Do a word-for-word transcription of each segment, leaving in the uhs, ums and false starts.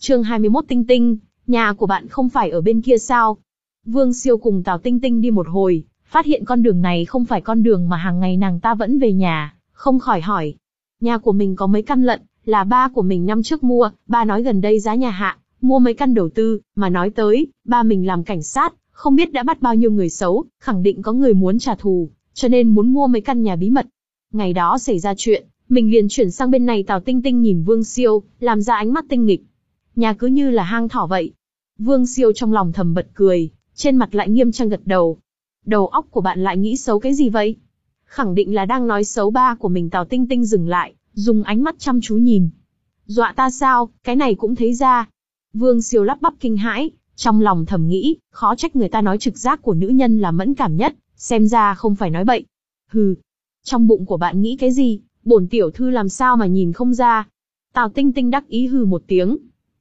Chương hai mươi mốt Tinh Tinh, nhà của bạn không phải ở bên kia sao? Vương Siêu cùng Tào Tinh Tinh đi một hồi, phát hiện con đường này không phải con đường mà hàng ngày nàng ta vẫn về nhà, không khỏi hỏi. Nhà của mình có mấy căn lận, là ba của mình năm trước mua, ba nói gần đây giá nhà hạ, mua mấy căn đầu tư, mà nói tới, ba mình làm cảnh sát, không biết đã bắt bao nhiêu người xấu, khẳng định có người muốn trả thù, cho nên muốn mua mấy căn nhà bí mật. Ngày đó xảy ra chuyện, mình liền chuyển sang bên này. Tào Tinh Tinh nhìn Vương Siêu, làm ra ánh mắt tinh nghịch. Nhà cứ như là hang thỏ vậy. Vương Siêu trong lòng thầm bật cười, trên mặt lại nghiêm trang gật đầu. Đầu óc của bạn lại nghĩ xấu cái gì vậy? Khẳng định là đang nói xấu ba của mình. Tào Tinh Tinh dừng lại, dùng ánh mắt chăm chú nhìn. Dọa ta sao, cái này cũng thấy ra. Vương Siêu lắp bắp kinh hãi, trong lòng thầm nghĩ, khó trách người ta nói trực giác của nữ nhân là mẫn cảm nhất, xem ra không phải nói bậy. Hừ, trong bụng của bạn nghĩ cái gì, bổn tiểu thư làm sao mà nhìn không ra. Tào Tinh Tinh đắc ý hừ một tiếng.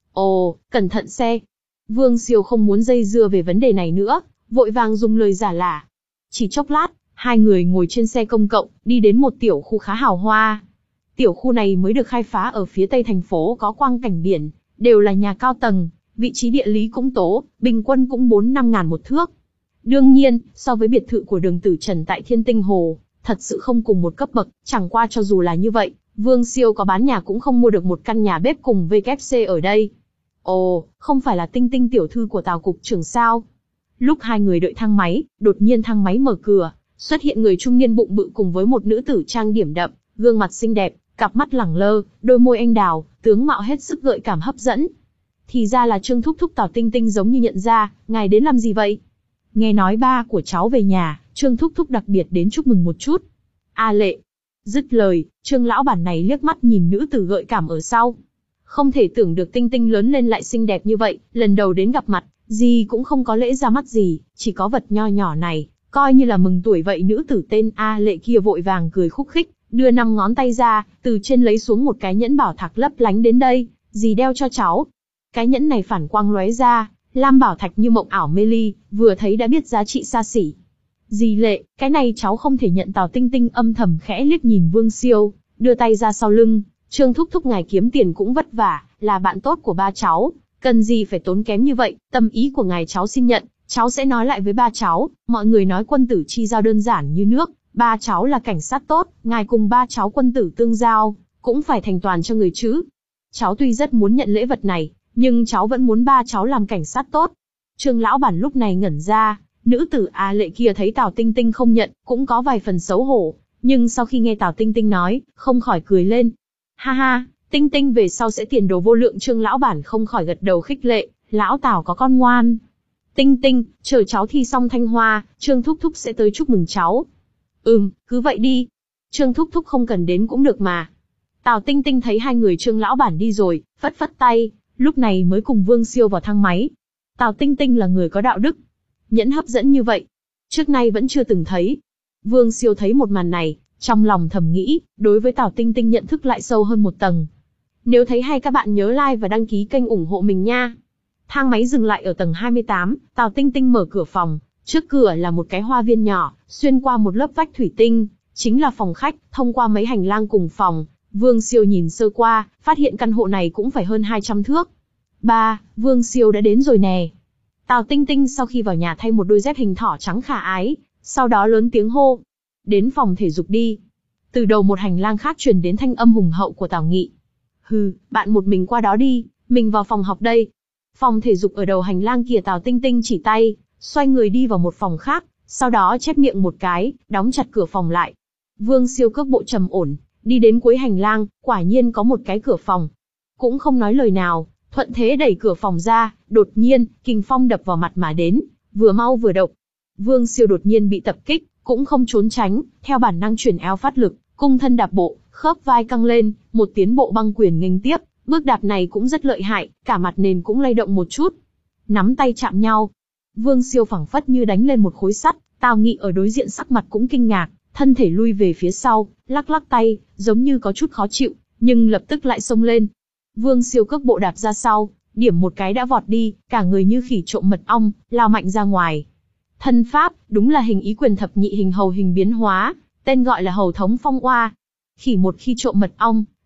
Ồ, cẩn thận xe. Vương Siêu không muốn dây dưa về vấn đề này nữa, vội vàng dùng lời giả lả. Chỉ chốc lát, hai người ngồi trên xe công cộng, đi đến một tiểu khu khá hào hoa. Tiểu khu này mới được khai phá ở phía tây thành phố, có quang cảnh biển, đều là nhà cao tầng, vị trí địa lý cũng tố, bình quân cũng bốn năm ngàn một thước. Đương nhiên, so với biệt thự của Đường Tử Trần tại Thiên Tinh Hồ, thật sự không cùng một cấp bậc, chẳng qua cho dù là như vậy, Vương Siêu có bán nhà cũng không mua được một căn nhà bếp cùng vê kép xê ở đây. Ồ, không phải là Tinh Tinh tiểu thư của Tào cục trưởng sao? Lúc hai người đợi thang máy, đột nhiên thang máy mở cửa, xuất hiện người trung niên bụng bự cùng với một nữ tử trang điểm đậm, gương mặt xinh đẹp, cặp mắt lẳng lơ, đôi môi anh đào, tướng mạo hết sức gợi cảm hấp dẫn. Thì ra là Trương Thúc Thúc. Tào Tinh Tinh giống như nhận ra, ngài đến làm gì vậy? Nghe nói ba của cháu về nhà, Trương Thúc Thúc đặc biệt đến chúc mừng một chút. A Lệ. Dứt lời, Trương lão bản này liếc mắt nhìn nữ tử gợi cảm ở sau. Không thể tưởng được Tinh Tinh lớn lên lại xinh đẹp như vậy, lần đầu đến gặp mặt, gì cũng không có lễ ra mắt gì, chỉ có vật nho nhỏ này, coi như là mừng tuổi vậy. Nữ tử tên A Lệ kia vội vàng cười khúc khích, đưa năm ngón tay ra, từ trên lấy xuống một cái nhẫn bảo thạch lấp lánh. Đến đây, dì đeo cho cháu. Cái nhẫn này phản quang lóe ra, lam bảo thạch như mộng ảo mê ly, vừa thấy đã biết giá trị xa xỉ. Dì Lệ, cái này cháu không thể nhận. Tào Tinh Tinh âm thầm khẽ liếc nhìn Vương Siêu, đưa tay ra sau lưng. Trương Thúc Thúc ngài kiếm tiền cũng vất vả, là bạn tốt của ba cháu, cần gì phải tốn kém như vậy, tâm ý của ngài cháu xin nhận, cháu sẽ nói lại với ba cháu. Mọi người nói quân tử chi giao đơn giản như nước, ba cháu là cảnh sát tốt, ngài cùng ba cháu quân tử tương giao, cũng phải thành toàn cho người chứ. Cháu tuy rất muốn nhận lễ vật này, nhưng cháu vẫn muốn ba cháu làm cảnh sát tốt. Trương lão bản lúc này ngẩn ra, nữ tử A Lệ kia thấy Tào Tinh Tinh không nhận, cũng có vài phần xấu hổ, nhưng sau khi nghe Tào Tinh Tinh nói, không khỏi cười lên. Ha ha, Tinh Tinh về sau sẽ tiền đồ vô lượng. Trương lão bản không khỏi gật đầu khích lệ, lão Tào có con ngoan. Tinh Tinh, chờ cháu thi xong Thanh Hoa, Trương Thúc Thúc sẽ tới chúc mừng cháu. Ừm, cứ vậy đi. Trương Thúc Thúc không cần đến cũng được mà. Tào Tinh Tinh thấy hai người Trương lão bản đi rồi, phất phất tay, lúc này mới cùng Vương Siêu vào thang máy. Tào Tinh Tinh là người có đạo đức, nhẫn hấp dẫn như vậy, trước nay vẫn chưa từng thấy. Vương Siêu thấy một màn này, trong lòng thầm nghĩ, đối với Tào Tinh Tinh nhận thức lại sâu hơn một tầng. Nếu thấy hay các bạn nhớ like và đăng ký kênh ủng hộ mình nha. Thang máy dừng lại ở tầng hai mươi tám, Tào Tinh Tinh mở cửa phòng, trước cửa là một cái hoa viên nhỏ, xuyên qua một lớp vách thủy tinh, chính là phòng khách. Thông qua mấy hành lang cùng phòng, Vương Siêu nhìn sơ qua, phát hiện căn hộ này cũng phải hơn hai trăm thước. Ba, Vương Siêu đã đến rồi nè. Tào Tinh Tinh sau khi vào nhà thay một đôi dép hình thỏ trắng khả ái, sau đó lớn tiếng hô. Đến phòng thể dục đi. Từ đầu một hành lang khác truyền đến thanh âm hùng hậu của Tào Nghị. Hừ, bạn một mình qua đó đi, mình vào phòng học đây. Phòng thể dục ở đầu hành lang kia. Tào Tinh Tinh chỉ tay, xoay người đi vào một phòng khác, sau đó chép miệng một cái, đóng chặt cửa phòng lại. Vương Siêu cước bộ trầm ổn, đi đến cuối hành lang, quả nhiên có một cái cửa phòng. Cũng không nói lời nào, thuận thế đẩy cửa phòng ra, đột nhiên, kình phong đập vào mặt mà đến, vừa mau vừa độc. Vương Siêu đột nhiên bị tập kích, cũng không trốn tránh, theo bản năng chuyển eo phát lực, cung thân đạp bộ, khớp vai căng lên, một tiến bộ băng quyền nghênh tiếp, bước đạp này cũng rất lợi hại, cả mặt nền cũng lay động một chút. Nắm tay chạm nhau, Vương Siêu phảng phất như đánh lên một khối sắt. Tào Nghị ở đối diện sắc mặt cũng kinh ngạc, thân thể lui về phía sau, lắc lắc tay, giống như có chút khó chịu, nhưng lập tức lại xông lên. Vương Siêu cước bộ đạp ra sau, điểm một cái đã vọt đi, cả người như khỉ trộm mật ong, lao mạnh ra ngoài. Thân pháp, đúng là hình ý quyền thập nhị hình hầu hình biến hóa, tên gọi là hầu thống phong oa. Khỉ một khi trộm mật ong,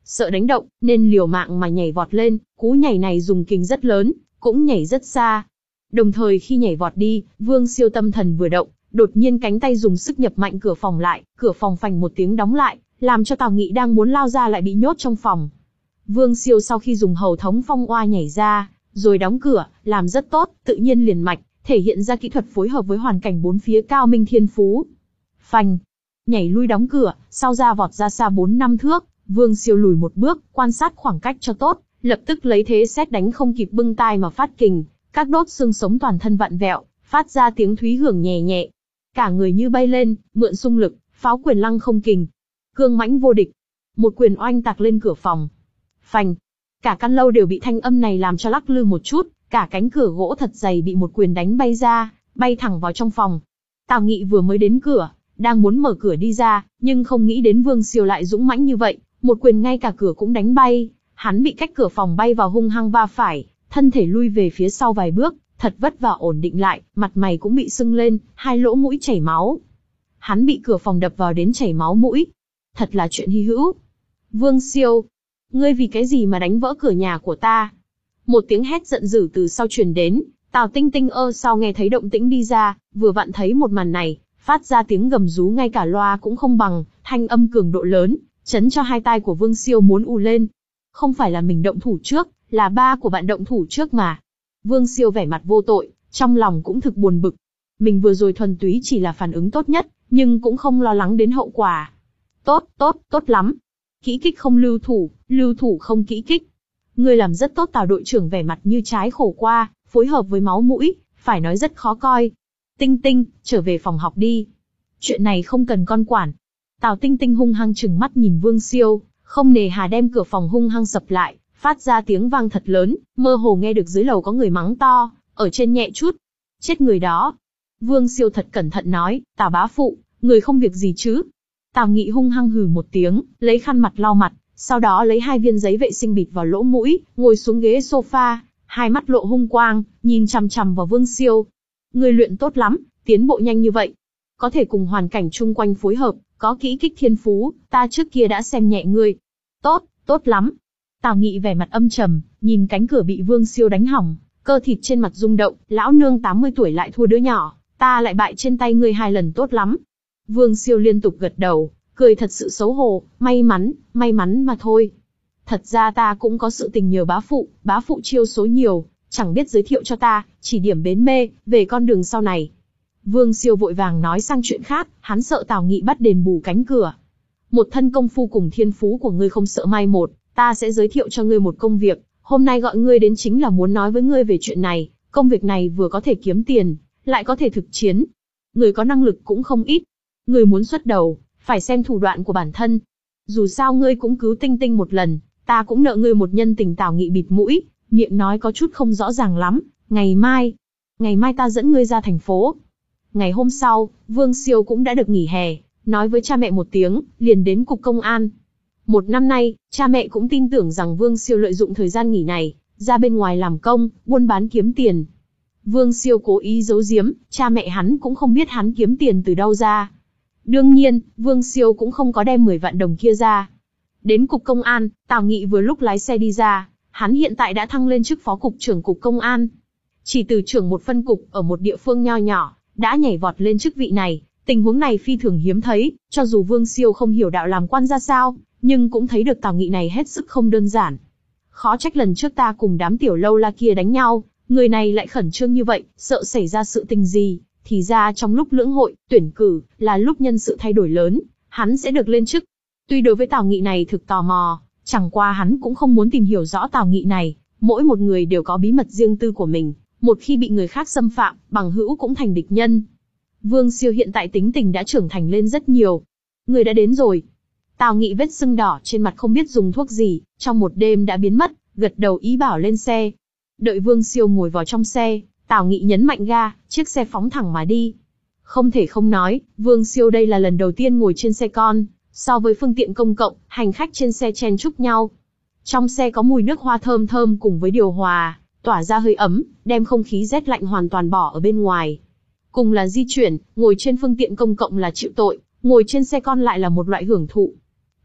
sợ đánh động, nên liều mạng mà nhảy vọt lên, cú nhảy này dùng kình rất lớn, cũng nhảy rất xa. Đồng thời khi nhảy vọt đi, Vương Siêu tâm thần vừa động, đột nhiên cánh tay dùng sức nhập mạnh cửa phòng lại, cửa phòng phành một tiếng đóng lại, làm cho Tào Nghị đang muốn lao ra lại bị nhốt trong phòng. Vương Siêu sau khi dùng hầu thống phong oa nhảy ra, rồi đóng cửa, làm rất tốt, tự nhiên liền mạch, thể hiện ra kỹ thuật phối hợp với hoàn cảnh bốn phía cao minh thiên phú. Phanh, nhảy lui đóng cửa, sau ra vọt ra xa bốn năm thước, Vương Siêu lùi một bước, quan sát khoảng cách cho tốt, lập tức lấy thế sét đánh không kịp bưng tai mà phát kình, các đốt xương sống toàn thân vặn vẹo, phát ra tiếng thúy hưởng nhẹ nhẹ. Cả người như bay lên, mượn xung lực, pháo quyền lăng không kình, cương mãnh vô địch. Một quyền oanh tạc lên cửa phòng. Phanh, cả căn lâu đều bị thanh âm này làm cho lắc lư một chút, cả cánh cửa gỗ thật dày bị một quyền đánh bay ra, bay thẳng vào trong phòng. Tào Nghị vừa mới đến cửa, đang muốn mở cửa đi ra, nhưng không nghĩ đến Vương Siêu lại dũng mãnh như vậy, một quyền ngay cả cửa cũng đánh bay, hắn bị cách cửa phòng bay vào hung hăng va phải, thân thể lui về phía sau vài bước, thật vất vả ổn định lại, mặt mày cũng bị sưng lên, hai lỗ mũi chảy máu. Hắn bị cửa phòng đập vào đến chảy máu mũi. Thật là chuyện hy hữu. Vương Siêu, ngươi vì cái gì mà đánh vỡ cửa nhà của ta? Một tiếng hét giận dữ từ sau truyền đến, Tào Tinh Tinh ơ sau nghe thấy động tĩnh đi ra, vừa vặn thấy một màn này, phát ra tiếng gầm rú ngay cả loa cũng không bằng, thanh âm cường độ lớn, chấn cho hai tai của Vương Siêu muốn ù lên. Không phải là mình động thủ trước, là ba của bạn động thủ trước mà. Vương Siêu vẻ mặt vô tội, trong lòng cũng thực buồn bực. Mình vừa rồi thuần túy chỉ là phản ứng tốt nhất, nhưng cũng không lo lắng đến hậu quả. Tốt, tốt, tốt lắm. Kỹ kích không lưu thủ, lưu thủ không kỹ kích. Ngươi làm rất tốt. Tào đội trưởng vẻ mặt như trái khổ qua, phối hợp với máu mũi, phải nói rất khó coi. Tinh Tinh, trở về phòng học đi. Chuyện này không cần con quản. Tào Tinh Tinh hung hăng trừng mắt nhìn Vương Siêu, không nề hà đem cửa phòng hung hăng sập lại, phát ra tiếng vang thật lớn, mơ hồ nghe được dưới lầu có người mắng to, ở trên nhẹ chút. Chết người đó. Vương Siêu thật cẩn thận nói, Tào bá phụ, người không việc gì chứ? Tào Nghị hung hăng hừ một tiếng, lấy khăn mặt lau mặt, sau đó lấy hai viên giấy vệ sinh bịt vào lỗ mũi, ngồi xuống ghế sofa, hai mắt lộ hung quang, nhìn chằm chằm vào Vương Siêu. Người luyện tốt lắm, tiến bộ nhanh như vậy. Có thể cùng hoàn cảnh chung quanh phối hợp, có kỹ kích thiên phú, ta trước kia đã xem nhẹ ngươi. Tốt, tốt lắm. Tào Nghị vẻ mặt âm trầm, nhìn cánh cửa bị Vương Siêu đánh hỏng, cơ thịt trên mặt rung động, lão nương tám mươi tuổi lại thua đứa nhỏ, ta lại bại trên tay ngươi hai lần tốt lắm. Vương Siêu liên tục gật đầu, cười thật sự xấu hổ, may mắn, may mắn mà thôi. Thật ra ta cũng có sự tình nhờ bá phụ, bá phụ chiêu số nhiều, chẳng biết giới thiệu cho ta, chỉ điểm bến mê, về con đường sau này. Vương Siêu vội vàng nói sang chuyện khác, hắn sợ Tào Nghị bắt đền bù cánh cửa. Một thân công phu cùng thiên phú của ngươi không sợ mai một, ta sẽ giới thiệu cho ngươi một công việc, hôm nay gọi ngươi đến chính là muốn nói với ngươi về chuyện này, công việc này vừa có thể kiếm tiền, lại có thể thực chiến. Người có năng lực cũng không ít. Ngươi muốn xuất đầu, phải xem thủ đoạn của bản thân. Dù sao ngươi cũng cứu Tinh Tinh một lần, ta cũng nợ ngươi một nhân tình. Tào Nghị bịt mũi, miệng nói có chút không rõ ràng lắm. Ngày mai, ngày mai ta dẫn ngươi ra thành phố. Ngày hôm sau, Vương Siêu cũng đã được nghỉ hè, nói với cha mẹ một tiếng, liền đến cục công an. Một năm nay, cha mẹ cũng tin tưởng rằng Vương Siêu lợi dụng thời gian nghỉ này, ra bên ngoài làm công, buôn bán kiếm tiền. Vương Siêu cố ý giấu giếm, cha mẹ hắn cũng không biết hắn kiếm tiền từ đâu ra. Đương nhiên, Vương Siêu cũng không có đem mười vạn đồng kia ra. Đến cục công an, Tào Nghị vừa lúc lái xe đi ra, hắn hiện tại đã thăng lên chức phó cục trưởng cục công an. Chỉ từ trưởng một phân cục ở một địa phương nho nhỏ, đã nhảy vọt lên chức vị này, tình huống này phi thường hiếm thấy, cho dù Vương Siêu không hiểu đạo làm quan ra sao, nhưng cũng thấy được Tào Nghị này hết sức không đơn giản. Khó trách lần trước ta cùng đám tiểu lâu la kia đánh nhau, người này lại khẩn trương như vậy, sợ xảy ra sự tình gì, thì ra trong lúc lưỡng hội, tuyển cử, là lúc nhân sự thay đổi lớn, hắn sẽ được lên chức. Tuy đối với Tào Nghị này thực tò mò, chẳng qua hắn cũng không muốn tìm hiểu rõ Tào Nghị này, mỗi một người đều có bí mật riêng tư của mình, một khi bị người khác xâm phạm, bằng hữu cũng thành địch nhân. Vương Siêu hiện tại tính tình đã trưởng thành lên rất nhiều. Người đã đến rồi. Tào Nghị vết sưng đỏ trên mặt không biết dùng thuốc gì, trong một đêm đã biến mất, gật đầu ý bảo lên xe. Đợi Vương Siêu ngồi vào trong xe, Tào Nghị nhấn mạnh ga, chiếc xe phóng thẳng mà đi. Không thể không nói, Vương Siêu đây là lần đầu tiên ngồi trên xe con, so với phương tiện công cộng, hành khách trên xe chen chúc nhau. Trong xe có mùi nước hoa thơm thơm cùng với điều hòa, tỏa ra hơi ấm, đem không khí rét lạnh hoàn toàn bỏ ở bên ngoài. Cùng là di chuyển, ngồi trên phương tiện công cộng là chịu tội, ngồi trên xe con lại là một loại hưởng thụ.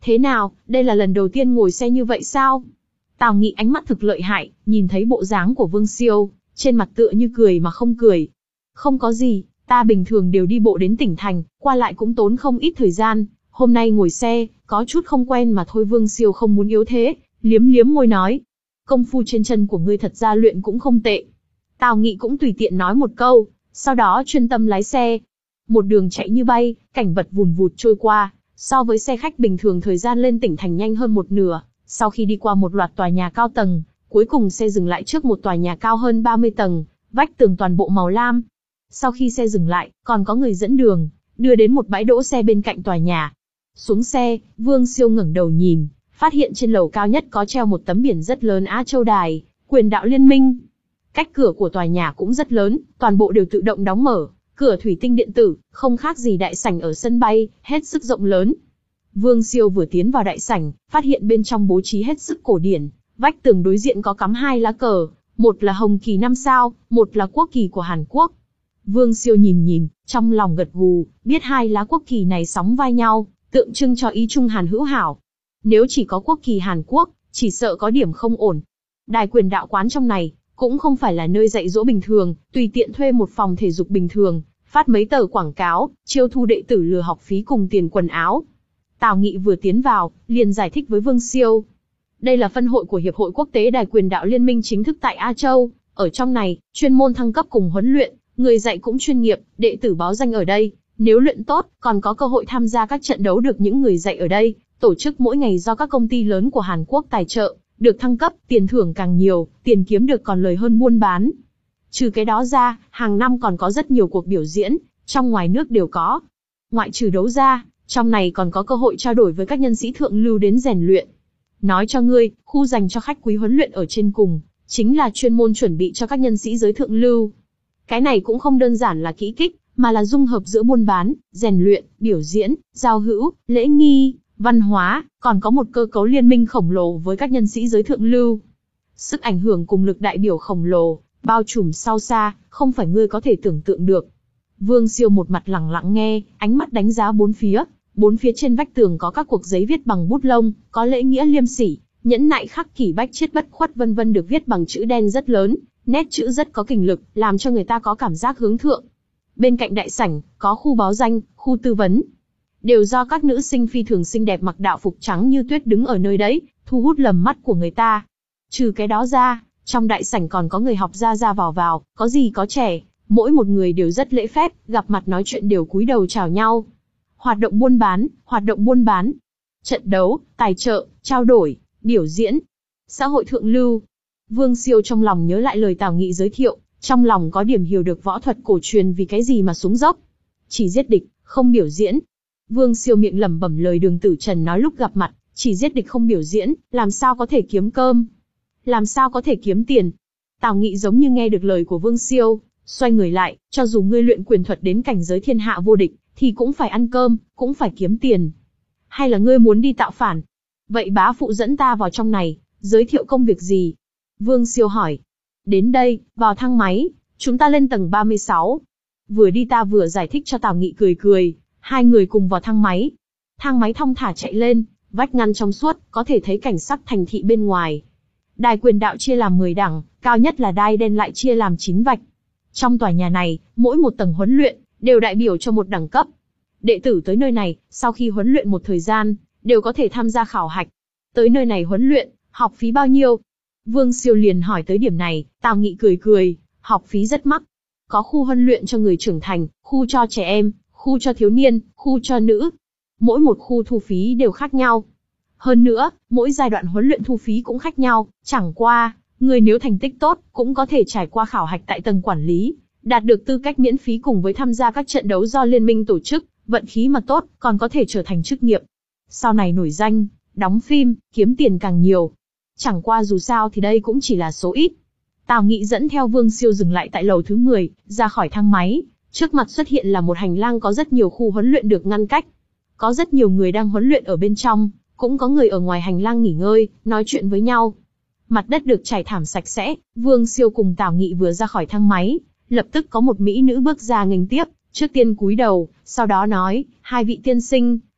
Thế nào, đây là lần đầu tiên ngồi xe như vậy sao? Tào Nghị ánh mắt thực lợi hại, nhìn thấy bộ dáng của Vương Siêu, trên mặt tựa như cười mà không cười. Không có gì, ta bình thường đều đi bộ đến tỉnh thành, qua lại cũng tốn không ít thời gian, hôm nay ngồi xe, có chút không quen mà thôi. Vương Siêu không muốn yếu thế, liếm liếm môi nói. Công phu trên chân của ngươi thật ra luyện cũng không tệ. Tào Nghị cũng tùy tiện nói một câu, sau đó chuyên tâm lái xe. Một đường chạy như bay, cảnh vật vùn vụt trôi qua, so với xe khách bình thường thời gian lên tỉnh thành nhanh hơn một nửa. Sau khi đi qua một loạt tòa nhà cao tầng, cuối cùng xe dừng lại trước một tòa nhà cao hơn ba mươi tầng, vách tường toàn bộ màu lam. Sau khi xe dừng lại, còn có người dẫn đường, đưa đến một bãi đỗ xe bên cạnh tòa nhà. Xuống xe, Vương Siêu ngẩng đầu nhìn, phát hiện trên lầu cao nhất có treo một tấm biển rất lớn Á Châu Đài, Quyền Đạo Liên Minh. Cách cửa của tòa nhà cũng rất lớn, toàn bộ đều tự động đóng mở, cửa thủy tinh điện tử, không khác gì đại sảnh ở sân bay, hết sức rộng lớn. Vương Siêu vừa tiến vào đại sảnh, phát hiện bên trong bố trí hết sức cổ điển, vách tường đối diện có cắm hai lá cờ, một là hồng kỳ năm sao, một là quốc kỳ của Hàn Quốc. Vương Siêu nhìn nhìn, trong lòng gật gù, biết hai lá quốc kỳ này sóng vai nhau, tượng trưng cho ý trung Hàn hữu hảo. Nếu chỉ có quốc kỳ Hàn Quốc, chỉ sợ có điểm không ổn. Đài Quyền Đạo quán trong này, cũng không phải là nơi dạy dỗ bình thường, tùy tiện thuê một phòng thể dục bình thường, phát mấy tờ quảng cáo, chiêu thu đệ tử lừa học phí cùng tiền quần áo. Tào Nghị vừa tiến vào, liền giải thích với Vương Siêu. Đây là phân hội của Hiệp hội Quốc tế Đài Quyền Đạo Liên minh chính thức tại A Châu, ở trong này, chuyên môn thăng cấp cùng huấn luyện, người dạy cũng chuyên nghiệp, đệ tử báo danh ở đây, nếu luyện tốt, còn có cơ hội tham gia các trận đấu được những người dạy ở đây, tổ chức mỗi ngày do các công ty lớn của Hàn Quốc tài trợ, được thăng cấp, tiền thưởng càng nhiều, tiền kiếm được còn lời hơn buôn bán. Trừ cái đó ra, hàng năm còn có rất nhiều cuộc biểu diễn, trong ngoài nước đều có. Ngoại trừ đấu ra, trong này còn có cơ hội trao đổi với các nhân sĩ thượng lưu đến rèn luyện. Nói cho ngươi, khu dành cho khách quý huấn luyện ở trên cùng, chính là chuyên môn chuẩn bị cho các nhân sĩ giới thượng lưu. Cái này cũng không đơn giản là kỹ kích, mà là dung hợp giữa buôn bán, rèn luyện, biểu diễn, giao hữu, lễ nghi, văn hóa, còn có một cơ cấu liên minh khổng lồ với các nhân sĩ giới thượng lưu. Sức ảnh hưởng cùng lực đại biểu khổng lồ, bao trùm sao xa, không phải ngươi có thể tưởng tượng được. Vương Siêu một mặt lặng lặng nghe, ánh mắt đánh giá bốn phía. Bốn phía trên vách tường có các cuộc giấy viết bằng bút lông, có lễ nghĩa liêm sỉ, nhẫn nại khắc kỷ bách chiết bất khuất vân vân được viết bằng chữ đen rất lớn, nét chữ rất có kình lực, làm cho người ta có cảm giác hướng thượng. Bên cạnh đại sảnh, có khu báo danh, khu tư vấn. Đều do các nữ sinh phi thường xinh đẹp mặc đạo phục trắng như tuyết đứng ở nơi đấy, thu hút lầm mắt của người ta. Trừ cái đó ra, trong đại sảnh còn có người học ra ra vào vào, có gì có trẻ, mỗi một người đều rất lễ phép, gặp mặt nói chuyện đều cúi đầu chào nhau. Hoạt động buôn bán, hoạt động buôn bán. Trận đấu, tài trợ, trao đổi, biểu diễn. Xã hội thượng lưu. Vương Siêu trong lòng nhớ lại lời Tào Nghị giới thiệu, trong lòng có điểm hiểu được võ thuật cổ truyền vì cái gì mà xuống dốc. Chỉ giết địch, không biểu diễn. Vương Siêu miệng lẩm bẩm lời Đường Tử Trần nói lúc gặp mặt, chỉ giết địch không biểu diễn, làm sao có thể kiếm cơm? Làm sao có thể kiếm tiền? Tào Nghị giống như nghe được lời của Vương Siêu, xoay người lại, cho dù ngươi luyện quyền thuật đến cảnh giới thiên hạ vô địch, thì cũng phải ăn cơm, cũng phải kiếm tiền. Hay là ngươi muốn đi tạo phản? Vậy bá phụ dẫn ta vào trong này, giới thiệu công việc gì? Vương Siêu hỏi. Đến đây, vào thang máy, chúng ta lên tầng ba mươi sáu. Vừa đi ta vừa giải thích cho Tào Nghị cười cười, hai người cùng vào thang máy. Thang máy thong thả chạy lên, vách ngăn trong suốt, có thể thấy cảnh sắc thành thị bên ngoài. Đài Quyền Đạo chia làm mười đẳng, cao nhất là đai đen lại chia làm chín vạch. Trong tòa nhà này, mỗi một tầng huấn luyện, đều đại biểu cho một đẳng cấp. Đệ tử tới nơi này, sau khi huấn luyện một thời gian, đều có thể tham gia khảo hạch. Tới nơi này huấn luyện, học phí bao nhiêu? Vương Siêu liền hỏi tới điểm này, Tào Nghị cười cười, học phí rất mắc. Có khu huấn luyện cho người trưởng thành, khu cho trẻ em, khu cho thiếu niên, khu cho nữ. Mỗi một khu thu phí đều khác nhau. Hơn nữa, mỗi giai đoạn huấn luyện thu phí cũng khác nhau, chẳng qua, người nếu thành tích tốt, cũng có thể trải qua khảo hạch tại tầng quản lý, đạt được tư cách miễn phí cùng với tham gia các trận đấu do liên minh tổ chức, vận khí mà tốt, còn có thể trở thành chức nghiệp. Sau này nổi danh, đóng phim, kiếm tiền càng nhiều. Chẳng qua dù sao thì đây cũng chỉ là số ít. Tào Nghị dẫn theo Vương Siêu dừng lại tại lầu thứ mười, ra khỏi thang máy, trước mặt xuất hiện là một hành lang có rất nhiều khu huấn luyện được ngăn cách. Có rất nhiều người đang huấn luyện ở bên trong, cũng có người ở ngoài hành lang nghỉ ngơi, nói chuyện với nhau. Mặt đất được trải thảm sạch sẽ, Vương Siêu cùng Tào Nghị vừa ra khỏi thang máy, lập tức có một mỹ nữ bước ra nghênh tiếp, trước tiên cúi đầu, sau đó nói, hai vị tiên sinh,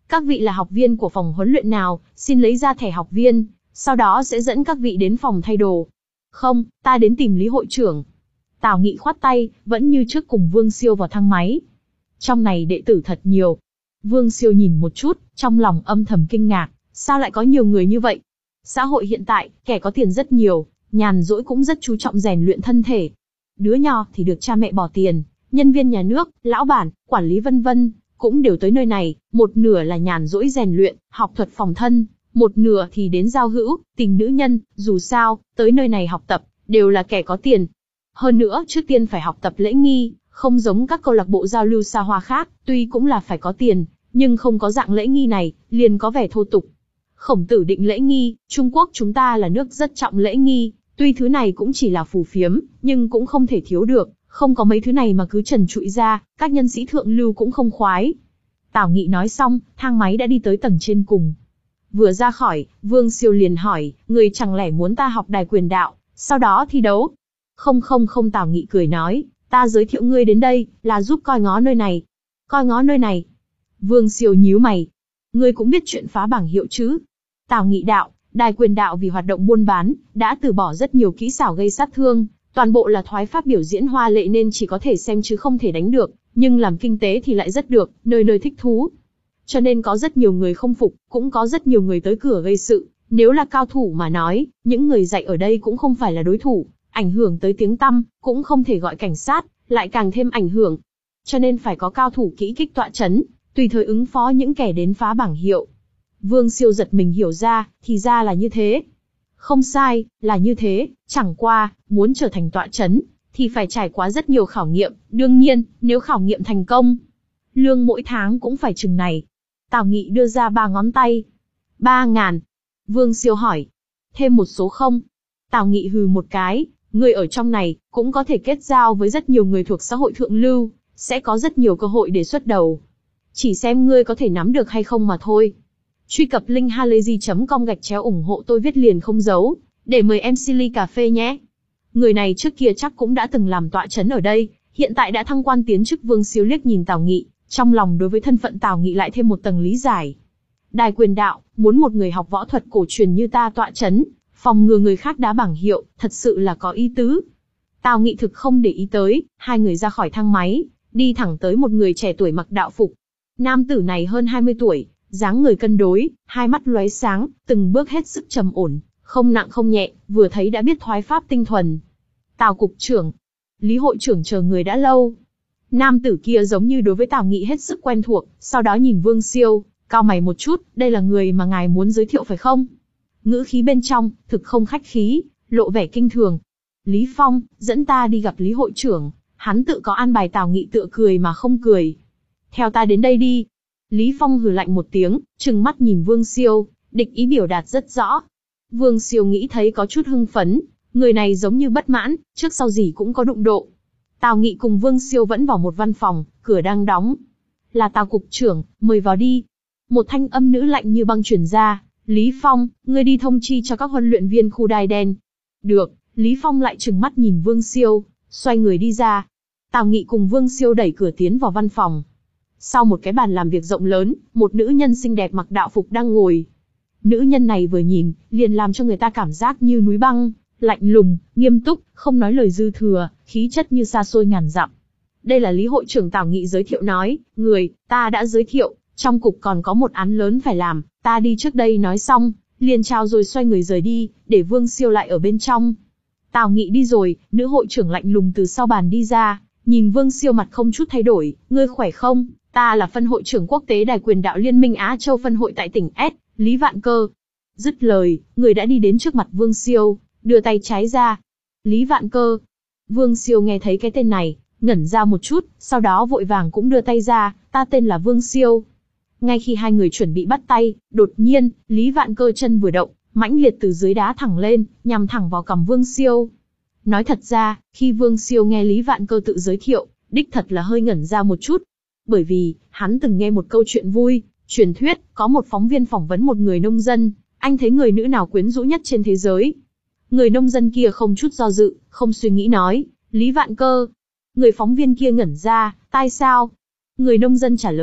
Các vị là học viên của phòng huấn luyện nào, xin lấy ra thẻ học viên, sau đó sẽ dẫn các vị đến phòng thay đồ. Không, ta đến tìm Lý hội trưởng. Tào Nghị khoát tay, vẫn như trước cùng Vương Siêu vào thang máy. Trong này đệ tử thật nhiều. Vương Siêu nhìn một chút, trong lòng âm thầm kinh ngạc, sao lại có nhiều người như vậy? Xã hội hiện tại, kẻ có tiền rất nhiều, nhàn rỗi cũng rất chú trọng rèn luyện thân thể. Đứa nhỏ thì được cha mẹ bỏ tiền, nhân viên nhà nước, lão bản, quản lý vân vân, cũng đều tới nơi này, một nửa là nhàn rỗi rèn luyện, học thuật phòng thân, một nửa thì đến giao hữu, tình nữ nhân, dù sao, tới nơi này học tập, đều là kẻ có tiền. Hơn nữa, trước tiên phải học tập lễ nghi, không giống các câu lạc bộ giao lưu xa hoa khác, tuy cũng là phải có tiền, nhưng không có dạng lễ nghi này, liền có vẻ thô tục. Khổng Tử định lễ nghi, Trung Quốc chúng ta là nước rất trọng lễ nghi, tuy thứ này cũng chỉ là phù phiếm, nhưng cũng không thể thiếu được, không có mấy thứ này mà cứ trần trụi ra, các nhân sĩ thượng lưu cũng không khoái. Tào Nghị nói xong, thang máy đã đi tới tầng trên cùng. Vừa ra khỏi, Vương Siêu liền hỏi, người chẳng lẽ muốn ta học đài quyền đạo, sau đó thi đấu? Không không không, Tào Nghị cười nói, ta giới thiệu ngươi đến đây, là giúp coi ngó nơi này. Coi ngó nơi này. Vương Siêu nhíu mày. Ngươi cũng biết chuyện phá bảng hiệu chứ? Tào Nghị đạo, đài quyền đạo vì hoạt động buôn bán, đã từ bỏ rất nhiều kỹ xảo gây sát thương, toàn bộ là thoái pháp biểu diễn hoa lệ nên chỉ có thể xem chứ không thể đánh được, nhưng làm kinh tế thì lại rất được, nơi nơi thích thú. Cho nên có rất nhiều người không phục, cũng có rất nhiều người tới cửa gây sự, nếu là cao thủ mà nói, những người dạy ở đây cũng không phải là đối thủ, ảnh hưởng tới tiếng tăm, cũng không thể gọi cảnh sát, lại càng thêm ảnh hưởng. Cho nên phải có cao thủ kỹ kích tọa chấn, tùy thời ứng phó những kẻ đến phá bảng hiệu. Vương Siêu giật mình hiểu ra, thì ra là như thế. Không sai, là như thế, chẳng qua, muốn trở thành tọa chấn, thì phải trải qua rất nhiều khảo nghiệm, đương nhiên, nếu khảo nghiệm thành công, lương mỗi tháng cũng phải chừng này. Tào Nghị đưa ra ba ngón tay. Ba ngàn. Vương Siêu hỏi. Thêm một số không? Tào Nghị hừ một cái, người ở trong này, cũng có thể kết giao với rất nhiều người thuộc xã hội thượng lưu, sẽ có rất nhiều cơ hội để xuất đầu. Chỉ xem ngươi có thể nắm được hay không mà thôi. Truy cập link halayzi chấm com gạch chéo ủng hộ tôi viết liền không giấu, để mời em xê ly cà phê nhé. Người này trước kia chắc cũng đã từng làm tọa chấn ở đây, hiện tại đã thăng quan tiến chức. Vương Siêu liếc nhìn Tào Nghị, trong lòng đối với thân phận Tào Nghị lại thêm một tầng lý giải. Đài quyền đạo, muốn một người học võ thuật cổ truyền như ta tọa chấn, phòng ngừa người khác đá bảng hiệu, thật sự là có ý tứ. Tào Nghị thực không để ý tới, hai người ra khỏi thang máy, đi thẳng tới một người trẻ tuổi mặc đạo phục. Nam tử này hơn hai mươi tuổi, dáng người cân đối, hai mắt lóe sáng, từng bước hết sức trầm ổn, không nặng không nhẹ, vừa thấy đã biết thoái pháp tinh thuần. Tào cục trưởng, Lý hội trưởng chờ người đã lâu. Nam tử kia giống như đối với Tào Nghị hết sức quen thuộc, sau đó nhìn Vương Siêu, cau mày một chút, đây là người mà ngài muốn giới thiệu phải không? Ngữ khí bên trong, thực không khách khí, lộ vẻ kinh thường. Lý Phong, dẫn ta đi gặp Lý hội trưởng, hắn tự có an bài. Tào Nghị tựa cười mà không cười. Theo ta đến đây đi. Lý Phong hừ lạnh một tiếng, trừng mắt nhìn Vương Siêu, địch ý biểu đạt rất rõ. Vương Siêu nghĩ thấy có chút hưng phấn, người này giống như bất mãn, trước sau gì cũng có đụng độ. Tào Nghị cùng Vương Siêu vẫn vào một văn phòng, cửa đang đóng. Là Tào cục trưởng, mời vào đi. Một thanh âm nữ lạnh như băng truyền ra. Lý Phong, ngươi đi thông chi cho các huấn luyện viên khu đai đen. Được. Lý Phong lại trừng mắt nhìn Vương Siêu, xoay người đi ra. Tào Nghị cùng Vương Siêu đẩy cửa tiến vào văn phòng. Sau một cái bàn làm việc rộng lớn, một nữ nhân xinh đẹp mặc đạo phục đang ngồi. Nữ nhân này vừa nhìn, liền làm cho người ta cảm giác như núi băng, lạnh lùng, nghiêm túc, không nói lời dư thừa, khí chất như xa xôi ngàn dặm. Đây là Lý hội trưởng. Tào Nghị giới thiệu nói, người, ta đã giới thiệu, trong cục còn có một án lớn phải làm, ta đi trước đây. Nói xong, liền chào rồi xoay người rời đi, để Vương Siêu lại ở bên trong. Tào Nghị đi rồi, nữ hội trưởng lạnh lùng từ sau bàn đi ra, nhìn Vương Siêu mặt không chút thay đổi, ngươi khỏe không? Ta là phân hội trưởng quốc tế đài quyền đạo Liên minh Á Châu phân hội tại tỉnh S, Lý Vạn Cơ. Dứt lời, người đã đi đến trước mặt Vương Siêu, đưa tay trái ra. Lý Vạn Cơ. Vương Siêu nghe thấy cái tên này, ngẩn ra một chút, sau đó vội vàng cũng đưa tay ra, ta tên là Vương Siêu. Ngay khi hai người chuẩn bị bắt tay, đột nhiên, Lý Vạn Cơ chân vừa động, mãnh liệt từ dưới đá thẳng lên, nhằm thẳng vào cằm Vương Siêu. Nói thật ra, khi Vương Siêu nghe Lý Vạn Cơ tự giới thiệu, đích thật là hơi ngẩn ra một chút. Bởi vì, hắn từng nghe một câu chuyện vui, truyền thuyết, có một phóng viên phỏng vấn một người nông dân, anh thấy người nữ nào quyến rũ nhất trên thế giới. Người nông dân kia không chút do dự, không suy nghĩ nói, Lý Vạn Cơ. Người phóng viên kia ngẩn ra, tại sao? Người nông dân trả lời,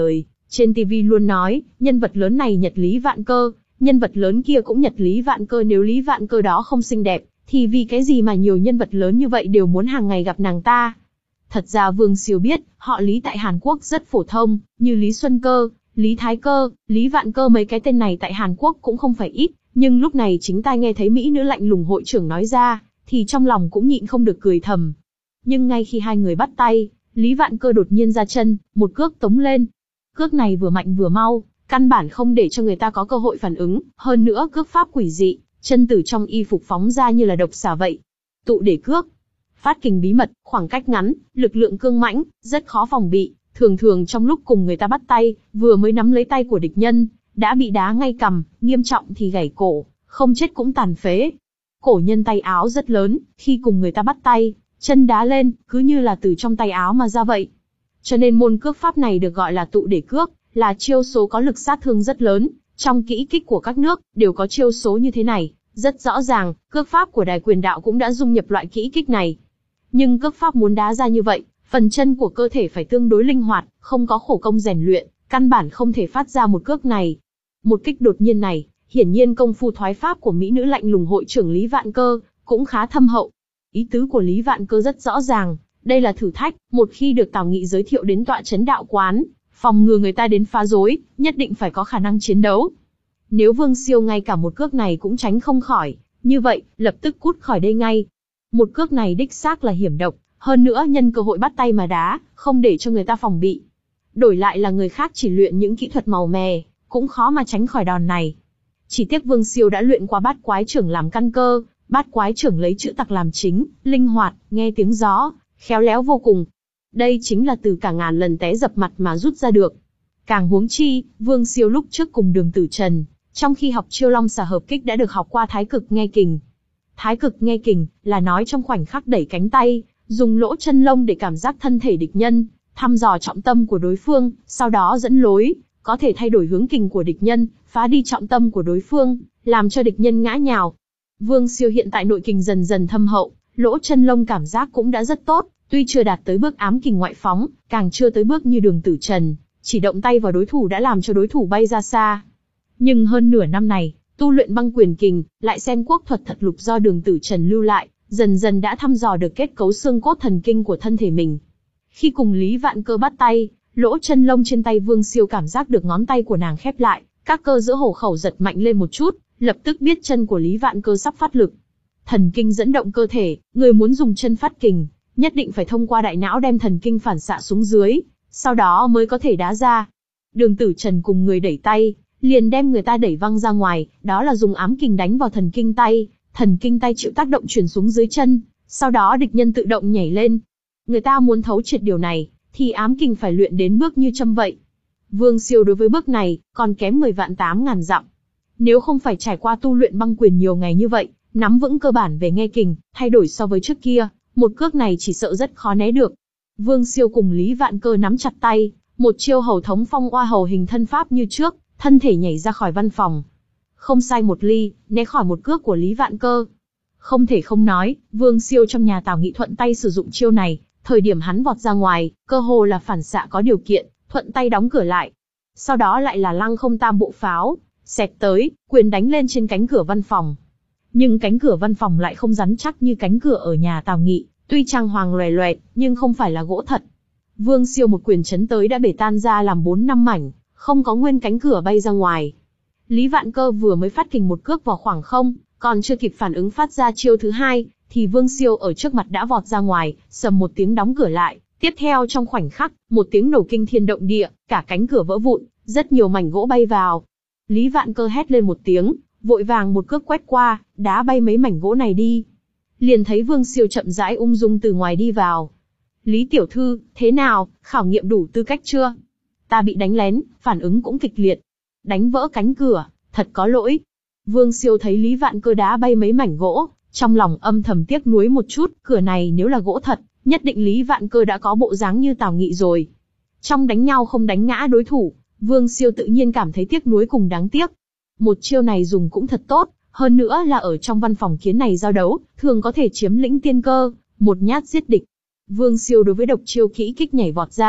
Trên ti vi luôn nói, nhân vật lớn này nhật Lý Vạn Cơ, nhân vật lớn kia cũng nhật Lý Vạn Cơ, nếu Lý Vạn Cơ đó không xinh đẹp, thì vì cái gì mà nhiều nhân vật lớn như vậy đều muốn hàng ngày gặp nàng ta. Thật ra Vương Siêu biết, họ Lý tại Hàn Quốc rất phổ thông, như Lý Xuân Cơ, Lý Thái Cơ, Lý Vạn Cơ, mấy cái tên này tại Hàn Quốc cũng không phải ít, nhưng lúc này chính tai nghe thấy mỹ nữ lạnh lùng hội trưởng nói ra, thì trong lòng cũng nhịn không được cười thầm. Nhưng ngay khi hai người bắt tay, Lý Vạn Cơ đột nhiên ra chân, một cước tống lên. Cước này vừa mạnh vừa mau, căn bản không để cho người ta có cơ hội phản ứng, hơn nữa cước pháp quỷ dị, chân từ trong y phục phóng ra như là độc xà vậy. Tụ để cước, phát kình bí mật, khoảng cách ngắn, lực lượng cương mãnh, rất khó phòng bị, thường thường trong lúc cùng người ta bắt tay, vừa mới nắm lấy tay của địch nhân, đã bị đá ngay cằm, nghiêm trọng thì gãy cổ, không chết cũng tàn phế. Cổ nhân tay áo rất lớn, khi cùng người ta bắt tay, chân đá lên, cứ như là từ trong tay áo mà ra vậy. Cho nên môn cước pháp này được gọi là tụ để cước, là chiêu số có lực sát thương rất lớn. Trong kỹ kích của các nước, đều có chiêu số như thế này. Rất rõ ràng, cước pháp của Đài Quyền Đạo cũng đã dung nhập loại kỹ kích này. Nhưng cước pháp muốn đá ra như vậy, phần chân của cơ thể phải tương đối linh hoạt, không có khổ công rèn luyện, căn bản không thể phát ra một cước này. Một kích đột nhiên này, hiển nhiên công phu thoái pháp của mỹ nữ lạnh lùng hội trưởng Lý Vạn Cơ cũng khá thâm hậu. Ý tứ của Lý Vạn Cơ rất rõ ràng, đây là thử thách, một khi được Tào Nghị giới thiệu đến tọa trấn đạo quán, phòng ngừa người ta đến phá rối, nhất định phải có khả năng chiến đấu. Nếu Vương Siêu ngay cả một cước này cũng tránh không khỏi, như vậy, lập tức cút khỏi đây ngay. Một cước này đích xác là hiểm độc, hơn nữa nhân cơ hội bắt tay mà đá, không để cho người ta phòng bị. Đổi lại là người khác chỉ luyện những kỹ thuật màu mè, cũng khó mà tránh khỏi đòn này. Chỉ tiếc Vương Siêu đã luyện qua bát quái trưởng làm căn cơ, bát quái trưởng lấy chữ tặc làm chính, linh hoạt, nghe tiếng gió, khéo léo vô cùng. Đây chính là từ cả ngàn lần té dập mặt mà rút ra được. Càng huống chi, Vương Siêu lúc trước cùng Đường Tử Trần, trong khi học chiêu long xà hợp kích đã được học qua thái cực nghe kình. Thái cực nghe kình là nói trong khoảnh khắc đẩy cánh tay, dùng lỗ chân lông để cảm giác thân thể địch nhân, thăm dò trọng tâm của đối phương, sau đó dẫn lối, có thể thay đổi hướng kình của địch nhân, phá đi trọng tâm của đối phương, làm cho địch nhân ngã nhào. Vương Siêu hiện tại nội kình dần dần thâm hậu, lỗ chân lông cảm giác cũng đã rất tốt, tuy chưa đạt tới bước ám kình ngoại phóng, càng chưa tới bước như Đường Tử Trần, chỉ động tay vào đối thủ đã làm cho đối thủ bay ra xa. Nhưng hơn nửa năm này, tu luyện băng quyền kình, lại xem quốc thuật thật lục do Đường Tử Trần lưu lại, dần dần đã thăm dò được kết cấu xương cốt thần kinh của thân thể mình. Khi cùng Lý Vạn Cơ bắt tay, lỗ chân lông trên tay Vương Siêu cảm giác được ngón tay của nàng khép lại, các cơ giữa hổ khẩu giật mạnh lên một chút, lập tức biết chân của Lý Vạn Cơ sắp phát lực. Thần kinh dẫn động cơ thể, người muốn dùng chân phát kình, nhất định phải thông qua đại não đem thần kinh phản xạ xuống dưới, sau đó mới có thể đá ra. Đường Tử Trần cùng người đẩy tay, liền đem người ta đẩy văng ra ngoài, đó là dùng ám kình đánh vào thần kinh tay, thần kinh tay chịu tác động truyền xuống dưới chân, sau đó địch nhân tự động nhảy lên. Người ta muốn thấu triệt điều này, thì ám kình phải luyện đến bước như châm vậy. Vương Siêu đối với bước này, còn kém mười vạn tám ngàn dặm. Nếu không phải trải qua tu luyện băng quyền nhiều ngày như vậy, nắm vững cơ bản về nghe kình, thay đổi so với trước kia, một cước này chỉ sợ rất khó né được. Vương Siêu cùng Lý Vạn Cơ nắm chặt tay, một chiêu hầu thống phong oa hầu hình thân pháp như trước, thân thể nhảy ra khỏi văn phòng. Không sai một ly, né khỏi một cước của Lý Vạn Cơ. Không thể không nói, Vương Siêu trong nhà Tào Nghị thuận tay sử dụng chiêu này, thời điểm hắn vọt ra ngoài, cơ hồ là phản xạ có điều kiện, thuận tay đóng cửa lại. Sau đó lại là lăng không tam bộ pháo, xẹt tới, quyền đánh lên trên cánh cửa văn phòng. Nhưng cánh cửa văn phòng lại không rắn chắc như cánh cửa ở nhà Tào Nghị, tuy trang hoàng loè loẹt, nhưng không phải là gỗ thật. Vương Siêu một quyền chấn tới đã bể tan ra làm bốn năm mảnh, không có nguyên cánh cửa bay ra ngoài. Lý Vạn Cơ vừa mới phát kình một cước vào khoảng không, còn chưa kịp phản ứng phát ra chiêu thứ hai, thì Vương Siêu ở trước mặt đã vọt ra ngoài, sầm một tiếng đóng cửa lại. Tiếp theo trong khoảnh khắc, một tiếng nổ kinh thiên động địa, cả cánh cửa vỡ vụn, rất nhiều mảnh gỗ bay vào. Lý Vạn Cơ hét lên một tiếng, vội vàng một cước quét qua, đá bay mấy mảnh gỗ này đi. Liền thấy Vương Siêu chậm rãi ung dung từ ngoài đi vào. Lý tiểu thư, thế nào, khảo nghiệm đủ tư cách chưa? Ta bị đánh lén, phản ứng cũng kịch liệt. Đánh vỡ cánh cửa, thật có lỗi. Vương Siêu thấy Lý Vạn Cơ đá bay mấy mảnh gỗ, trong lòng âm thầm tiếc nuối một chút, cửa này nếu là gỗ thật, nhất định Lý Vạn Cơ đã có bộ dáng như Tào Nghị rồi. Trong đánh nhau không đánh ngã đối thủ, Vương Siêu tự nhiên cảm thấy tiếc nuối cùng đáng tiếc. Một chiêu này dùng cũng thật tốt, hơn nữa là ở trong văn phòng kiến này giao đấu, thường có thể chiếm lĩnh tiên cơ, một nhát giết địch. Vương Siêu đối với độc chiêu kỹ kích nhảy vọt ra,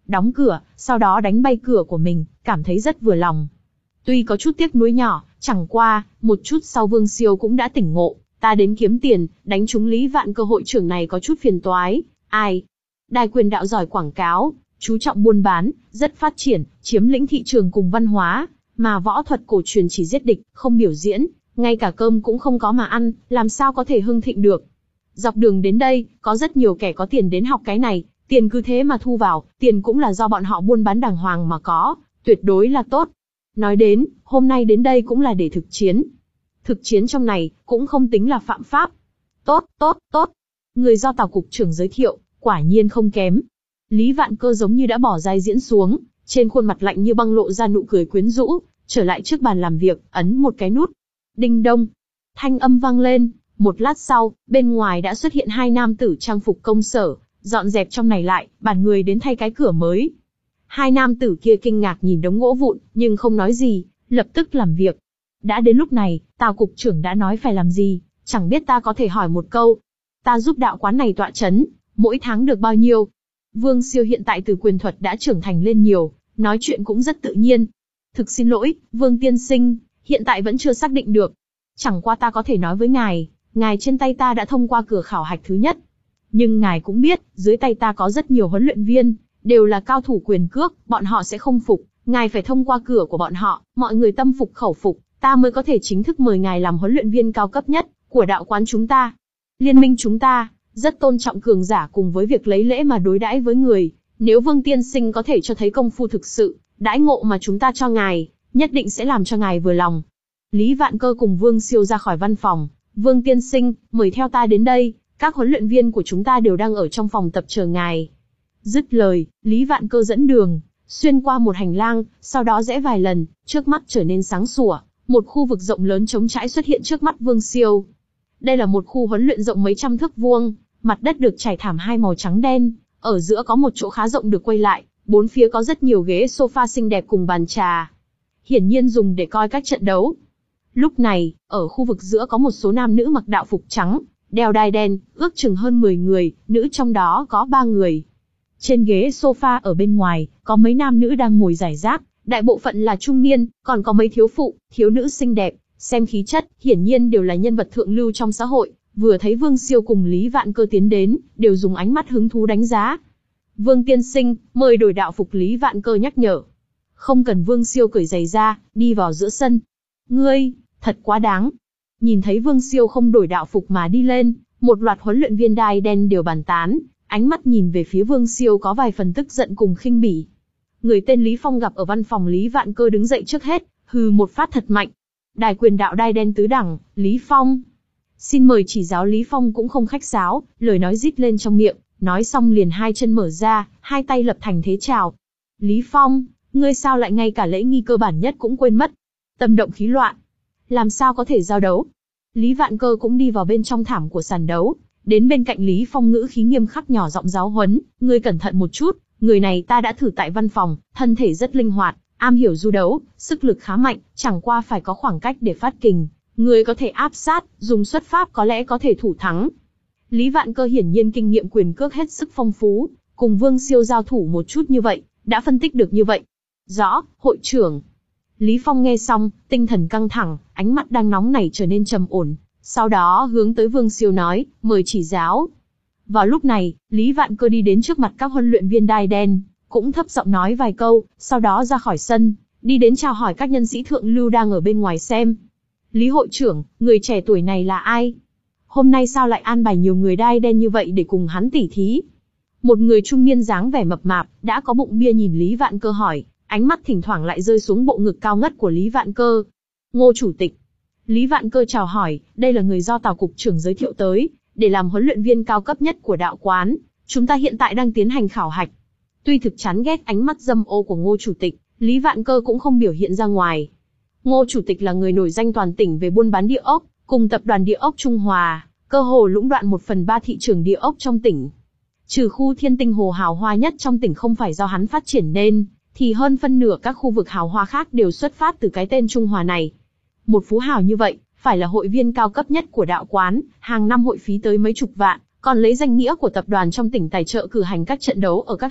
đóng cửa, sau đó đánh bay cửa của mình, cảm thấy rất vừa lòng. Tuy có chút tiếc nuối nhỏ, chẳng qua, một chút sau Vương Siêu cũng đã tỉnh ngộ, ta đến kiếm tiền, đánh trúng Lý Vạn Cơ hội trưởng này có chút phiền toái. Ai? Đài quyền đạo giỏi quảng cáo, chú trọng buôn bán, rất phát triển, chiếm lĩnh thị trường cùng văn hóa, mà võ thuật cổ truyền chỉ giết địch, không biểu diễn, ngay cả cơm cũng không có mà ăn, làm sao có thể hưng thịnh được. Dọc đường đến đây, có rất nhiều kẻ có tiền đến học cái này, tiền cứ thế mà thu vào, tiền cũng là do bọn họ buôn bán đàng hoàng mà có, tuyệt đối là tốt. Nói đến, hôm nay đến đây cũng là để thực chiến. Thực chiến trong này, cũng không tính là phạm pháp. Tốt, tốt, tốt. Người do Tào cục trưởng giới thiệu, quả nhiên không kém. Lý Vạn Cơ giống như đã bỏ dai diễn xuống, trên khuôn mặt lạnh như băng lộ ra nụ cười quyến rũ, trở lại trước bàn làm việc, ấn một cái nút. Đinh đông. Thanh âm vang lên, một lát sau, bên ngoài đã xuất hiện hai nam tử trang phục công sở, dọn dẹp trong này lại, bàn người đến thay cái cửa mới. Hai nam tử kia kinh ngạc nhìn đống gỗ vụn, nhưng không nói gì, lập tức làm việc. Đã đến lúc này, Tào cục trưởng đã nói phải làm gì, chẳng biết ta có thể hỏi một câu. Ta giúp đạo quán này tọa chấn, mỗi tháng được bao nhiêu? Vương Siêu hiện tại từ quyền thuật đã trưởng thành lên nhiều, nói chuyện cũng rất tự nhiên. Thực xin lỗi, Vương tiên sinh, hiện tại vẫn chưa xác định được. Chẳng qua ta có thể nói với ngài, ngài trên tay ta đã thông qua cửa khảo hạch thứ nhất. Nhưng ngài cũng biết, dưới tay ta có rất nhiều huấn luyện viên, đều là cao thủ quyền cước, bọn họ sẽ không phục, ngài phải thông qua cửa của bọn họ, mọi người tâm phục khẩu phục, ta mới có thể chính thức mời ngài làm huấn luyện viên cao cấp nhất của đạo quán chúng ta. Liên minh chúng ta rất tôn trọng cường giả cùng với việc lấy lễ mà đối đãi với người, nếu Vương tiên sinh có thể cho thấy công phu thực sự, đãi ngộ mà chúng ta cho ngài, nhất định sẽ làm cho ngài vừa lòng. Lý Vạn Cơ cùng Vương Siêu ra khỏi văn phòng, Vương tiên sinh, mời theo ta đến đây, các huấn luyện viên của chúng ta đều đang ở trong phòng tập chờ ngài. Dứt lời, Lý Vạn Cơ dẫn đường, xuyên qua một hành lang, sau đó rẽ vài lần, trước mắt trở nên sáng sủa, một khu vực rộng lớn trống trải xuất hiện trước mắt Vương Siêu. Đây là một khu huấn luyện rộng mấy trăm thước vuông, mặt đất được trải thảm hai màu trắng đen, ở giữa có một chỗ khá rộng được quay lại, bốn phía có rất nhiều ghế sofa xinh đẹp cùng bàn trà. Hiển nhiên dùng để coi các trận đấu. Lúc này, ở khu vực giữa có một số nam nữ mặc đạo phục trắng, đeo đai đen, ước chừng hơn mười người, nữ trong đó có ba người. Trên ghế sofa ở bên ngoài, có mấy nam nữ đang ngồi rải rác, đại bộ phận là trung niên, còn có mấy thiếu phụ, thiếu nữ xinh đẹp, xem khí chất, hiển nhiên đều là nhân vật thượng lưu trong xã hội, vừa thấy Vương Siêu cùng Lý Vạn Cơ tiến đến, đều dùng ánh mắt hứng thú đánh giá. Vương tiên sinh, mời đổi đạo phục. Lý Vạn Cơ nhắc nhở. Không cần. Vương Siêu cởi giày ra, đi vào giữa sân. Ngươi, thật quá đáng. Nhìn thấy Vương Siêu không đổi đạo phục mà đi lên, một loạt huấn luyện viên đai đen đều bàn tán, ánh mắt nhìn về phía Vương Siêu có vài phần tức giận cùng khinh bỉ. Người tên Lý Phong gặp ở văn phòng Lý Vạn Cơ đứng dậy trước hết, hừ một phát thật mạnh. Đài quyền đạo đai đen tứ đẳng, Lý Phong. Xin mời chỉ giáo. Lý Phong cũng không khách sáo, lời nói rít lên trong miệng, nói xong liền hai chân mở ra, hai tay lập thành thế chào. Lý Phong, ngươi sao lại ngay cả lễ nghi cơ bản nhất cũng quên mất? Tâm động khí loạn, làm sao có thể giao đấu? Lý Vạn Cơ cũng đi vào bên trong thảm của sàn đấu, đến bên cạnh Lý Phong ngữ khí nghiêm khắc nhỏ giọng giáo huấn, ngươi cẩn thận một chút, người này ta đã thử tại văn phòng, thân thể rất linh hoạt, am hiểu du đấu, sức lực khá mạnh, chẳng qua phải có khoảng cách để phát kình, người có thể áp sát, dùng xuất pháp có lẽ có thể thủ thắng. Lý Vạn Cơ hiển nhiên kinh nghiệm quyền cước hết sức phong phú, cùng Vương Siêu giao thủ một chút như vậy, đã phân tích được như vậy. Rõ, hội trưởng. Lý Phong nghe xong, tinh thần căng thẳng, ánh mắt đang nóng nảy trở nên trầm ổn, sau đó hướng tới Vương Siêu nói, mời chỉ giáo. Vào lúc này, Lý Vạn Cơ đi đến trước mặt các huấn luyện viên đai đen, cũng thấp giọng nói vài câu, sau đó ra khỏi sân, đi đến chào hỏi các nhân sĩ thượng lưu đang ở bên ngoài xem. Lý hội trưởng, người trẻ tuổi này là ai? Hôm nay sao lại an bài nhiều người đai đen như vậy để cùng hắn tỉ thí? Một người trung niên dáng vẻ mập mạp, đã có bụng bia nhìn Lý Vạn Cơ hỏi, ánh mắt thỉnh thoảng lại rơi xuống bộ ngực cao ngất của Lý Vạn Cơ. Ngô chủ tịch. Lý Vạn Cơ chào hỏi, đây là người do Tào cục trưởng giới thiệu tới, để làm huấn luyện viên cao cấp nhất của đạo quán, chúng ta hiện tại đang tiến hành khảo hạch. Tuy thực chán ghét ánh mắt dâm ô của Ngô chủ tịch, Lý Vạn Cơ cũng không biểu hiện ra ngoài. Ngô chủ tịch là người nổi danh toàn tỉnh về buôn bán địa ốc, cùng tập đoàn Địa ốc Trung Hòa, cơ hồ lũng đoạn một phần ba thị trường địa ốc trong tỉnh. Trừ khu Thiên Tinh Hồ hào hoa nhất trong tỉnh không phải do hắn phát triển nên, thì hơn phân nửa các khu vực hào hoa khác đều xuất phát từ cái tên Trung Hòa này. Một phú hào như vậy, phải là hội viên cao cấp nhất của đạo quán, hàng năm hội phí tới mấy chục vạn, còn lấy danh nghĩa của tập đoàn trong tỉnh tài trợ cử hành các trận đấu ở các hạng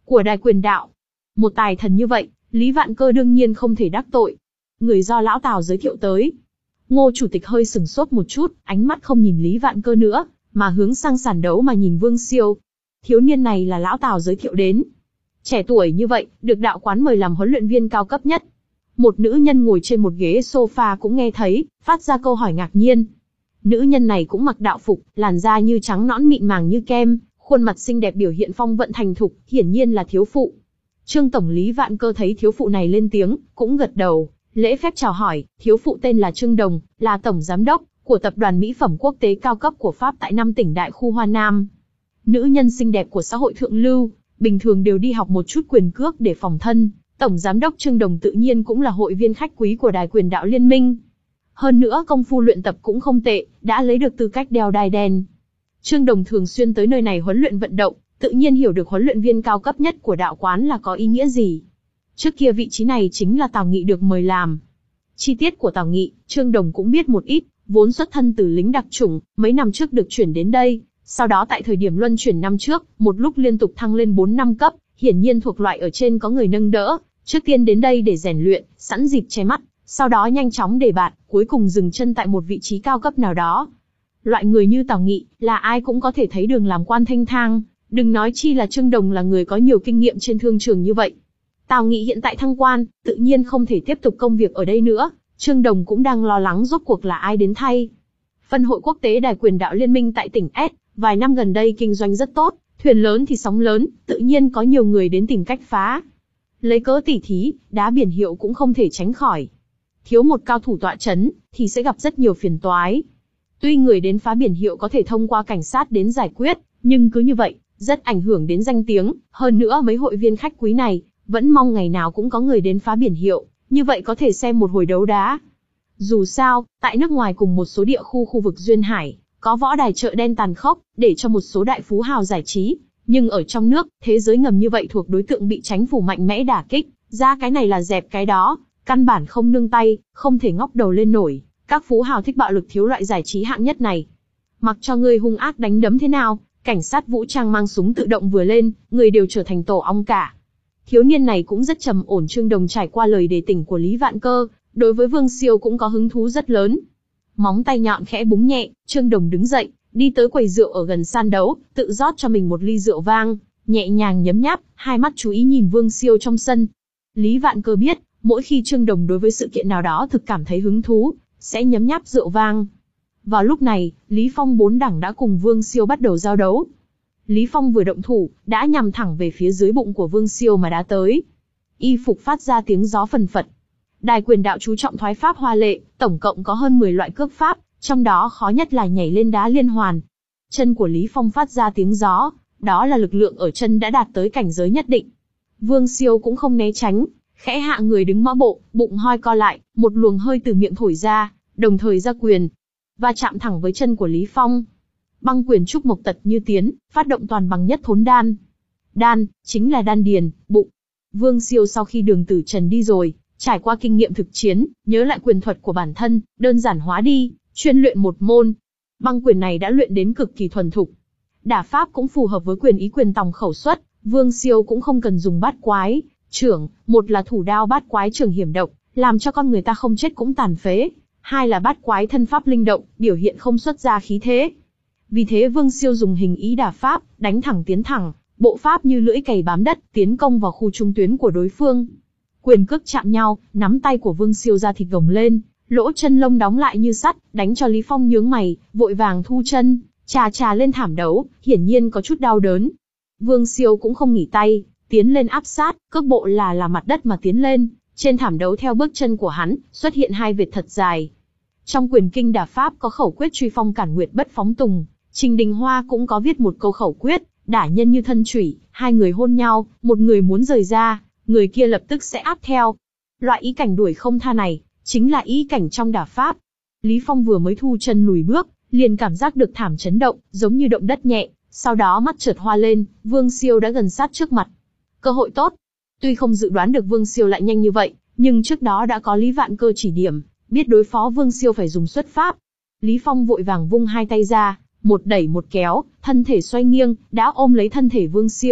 của Đài Quyền Đạo. Một tài thần như vậy, Lý Vạn Cơ đương nhiên không thể đắc tội. Người do lão Tào giới thiệu tới. Ngô chủ tịch hơi sừng sốt một chút, ánh mắt không nhìn Lý Vạn Cơ nữa, mà hướng sang sàn đấu mà nhìn Vương Siêu. Thiếu niên này là lão Tào giới thiệu đến. Trẻ tuổi như vậy, được đạo quán mời làm huấn luyện viên cao cấp nhất. Một nữ nhân ngồi trên một ghế sofa cũng nghe thấy, phát ra câu hỏi ngạc nhiên. Nữ nhân này cũng mặc đạo phục, làn da như trắng nõn mịn màng như kem, khuôn mặt xinh đẹp biểu hiện phong vận thành thục, hiển nhiên là thiếu phụ. Trương tổng Lý Vạn Cơ thấy thiếu phụ này lên tiếng, cũng gật đầu, lễ phép chào hỏi. Thiếu phụ tên là Trương Đồng, là tổng giám đốc của tập đoàn mỹ phẩm quốc tế cao cấp của Pháp tại năm tỉnh đại khu Hoa Nam. Nữ nhân xinh đẹp của xã hội thượng lưu, bình thường đều đi học một chút quyền cước để phòng thân. Tổng giám đốc Trương Đồng tự nhiên cũng là hội viên khách quý của Đài Quyền Đạo Liên minh. Hơn nữa công phu luyện tập cũng không tệ, đã lấy được tư cách đeo đai đen. Trương Đồng thường xuyên tới nơi này huấn luyện vận động, tự nhiên hiểu được huấn luyện viên cao cấp nhất của đạo quán là có ý nghĩa gì. Trước kia vị trí này chính là Tào Nghị được mời làm. Chi tiết của Tào Nghị, Trương Đồng cũng biết một ít, vốn xuất thân từ lính đặc chủng, mấy năm trước được chuyển đến đây, sau đó tại thời điểm luân chuyển năm trước, một lúc liên tục thăng lên bốn năm cấp, hiển nhiên thuộc loại ở trên có người nâng đỡ, trước tiên đến đây để rèn luyện, sẵn dịp che mắt, sau đó nhanh chóng đề bạt, cuối cùng dừng chân tại một vị trí cao cấp nào đó. Loại người như Tào Nghị, là ai cũng có thể thấy đường làm quan thanh thang, đừng nói chi là Trương Đồng là người có nhiều kinh nghiệm trên thương trường như vậy. Tào Nghị hiện tại thăng quan, tự nhiên không thể tiếp tục công việc ở đây nữa, Trương Đồng cũng đang lo lắng rốt cuộc là ai đến thay. Phân hội quốc tế Đài Quyền Đạo Liên minh tại tỉnh S, vài năm gần đây kinh doanh rất tốt, thuyền lớn thì sóng lớn, tự nhiên có nhiều người đến tìm cách phá. Lấy cớ tỉ thí, đá biển hiệu cũng không thể tránh khỏi. Thiếu một cao thủ tọa chấn, thì sẽ gặp rất nhiều phiền toái. Tuy người đến phá biển hiệu có thể thông qua cảnh sát đến giải quyết, nhưng cứ như vậy, rất ảnh hưởng đến danh tiếng. Hơn nữa mấy hội viên khách quý này, vẫn mong ngày nào cũng có người đến phá biển hiệu, như vậy có thể xem một hồi đấu đá. Dù sao, tại nước ngoài cùng một số địa khu khu vực duyên hải, có võ đài chợ đen tàn khốc, để cho một số đại phú hào giải trí. Nhưng ở trong nước, thế giới ngầm như vậy thuộc đối tượng bị chính phủ mạnh mẽ đả kích, ra cái này là dẹp cái đó, căn bản không nương tay, không thể ngóc đầu lên nổi. Các phú hào thích bạo lực thiếu loại giải trí hạng nhất này. Mặc cho người hung ác đánh đấm thế nào, cảnh sát vũ trang mang súng tự động vừa lên, người đều trở thành tổ ong cả. Thiếu niên này cũng rất trầm ổn. Trương Đồng trải qua lời đề tỉnh của Lý Vạn Cơ, đối với Vương Siêu cũng có hứng thú rất lớn. Móng tay nhọn khẽ búng nhẹ, Trương Đồng đứng dậy, đi tới quầy rượu ở gần sàn đấu, tự rót cho mình một ly rượu vang, nhẹ nhàng nhấm nháp, hai mắt chú ý nhìn Vương Siêu trong sân. Lý Vạn Cơ biết, mỗi khi Trương Đồng đối với sự kiện nào đó thực cảm thấy hứng thú, sẽ nhấm nháp rượu vang. Vào lúc này, Lý Phong bốn đẳng đã cùng Vương Siêu bắt đầu giao đấu. Lý Phong vừa động thủ, đã nhằm thẳng về phía dưới bụng của Vương Siêu mà đá tới. Y phục phát ra tiếng gió phần phật. Đài Quyền Đạo chú trọng thoái pháp hoa lệ, tổng cộng có hơn mười loại cước pháp, trong đó khó nhất là nhảy lên đá liên hoàn. Chân của Lý Phong phát ra tiếng gió, đó là lực lượng ở chân đã đạt tới cảnh giới nhất định. Vương Siêu cũng không né tránh, khẽ hạ người đứng mõ bộ, bụng hoi co lại, một luồng hơi từ miệng thổi ra, đồng thời ra quyền, và chạm thẳng với chân của Lý Phong. Băng quyền trúc mộc tật như tiến, phát động toàn bằng nhất thốn đan. Đan, chính là đan điền, bụng. Vương Siêu sau khi Đường Tử Trần đi rồi, trải qua kinh nghiệm thực chiến, nhớ lại quyền thuật của bản thân, đơn giản hóa đi, chuyên luyện một môn. Băng quyền này đã luyện đến cực kỳ thuần thục. Đả pháp cũng phù hợp với quyền ý quyền tòng khẩu xuất, Vương Siêu cũng không cần dùng bát quái trưởng, một là thủ đao bát quái trưởng hiểm độc, làm cho con người ta không chết cũng tàn phế, hai là bát quái thân pháp linh động, biểu hiện không xuất ra khí thế. Vì thế Vương Siêu dùng hình ý đả pháp, đánh thẳng tiến thẳng, bộ pháp như lưỡi cày bám đất, tiến công vào khu trung tuyến của đối phương. Quyền cước chạm nhau, nắm tay của Vương Siêu ra thịt gồng lên, lỗ chân lông đóng lại như sắt, đánh cho Lý Phong nhướng mày, vội vàng thu chân, chà chà lên thảm đấu, hiển nhiên có chút đau đớn. Vương Siêu cũng không nghỉ tay, tiến lên áp sát, cước bộ là là mặt đất mà tiến lên, trên thảm đấu theo bước chân của hắn, xuất hiện hai vệt thật dài. Trong quyền kinh đả pháp có khẩu quyết truy phong cản nguyệt bất phóng tùng, Trình Đình Hoa cũng có viết một câu khẩu quyết, đả nhân như thân chủy, hai người hôn nhau, một người muốn rời ra, người kia lập tức sẽ áp theo. Loại ý cảnh đuổi không tha này, chính là ý cảnh trong đả pháp. Lý Phong vừa mới thu chân lùi bước, liền cảm giác được thảm chấn động, giống như động đất nhẹ, sau đó mắt chợt hoa lên, Vương Siêu đã gần sát trước mặt. Cơ hội tốt. Tuy không dự đoán được Vương Siêu lại nhanh như vậy, nhưng trước đó đã có Lý Vạn Cơ chỉ điểm, biết đối phó Vương Siêu phải dùng xuất pháp. Lý Phong vội vàng vung hai tay ra, một đẩy một kéo, thân thể xoay nghiêng, đã ôm lấy thân thể Vương Siêu,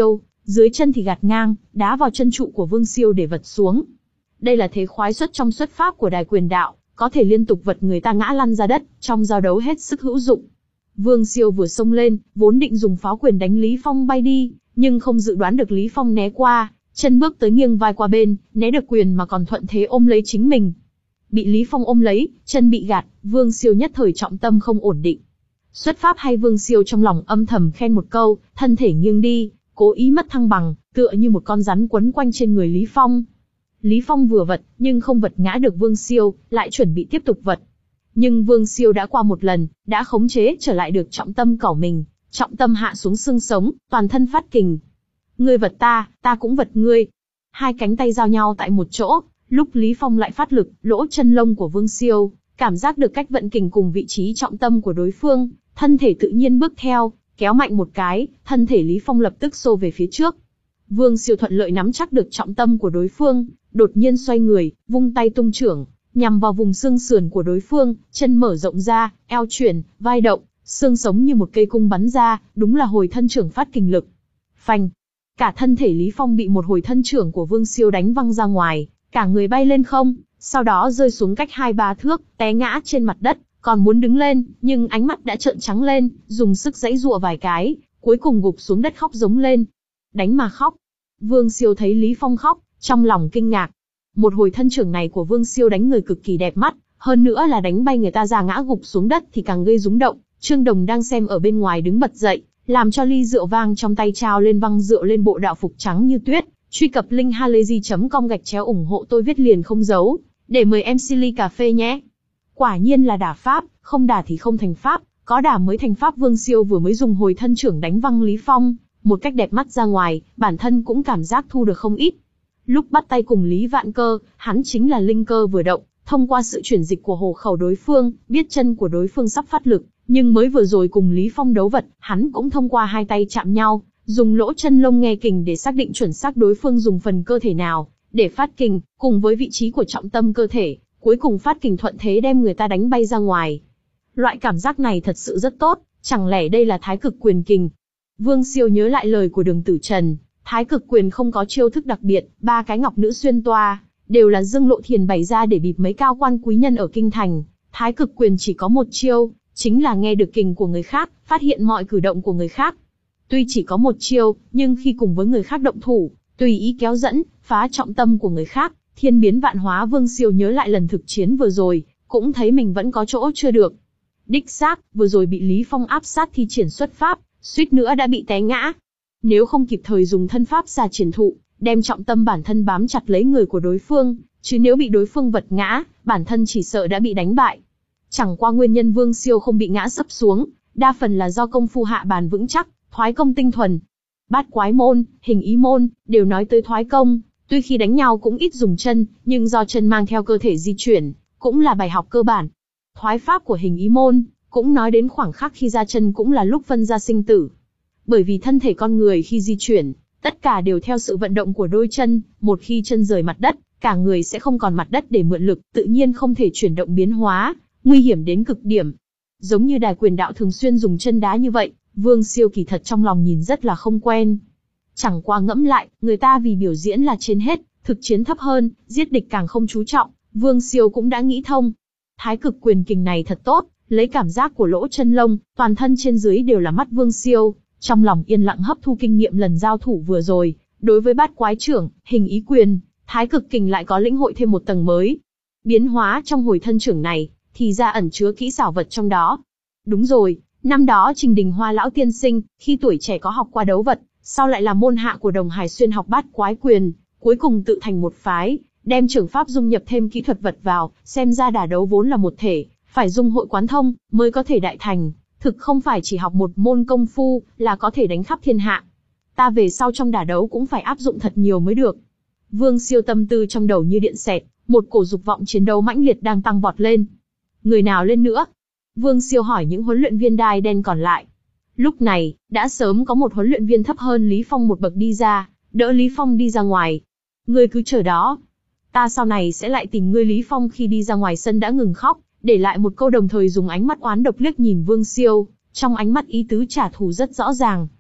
dưới chân thì gạt ngang, đá vào chân trụ của Vương Siêu để vật xuống. Đây là thế khoái xuất trong xuất pháp của Đài Quyền Đạo, có thể liên tục vật người ta ngã lăn ra đất, trong giao đấu hết sức hữu dụng. Vương Siêu vừa xông lên, vốn định dùng pháo quyền đánh Lý Phong bay đi, nhưng không dự đoán được Lý Phong né qua, chân bước tới nghiêng vai qua bên, né được quyền mà còn thuận thế ôm lấy chính mình. Bị Lý Phong ôm lấy, chân bị gạt, Vương Siêu nhất thời trọng tâm không ổn định. Xuất pháp hay, Vương Siêu trong lòng âm thầm khen một câu, thân thể nghiêng đi, cố ý mất thăng bằng, tựa như một con rắn quấn quanh trên người Lý Phong. Lý Phong vừa vật, nhưng không vật ngã được Vương Siêu, lại chuẩn bị tiếp tục vật. Nhưng Vương Siêu đã qua một lần, đã khống chế trở lại được trọng tâm cẩu mình, trọng tâm hạ xuống xương sống, toàn thân phát kình. Ngươi vật ta, ta cũng vật ngươi. Hai cánh tay giao nhau tại một chỗ, lúc Lý Phong lại phát lực, lỗ chân lông của Vương Siêu, cảm giác được cách vận kình cùng vị trí trọng tâm của đối phương, thân thể tự nhiên bước theo, kéo mạnh một cái, thân thể Lý Phong lập tức xô về phía trước. Vương Siêu thuận lợi nắm chắc được trọng tâm của đối phương, đột nhiên xoay người, vung tay tung chưởng, nhằm vào vùng xương sườn của đối phương, chân mở rộng ra, eo chuyển, vai động, xương sống như một cây cung bắn ra, đúng là hồi thân chưởng phát kình lực. Phanh! Cả thân thể Lý Phong bị một hồi thân chưởng của Vương Siêu đánh văng ra ngoài, cả người bay lên không, sau đó rơi xuống cách hai ba thước, té ngã trên mặt đất, còn muốn đứng lên, nhưng ánh mắt đã trợn trắng lên, dùng sức giãy giụa vài cái, cuối cùng gục xuống đất khóc giống lên. Đánh mà khóc. Vương Siêu thấy Lý Phong khóc, trong lòng kinh ngạc. Một hồi thân chưởng này của Vương Siêu đánh người cực kỳ đẹp mắt, hơn nữa là đánh bay người ta ra ngã gục xuống đất thì càng gây rúng động. Trương Đồng đang xem ở bên ngoài đứng bật dậy, làm cho ly rượu vang trong tay trao lên văng rượu lên bộ đạo phục trắng như tuyết. Truy cập link halayzi chấm com gạch chéo ủng hộ tôi viết liền không giấu, để mời em xê ly cà phê nhé. Quả nhiên là đả pháp, không đả thì không thành pháp, có đả mới thành pháp. Vương Siêu vừa mới dùng hồi thân chưởng đánh văng Lý Phong, một cách đẹp mắt ra ngoài, bản thân cũng cảm giác thu được không ít. Lúc bắt tay cùng Lý Vạn Cơ, hắn chính là linh cơ vừa động, thông qua sự chuyển dịch của hồ khẩu đối phương, biết chân của đối phương sắp phát lực, nhưng mới vừa rồi cùng Lý Phong đấu vật, hắn cũng thông qua hai tay chạm nhau, dùng lỗ chân lông nghe kình để xác định chuẩn xác đối phương dùng phần cơ thể nào để phát kình, cùng với vị trí của trọng tâm cơ thể, cuối cùng phát kình thuận thế đem người ta đánh bay ra ngoài. Loại cảm giác này thật sự rất tốt, chẳng lẽ đây là Thái Cực Quyền kình? Vương Siêu nhớ lại lời của Đường Tử Trần, Thái Cực Quyền không có chiêu thức đặc biệt, ba cái ngọc nữ xuyên toa, đều là Dương Lộ Thiền bày ra để bịp mấy cao quan quý nhân ở kinh thành. Thái Cực Quyền chỉ có một chiêu, chính là nghe được kình của người khác, phát hiện mọi cử động của người khác. Tuy chỉ có một chiêu, nhưng khi cùng với người khác động thủ, tùy ý kéo dẫn, phá trọng tâm của người khác, thiên biến vạn hóa. Vương Siêu nhớ lại lần thực chiến vừa rồi, cũng thấy mình vẫn có chỗ chưa được. Đích xác, vừa rồi bị Lý Phong áp sát thi triển xuất pháp, suýt nữa đã bị té ngã. Nếu không kịp thời dùng thân pháp xà triển thụ, đem trọng tâm bản thân bám chặt lấy người của đối phương, chứ nếu bị đối phương vật ngã, bản thân chỉ sợ đã bị đánh bại. Chẳng qua nguyên nhân Vương Siêu không bị ngã sấp xuống, đa phần là do công phu hạ bàn vững chắc, thoái công tinh thuần. Bát quái môn, hình ý môn, đều nói tới thoái công, tuy khi đánh nhau cũng ít dùng chân, nhưng do chân mang theo cơ thể di chuyển, cũng là bài học cơ bản. Thoái pháp của hình ý môn, cũng nói đến khoảng khắc khi ra chân cũng là lúc phân ra sinh tử. Bởi vì thân thể con người khi di chuyển, tất cả đều theo sự vận động của đôi chân, một khi chân rời mặt đất, cả người sẽ không còn mặt đất để mượn lực, tự nhiên không thể chuyển động biến hóa, nguy hiểm đến cực điểm. Giống như Đài Quyền Đạo thường xuyên dùng chân đá như vậy, Vương Siêu kỳ thật trong lòng nhìn rất là không quen. Chẳng qua ngẫm lại, người ta vì biểu diễn là trên hết, thực chiến thấp hơn, giết địch càng không chú trọng, Vương Siêu cũng đã nghĩ thông. Thái Cực Quyền kình này thật tốt, lấy cảm giác của lỗ chân lông, toàn thân trên dưới đều là mắt. Vương Siêu trong lòng yên lặng hấp thu kinh nghiệm lần giao thủ vừa rồi, đối với bát quái trưởng, hình ý quyền, Thái Cực kình lại có lĩnh hội thêm một tầng mới. Biến hóa trong hồi thân trưởng này, thì ra ẩn chứa kỹ xảo vật trong đó. Đúng rồi, năm đó Trình Đình Hoa lão tiên sinh, khi tuổi trẻ có học qua đấu vật, sau lại là môn hạ của Đồng Hải Xuyên học bát quái quyền, cuối cùng tự thành một phái, đem trưởng pháp dung nhập thêm kỹ thuật vật vào, xem ra đả đấu vốn là một thể, phải dung hội quán thông, mới có thể đại thành, thực không phải chỉ học một môn công phu, là có thể đánh khắp thiên hạ. Ta về sau trong đả đấu cũng phải áp dụng thật nhiều mới được. Vương Siêu tâm tư trong đầu như điện xẹt, một cổ dục vọng chiến đấu mãnh liệt đang tăng vọt lên. Người nào lên nữa? Vương Siêu hỏi những huấn luyện viên đai đen còn lại. Lúc này, đã sớm có một huấn luyện viên thấp hơn Lý Phong một bậc đi ra, đỡ Lý Phong đi ra ngoài. Ngươi cứ chờ đó. Ta sau này sẽ lại tìm ngươi. Lý Phong khi đi ra ngoài sân đã ngừng khóc, để lại một câu đồng thời dùng ánh mắt oán độc liếc nhìn Vương Siêu, trong ánh mắt ý tứ trả thù rất rõ ràng.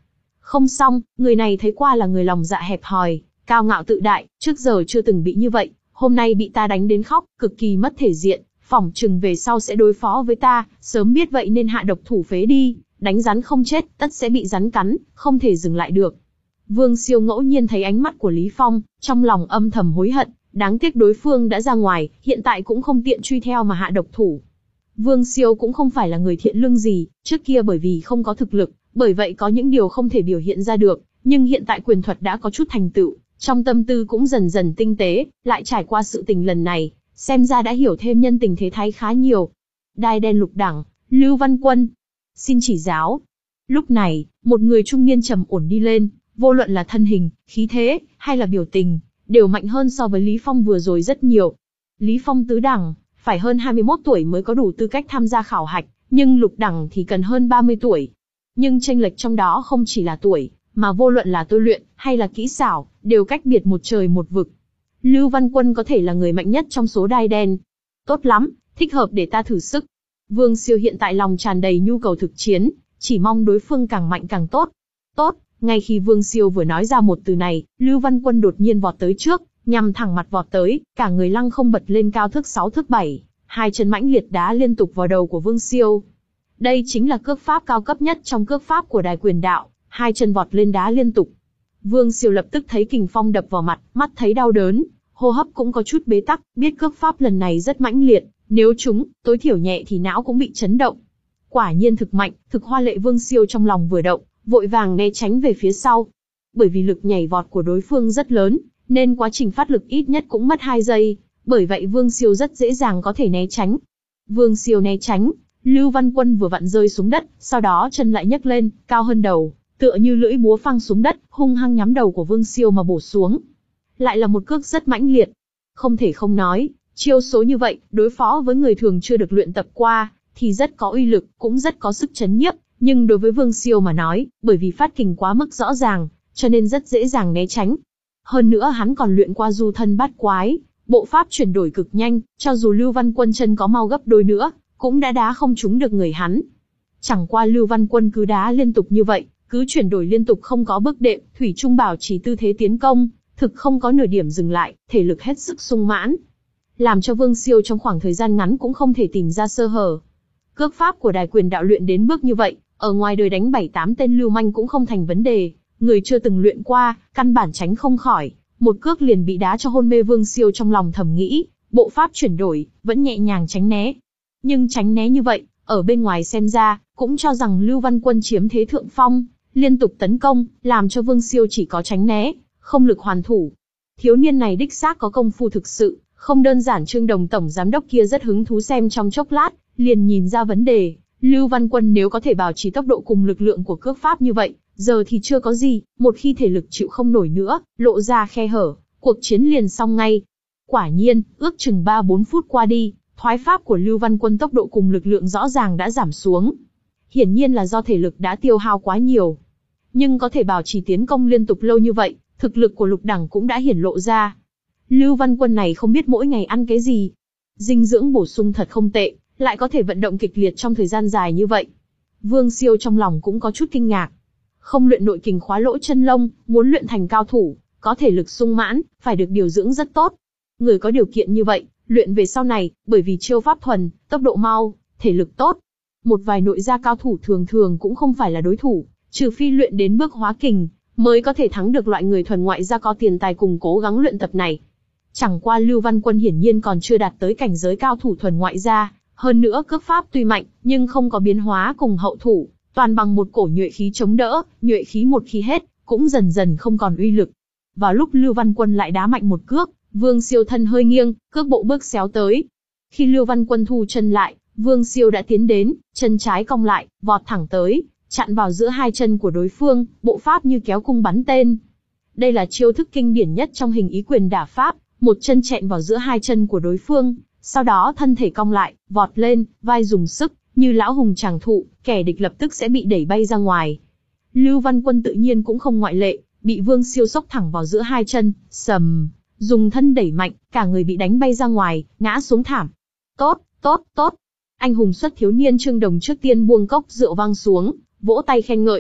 Không xong, người này thấy qua là người lòng dạ hẹp hòi, cao ngạo tự đại, trước giờ chưa từng bị như vậy, hôm nay bị ta đánh đến khóc, cực kỳ mất thể diện, phỏng chừng về sau sẽ đối phó với ta, sớm biết vậy nên hạ độc thủ phế đi, đánh rắn không chết, tất sẽ bị rắn cắn, không thể dừng lại được. Vương Siêu ngẫu nhiên thấy ánh mắt của Lý Phong, trong lòng âm thầm hối hận, đáng tiếc đối phương đã ra ngoài, hiện tại cũng không tiện truy theo mà hạ độc thủ. Vương Siêu cũng không phải là người thiện lương gì, trước kia bởi vì không có thực lực, bởi vậy có những điều không thể biểu hiện ra được, nhưng hiện tại quyền thuật đã có chút thành tựu, trong tâm tư cũng dần dần tinh tế, lại trải qua sự tình lần này, xem ra đã hiểu thêm nhân tình thế thái khá nhiều. Đai đen lục đẳng, Lưu Văn Quân, xin chỉ giáo. Lúc này, một người trung niên trầm ổn đi lên, vô luận là thân hình, khí thế, hay là biểu tình, đều mạnh hơn so với Lý Phong vừa rồi rất nhiều. Lý Phong tứ đẳng, phải hơn hai mươi mốt tuổi mới có đủ tư cách tham gia khảo hạch, nhưng lục đẳng thì cần hơn ba mươi tuổi. Nhưng chênh lệch trong đó không chỉ là tuổi, mà vô luận là tôi luyện, hay là kỹ xảo, đều cách biệt một trời một vực. Lưu Văn Quân có thể là người mạnh nhất trong số đai đen. Tốt lắm, thích hợp để ta thử sức. Vương Siêu hiện tại lòng tràn đầy nhu cầu thực chiến, chỉ mong đối phương càng mạnh càng tốt. Tốt, ngay khi Vương Siêu vừa nói ra một từ này, Lưu Văn Quân đột nhiên vọt tới trước, nhằm thẳng mặt vọt tới, cả người lăng không bật lên cao thước sáu thước bảy, hai chân mãnh liệt đá liên tục vào đầu của Vương Siêu. Đây chính là cước pháp cao cấp nhất trong cước pháp của Đài Quyền Đạo, hai chân vọt lên đá liên tục. Vương Siêu lập tức thấy kình phong đập vào mặt, mắt thấy đau đớn, hô hấp cũng có chút bế tắc, biết cước pháp lần này rất mãnh liệt, nếu trúng, tối thiểu nhẹ thì não cũng bị chấn động. Quả nhiên thực mạnh, thực hoa lệ. Vương Siêu trong lòng vừa động, vội vàng né tránh về phía sau. Bởi vì lực nhảy vọt của đối phương rất lớn, nên quá trình phát lực ít nhất cũng mất hai giây, bởi vậy Vương Siêu rất dễ dàng có thể né tránh. Vương Siêu né tránh, Lưu Văn Quân vừa vặn rơi xuống đất, sau đó chân lại nhấc lên, cao hơn đầu, tựa như lưỡi búa phăng xuống đất, hung hăng nhắm đầu của Vương Siêu mà bổ xuống. Lại là một cước rất mãnh liệt. Không thể không nói, chiêu số như vậy, đối phó với người thường chưa được luyện tập qua, thì rất có uy lực, cũng rất có sức chấn nhiếp, nhưng đối với Vương Siêu mà nói, bởi vì phát kình quá mức rõ ràng, cho nên rất dễ dàng né tránh. Hơn nữa hắn còn luyện qua du thân bát quái, bộ pháp chuyển đổi cực nhanh, cho dù Lưu Văn Quân chân có mau gấp đôi nữa, cũng đã đá không trúng được người hắn. Chẳng qua Lưu Văn Quân cứ đá liên tục như vậy, cứ chuyển đổi liên tục không có bước đệm, thủy chung bảo trì tư thế tiến công, thực không có nửa điểm dừng lại, thể lực hết sức sung mãn, làm cho Vương Siêu trong khoảng thời gian ngắn cũng không thể tìm ra sơ hở. Cước pháp của Đài Quyền Đạo luyện đến bước như vậy, ở ngoài đời đánh bảy tám tên lưu manh cũng không thành vấn đề, người chưa từng luyện qua, căn bản tránh không khỏi, một cước liền bị đá cho hôn mê. Vương Siêu trong lòng thầm nghĩ, bộ pháp chuyển đổi, vẫn nhẹ nhàng tránh né. Nhưng tránh né như vậy, ở bên ngoài xem ra, cũng cho rằng Lưu Văn Quân chiếm thế thượng phong, liên tục tấn công, làm cho Vương Siêu chỉ có tránh né, không lực hoàn thủ. Thiếu niên này đích xác có công phu thực sự, không đơn giản. Trương Đồng tổng giám đốc kia rất hứng thú xem trong chốc lát, liền nhìn ra vấn đề. Lưu Văn Quân nếu có thể bảo trì tốc độ cùng lực lượng của cước pháp như vậy, giờ thì chưa có gì, một khi thể lực chịu không nổi nữa, lộ ra khe hở, cuộc chiến liền xong ngay. Quả nhiên, ước chừng ba bốn phút qua đi, thoái pháp của Lưu Văn Quân tốc độ cùng lực lượng rõ ràng đã giảm xuống. Hiển nhiên là do thể lực đã tiêu hao quá nhiều. Nhưng có thể bảo trì tiến công liên tục lâu như vậy, thực lực của lục đẳng cũng đã hiển lộ ra. Lưu Văn Quân này không biết mỗi ngày ăn cái gì. Dinh dưỡng bổ sung thật không tệ, lại có thể vận động kịch liệt trong thời gian dài như vậy. Vương Siêu trong lòng cũng có chút kinh ngạc. Không luyện nội kình khóa lỗ chân lông, muốn luyện thành cao thủ, có thể lực sung mãn, phải được điều dưỡng rất tốt. Người có điều kiện như vậy, luyện về sau này, bởi vì chiêu pháp thuần, tốc độ mau, thể lực tốt. Một vài nội gia cao thủ thường thường cũng không phải là đối thủ, trừ phi luyện đến bước hóa kình, mới có thể thắng được loại người thuần ngoại gia có tiền tài cùng cố gắng luyện tập này. Chẳng qua Lưu Văn Quân hiển nhiên còn chưa đạt tới cảnh giới cao thủ thuần ngoại gia, hơn nữa cước pháp tuy mạnh, nhưng không có biến hóa cùng hậu thủ, toàn bằng một cổ nhuệ khí chống đỡ, nhuệ khí một khi hết, cũng dần dần không còn uy lực. Vào lúc Lưu Văn Quân lại đá mạnh một cước, Vương Siêu thân hơi nghiêng, cước bộ bước xéo tới. Khi Lưu Văn Quân thu chân lại, Vương Siêu đã tiến đến, chân trái cong lại, vọt thẳng tới, chặn vào giữa hai chân của đối phương, bộ pháp như kéo cung bắn tên. Đây là chiêu thức kinh điển nhất trong hình ý quyền đả pháp, một chân chẹn vào giữa hai chân của đối phương, sau đó thân thể cong lại, vọt lên, vai dùng sức, như lão hùng tràng thụ, kẻ địch lập tức sẽ bị đẩy bay ra ngoài. Lưu Văn Quân tự nhiên cũng không ngoại lệ, bị Vương Siêu sốc thẳng vào giữa hai chân, sầm, dùng thân đẩy mạnh, cả người bị đánh bay ra ngoài, ngã xuống thảm. Tốt, tốt, tốt. Anh hùng xuất thiếu niên Trương Đồng trước tiên buông cốc rượu vang xuống, vỗ tay khen ngợi.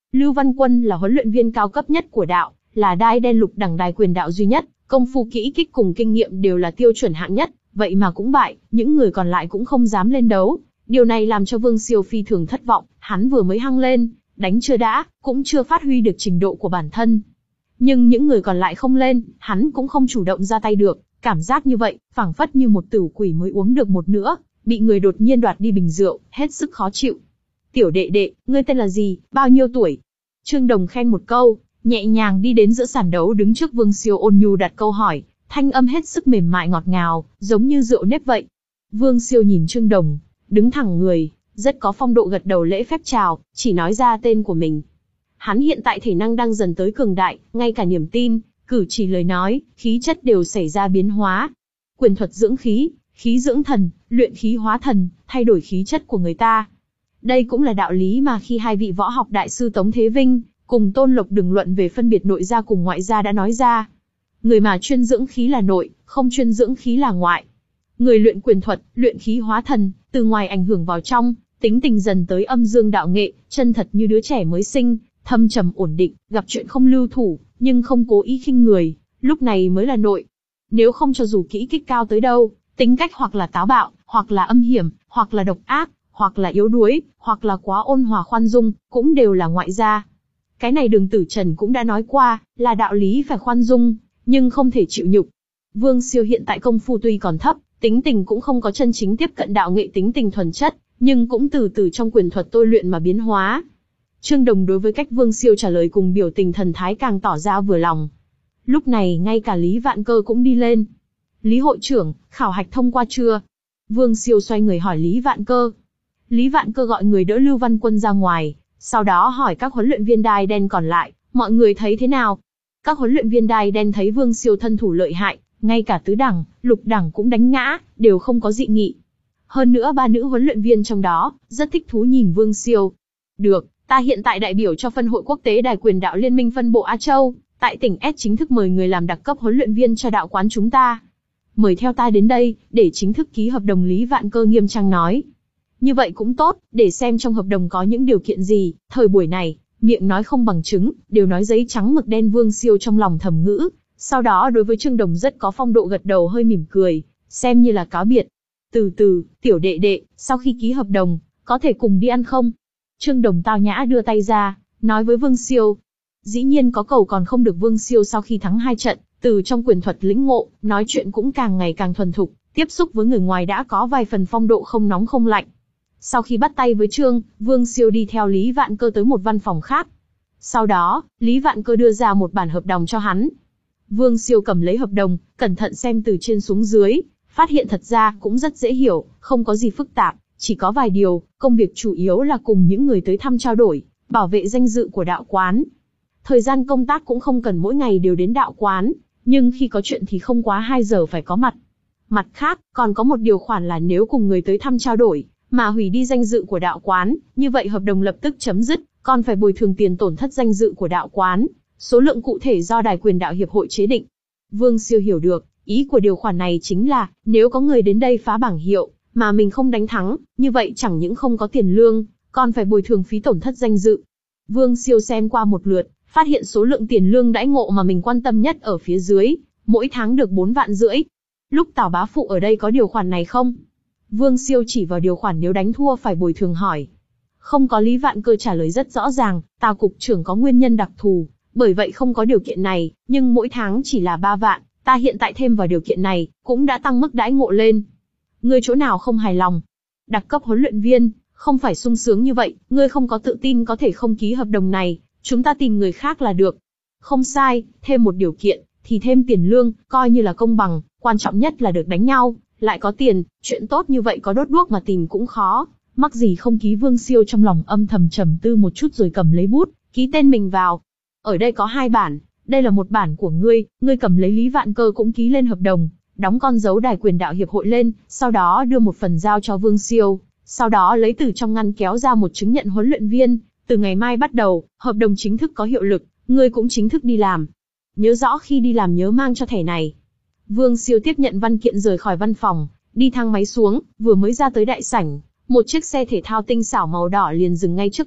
Lưu Văn Quân là huấn luyện viên cao cấp nhất của đạo, là đai đen lục đẳng đài quyền đạo duy nhất, công phu kỹ kích cùng kinh nghiệm đều là tiêu chuẩn hạng nhất, vậy mà cũng bại, những người còn lại cũng không dám lên đấu. Điều này làm cho Vương Siêu phi thường thất vọng, hắn vừa mới hăng lên, đánh chưa đã, cũng chưa phát huy được trình độ của bản thân. Nhưng những người còn lại không lên, hắn cũng không chủ động ra tay được, cảm giác như vậy, phảng phất như một tử quỷ mới uống được một nữa, bị người đột nhiên đoạt đi bình rượu, hết sức khó chịu. Tiểu đệ đệ, ngươi tên là gì, bao nhiêu tuổi? Trương Đồng khen một câu, nhẹ nhàng đi đến giữa sàn đấu đứng trước Vương Siêu ôn nhu đặt câu hỏi, thanh âm hết sức mềm mại ngọt ngào, giống như rượu nếp vậy. Vương Siêu nhìn Trương Đồng, đứng thẳng người, rất có phong độ gật đầu lễ phép chào, chỉ nói ra tên của mình. Hắn hiện tại thể năng đang dần tới cường đại, ngay cả niềm tin, cử chỉ lời nói, khí chất đều xảy ra biến hóa. Quyền thuật dưỡng khí, khí dưỡng thần, luyện khí hóa thần, thay đổi khí chất của người ta. Đây cũng là đạo lý mà khi hai vị võ học đại sư Tống Thế Vinh cùng Tôn Lộc Đường luận về phân biệt nội gia cùng ngoại gia đã nói ra. Người mà chuyên dưỡng khí là nội, không chuyên dưỡng khí là ngoại. Người luyện quyền thuật, luyện khí hóa thần, từ ngoài ảnh hưởng vào trong, tính tình dần tới âm dương đạo nghệ, chân thật như đứa trẻ mới sinh, thâm trầm ổn định, gặp chuyện không lưu thủ, nhưng không cố ý khinh người, lúc này mới là nội. Nếu không cho dù kỹ kích cao tới đâu, tính cách hoặc là táo bạo, hoặc là âm hiểm, hoặc là độc ác, hoặc là yếu đuối, hoặc là quá ôn hòa khoan dung, cũng đều là ngoại gia. Cái này Đường Tử Trần cũng đã nói qua, là đạo lý phải khoan dung, nhưng không thể chịu nhục. Vương Siêu hiện tại công phu tuy còn thấp, tính tình cũng không có chân chính tiếp cận đạo nghệ tính tình thuần chất, nhưng cũng từ từ trong quyền thuật tôi luyện mà biến hóa. Trương Đồng đối với cách Vương Siêu trả lời cùng biểu tình thần thái càng tỏ ra vừa lòng. Lúc này ngay cả Lý Vạn Cơ cũng đi lên. Lý hội trưởng, khảo hạch thông qua chưa? Vương Siêu xoay người hỏi Lý Vạn Cơ. Lý Vạn Cơ gọi người đỡ Lưu Văn Quân ra ngoài, sau đó hỏi các huấn luyện viên đai đen còn lại, mọi người thấy thế nào? Các huấn luyện viên đai đen thấy Vương Siêu thân thủ lợi hại, ngay cả tứ đẳng, lục đẳng cũng đánh ngã, đều không có dị nghị. Hơn nữa ba nữ huấn luyện viên trong đó, rất thích thú nhìn Vương Siêu. Được, ta hiện tại đại biểu cho phân hội quốc tế đài quyền đạo liên minh phân bộ Á Châu, tại tỉnh S chính thức mời người làm đặc cấp huấn luyện viên cho đạo quán chúng ta. Mời theo ta đến đây, để chính thức ký hợp đồng. Lý Vạn Cơ nghiêm trang nói. Như vậy cũng tốt, để xem trong hợp đồng có những điều kiện gì. Thời buổi này, miệng nói không bằng chứng, đều nói giấy trắng mực đen. Vương Siêu trong lòng thầm ngữ, sau đó đối với Trương Đồng rất có phong độ gật đầu hơi mỉm cười, xem như là cáo biệt. Từ từ, tiểu đệ đệ, sau khi ký hợp đồng, có thể cùng đi ăn không? Trương Đồng tao nhã đưa tay ra, nói với Vương Siêu. Dĩ nhiên có cầu còn không được. Vương Siêu sau khi thắng hai trận, từ trong quyền thuật lĩnh ngộ, nói chuyện cũng càng ngày càng thuần thục, tiếp xúc với người ngoài đã có vài phần phong độ không nóng không lạnh. Sau khi bắt tay với Trương, Vương Siêu đi theo Lý Vạn Cơ tới một văn phòng khác. Sau đó, Lý Vạn Cơ đưa ra một bản hợp đồng cho hắn. Vương Siêu cầm lấy hợp đồng, cẩn thận xem từ trên xuống dưới, phát hiện thật ra cũng rất dễ hiểu, không có gì phức tạp, chỉ có vài điều, công việc chủ yếu là cùng những người tới thăm trao đổi, bảo vệ danh dự của đạo quán. Thời gian công tác cũng không cần mỗi ngày đều đến đạo quán, nhưng khi có chuyện thì không quá hai giờ phải có mặt. Mặt khác, còn có một điều khoản là nếu cùng người tới thăm trao đổi, mà hủy đi danh dự của đạo quán, như vậy hợp đồng lập tức chấm dứt, còn phải bồi thường tiền tổn thất danh dự của đạo quán, số lượng cụ thể do Đài Quyền Đạo Hiệp hội chế định. Vương Siêu hiểu được, ý của điều khoản này chính là, nếu có người đến đây phá bảng hiệu, mà mình không đánh thắng, như vậy chẳng những không có tiền lương, còn phải bồi thường phí tổn thất danh dự. Vương Siêu xem qua một lượt, phát hiện số lượng tiền lương đãi ngộ mà mình quan tâm nhất ở phía dưới, mỗi tháng được bốn vạn rưỡi. Lúc Tào bá phụ ở đây có điều khoản này không? Vương Siêu chỉ vào điều khoản nếu đánh thua phải bồi thường hỏi. Không có. Lý Vạn Cơ trả lời rất rõ ràng, Tào cục trưởng có nguyên nhân đặc thù, bởi vậy không có điều kiện này, nhưng mỗi tháng chỉ là ba vạn, ta hiện tại thêm vào điều kiện này, cũng đã tăng mức đãi ngộ lên. Ngươi chỗ nào không hài lòng? Đặc cấp huấn luyện viên, không phải sung sướng như vậy, ngươi không có tự tin có thể không ký hợp đồng này, chúng ta tìm người khác là được. Không sai, thêm một điều kiện, thì thêm tiền lương, coi như là công bằng, quan trọng nhất là được đánh nhau, lại có tiền, chuyện tốt như vậy có đốt đuốc mà tìm cũng khó, mắc gì không ký. Vương Siêu trong lòng âm thầm trầm tư một chút rồi cầm lấy bút, ký tên mình vào. Ở đây có hai bản, đây là một bản của ngươi, ngươi cầm lấy. Lý Vạn Cơ cũng ký lên hợp đồng, đóng con dấu Đài Quyền Đạo Hiệp hội lên, sau đó đưa một phần giao cho Vương Siêu, sau đó lấy từ trong ngăn kéo ra một chứng nhận huấn luyện viên, từ ngày mai bắt đầu, hợp đồng chính thức có hiệu lực, ngươi cũng chính thức đi làm. Nhớ rõ khi đi làm nhớ mang cho thẻ này. Vương Siêu tiếp nhận văn kiện rời khỏi văn phòng, đi thang máy xuống, vừa mới ra tới đại sảnh, một chiếc xe thể thao tinh xảo màu đỏ liền dừng ngay trước mặt,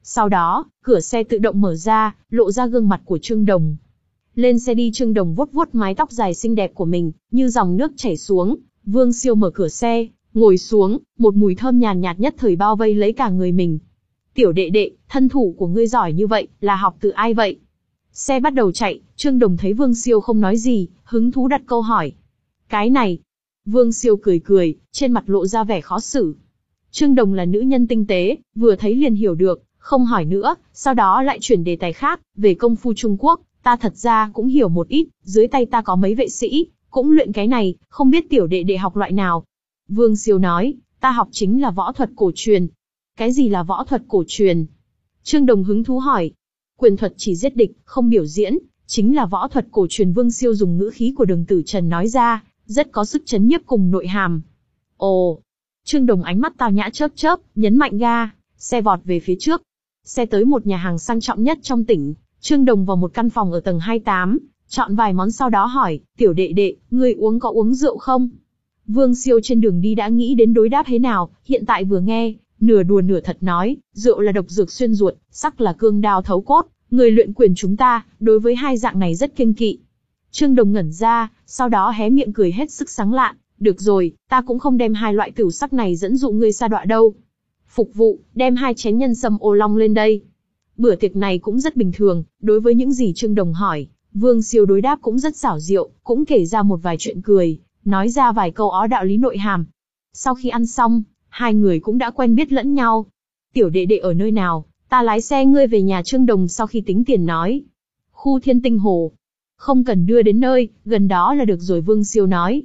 Sau đó, cửa xe tự động mở ra, lộ ra gương mặt của Trương Đồng. Lên xe đi. Trương Đồng vuốt vuốt mái tóc dài xinh đẹp của mình, như dòng nước chảy xuống. Vương Siêu mở cửa xe, ngồi xuống, một mùi thơm nhàn nhạt, nhạt nhất thời bao vây lấy cả người mình. Tiểu đệ đệ, thân thủ của ngươi giỏi như vậy, là học từ ai vậy? Xe bắt đầu chạy, Trương Đồng thấy Vương Siêu không nói gì, hứng thú đặt câu hỏi. Cái này. Vương Siêu cười cười, trên mặt lộ ra vẻ khó xử. Trương Đồng là nữ nhân tinh tế, vừa thấy liền hiểu được, không hỏi nữa, sau đó lại chuyển đề tài khác, về công phu Trung Quốc, ta thật ra cũng hiểu một ít, dưới tay ta có mấy vệ sĩ, cũng luyện cái này, không biết tiểu đệ đệ học loại nào. Vương Siêu nói, ta học chính là võ thuật cổ truyền. Cái gì là võ thuật cổ truyền? Trương Đồng hứng thú hỏi. Quyền thuật chỉ giết địch, không biểu diễn, chính là võ thuật cổ truyền. Vương Siêu dùng ngữ khí của Đường Tử Trần nói ra, rất có sức chấn nhiếp cùng nội hàm. Ồ! Trương Đồng ánh mắt tao nhã chớp chớp, nhấn mạnh ga, xe vọt về phía trước. Xe tới một nhà hàng sang trọng nhất trong tỉnh, Trương Đồng vào một căn phòng ở tầng hai mươi tám, chọn vài món sau đó hỏi, tiểu đệ đệ, ngươi uống có uống rượu không? Vương Siêu trên đường đi đã nghĩ đến đối đáp thế nào, hiện tại vừa nghe, nửa đùa nửa thật nói, rượu là độc dược xuyên ruột, sắc là cương đao thấu cốt, người luyện quyền chúng ta, đối với hai dạng này rất kiêng kỵ. Trương Đồng ngẩn ra, sau đó hé miệng cười hết sức sáng lạn, được rồi, ta cũng không đem hai loại tửu sắc này dẫn dụ ngươi sa đọa đâu. Phục vụ, đem hai chén nhân sâm ô long lên đây. Bữa tiệc này cũng rất bình thường, đối với những gì Trương Đồng hỏi, Vương Siêu đối đáp cũng rất xảo diệu, cũng kể ra một vài chuyện cười, nói ra vài câu ó đạo lý nội hàm. Sau khi ăn xong, hai người cũng đã quen biết lẫn nhau. Tiểu đệ đệ ở nơi nào, ta lái xe ngươi về nhà. Trương Đồng sau khi tính tiền nói. Khu Thiên Tinh Hồ. Không cần đưa đến nơi, gần đó là được rồi. Vương Siêu nói.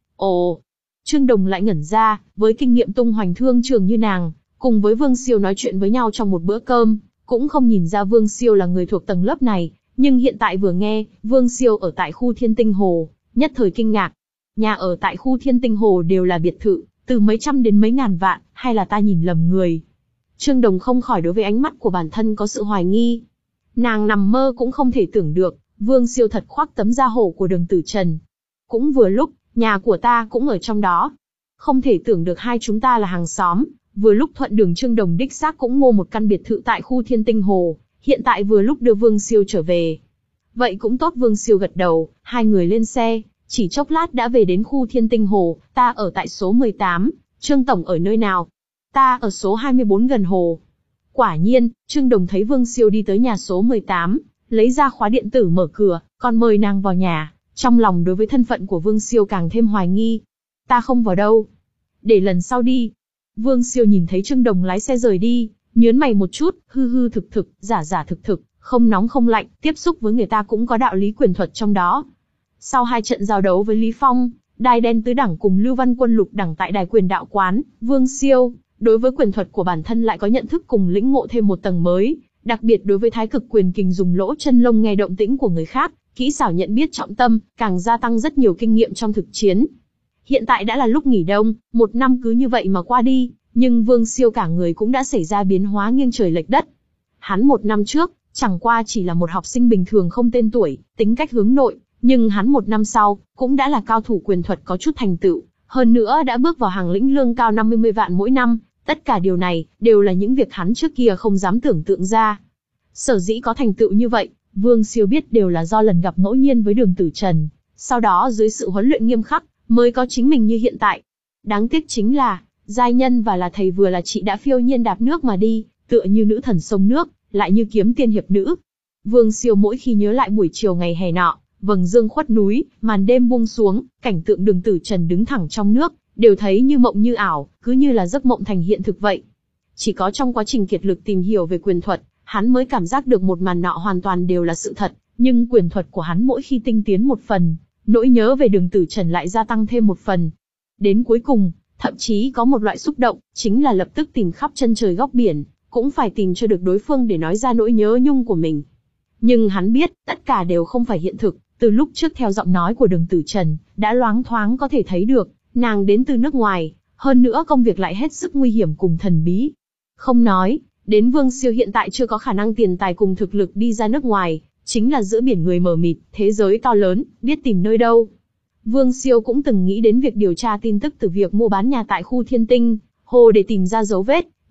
Ồ! Trương Đồng lại ngẩn ra, với kinh nghiệm tung hoành thương trường như nàng, cùng với Vương Siêu nói chuyện với nhau trong một bữa cơm, cũng không nhìn ra Vương Siêu là người thuộc tầng lớp này, nhưng hiện tại vừa nghe, Vương Siêu ở tại khu Thiên Tinh Hồ, nhất thời kinh ngạc. Nhà ở tại khu Thiên Tinh Hồ đều là biệt thự, từ mấy trăm đến mấy ngàn vạn, hay là ta nhìn lầm người? Trương Đồng không khỏi đối với ánh mắt của bản thân có sự hoài nghi. Nàng nằm mơ cũng không thể tưởng được, Vương Siêu thật khoác tấm da hổ của Đường Tử Trần. Cũng vừa lúc, nhà của ta cũng ở trong đó. Không thể tưởng được hai chúng ta là hàng xóm, vừa lúc thuận đường. Trương Đồng đích xác cũng mua một căn biệt thự tại khu Thiên Tinh Hồ, hiện tại vừa lúc đưa Vương Siêu trở về. Vậy cũng tốt. Vương Siêu gật đầu, hai người lên xe, chỉ chốc lát đã về đến khu Thiên Tinh Hồ. Ta ở tại số mười tám, Trương Tổng ở nơi nào? Ta ở số hai mươi bốn gần hồ. Quả nhiên, Trương Đồng thấy Vương Siêu đi tới nhà số mười tám, lấy ra khóa điện tử mở cửa, còn mời nàng vào nhà. Trong lòng đối với thân phận của Vương Siêu càng thêm hoài nghi. Ta không vào đâu. Để lần sau đi. Vương Siêu nhìn thấy Trương Đồng lái xe rời đi, nhớn mày một chút, hư hư thực thực, giả giả thực thực, không nóng không lạnh, tiếp xúc với người ta cũng có đạo lý quyền thuật trong đó. Sau hai trận giao đấu với Lý Phong, Đai Đen tứ đẳng cùng Lưu Văn Quân lục đẳng tại Đài Quyền Đạo Quán, Vương Siêu đối với quyền thuật của bản thân lại có nhận thức cùng lĩnh ngộ thêm một tầng mới, đặc biệt đối với Thái Cực Quyền Kình dùng lỗ chân lông nghe động tĩnh của người khác, kỹ xảo nhận biết trọng tâm, càng gia tăng rất nhiều kinh nghiệm trong thực chiến. Hiện tại đã là lúc nghỉ đông, một năm cứ như vậy mà qua đi, nhưng Vương Siêu cả người cũng đã xảy ra biến hóa nghiêng trời lệch đất. Hắn một năm trước, chẳng qua chỉ là một học sinh bình thường không tên tuổi, tính cách hướng nội, nhưng hắn một năm sau, cũng đã là cao thủ quyền thuật có chút thành tựu, hơn nữa đã bước vào hàng lĩnh lương cao năm mươi vạn mỗi năm, tất cả điều này, đều là những việc hắn trước kia không dám tưởng tượng ra. Sở dĩ có thành tựu như vậy, Vương Siêu biết đều là do lần gặp ngẫu nhiên với Đường Tử Trần, sau đó dưới sự huấn luyện nghiêm khắc, mới có chính mình như hiện tại. Đáng tiếc chính là, giai nhân và là thầy vừa là chị đã phiêu nhiên đạp nước mà đi, tựa như nữ thần sông nước, lại như kiếm tiên hiệp nữ. Vương Siêu mỗi khi nhớ lại buổi chiều ngày hè nọ, vầng dương khuất núi, màn đêm buông xuống, cảnh tượng Đường Tử Trần đứng thẳng trong nước, đều thấy như mộng như ảo, cứ như là giấc mộng thành hiện thực vậy. Chỉ có trong quá trình kiệt lực tìm hiểu về quyền thuật, hắn mới cảm giác được một màn nọ hoàn toàn đều là sự thật, nhưng quyền thuật của hắn mỗi khi tinh tiến một phần, nỗi nhớ về Đường Tử Trần lại gia tăng thêm một phần. Đến cuối cùng, thậm chí có một loại xúc động, chính là lập tức tìm khắp chân trời góc biển, cũng phải tìm cho được đối phương để nói ra nỗi nhớ nhung của mình. Nhưng hắn biết, tất cả đều không phải hiện thực, từ lúc trước theo giọng nói của Đường Tử Trần, đã loáng thoáng có thể thấy được, nàng đến từ nước ngoài, hơn nữa công việc lại hết sức nguy hiểm cùng thần bí. Không nói, đến Vương Siêu hiện tại chưa có khả năng tiền tài cùng thực lực đi ra nước ngoài, chính là giữa biển người mờ mịt, thế giới to lớn, biết tìm nơi đâu. Vương Siêu cũng từng nghĩ đến việc điều tra tin tức từ việc mua bán nhà tại khu Thiên Tinh Hồ để tìm ra dấu vết,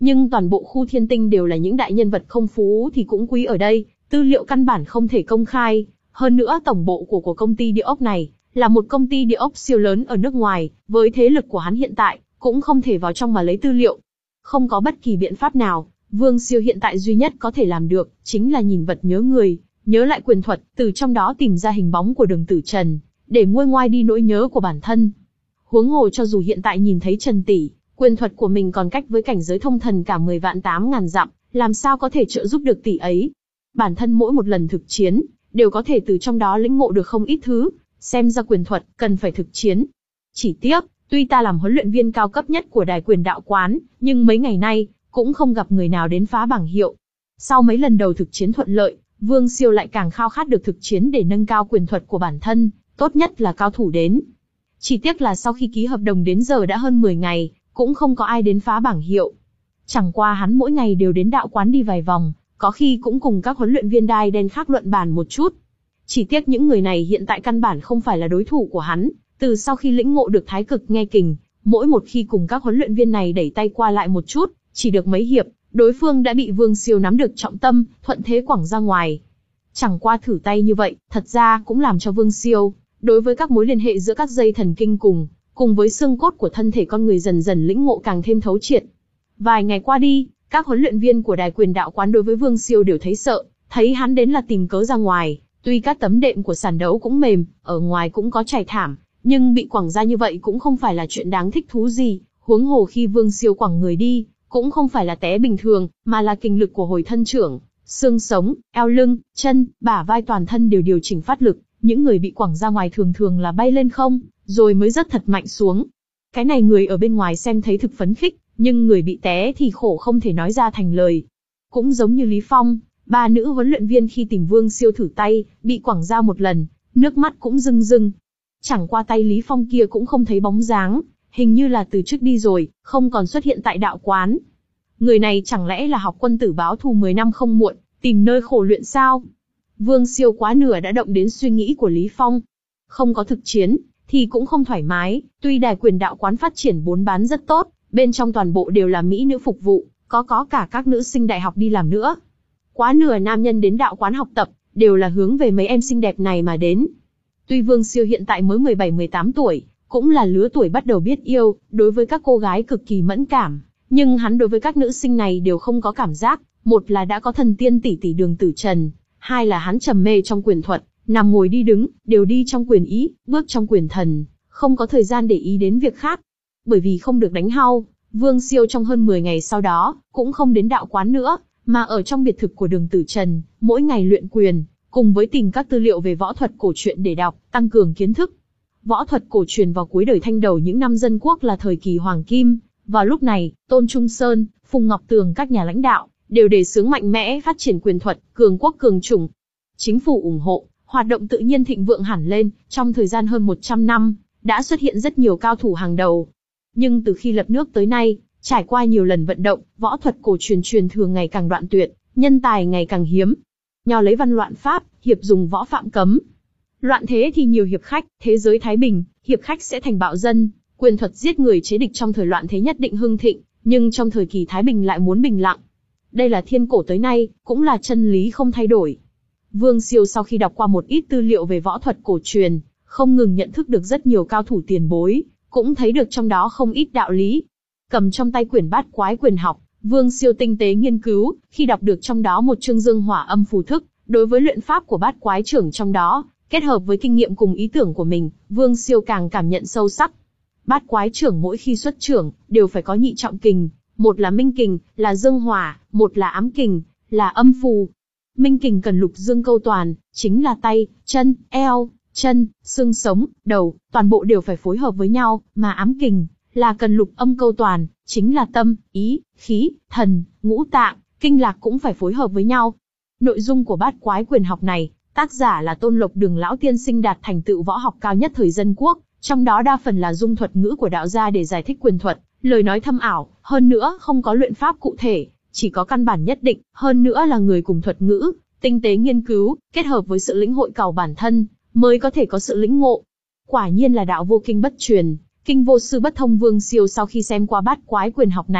Nhưng toàn bộ khu thiên tinh đều là những đại nhân vật không phú thì cũng quý ở đây, tư liệu căn bản không thể công khai. Hơn nữa tổng bộ của của công ty địa ốc này là một công ty địa ốc siêu lớn ở nước ngoài, với thế lực của hắn hiện tại, cũng không thể vào trong mà lấy tư liệu. Không có bất kỳ biện pháp nào, Vương Siêu hiện tại duy nhất có thể làm được, chính là nhìn vật nhớ người, nhớ lại quyền thuật, từ trong đó tìm ra hình bóng của Đường Tử Trần, để nguôi ngoai đi nỗi nhớ của bản thân. Huống hồ cho dù hiện tại nhìn thấy Trần tỷ, quyền thuật của mình còn cách với cảnh giới thông thần cả mười vạn tám ngàn dặm, làm sao có thể trợ giúp được tỷ ấy. Bản thân mỗi một lần thực chiến, đều có thể từ trong đó lĩnh ngộ được không ít thứ, xem ra quyền thuật, cần phải thực chiến. Chỉ tiếc, tuy ta làm huấn luyện viên cao cấp nhất của đài quyền đạo quán, nhưng mấy ngày nay, cũng không gặp người nào đến phá bảng hiệu. Sau mấy lần đầu thực chiến thuận lợi, Vương Siêu lại càng khao khát được thực chiến để nâng cao quyền thuật của bản thân, tốt nhất là cao thủ đến. Chỉ tiếc là sau khi ký hợp đồng đến giờ đã hơn mười ngày, cũng không có ai đến phá bảng hiệu. Chẳng qua hắn mỗi ngày đều đến đạo quán đi vài vòng, có khi cũng cùng các huấn luyện viên đai đen khác luận bàn một chút. Chỉ tiếc những người này hiện tại căn bản không phải là đối thủ của hắn, từ sau khi lĩnh ngộ được thái cực nghe kình, mỗi một khi cùng các huấn luyện viên này đẩy tay qua lại một chút, chỉ được mấy hiệp, đối phương đã bị Vương Siêu nắm được trọng tâm, thuận thế quẳng ra ngoài. Chẳng qua thử tay như vậy, thật ra cũng làm cho Vương Siêu, đối với các mối liên hệ giữa các dây thần kinh cùng, cùng với xương cốt của thân thể con người dần dần lĩnh ngộ càng thêm thấu triệt. Vài ngày qua đi, các huấn luyện viên của đài quyền đạo quán đối với Vương Siêu đều thấy sợ, thấy hắn đến là tìm cớ ra ngoài, tuy các tấm đệm của sàn đấu cũng mềm, ở ngoài cũng có trải thảm, nhưng bị quẳng ra như vậy cũng không phải là chuyện đáng thích thú gì, huống hồ khi Vương Siêu quẳng người đi, cũng không phải là té bình thường, mà là kinh lực của hồi thân trưởng, xương sống, eo lưng, chân, bả vai toàn thân đều điều chỉnh phát lực, những người bị quẳng ra ngoài thường thường là bay lên không, rồi mới rất thật mạnh xuống. Cái này người ở bên ngoài xem thấy thực phấn khích, nhưng người bị té thì khổ không thể nói ra thành lời. Cũng giống như Lý Phong, ba nữ huấn luyện viên khi tìm Vương Siêu thử tay, bị quẳng ra một lần, nước mắt cũng rưng rưng. Chẳng qua tay Lý Phong kia cũng không thấy bóng dáng, hình như là từ trước đi rồi, không còn xuất hiện tại đạo quán. Người này chẳng lẽ là học quân tử báo thù mười năm không muộn, tìm nơi khổ luyện sao? Vương Siêu quá nửa đã động đến suy nghĩ của Lý Phong. Không có thực chiến, thì cũng không thoải mái, tuy đài quyền đạo quán phát triển bốn bán rất tốt, bên trong toàn bộ đều là mỹ nữ phục vụ, có có cả các nữ sinh đại học đi làm nữa. Quá nửa nam nhân đến đạo quán học tập, đều là hướng về mấy em xinh đẹp này mà đến. Tuy Vương Siêu hiện tại mới mười bảy mười tám tuổi, cũng là lứa tuổi bắt đầu biết yêu, đối với các cô gái cực kỳ mẫn cảm, nhưng hắn đối với các nữ sinh này đều không có cảm giác, một là đã có thần tiên tỷ tỷ Đường Tử Trần, hai là hắn trầm mê trong quyền thuật, nằm ngồi đi đứng, đều đi trong quyền ý, bước trong quyền thần, không có thời gian để ý đến việc khác. Bởi vì không được đánh hao, Vương Siêu trong hơn mười ngày sau đó, cũng không đến đạo quán nữa, mà ở trong biệt thực của Đường Tử Trần, mỗi ngày luyện quyền, cùng với tìm các tư liệu về võ thuật cổ truyện để đọc, tăng cường kiến thức. Võ thuật cổ truyền vào cuối đời Thanh đầu những năm dân quốc là thời kỳ hoàng kim, vào lúc này, Tôn Trung Sơn, Phùng Ngọc Tường các nhà lãnh đạo, đều đề xướng mạnh mẽ phát triển quyền thuật, cường quốc cường chủng. Chính phủ ủng hộ, hoạt động tự nhiên thịnh vượng hẳn lên, trong thời gian hơn một trăm năm, đã xuất hiện rất nhiều cao thủ hàng đầu. Nhưng từ khi lập nước tới nay, trải qua nhiều lần vận động, võ thuật cổ truyền truyền thường ngày càng đoạn tuyệt, nhân tài ngày càng hiếm. Nho lấy văn loạn pháp, hiệp dùng võ phạm cấm. Loạn thế thì nhiều hiệp khách, thế giới thái bình, hiệp khách sẽ thành bạo dân, quyền thuật giết người chế địch trong thời loạn thế nhất định hưng thịnh, nhưng trong thời kỳ thái bình lại muốn bình lặng. Đây là thiên cổ tới nay, cũng là chân lý không thay đổi. Vương Siêu sau khi đọc qua một ít tư liệu về võ thuật cổ truyền, không ngừng nhận thức được rất nhiều cao thủ tiền bối, cũng thấy được trong đó không ít đạo lý. Cầm trong tay quyển Bát Quái Quyền Học, Vương Siêu tinh tế nghiên cứu, khi đọc được trong đó một chương dương hỏa âm phù thức, đối với luyện pháp của Bát Quái trưởng trong đó, kết hợp với kinh nghiệm cùng ý tưởng của mình, Vương Siêu càng cảm nhận sâu sắc. Bát Quái trưởng mỗi khi xuất trưởng, đều phải có nhị trọng kình, một là minh kình, là dương hỏa, một là ám kình, là âm phù. Minh kình cần lục dương câu toàn, chính là tay, chân, eo, chân, xương sống, đầu, toàn bộ đều phải phối hợp với nhau, mà ám kình là cần lục âm câu toàn, chính là tâm, ý, khí, thần, ngũ tạng, kinh lạc cũng phải phối hợp với nhau. Nội dung của Bát Quái Quyền Học này, tác giả là Tôn Lộc Đường lão tiên sinh đạt thành tựu võ học cao nhất thời dân quốc, trong đó đa phần là dung thuật ngữ của đạo gia để giải thích quyền thuật, lời nói thâm ảo, hơn nữa không có luyện pháp cụ thể, chỉ có căn bản nhất định, hơn nữa là người cùng thuật ngữ, tinh tế nghiên cứu, kết hợp với sự lĩnh hội cầu bản thân, mới có thể có sự lĩnh ngộ. Quả nhiên là đạo vô kinh bất truyền, kinh vô sư bất thông. Vương Siêu sau khi xem qua Bát Quái Quyền Học này,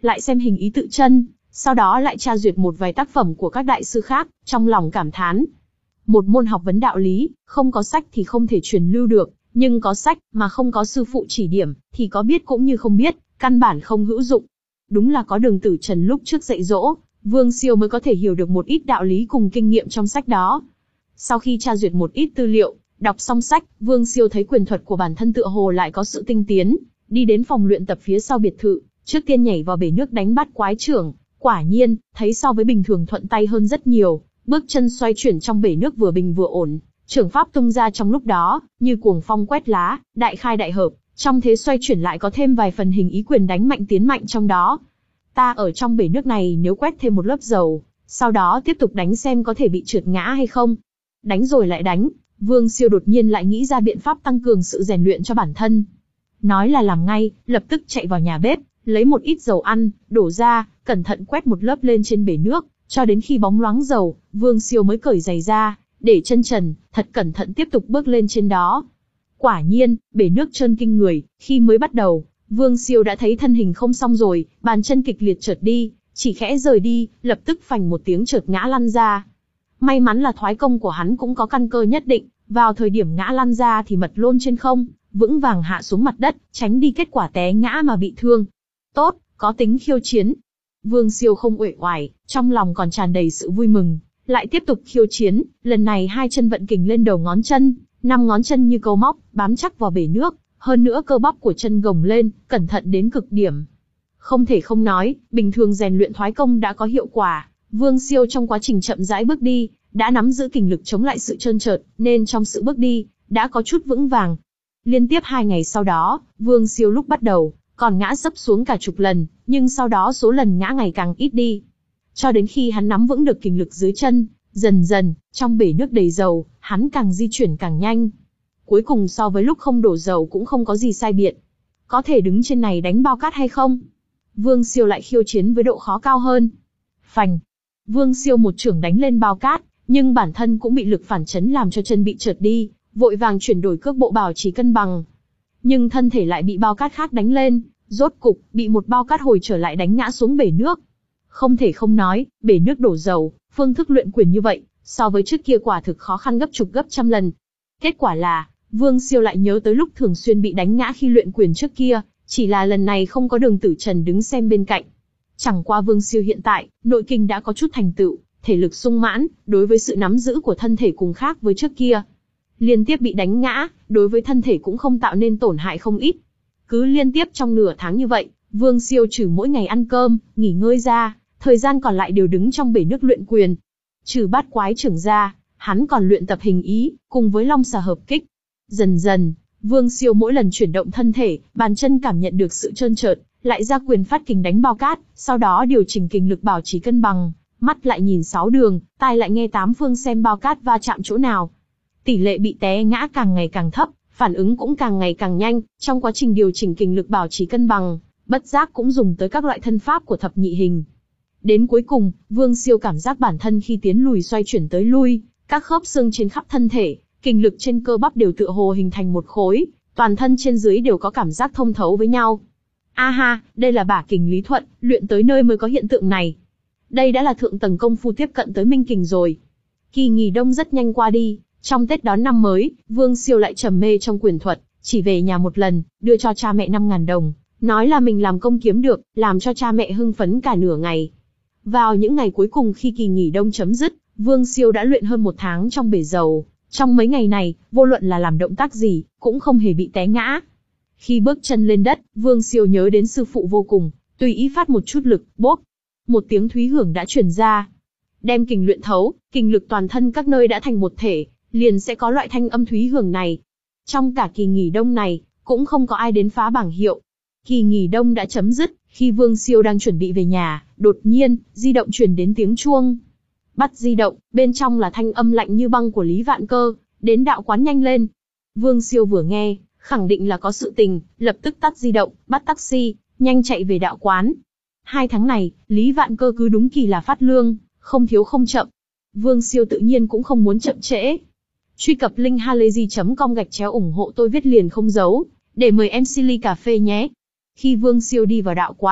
lại xem hình ý tự chân, sau đó lại tra duyệt một vài tác phẩm của các đại sư khác, trong lòng cảm thán. Một môn học vấn đạo lý, không có sách thì không thể truyền lưu được, nhưng có sách mà không có sư phụ chỉ điểm, thì có biết cũng như không biết, căn bản không hữu dụng. Đúng là có Đường Tử Trần lúc trước dạy dỗ, Vương Siêu mới có thể hiểu được một ít đạo lý cùng kinh nghiệm trong sách đó. Sau khi tra duyệt một ít tư liệu, đọc xong sách, Vương Siêu thấy quyền thuật của bản thân tựa hồ lại có sự tinh tiến, đi đến phòng luyện tập phía sau biệt thự, trước tiên nhảy vào bể nước đánh bát quái trưởng, quả nhiên, thấy so với bình thường thuận tay hơn rất nhiều, bước chân xoay chuyển trong bể nước vừa bình vừa ổn, trưởng pháp tung ra trong lúc đó, như cuồng phong quét lá, đại khai đại hợp, trong thế xoay chuyển lại có thêm vài phần hình ý quyền đánh mạnh tiến mạnh trong đó. Ta ở trong bể nước này nếu quét thêm một lớp dầu, sau đó tiếp tục đánh xem có thể bị trượt ngã hay không. Đánh rồi lại đánh, Vương Siêu đột nhiên lại nghĩ ra biện pháp tăng cường sự rèn luyện cho bản thân. Nói là làm ngay, lập tức chạy vào nhà bếp, lấy một ít dầu ăn, đổ ra, cẩn thận quét một lớp lên trên bể nước, cho đến khi bóng loáng dầu, Vương Siêu mới cởi giày ra, để chân trần, thật cẩn thận tiếp tục bước lên trên đó. Quả nhiên, bể nước trơn kinh người, khi mới bắt đầu, Vương Siêu đã thấy thân hình không xong rồi, bàn chân kịch liệt trượt đi, chỉ khẽ rời đi, lập tức phành một tiếng trượt ngã lăn ra. May mắn là thoái công của hắn cũng có căn cơ nhất định, vào thời điểm ngã lăn ra thì mật lôn trên không, vững vàng hạ xuống mặt đất, tránh đi kết quả té ngã mà bị thương. Tốt, có tính khiêu chiến. Vương Siêu không uể oải, trong lòng còn tràn đầy sự vui mừng, lại tiếp tục khiêu chiến, lần này hai chân vận kình lên đầu ngón chân, năm ngón chân như câu móc, bám chắc vào bể nước, hơn nữa cơ bắp của chân gồng lên, cẩn thận đến cực điểm. Không thể không nói, bình thường rèn luyện thoái công đã có hiệu quả, Vương Siêu trong quá trình chậm rãi bước đi, đã nắm giữ kình lực chống lại sự trơn trượt, nên trong sự bước đi, đã có chút vững vàng. Liên tiếp hai ngày sau đó, Vương Siêu lúc bắt đầu, còn ngã sấp xuống cả chục lần, nhưng sau đó số lần ngã ngày càng ít đi. Cho đến khi hắn nắm vững được kình lực dưới chân, dần dần, trong bể nước đầy dầu, hắn càng di chuyển càng nhanh. Cuối cùng so với lúc không đổ dầu cũng không có gì sai biệt. Có thể đứng trên này đánh bao cát hay không? Vương Siêu lại khiêu chiến với độ khó cao hơn. Phành! Vương Siêu một chưởng đánh lên bao cát, nhưng bản thân cũng bị lực phản chấn làm cho chân bị trượt đi, vội vàng chuyển đổi cước bộ bảo trì cân bằng. Nhưng thân thể lại bị bao cát khác đánh lên, rốt cục, bị một bao cát hồi trở lại đánh ngã xuống bể nước. Không thể không nói, bể nước đổ dầu, phương thức luyện quyền như vậy, so với trước kia quả thực khó khăn gấp chục gấp trăm lần. Kết quả là, Vương Siêu lại nhớ tới lúc thường xuyên bị đánh ngã khi luyện quyền trước kia, chỉ là lần này không có Đường Tử Trần đứng xem bên cạnh. Chẳng qua Vương Siêu hiện tại, nội kinh đã có chút thành tựu, thể lực sung mãn, đối với sự nắm giữ của thân thể cùng khác với trước kia. Liên tiếp bị đánh ngã, đối với thân thể cũng không tạo nên tổn hại không ít. Cứ liên tiếp trong nửa tháng như vậy, Vương Siêu trừ mỗi ngày ăn cơm, nghỉ ngơi ra, thời gian còn lại đều đứng trong bể nước luyện quyền. Trừ bát quái trưởng ra, hắn còn luyện tập hình ý, cùng với long xà hợp kích. Dần dần, Vương Siêu mỗi lần chuyển động thân thể, bàn chân cảm nhận được sự trơn trượt, lại ra quyền phát kình đánh bao cát, sau đó điều chỉnh kình lực bảo trì cân bằng, mắt lại nhìn sáu đường, tai lại nghe tám phương xem bao cát va chạm chỗ nào. Tỷ lệ bị té ngã càng ngày càng thấp, phản ứng cũng càng ngày càng nhanh, trong quá trình điều chỉnh kình lực bảo trì cân bằng, bất giác cũng dùng tới các loại thân pháp của thập nhị hình. Đến cuối cùng, Vương Siêu cảm giác bản thân khi tiến lùi xoay chuyển tới lui, các khớp xương trên khắp thân thể, kình lực trên cơ bắp đều tựa hồ hình thành một khối, toàn thân trên dưới đều có cảm giác thông thấu với nhau. A ha, đây là bả kình lý thuận, luyện tới nơi mới có hiện tượng này. Đây đã là thượng tầng công phu tiếp cận tới minh kình rồi. Kỳ nghỉ đông rất nhanh qua đi, trong Tết đón năm mới, Vương Siêu lại trầm mê trong quyền thuật, chỉ về nhà một lần, đưa cho cha mẹ năm ngàn đồng, nói là mình làm công kiếm được, làm cho cha mẹ hưng phấn cả nửa ngày. Vào những ngày cuối cùng khi kỳ nghỉ đông chấm dứt, Vương Siêu đã luyện hơn một tháng trong bể dầu. Trong mấy ngày này, vô luận là làm động tác gì, cũng không hề bị té ngã. Khi bước chân lên đất, Vương Siêu nhớ đến sư phụ vô cùng, tùy ý phát một chút lực, bốp. Một tiếng thúy hưởng đã truyền ra. Đem kình luyện thấu, kình lực toàn thân các nơi đã thành một thể, liền sẽ có loại thanh âm thúy hưởng này. Trong cả kỳ nghỉ đông này, cũng không có ai đến phá bảng hiệu. Kỳ nghỉ đông đã chấm dứt, khi Vương Siêu đang chuẩn bị về nhà, đột nhiên, di động truyền đến tiếng chuông. Bắt di động, bên trong là thanh âm lạnh như băng của Lý Vạn Cơ, đến đạo quán nhanh lên. Vương Siêu vừa nghe, khẳng định là có sự tình, lập tức tắt di động, bắt taxi, nhanh chạy về đạo quán. Hai tháng này, Lý Vạn Cơ cứ đúng kỳ là phát lương, không thiếu không chậm. Vương Siêu tự nhiên cũng không muốn chậm trễ. Truy cập link halayzi chấm com gạch chéo ủng hộ tôi viết liền không giấu, để mời em xê ly cà phê nhé. Khi Vương Siêu đi vào đạo quán,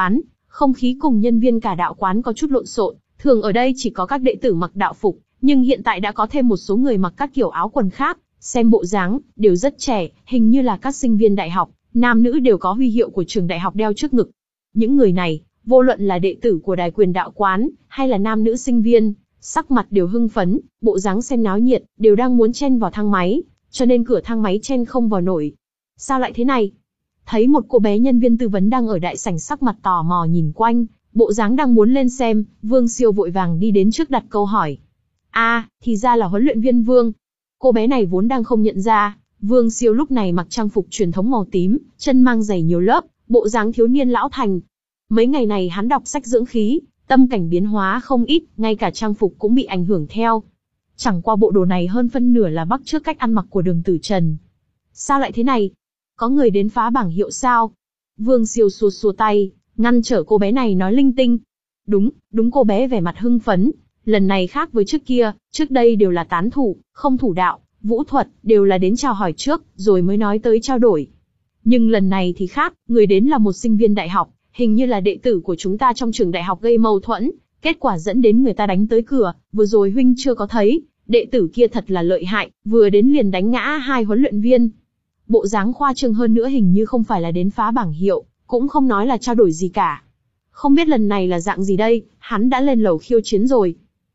Không khí cùng nhân viên cả đạo quán có chút lộn xộn, thường ở đây chỉ có các đệ tử mặc đạo phục, nhưng hiện tại đã có thêm một số người mặc các kiểu áo quần khác, xem bộ dáng, đều rất trẻ, hình như là các sinh viên đại học, nam nữ đều có huy hiệu của trường đại học đeo trước ngực. Những người này, vô luận là đệ tử của Đài Quyền đạo quán, hay là nam nữ sinh viên, sắc mặt đều hưng phấn, bộ dáng xem náo nhiệt, đều đang muốn chen vào thang máy, cho nên cửa thang máy chen không vào nổi. Sao lại thế này? Thấy một cô bé nhân viên tư vấn đang ở đại sảnh sắc mặt tò mò nhìn quanh, bộ dáng đang muốn lên xem, Vương Siêu vội vàng đi đến trước đặt câu hỏi. A, à, thì ra là huấn luyện viên Vương. Cô bé này vốn đang không nhận ra, Vương Siêu lúc này mặc trang phục truyền thống màu tím, chân mang giày nhiều lớp, bộ dáng thiếu niên lão thành. Mấy ngày này hắn đọc sách dưỡng khí, tâm cảnh biến hóa không ít, ngay cả trang phục cũng bị ảnh hưởng theo. Chẳng qua bộ đồ này hơn phân nửa là bắt chước cách ăn mặc của Đường Tử Trần. Sao lại thế này? Có người đến phá bảng hiệu sao? Vương Siêu xua xua tay, ngăn trở cô bé này nói linh tinh. Đúng, đúng cô bé vẻ mặt hưng phấn. Lần này khác với trước kia, trước đây đều là tán thủ, không thủ đạo, vũ thuật, đều là đến chào hỏi trước, rồi mới nói tới trao đổi. Nhưng lần này thì khác, người đến là một sinh viên đại học, hình như là đệ tử của chúng ta trong trường đại học gây mâu thuẫn, kết quả dẫn đến người ta đánh tới cửa, vừa rồi huynh chưa có thấy, đệ tử kia thật là lợi hại, vừa đến liền đánh ngã hai huấn luyện viên. Bộ dáng khoa trương hơn nữa hình như không phải là đến phá bảng hiệu, cũng không nói là trao đổi gì cả. Không biết lần này là dạng gì đây, hắn đã lên lầu khiêu chiến rồi.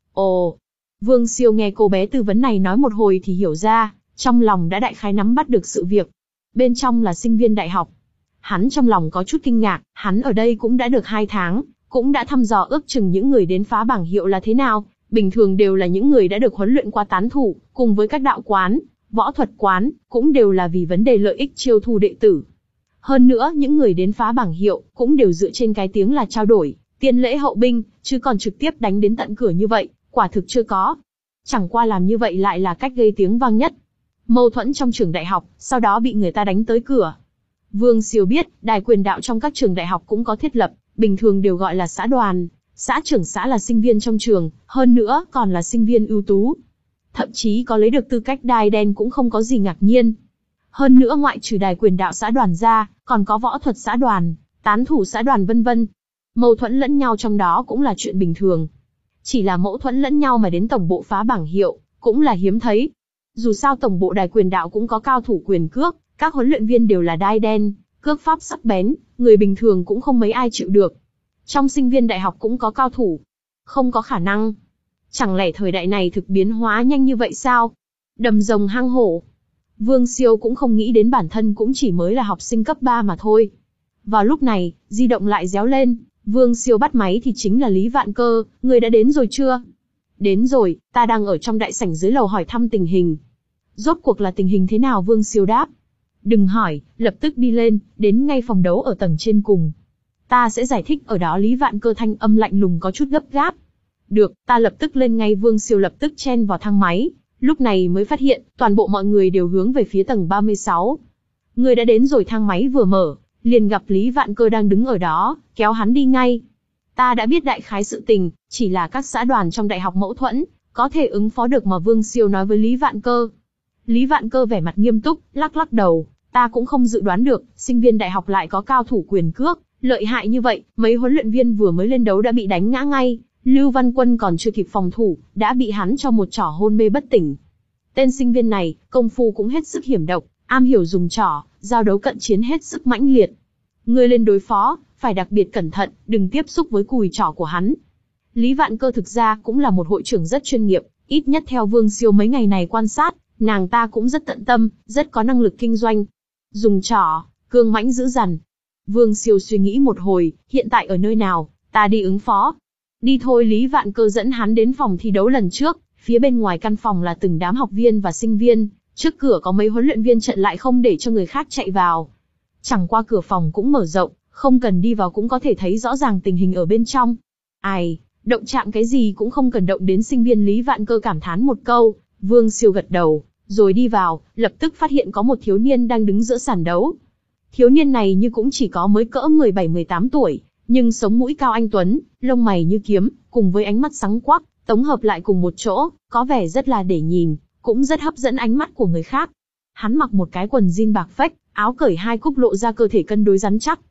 Ồ, Vương Siêu nghe cô bé tư vấn này nói một hồi thì hiểu ra, trong lòng đã đại khái nắm bắt được sự việc. Bên trong là sinh viên đại học. Hắn trong lòng có chút kinh ngạc, hắn ở đây cũng đã được hai tháng, cũng đã thăm dò ước chừng những người đến phá bảng hiệu là thế nào, bình thường đều là những người đã được huấn luyện qua tán thủ, cùng với các đạo quán, võ thuật quán, cũng đều là vì vấn đề lợi ích chiêu thu đệ tử. Hơn nữa, những người đến phá bảng hiệu, cũng đều dựa trên cái tiếng là trao đổi, tiên lễ hậu binh, chứ còn trực tiếp đánh đến tận cửa như vậy, quả thực chưa có. Chẳng qua làm như vậy lại là cách gây tiếng vang nhất. Mâu thuẫn trong trường đại học, sau đó bị người ta đánh tới cửa. Vương Siêu biết, đài quyền đạo trong các trường đại học cũng có thiết lập, bình thường đều gọi là xã đoàn. Xã trưởng xã là sinh viên trong trường, hơn nữa còn là sinh viên ưu tú. Thậm chí có lấy được tư cách đai đen cũng không có gì ngạc nhiên. Hơn nữa ngoại trừ đài quyền đạo xã đoàn ra, còn có võ thuật xã đoàn, tán thủ xã đoàn vân vân. Mâu thuẫn lẫn nhau trong đó cũng là chuyện bình thường. Chỉ là mâu thuẫn lẫn nhau mà đến tổng bộ phá bảng hiệu, cũng là hiếm thấy. Dù sao tổng bộ đài quyền đạo cũng có cao thủ quyền cước, các huấn luyện viên đều là đai đen, cước pháp sắc bén, người bình thường cũng không mấy ai chịu được. Trong sinh viên đại học cũng có cao thủ. Không có khả năng. Chẳng lẽ thời đại này thực biến hóa nhanh như vậy sao? Đầm rồng hang hổ. Vương Siêu cũng không nghĩ đến bản thân cũng chỉ mới là học sinh cấp ba mà thôi. Vào lúc này, di động lại réo lên, Vương Siêu bắt máy thì chính là Lý Vạn Cơ, người đã đến rồi chưa? Đến rồi, ta đang ở trong đại sảnh dưới lầu hỏi thăm tình hình. Rốt cuộc là tình hình thế nào? Vương Siêu đáp. Đừng hỏi, lập tức đi lên, đến ngay phòng đấu ở tầng trên cùng. Ta sẽ giải thích ở đó. Lý Vạn Cơ thanh âm lạnh lùng có chút gấp gáp. Được, ta lập tức lên ngay. Vương Siêu lập tức chen vào thang máy, lúc này mới phát hiện, toàn bộ mọi người đều hướng về phía tầng ba mươi sáu. Người đã đến rồi. Thang máy vừa mở, liền gặp Lý Vạn Cơ đang đứng ở đó, kéo hắn đi ngay. Ta đã biết đại khái sự tình, chỉ là các xã đoàn trong đại học mâu thuẫn, có thể ứng phó được mà. Vương Siêu nói với Lý Vạn Cơ. Lý Vạn Cơ vẻ mặt nghiêm túc, lắc lắc đầu, ta cũng không dự đoán được, sinh viên đại học lại có cao thủ quyền cước, lợi hại như vậy, mấy huấn luyện viên vừa mới lên đấu đã bị đánh ngã ngay, Lưu Văn Quân còn chưa kịp phòng thủ, đã bị hắn cho một chỏ hôn mê bất tỉnh. Tên sinh viên này, công phu cũng hết sức hiểm độc, am hiểu dùng chỏ, giao đấu cận chiến hết sức mãnh liệt. Ngươi lên đối phó, phải đặc biệt cẩn thận, đừng tiếp xúc với cùi chỏ của hắn. Lý Vạn Cơ thực ra cũng là một hội trưởng rất chuyên nghiệp, ít nhất theo Vương Siêu mấy ngày này quan sát, nàng ta cũng rất tận tâm, rất có năng lực kinh doanh. Dùng chỏ, cương mãnh dữ dằn. Vương Siêu suy nghĩ một hồi, hiện tại ở nơi nào, ta đi ứng phó. Đi thôi. Lý Vạn Cơ dẫn hắn đến phòng thi đấu lần trước, phía bên ngoài căn phòng là từng đám học viên và sinh viên, trước cửa có mấy huấn luyện viên chặn lại không để cho người khác chạy vào. Chẳng qua cửa phòng cũng mở rộng, không cần đi vào cũng có thể thấy rõ ràng tình hình ở bên trong. Ai, động chạm cái gì cũng không cần động đến. Sinh viên Lý Vạn Cơ cảm thán một câu. Vương Siêu gật đầu, rồi đi vào, lập tức phát hiện có một thiếu niên đang đứng giữa sàn đấu. Thiếu niên này như cũng chỉ có mới cỡ mười bảy mười tám tuổi, nhưng sống mũi cao anh tuấn, lông mày như kiếm, cùng với ánh mắt sáng quắc, tổng hợp lại cùng một chỗ, có vẻ rất là để nhìn, cũng rất hấp dẫn ánh mắt của người khác. Hắn mặc một cái quần jean bạc phách, áo cởi hai cúc lộ ra cơ thể cân đối rắn chắc.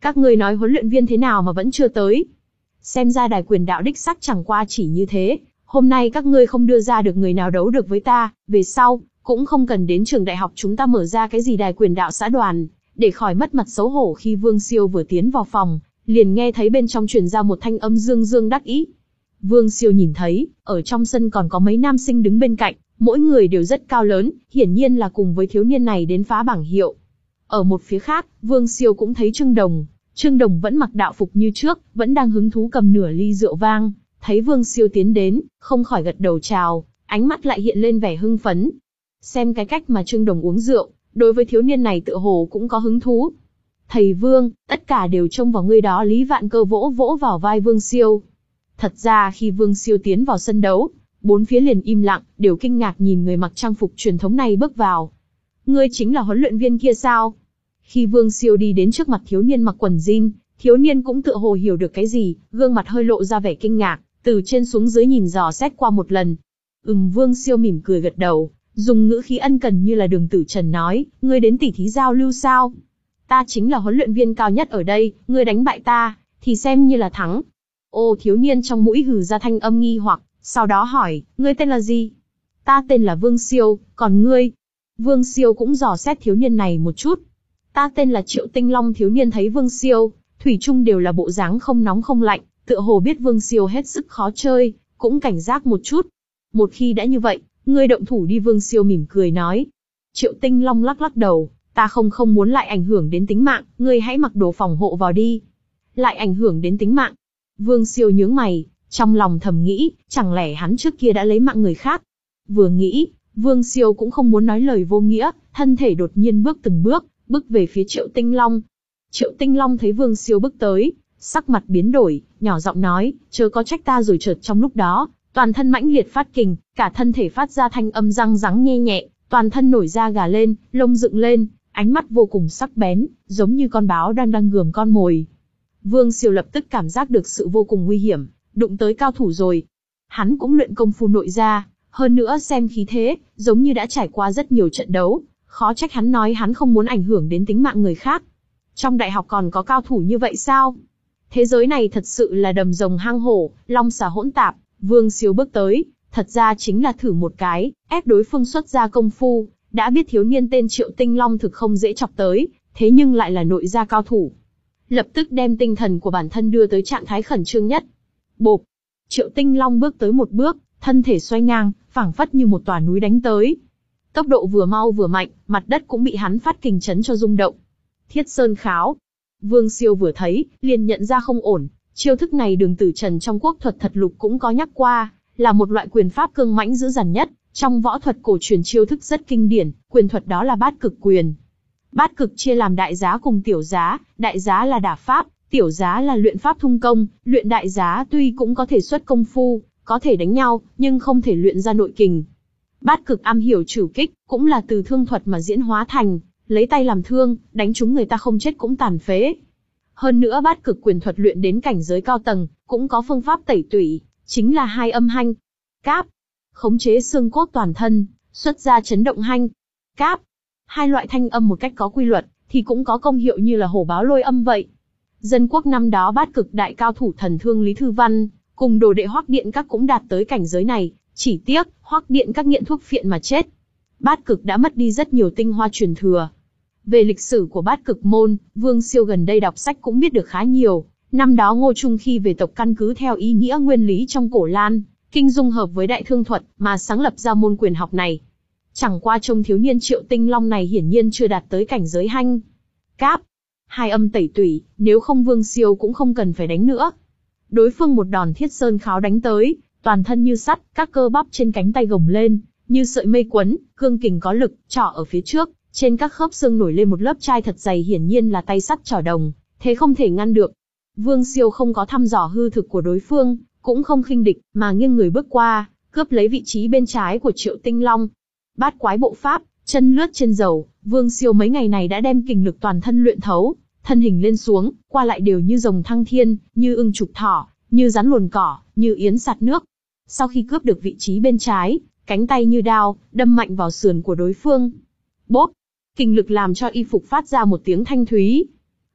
Các ngươi nói huấn luyện viên thế nào mà vẫn chưa tới? Xem ra đài quyền đạo đích xác chẳng qua chỉ như thế, hôm nay các ngươi không đưa ra được người nào đấu được với ta, về sau, cũng không cần đến trường đại học chúng ta mở ra cái gì đài quyền đạo xã đoàn, để khỏi mất mặt xấu hổ. Khi Vương Siêu vừa tiến vào phòng, liền nghe thấy bên trong truyền ra một thanh âm dương dương đắc ý. Vương Siêu nhìn thấy, ở trong sân còn có mấy nam sinh đứng bên cạnh, mỗi người đều rất cao lớn, hiển nhiên là cùng với thiếu niên này đến phá bảng hiệu. Ở một phía khác, Vương Siêu cũng thấy Trương Đồng. Trương Đồng vẫn mặc đạo phục như trước, vẫn đang hứng thú cầm nửa ly rượu vang. Thấy Vương Siêu tiến đến, không khỏi gật đầu chào, ánh mắt lại hiện lên vẻ hưng phấn. Xem cái cách mà Trương Đồng uống rượu, đối với thiếu niên này tựa hồ cũng có hứng thú. Thầy Vương, tất cả đều trông vào ngươi đó. Lý Vạn Cơ vỗ vỗ vào vai Vương Siêu. Thật ra khi Vương Siêu tiến vào sân đấu, bốn phía liền im lặng, đều kinh ngạc nhìn người mặc trang phục truyền thống này bước vào. Ngươi chính là huấn luyện viên kia sao? Khi Vương Siêu đi đến trước mặt thiếu niên mặc quần jean, thiếu niên cũng tựa hồ hiểu được cái gì, gương mặt hơi lộ ra vẻ kinh ngạc, từ trên xuống dưới nhìn dò xét qua một lần. Ừm, Vương Siêu mỉm cười gật đầu, dùng ngữ khí ân cần như là Đường Tử Trần nói, ngươi đến tỉ thí giao lưu sao? Ta chính là huấn luyện viên cao nhất ở đây, ngươi đánh bại ta, thì xem như là thắng. Ô, thiếu niên trong mũi hừ ra thanh âm nghi hoặc, sau đó hỏi, ngươi tên là gì? Ta tên là Vương Siêu, còn ngươi? Vương Siêu cũng dò xét thiếu niên này một chút. Ta tên là Triệu Tinh Long. Thiếu niên thấy Vương Siêu, thủy chung đều là bộ dáng không nóng không lạnh, tựa hồ biết Vương Siêu hết sức khó chơi, cũng cảnh giác một chút. Một khi đã như vậy, ngươi động thủ đi. Vương Siêu mỉm cười nói. Triệu Tinh Long lắc lắc đầu, ta không không muốn lại ảnh hưởng đến tính mạng, ngươi hãy mặc đồ phòng hộ vào đi. Lại ảnh hưởng đến tính mạng? Vương Siêu nhướng mày, trong lòng thầm nghĩ, chẳng lẽ hắn trước kia đã lấy mạng người khác? Vừa nghĩ, Vương Siêu cũng không muốn nói lời vô nghĩa, thân thể đột nhiên bước từng bước, bước về phía Triệu Tinh Long. Triệu Tinh Long thấy Vương Siêu bước tới, sắc mặt biến đổi, nhỏ giọng nói, chớ có trách ta. Rồi chợt trong lúc đó, toàn thân mãnh liệt phát kình, cả thân thể phát ra thanh âm răng rắng nhe nhẹ, toàn thân nổi da gà lên, lông dựng lên, ánh mắt vô cùng sắc bén, giống như con báo đang đang gườm con mồi. Vương Siêu lập tức cảm giác được sự vô cùng nguy hiểm, đụng tới cao thủ rồi. Hắn cũng luyện công phu nội gia, hơn nữa xem khí thế, giống như đã trải qua rất nhiều trận đấu, khó trách hắn nói hắn không muốn ảnh hưởng đến tính mạng người khác. Trong đại học còn có cao thủ như vậy sao? Thế giới này thật sự là đầm rồng hang hổ, long xà hỗn tạp. Vương Siêu bước tới, thật ra chính là thử một cái, ép đối phương xuất ra công phu, đã biết thiếu niên tên Triệu Tinh Long thực không dễ chọc tới, thế nhưng lại là nội gia cao thủ. Lập tức đem tinh thần của bản thân đưa tới trạng thái khẩn trương nhất. Bộp! Triệu Tinh Long bước tới một bước, thân thể xoay ngang, phảng phất như một tòa núi đánh tới. Tốc độ vừa mau vừa mạnh, mặt đất cũng bị hắn phát kình chấn cho rung động. Thiết Sơn Kháo! Vương Siêu vừa thấy, liền nhận ra không ổn. Chiêu thức này Đường Tử Trần trong Quốc thuật thật lục cũng có nhắc qua, là một loại quyền pháp cương mãnh dữ dằn nhất. Trong võ thuật cổ truyền chiêu thức rất kinh điển, quyền thuật đó là bát cực quyền. Bát cực chia làm đại giá cùng tiểu giá, đại giá là đả pháp, tiểu giá là luyện pháp thung công. Luyện đại giá tuy cũng có thể xuất công phu, có thể đánh nhau, nhưng không thể luyện ra nội kình. Bát cực am hiểu trừ kích, cũng là từ thương thuật mà diễn hóa thành, lấy tay làm thương, đánh trúng người ta không chết cũng tàn phế. Hơn nữa bát cực quyền thuật luyện đến cảnh giới cao tầng, cũng có phương pháp tẩy tủy, chính là hai âm hanh, cáp, khống chế xương cốt toàn thân, xuất ra chấn động hanh, cáp. Hai loại thanh âm một cách có quy luật, thì cũng có công hiệu như là hổ báo lôi âm vậy. Dân Quốc năm đó bát cực đại cao thủ Thần Thương Lý Thư Văn, cùng đồ đệ Hoắc Điện Các cũng đạt tới cảnh giới này, chỉ tiếc, Hoắc Điện Các nghiện thuốc phiện mà chết. Bát cực đã mất đi rất nhiều tinh hoa truyền thừa. Về lịch sử của bát cực môn, Vương Siêu gần đây đọc sách cũng biết được khá nhiều. Năm đó Ngô Trung khi về tộc căn cứ theo ý nghĩa nguyên lý trong cổ Lan, kinh dung hợp với đại thương thuật mà sáng lập ra môn quyền học này. Chẳng qua trông thiếu niên Triệu Tinh Long này hiển nhiên chưa đạt tới cảnh giới hanh, cáp, hai âm tẩy tủy, nếu không Vương Siêu cũng không cần phải đánh nữa. Đối phương một đòn Thiết Sơn Kháo đánh tới, toàn thân như sắt, các cơ bắp trên cánh tay gồng lên, như sợi mây quấn, cương kình có lực, trỏ ở phía trước, trên các khớp xương nổi lên một lớp chai thật dày, hiển nhiên là tay sắt trỏ đồng, thế không thể ngăn được. Vương Siêu không có thăm dò hư thực của đối phương, cũng không khinh địch, mà nghiêng người bước qua, cướp lấy vị trí bên trái của Triệu Tinh Long. Bát quái bộ pháp, chân lướt trên dầu, Vương Siêu mấy ngày này đã đem kình lực toàn thân luyện thấu, thân hình lên xuống, qua lại đều như rồng thăng thiên, như ưng trục thỏ, như rắn luồn cỏ, như yến sạt nước. Sau khi cướp được vị trí bên trái, cánh tay như đao, đâm mạnh vào sườn của đối phương. Bốp! Kình lực làm cho y phục phát ra một tiếng thanh thúy.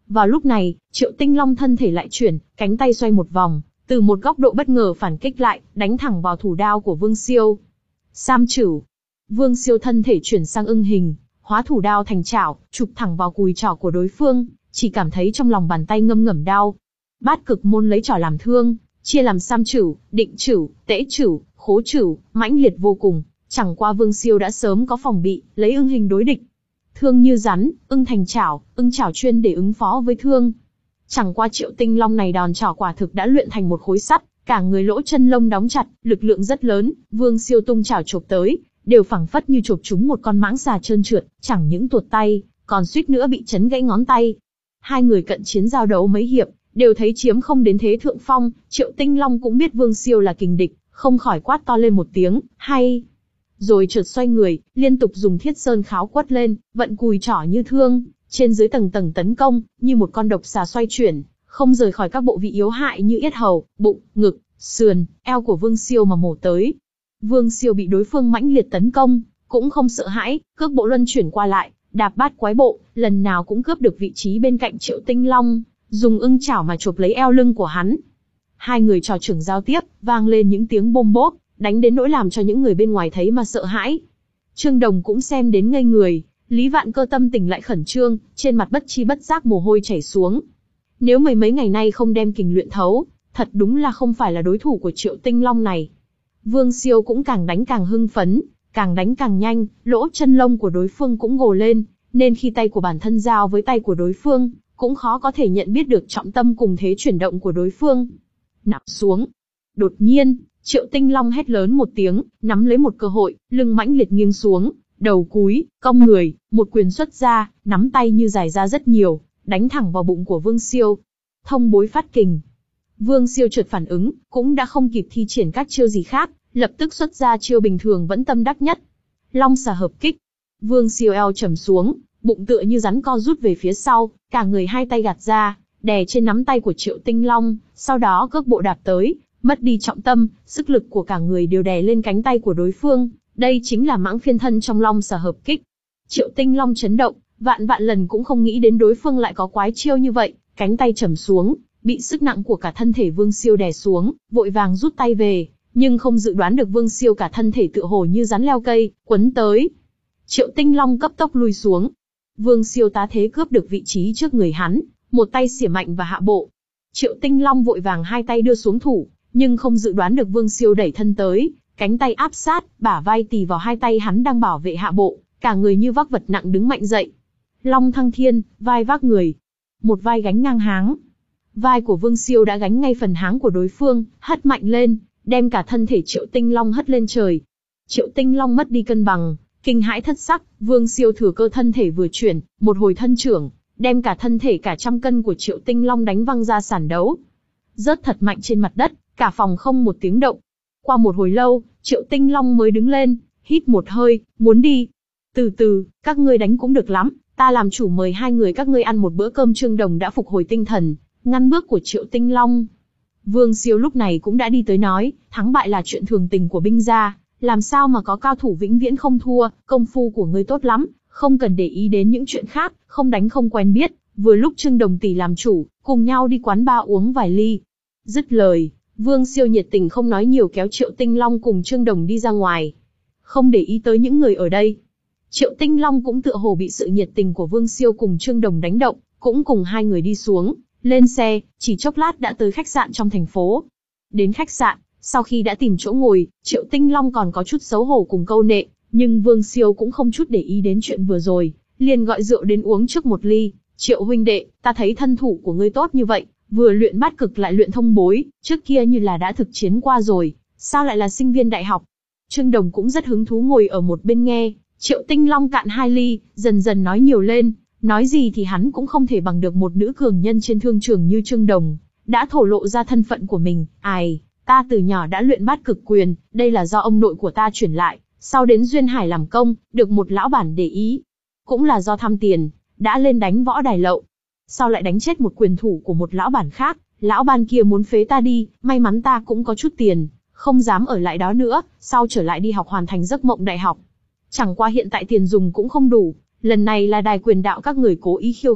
Vào lúc này, Triệu Tinh Long thân thể lại chuyển, cánh tay xoay một vòng, từ một góc độ bất ngờ phản kích lại, đánh thẳng vào thủ đao của Vương Siêu. Sam chửu. Vương Siêu thân thể chuyển sang ưng hình, hóa thủ đao thành chảo, chụp thẳng vào cùi chỏ của đối phương, chỉ cảm thấy trong lòng bàn tay ngâm ngẩm đau. Bát cực môn lấy chỏ làm thương, chia làm sam chửu, định chửu, tễ chửu, khố chửu, mãnh liệt vô cùng. Chẳng qua Vương Siêu đã sớm có phòng bị, lấy ưng hình đối địch. Thương như rắn, ưng thành chảo, ưng chảo chuyên để ứng phó với thương. Chẳng qua Triệu Tinh Long này đòn chảo quả thực đã luyện thành một khối sắt, cả người lỗ chân lông đóng chặt, lực lượng rất lớn. Vương Siêu tung chảo chộp tới, đều phảng phất như chộp trúng một con mãng xà trơn trượt, chẳng những tuột tay, còn suýt nữa bị chấn gãy ngón tay. Hai người cận chiến giao đấu mấy hiệp, đều thấy chiếm không đến thế thượng phong. Triệu Tinh Long cũng biết Vương Siêu là kình địch, không khỏi quát to lên một tiếng, hay. Rồi chợt xoay người, liên tục dùng thiết sơn kháo quất lên, vận cùi chỏ như thương, trên dưới tầng tầng tấn công, như một con độc xà xoay chuyển, không rời khỏi các bộ vị yếu hại như yết hầu, bụng, ngực, sườn, eo của Vương Siêu mà mổ tới. Vương Siêu bị đối phương mãnh liệt tấn công, cũng không sợ hãi, cước bộ luân chuyển qua lại, đạp bát quái bộ, lần nào cũng cướp được vị trí bên cạnh Triệu Tinh Long, dùng ưng chảo mà chộp lấy eo lưng của hắn. Hai người trò trưởng giao tiếp, vang lên những tiếng bôm bốp, đánh đến nỗi làm cho những người bên ngoài thấy mà sợ hãi. Trương Đồng cũng xem đến ngây người, Lý Vạn Cơ tâm tình lại khẩn trương, trên mặt bất chi bất giác mồ hôi chảy xuống. Nếu mấy mấy ngày nay không đem kình luyện thấu, thật đúng là không phải là đối thủ của Triệu Tinh Long này. Vương Siêu cũng càng đánh càng hưng phấn, càng đánh càng nhanh, lỗ chân lông của đối phương cũng gồ lên, nên khi tay của bản thân giao với tay của đối phương, cũng khó có thể nhận biết được trọng tâm cùng thế chuyển động của đối phương. Nằm xuống. Đột nhiên, Triệu Tinh Long hét lớn một tiếng, nắm lấy một cơ hội, lưng mãnh liệt nghiêng xuống, đầu cúi, cong người, một quyền xuất ra, nắm tay như dài ra rất nhiều, đánh thẳng vào bụng của Vương Siêu. Thông bối phát kình. Vương Siêu chợt phản ứng, cũng đã không kịp thi triển các chiêu gì khác, lập tức xuất ra chiêu bình thường vẫn tâm đắc nhất. Long xà hợp kích. Vương Siêu eo trầm xuống, bụng tựa như rắn co rút về phía sau, cả người hai tay gạt ra, đè trên nắm tay của Triệu Tinh Long, sau đó cước bộ đạp tới, mất đi trọng tâm, sức lực của cả người đều đè lên cánh tay của đối phương. Đây chính là mãng phiên thân trong long xà hợp kích. Triệu Tinh Long chấn động, vạn vạn lần cũng không nghĩ đến đối phương lại có quái chiêu như vậy, cánh tay trầm xuống, bị sức nặng của cả thân thể Vương Siêu đè xuống, vội vàng rút tay về, nhưng không dự đoán được Vương Siêu cả thân thể tựa hồ như rắn leo cây, quấn tới. Triệu Tinh Long cấp tốc lui xuống. Vương Siêu tá thế cướp được vị trí trước người hắn, một tay xỉa mạnh và hạ bộ. Triệu Tinh Long vội vàng hai tay đưa xuống thủ, nhưng không dự đoán được Vương Siêu đẩy thân tới, cánh tay áp sát, bả vai tì vào hai tay hắn đang bảo vệ hạ bộ, cả người như vác vật nặng đứng mạnh dậy. Long thăng thiên, vai vác người. Một vai gánh ngang háng. Vai của Vương Siêu đã gánh ngay phần háng của đối phương, hất mạnh lên, đem cả thân thể Triệu Tinh Long hất lên trời. Triệu Tinh Long mất đi cân bằng, kinh hãi thất sắc, Vương Siêu thừa cơ thân thể vừa chuyển, một hồi thân trưởng, đem cả thân thể cả trăm cân của Triệu Tinh Long đánh văng ra sàn đấu. Rớt thật mạnh trên mặt đất, cả phòng không một tiếng động. Qua một hồi lâu, Triệu Tinh Long mới đứng lên, hít một hơi, muốn đi. Từ từ, các ngươi đánh cũng được lắm, ta làm chủ mời hai người các ngươi ăn một bữa cơm. Trương Đồng đã phục hồi tinh thần, ngăn bước của Triệu Tinh Long. Vương Siêu lúc này cũng đã đi tới nói, thắng bại là chuyện thường tình của binh gia, làm sao mà có cao thủ vĩnh viễn không thua, công phu của ngươi tốt lắm, không cần để ý đến những chuyện khác, không đánh không quen biết, vừa lúc Trương Đồng tỷ làm chủ, cùng nhau đi quán bar uống vài ly. Dứt lời, Vương Siêu nhiệt tình không nói nhiều kéo Triệu Tinh Long cùng Trương Đồng đi ra ngoài, không để ý tới những người ở đây. Triệu Tinh Long cũng tựa hồ bị sự nhiệt tình của Vương Siêu cùng Trương Đồng đánh động, cũng cùng hai người đi xuống, lên xe, chỉ chốc lát đã tới khách sạn trong thành phố. Đến khách sạn, sau khi đã tìm chỗ ngồi, Triệu Tinh Long còn có chút xấu hổ cùng câu nệ, nhưng Vương Siêu cũng không chút để ý đến chuyện vừa rồi, liền gọi rượu đến uống trước một ly. Triệu huynh đệ, ta thấy thân thủ của ngươi tốt như vậy, vừa luyện bát cực lại luyện thông bối, trước kia như là đã thực chiến qua rồi, sao lại là sinh viên đại học? Trương Đồng cũng rất hứng thú ngồi ở một bên nghe, Triệu Tinh Long cạn hai ly, dần dần nói nhiều lên, nói gì thì hắn cũng không thể bằng được một nữ cường nhân trên thương trường như Trương Đồng, đã thổ lộ ra thân phận của mình. Ai, ta từ nhỏ đã luyện bát cực quyền, đây là do ông nội của ta chuyển lại, sau đến Duyên Hải làm công, được một lão bản để ý, cũng là do tham tiền, đã lên đánh võ đài lậu, sau lại đánh chết một quyền thủ của một lão bản khác, lão ban kia muốn phế ta đi, may mắn ta cũng có chút tiền, không dám ở lại đó nữa, sau trở lại đi học hoàn thành giấc mộng đại học. Chẳng qua hiện tại tiền dùng cũng không đủ, lần này là đài quyền đạo các người cố ý khiêu khích,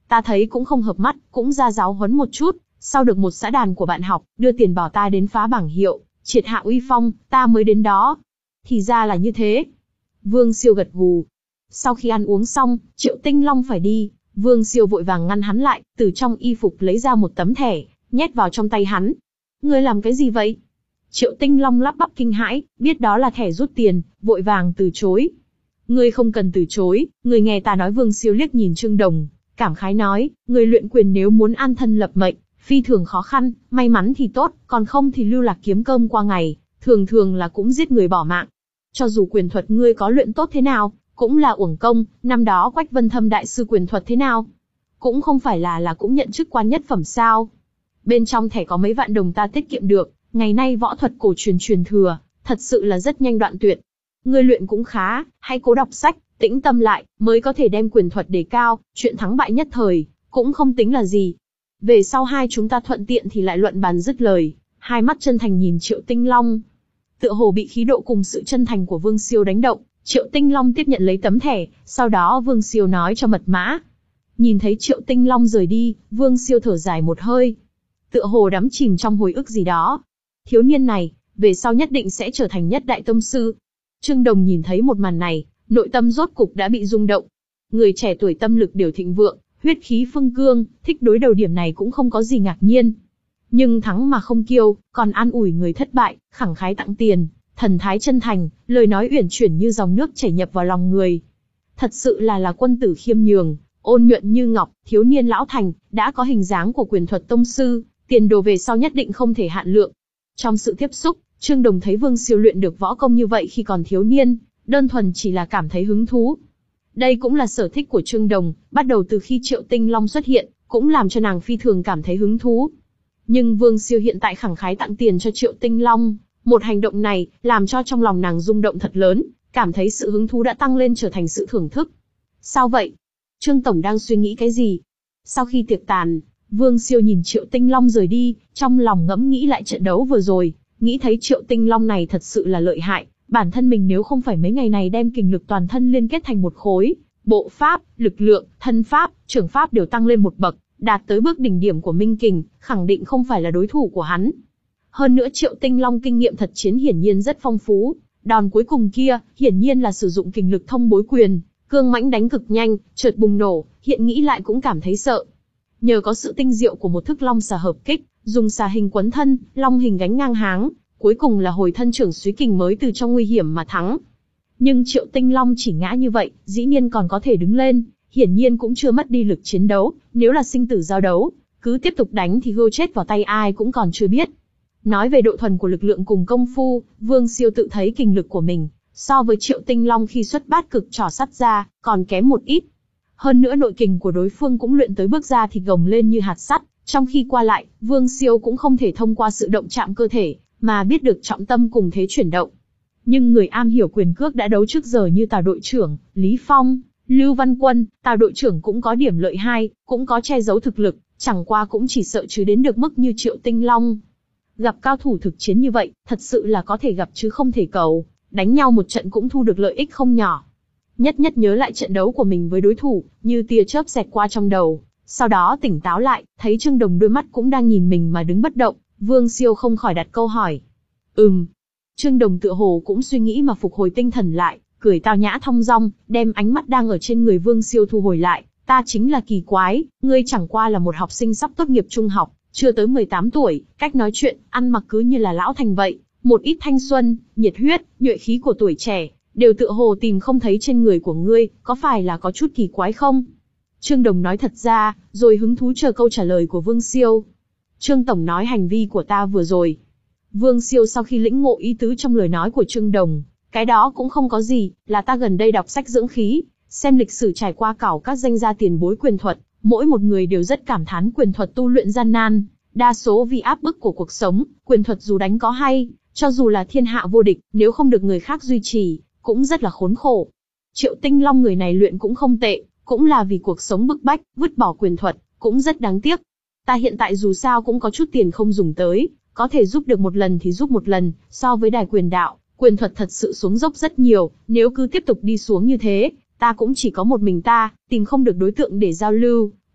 Ta thấy cũng không hợp mắt, cũng ra giáo huấn một chút, sau được một xã đàn của bạn học, đưa tiền bảo ta đến phá bảng hiệu, triệt hạ uy phong, ta mới đến đó. Thì ra là như thế. Vương Siêu gật gù. Sau khi ăn uống xong, Triệu Tinh Long phải đi, Vương Siêu vội vàng ngăn hắn lại, từ trong y phục lấy ra một tấm thẻ, nhét vào trong tay hắn. Ngươi làm cái gì vậy? Triệu Tinh Long lắp bắp kinh hãi, biết đó là thẻ rút tiền, vội vàng từ chối. Ngươi không cần từ chối, ngươi nghe ta nói. Vương Siêu liếc nhìn Trương Đồng, cảm khái nói, người luyện quyền nếu muốn an thân lập mệnh, phi thường khó khăn, may mắn thì tốt, còn không thì lưu lạc kiếm cơm qua ngày, thường thường là cũng giết người bỏ mạng. Cho dù quyền thuật ngươi có luyện tốt thế nào, cũng là uổng công. Năm đó Quách Vân Thâm đại sư quyền thuật thế nào, cũng không phải là là cũng nhận chức quan nhất phẩm sao? Bên trong thẻ có mấy vạn đồng ta tiết kiệm được, ngày nay võ thuật cổ truyền truyền thừa, thật sự là rất nhanh đoạn tuyệt. Ngươi luyện cũng khá, hãy cố đọc sách, tĩnh tâm lại, mới có thể đem quyền thuật đề cao, chuyện thắng bại nhất thời, cũng không tính là gì. Về sau hai chúng ta thuận tiện thì lại luận bàn dứt lời, hai mắt chân thành nhìn Triệu Tinh Long. Tựa hồ bị khí độ cùng sự chân thành của Vương Siêu đánh động, Triệu Tinh Long tiếp nhận lấy tấm thẻ, sau đó Vương Siêu nói cho mật mã. Nhìn thấy Triệu Tinh Long rời đi, Vương Siêu thở dài một hơi. Tựa hồ đắm chìm trong hồi ức gì đó. Thiếu niên này, về sau nhất định sẽ trở thành nhất đại tông sư. Trương Đồng nhìn thấy một màn này, nội tâm rốt cục đã bị rung động. Người trẻ tuổi tâm lực đều thịnh vượng, huyết khí phương cương, thích đối đầu điểm này cũng không có gì ngạc nhiên. Nhưng thắng mà không kiêu, còn an ủi người thất bại, khẳng khái tặng tiền, thần thái chân thành, lời nói uyển chuyển như dòng nước chảy nhập vào lòng người. Thật sự là là quân tử khiêm nhường, ôn nhuận như ngọc, thiếu niên lão thành, đã có hình dáng của quyền thuật tông sư, tiền đồ về sau nhất định không thể hạn lượng. Trong sự tiếp xúc, Trương Đồng thấy Vương Siêu luyện được võ công như vậy khi còn thiếu niên, đơn thuần chỉ là cảm thấy hứng thú. Đây cũng là sở thích của Trương Đồng, bắt đầu từ khi Triệu Tinh Long xuất hiện, cũng làm cho nàng phi thường cảm thấy hứng thú. Nhưng Vương Siêu hiện tại khẳng khái tặng tiền cho Triệu Tinh Long, một hành động này, làm cho trong lòng nàng rung động thật lớn, cảm thấy sự hứng thú đã tăng lên trở thành sự thưởng thức. Sao vậy? Trương Tổng đang suy nghĩ cái gì? Sau khi tiệc tàn, Vương Siêu nhìn Triệu Tinh Long rời đi, trong lòng ngẫm nghĩ lại trận đấu vừa rồi, nghĩ thấy Triệu Tinh Long này thật sự là lợi hại, bản thân mình nếu không phải mấy ngày này đem kình lực toàn thân liên kết thành một khối, bộ pháp, lực lượng, thân pháp, trưởng pháp đều tăng lên một bậc, đạt tới bước đỉnh điểm của minh kình, khẳng định không phải là đối thủ của hắn. Hơn nữa Triệu Tinh Long kinh nghiệm thật chiến hiển nhiên rất phong phú, đòn cuối cùng kia, hiển nhiên là sử dụng kình lực thông bối quyền, cương mãnh đánh cực nhanh, chợt bùng nổ, hiện nghĩ lại cũng cảm thấy sợ. Nhờ có sự tinh diệu của một thức long xà hợp kích, dùng xà hình quấn thân, long hình gánh ngang háng, cuối cùng là hồi thân trưởng súy kình mới từ trong nguy hiểm mà thắng. Nhưng Triệu Tinh Long chỉ ngã như vậy, dĩ nhiên còn có thể đứng lên, hiển nhiên cũng chưa mất đi lực chiến đấu, nếu là sinh tử giao đấu, cứ tiếp tục đánh thì hưu chết vào tay ai cũng còn chưa biết. Nói về độ thuần của lực lượng cùng công phu, Vương Siêu tự thấy kình lực của mình, so với Triệu Tinh Long khi xuất bát cực trỏ sắt ra, còn kém một ít. Hơn nữa nội kình của đối phương cũng luyện tới bước ra thì gồng lên như hạt sắt, trong khi qua lại, Vương Siêu cũng không thể thông qua sự động chạm cơ thể, mà biết được trọng tâm cùng thế chuyển động. Nhưng người am hiểu quyền cước đã đấu trước giờ như Tào đội trưởng, Lý Phong, Lưu Văn Quân, Tào đội trưởng cũng có điểm lợi hai, cũng có che giấu thực lực, chẳng qua cũng chỉ sợ chứ đến được mức như Triệu Tinh Long. Gặp cao thủ thực chiến như vậy, thật sự là có thể gặp chứ không thể cầu, đánh nhau một trận cũng thu được lợi ích không nhỏ. Nhất nhất nhớ lại trận đấu của mình với đối thủ, như tia chớp xẹt qua trong đầu, sau đó tỉnh táo lại, thấy Trương Đồng đôi mắt cũng đang nhìn mình mà đứng bất động, Vương Siêu không khỏi đặt câu hỏi. Ừm. Trương Đồng tựa hồ cũng suy nghĩ mà phục hồi tinh thần lại, cười tao nhã thong dong, đem ánh mắt đang ở trên người Vương Siêu thu hồi lại. Ta chính là kỳ quái, ngươi chẳng qua là một học sinh sắp tốt nghiệp trung học, chưa tới mười tám tuổi, cách nói chuyện, ăn mặc cứ như là lão thành vậy, một ít thanh xuân, nhiệt huyết, nhuệ khí của tuổi trẻ, đều tựa hồ tìm không thấy trên người của ngươi, có phải là có chút kỳ quái không? Trương Đồng nói thật ra, rồi hứng thú chờ câu trả lời của Vương Siêu. Trương Tổng nói hành vi của ta vừa rồi. Vương Siêu sau khi lĩnh ngộ ý tứ trong lời nói của Trương Đồng, cái đó cũng không có gì, là ta gần đây đọc sách dưỡng khí, xem lịch sử trải qua cảo các danh gia tiền bối quyền thuật, mỗi một người đều rất cảm thán quyền thuật tu luyện gian nan, đa số vì áp bức của cuộc sống, quyền thuật dù đánh có hay, cho dù là thiên hạ vô địch, nếu không được người khác duy trì, cũng rất là khốn khổ. Triệu Tinh Long người này luyện cũng không tệ, cũng là vì cuộc sống bức bách, vứt bỏ quyền thuật, cũng rất đáng tiếc. Ta hiện tại dù sao cũng có chút tiền không dùng tới, có thể giúp được một lần thì giúp một lần, so với đài quyền đạo, quyền thuật thật sự xuống dốc rất nhiều, nếu cứ tiếp tục đi xuống như thế, ta cũng chỉ có một mình ta, tìm không được đối tượng để giao lưu,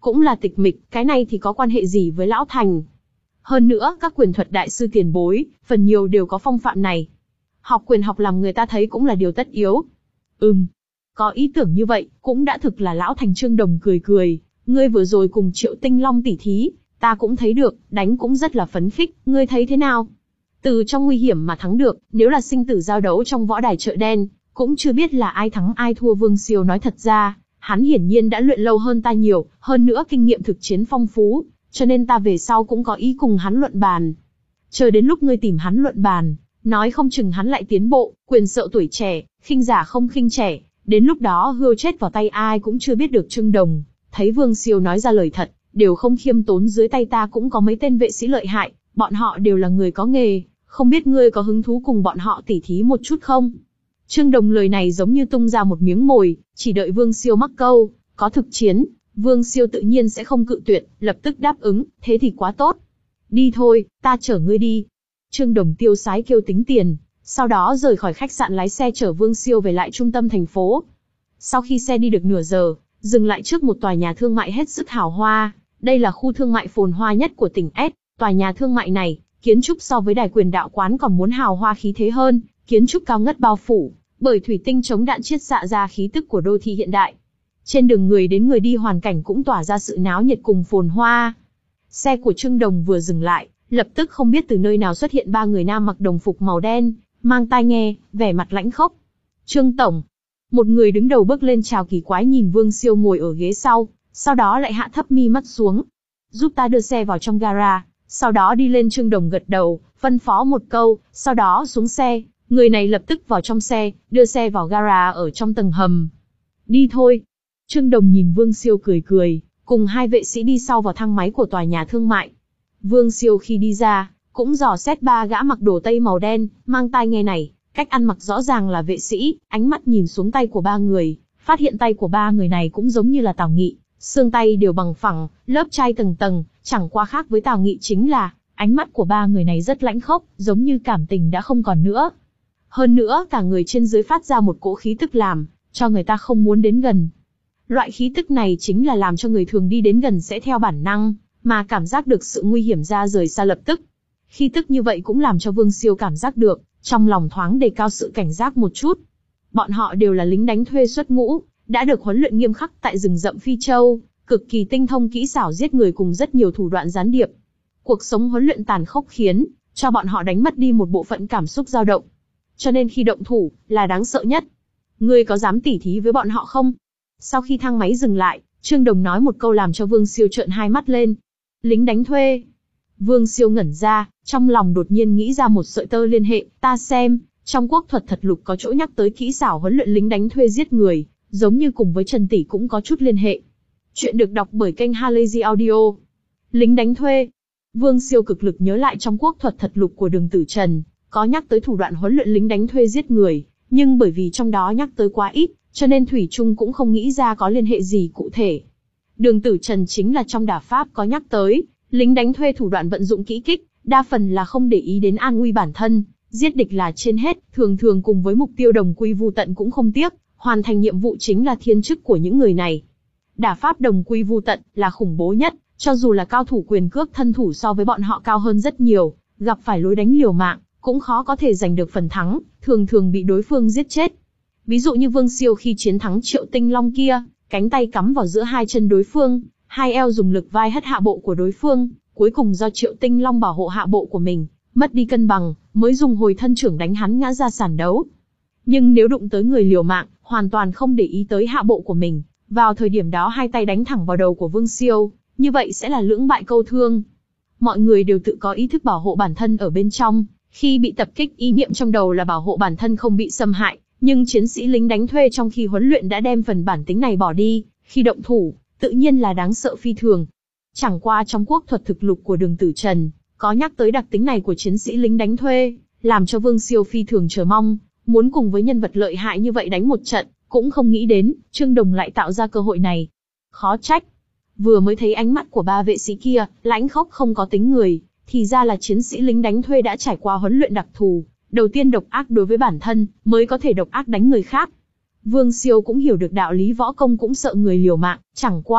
cũng là tịch mịch, cái này thì có quan hệ gì với Lão Thành? Hơn nữa, các quyền thuật đại sư tiền bối, phần nhiều đều có phong phạm này. Học quyền học làm người ta thấy cũng là điều tất yếu. Ừm, có ý tưởng như vậy, cũng đã thực là Lão Thành. Trương Đồng cười cười, ngươi vừa rồi cùng Triệu Tinh Long tỉ thí, ta cũng thấy được, đánh cũng rất là phấn khích, ngươi thấy thế nào? Từ trong nguy hiểm mà thắng được, nếu là sinh tử giao đấu trong võ đài chợ đen, cũng chưa biết là ai thắng ai thua. Vương Siêu nói thật ra, hắn hiển nhiên đã luyện lâu hơn ta nhiều, hơn nữa kinh nghiệm thực chiến phong phú, cho nên ta về sau cũng có ý cùng hắn luận bàn. Chờ đến lúc ngươi tìm hắn luận bàn, nói không chừng hắn lại tiến bộ, quyền sợ tuổi trẻ, khinh giả không khinh trẻ, đến lúc đó hươu chết vào tay ai cũng chưa biết được. Trương Đồng thấy Vương Siêu nói ra lời thật, đều không khiêm tốn, dưới tay ta cũng có mấy tên vệ sĩ lợi hại, bọn họ đều là người có nghề, không biết ngươi có hứng thú cùng bọn họ tỉ thí một chút không? Trương Đồng lời này giống như tung ra một miếng mồi, chỉ đợi Vương Siêu mắc câu, có thực chiến, Vương Siêu tự nhiên sẽ không cự tuyệt, lập tức đáp ứng, thế thì quá tốt. Đi thôi, ta chở ngươi đi. Trương Đồng tiêu sái kêu tính tiền, sau đó rời khỏi khách sạn lái xe chở Vương Siêu về lại trung tâm thành phố. Sau khi xe đi được nửa giờ, dừng lại trước một tòa nhà thương mại hết sức hào hoa, đây là khu thương mại phồn hoa nhất của tỉnh S. Tòa nhà thương mại này, kiến trúc so với đài quyền đạo quán còn muốn hào hoa khí thế hơn, kiến trúc cao ngất bao phủ bởi thủy tinh chống đạn chiết xạ ra khí tức của đô thị hiện đại. Trên đường người đến người đi, hoàn cảnh cũng tỏa ra sự náo nhiệt cùng phồn hoa. Xe của Trương Đồng vừa dừng lại, lập tức không biết từ nơi nào xuất hiện ba người nam mặc đồng phục màu đen, mang tai nghe, vẻ mặt lãnh khốc. Trương Tổng. Một người đứng đầu bước lên chào kỳ quái nhìn Vương Siêu ngồi ở ghế sau, sau đó lại hạ thấp mi mắt xuống. Giúp ta đưa xe vào trong gara, sau đó đi lên. Trương Đồng gật đầu, phân phó một câu, sau đó xuống xe. Người này lập tức vào trong xe, đưa xe vào gara ở trong tầng hầm. Đi thôi. Trương Đồng nhìn Vương Siêu cười cười, cùng hai vệ sĩ đi sau vào thang máy của tòa nhà thương mại. Vương Siêu khi đi ra, cũng dò xét ba gã mặc đồ tây màu đen, mang tai nghe này, cách ăn mặc rõ ràng là vệ sĩ, ánh mắt nhìn xuống tay của ba người, phát hiện tay của ba người này cũng giống như là Tào Nghị, xương tay đều bằng phẳng, lớp chai tầng tầng, chẳng qua khác với Tào Nghị chính là, ánh mắt của ba người này rất lãnh khốc, giống như cảm tình đã không còn nữa. Hơn nữa, cả người trên dưới phát ra một cỗ khí tức làm cho người ta không muốn đến gần. Loại khí tức này chính là làm cho người thường đi đến gần sẽ theo bản năng mà cảm giác được sự nguy hiểm, ra rời xa lập tức. Khí tức như vậy cũng làm cho Vương Siêu cảm giác được, trong lòng thoáng đề cao sự cảnh giác một chút. Bọn họ đều là lính đánh thuê xuất ngũ, đã được huấn luyện nghiêm khắc tại rừng rậm Phi Châu, cực kỳ tinh thông kỹ xảo giết người cùng rất nhiều thủ đoạn gián điệp. Cuộc sống huấn luyện tàn khốc khiến cho bọn họ đánh mất đi một bộ phận cảm xúc dao động. Cho nên khi động thủ, là đáng sợ nhất. Ngươi có dám tỉ thí với bọn họ không? Sau khi thang máy dừng lại, Trương Đồng nói một câu làm cho Vương Siêu trợn hai mắt lên. Lính đánh thuê. Vương Siêu ngẩn ra, trong lòng đột nhiên nghĩ ra một sợi tơ liên hệ. Ta xem, trong quốc thuật thật lục có chỗ nhắc tới kỹ xảo huấn luyện lính đánh thuê giết người, giống như cùng với Trần Tỷ cũng có chút liên hệ. Chuyện được đọc bởi kênh Halazy Audio. Lính đánh thuê. Vương Siêu cực lực nhớ lại trong quốc thuật thật lục của Đường Tử Trần, có nhắc tới thủ đoạn huấn luyện lính đánh thuê giết người, nhưng bởi vì trong đó nhắc tới quá ít, cho nên Thủy Trung cũng không nghĩ ra có liên hệ gì cụ thể. Đường Tử Trần chính là trong đả pháp có nhắc tới, lính đánh thuê thủ đoạn vận dụng kỹ kích, đa phần là không để ý đến an nguy bản thân, giết địch là trên hết, thường thường cùng với mục tiêu đồng quy vu tận cũng không tiếc, hoàn thành nhiệm vụ chính là thiên chức của những người này. Đả pháp đồng quy vu tận là khủng bố nhất, cho dù là cao thủ quyền cước thân thủ so với bọn họ cao hơn rất nhiều, gặp phải lối đánh liều mạng, cũng khó có thể giành được phần thắng, thường thường bị đối phương giết chết. Ví dụ như Vương Siêu khi chiến thắng Triệu Tinh Long kia, cánh tay cắm vào giữa hai chân đối phương, hai eo dùng lực vai hất hạ bộ của đối phương, cuối cùng do Triệu Tinh Long bảo hộ hạ bộ của mình, mất đi cân bằng, mới dùng hồi thân trưởng đánh hắn ngã ra sàn đấu. Nhưng nếu đụng tới người liều mạng, hoàn toàn không để ý tới hạ bộ của mình, vào thời điểm đó hai tay đánh thẳng vào đầu của Vương Siêu, như vậy sẽ là lưỡng bại câu thương. Mọi người đều tự có ý thức bảo hộ bản thân ở bên trong, khi bị tập kích ý niệm trong đầu là bảo hộ bản thân không bị xâm hại, nhưng chiến sĩ lính đánh thuê trong khi huấn luyện đã đem phần bản tính này bỏ đi, khi động thủ, tự nhiên là đáng sợ phi thường. Chẳng qua trong quốc thuật thực lục của Đường Tử Trần, có nhắc tới đặc tính này của chiến sĩ lính đánh thuê, làm cho Vương Siêu phi thường chờ mong, muốn cùng với nhân vật lợi hại như vậy đánh một trận, cũng không nghĩ đến, Trương Đồng lại tạo ra cơ hội này. Khó trách. Vừa mới thấy ánh mắt của ba vệ sĩ kia, lãnh khốc không có tính người, thì ra là chiến sĩ lính đánh thuê đã trải qua huấn luyện đặc thù, đầu tiên độc ác đối với bản thân, mới có thể độc ác đánh người khác. Vương Siêu cũng hiểu được đạo lý võ công cũng sợ người liều mạng, chẳng qua,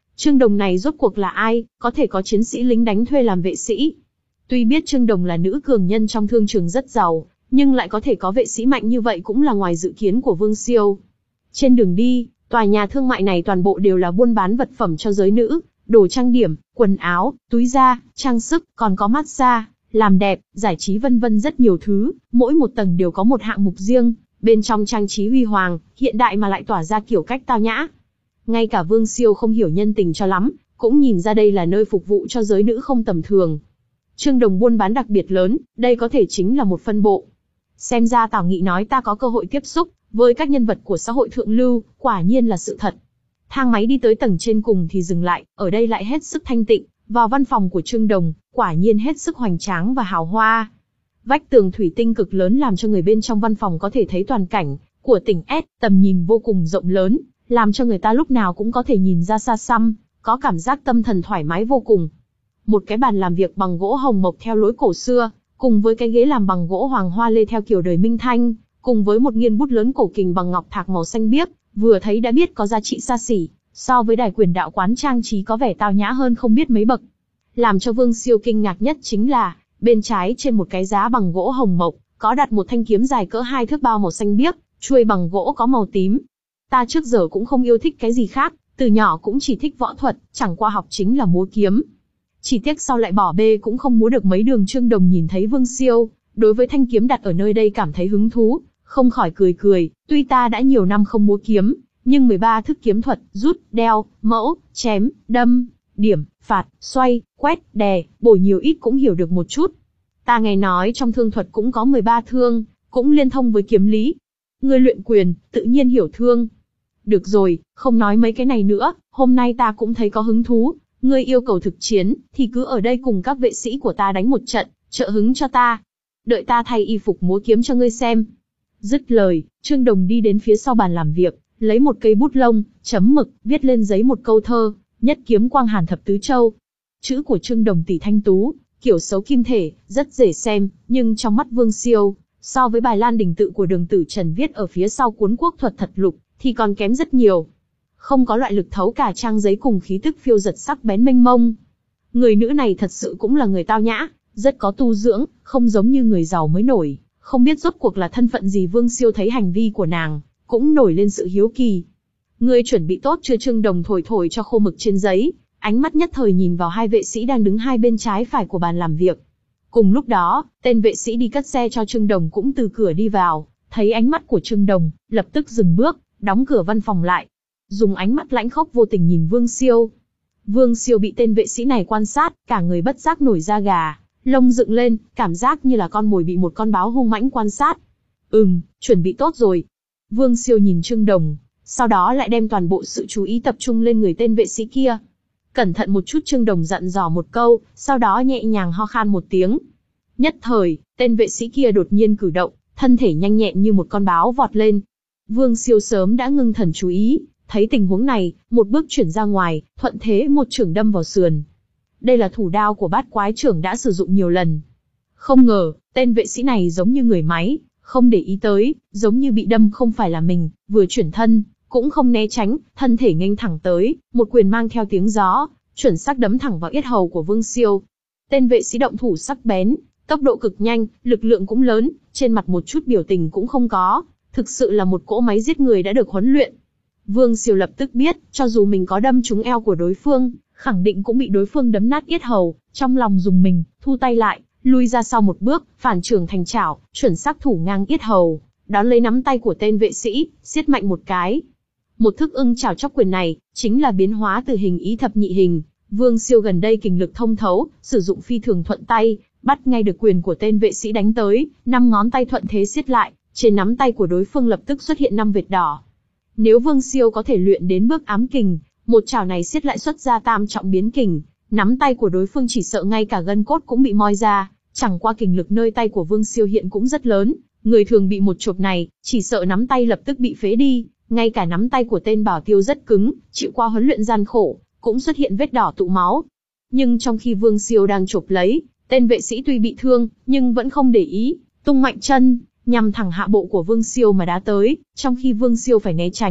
Trương Đồng này rốt cuộc là ai, có thể có chiến sĩ lính đánh thuê làm vệ sĩ? Tuy biết Trương Đồng là nữ cường nhân trong thương trường rất giàu, nhưng lại có thể có vệ sĩ mạnh như vậy cũng là ngoài dự kiến của Vương Siêu. Trên đường đi, tòa nhà thương mại này toàn bộ đều là buôn bán vật phẩm cho giới nữ, đồ trang điểm, quần áo, túi da, trang sức, còn có massage, làm đẹp, giải trí vân vân rất nhiều thứ, mỗi một tầng đều có một hạng mục riêng, bên trong trang trí huy hoàng, hiện đại mà lại tỏa ra kiểu cách tao nhã. Ngay cả Vương Siêu không hiểu nhân tình cho lắm, cũng nhìn ra đây là nơi phục vụ cho giới nữ không tầm thường. Trương Đồng buôn bán đặc biệt lớn, đây có thể chính là một phân bộ. Xem ra Tào Nghị nói ta có cơ hội tiếp xúc với các nhân vật của xã hội thượng lưu, quả nhiên là sự thật. Thang máy đi tới tầng trên cùng thì dừng lại, ở đây lại hết sức thanh tịnh, vào văn phòng của Trương Đồng, quả nhiên hết sức hoành tráng và hào hoa. Vách tường thủy tinh cực lớn làm cho người bên trong văn phòng có thể thấy toàn cảnh của tỉnh S, tầm nhìn vô cùng rộng lớn, làm cho người ta lúc nào cũng có thể nhìn ra xa xăm, có cảm giác tâm thần thoải mái vô cùng. Một cái bàn làm việc bằng gỗ hồng mộc theo lối cổ xưa, cùng với cái ghế làm bằng gỗ hoàng hoa lê theo kiểu đời Minh Thanh, cùng với một nghiên bút lớn cổ kình bằng ngọc thạc màu xanh biếc, vừa thấy đã biết có giá trị xa xỉ, so với đài quyền đạo quán trang trí có vẻ tao nhã hơn không biết mấy bậc. Làm cho Vương Siêu kinh ngạc nhất chính là, bên trái trên một cái giá bằng gỗ hồng mộc, có đặt một thanh kiếm dài cỡ hai thước bao màu xanh biếc, chuôi bằng gỗ có màu tím. Ta trước giờ cũng không yêu thích cái gì khác, từ nhỏ cũng chỉ thích võ thuật, chẳng qua học chính là múa kiếm. Chỉ tiếc sau lại bỏ bê cũng không múa được mấy đường. Trương Đồng nhìn thấy Vương Siêu, đối với thanh kiếm đặt ở nơi đây cảm thấy hứng thú, không khỏi cười cười, tuy ta đã nhiều năm không múa kiếm, nhưng mười ba thức kiếm thuật, rút, đeo, mẫu, chém, đâm, điểm, phạt, xoay, quét, đè, bổ nhiều ít cũng hiểu được một chút. Ta nghe nói trong thương thuật cũng có mười ba thương, cũng liên thông với kiếm lý. Ngươi luyện quyền, tự nhiên hiểu thương. Được rồi, không nói mấy cái này nữa, hôm nay ta cũng thấy có hứng thú. Ngươi yêu cầu thực chiến, thì cứ ở đây cùng các vệ sĩ của ta đánh một trận, trợ hứng cho ta. Đợi ta thay y phục múa kiếm cho ngươi xem. Dứt lời, Trương Đồng đi đến phía sau bàn làm việc, lấy một cây bút lông, chấm mực, viết lên giấy một câu thơ, nhất kiếm quang hàn thập tứ châu. Chữ của Trương Đồng tỷ thanh tú, kiểu xấu kim thể, rất dễ xem, nhưng trong mắt Vương Siêu, so với bài Lan Đình Tự của Đường Tử Trần viết ở phía sau cuốn Quốc thuật thật lục, thì còn kém rất nhiều. Không có loại lực thấu cả trang giấy cùng khí tức phiêu giật sắc bén mênh mông. Người nữ này thật sự cũng là người tao nhã, rất có tu dưỡng, không giống như người giàu mới nổi, không biết rốt cuộc là thân phận gì. Vương Siêu thấy hành vi của nàng, cũng nổi lên sự hiếu kỳ. Ngươi chuẩn bị tốt chưa? Trương Đồng thổi thổi cho khô mực trên giấy, ánh mắt nhất thời nhìn vào hai vệ sĩ đang đứng hai bên trái phải của bàn làm việc. Cùng lúc đó, tên vệ sĩ đi cất xe cho Trương Đồng cũng từ cửa đi vào, thấy ánh mắt của Trương Đồng, lập tức dừng bước, đóng cửa văn phòng lại, dùng ánh mắt lãnh khốc vô tình nhìn Vương Siêu. Vương Siêu bị tên vệ sĩ này quan sát, cả người bất giác nổi da gà, lông dựng lên, cảm giác như là con mồi bị một con báo hung mãnh quan sát. Ừm, chuẩn bị tốt rồi. Vương Siêu nhìn Trương Đồng, sau đó lại đem toàn bộ sự chú ý tập trung lên người tên vệ sĩ kia. Cẩn thận một chút. Trương Đồng dặn dò một câu, sau đó nhẹ nhàng ho khan một tiếng. Nhất thời, tên vệ sĩ kia đột nhiên cử động, thân thể nhanh nhẹn như một con báo vọt lên. Vương Siêu sớm đã ngưng thần chú ý, thấy tình huống này, một bước chuyển ra ngoài, thuận thế một chưởng đâm vào sườn. Đây là thủ đao của Bát Quái Chưởng đã sử dụng nhiều lần. Không ngờ, tên vệ sĩ này giống như người máy, không để ý tới, giống như bị đâm không phải là mình, vừa chuyển thân, cũng không né tránh, thân thể nghênh thẳng tới, một quyền mang theo tiếng gió, chuẩn xác đấm thẳng vào yết hầu của Vương Siêu. Tên vệ sĩ động thủ sắc bén, tốc độ cực nhanh, lực lượng cũng lớn, trên mặt một chút biểu tình cũng không có, thực sự là một cỗ máy giết người đã được huấn luyện. Vương Siêu lập tức biết, cho dù mình có đâm trúng eo của đối phương, khẳng định cũng bị đối phương đấm nát yết hầu, trong lòng dùng mình, thu tay lại, lui ra sau một bước, phản chưởng thành chảo, chuẩn xác thủ ngang yết hầu, đón lấy nắm tay của tên vệ sĩ, siết mạnh một cái. Một thức ưng chảo chóc quyền này, chính là biến hóa từ hình ý thập nhị hình. Vương Siêu gần đây kình lực thông thấu, sử dụng phi thường thuận tay, bắt ngay được quyền của tên vệ sĩ đánh tới, năm ngón tay thuận thế siết lại, trên nắm tay của đối phương lập tức xuất hiện năm vệt đỏ. Nếu Vương Siêu có thể luyện đến bước ám kình, một chảo này siết lại xuất ra tam trọng biến kình, nắm tay của đối phương chỉ sợ ngay cả gân cốt cũng bị moi ra. Chẳng qua kình lực nơi tay của Vương Siêu hiện cũng rất lớn, người thường bị một chộp này, chỉ sợ nắm tay lập tức bị phế đi. Ngay cả nắm tay của tên bảo tiêu rất cứng, chịu qua huấn luyện gian khổ, cũng xuất hiện vết đỏ tụ máu. Nhưng trong khi Vương Siêu đang chộp lấy, tên vệ sĩ tuy bị thương, nhưng vẫn không để ý, tung mạnh chân, nhằm thẳng hạ bộ của Vương Siêu mà đá tới. Trong khi Vương Siêu phải né tránh,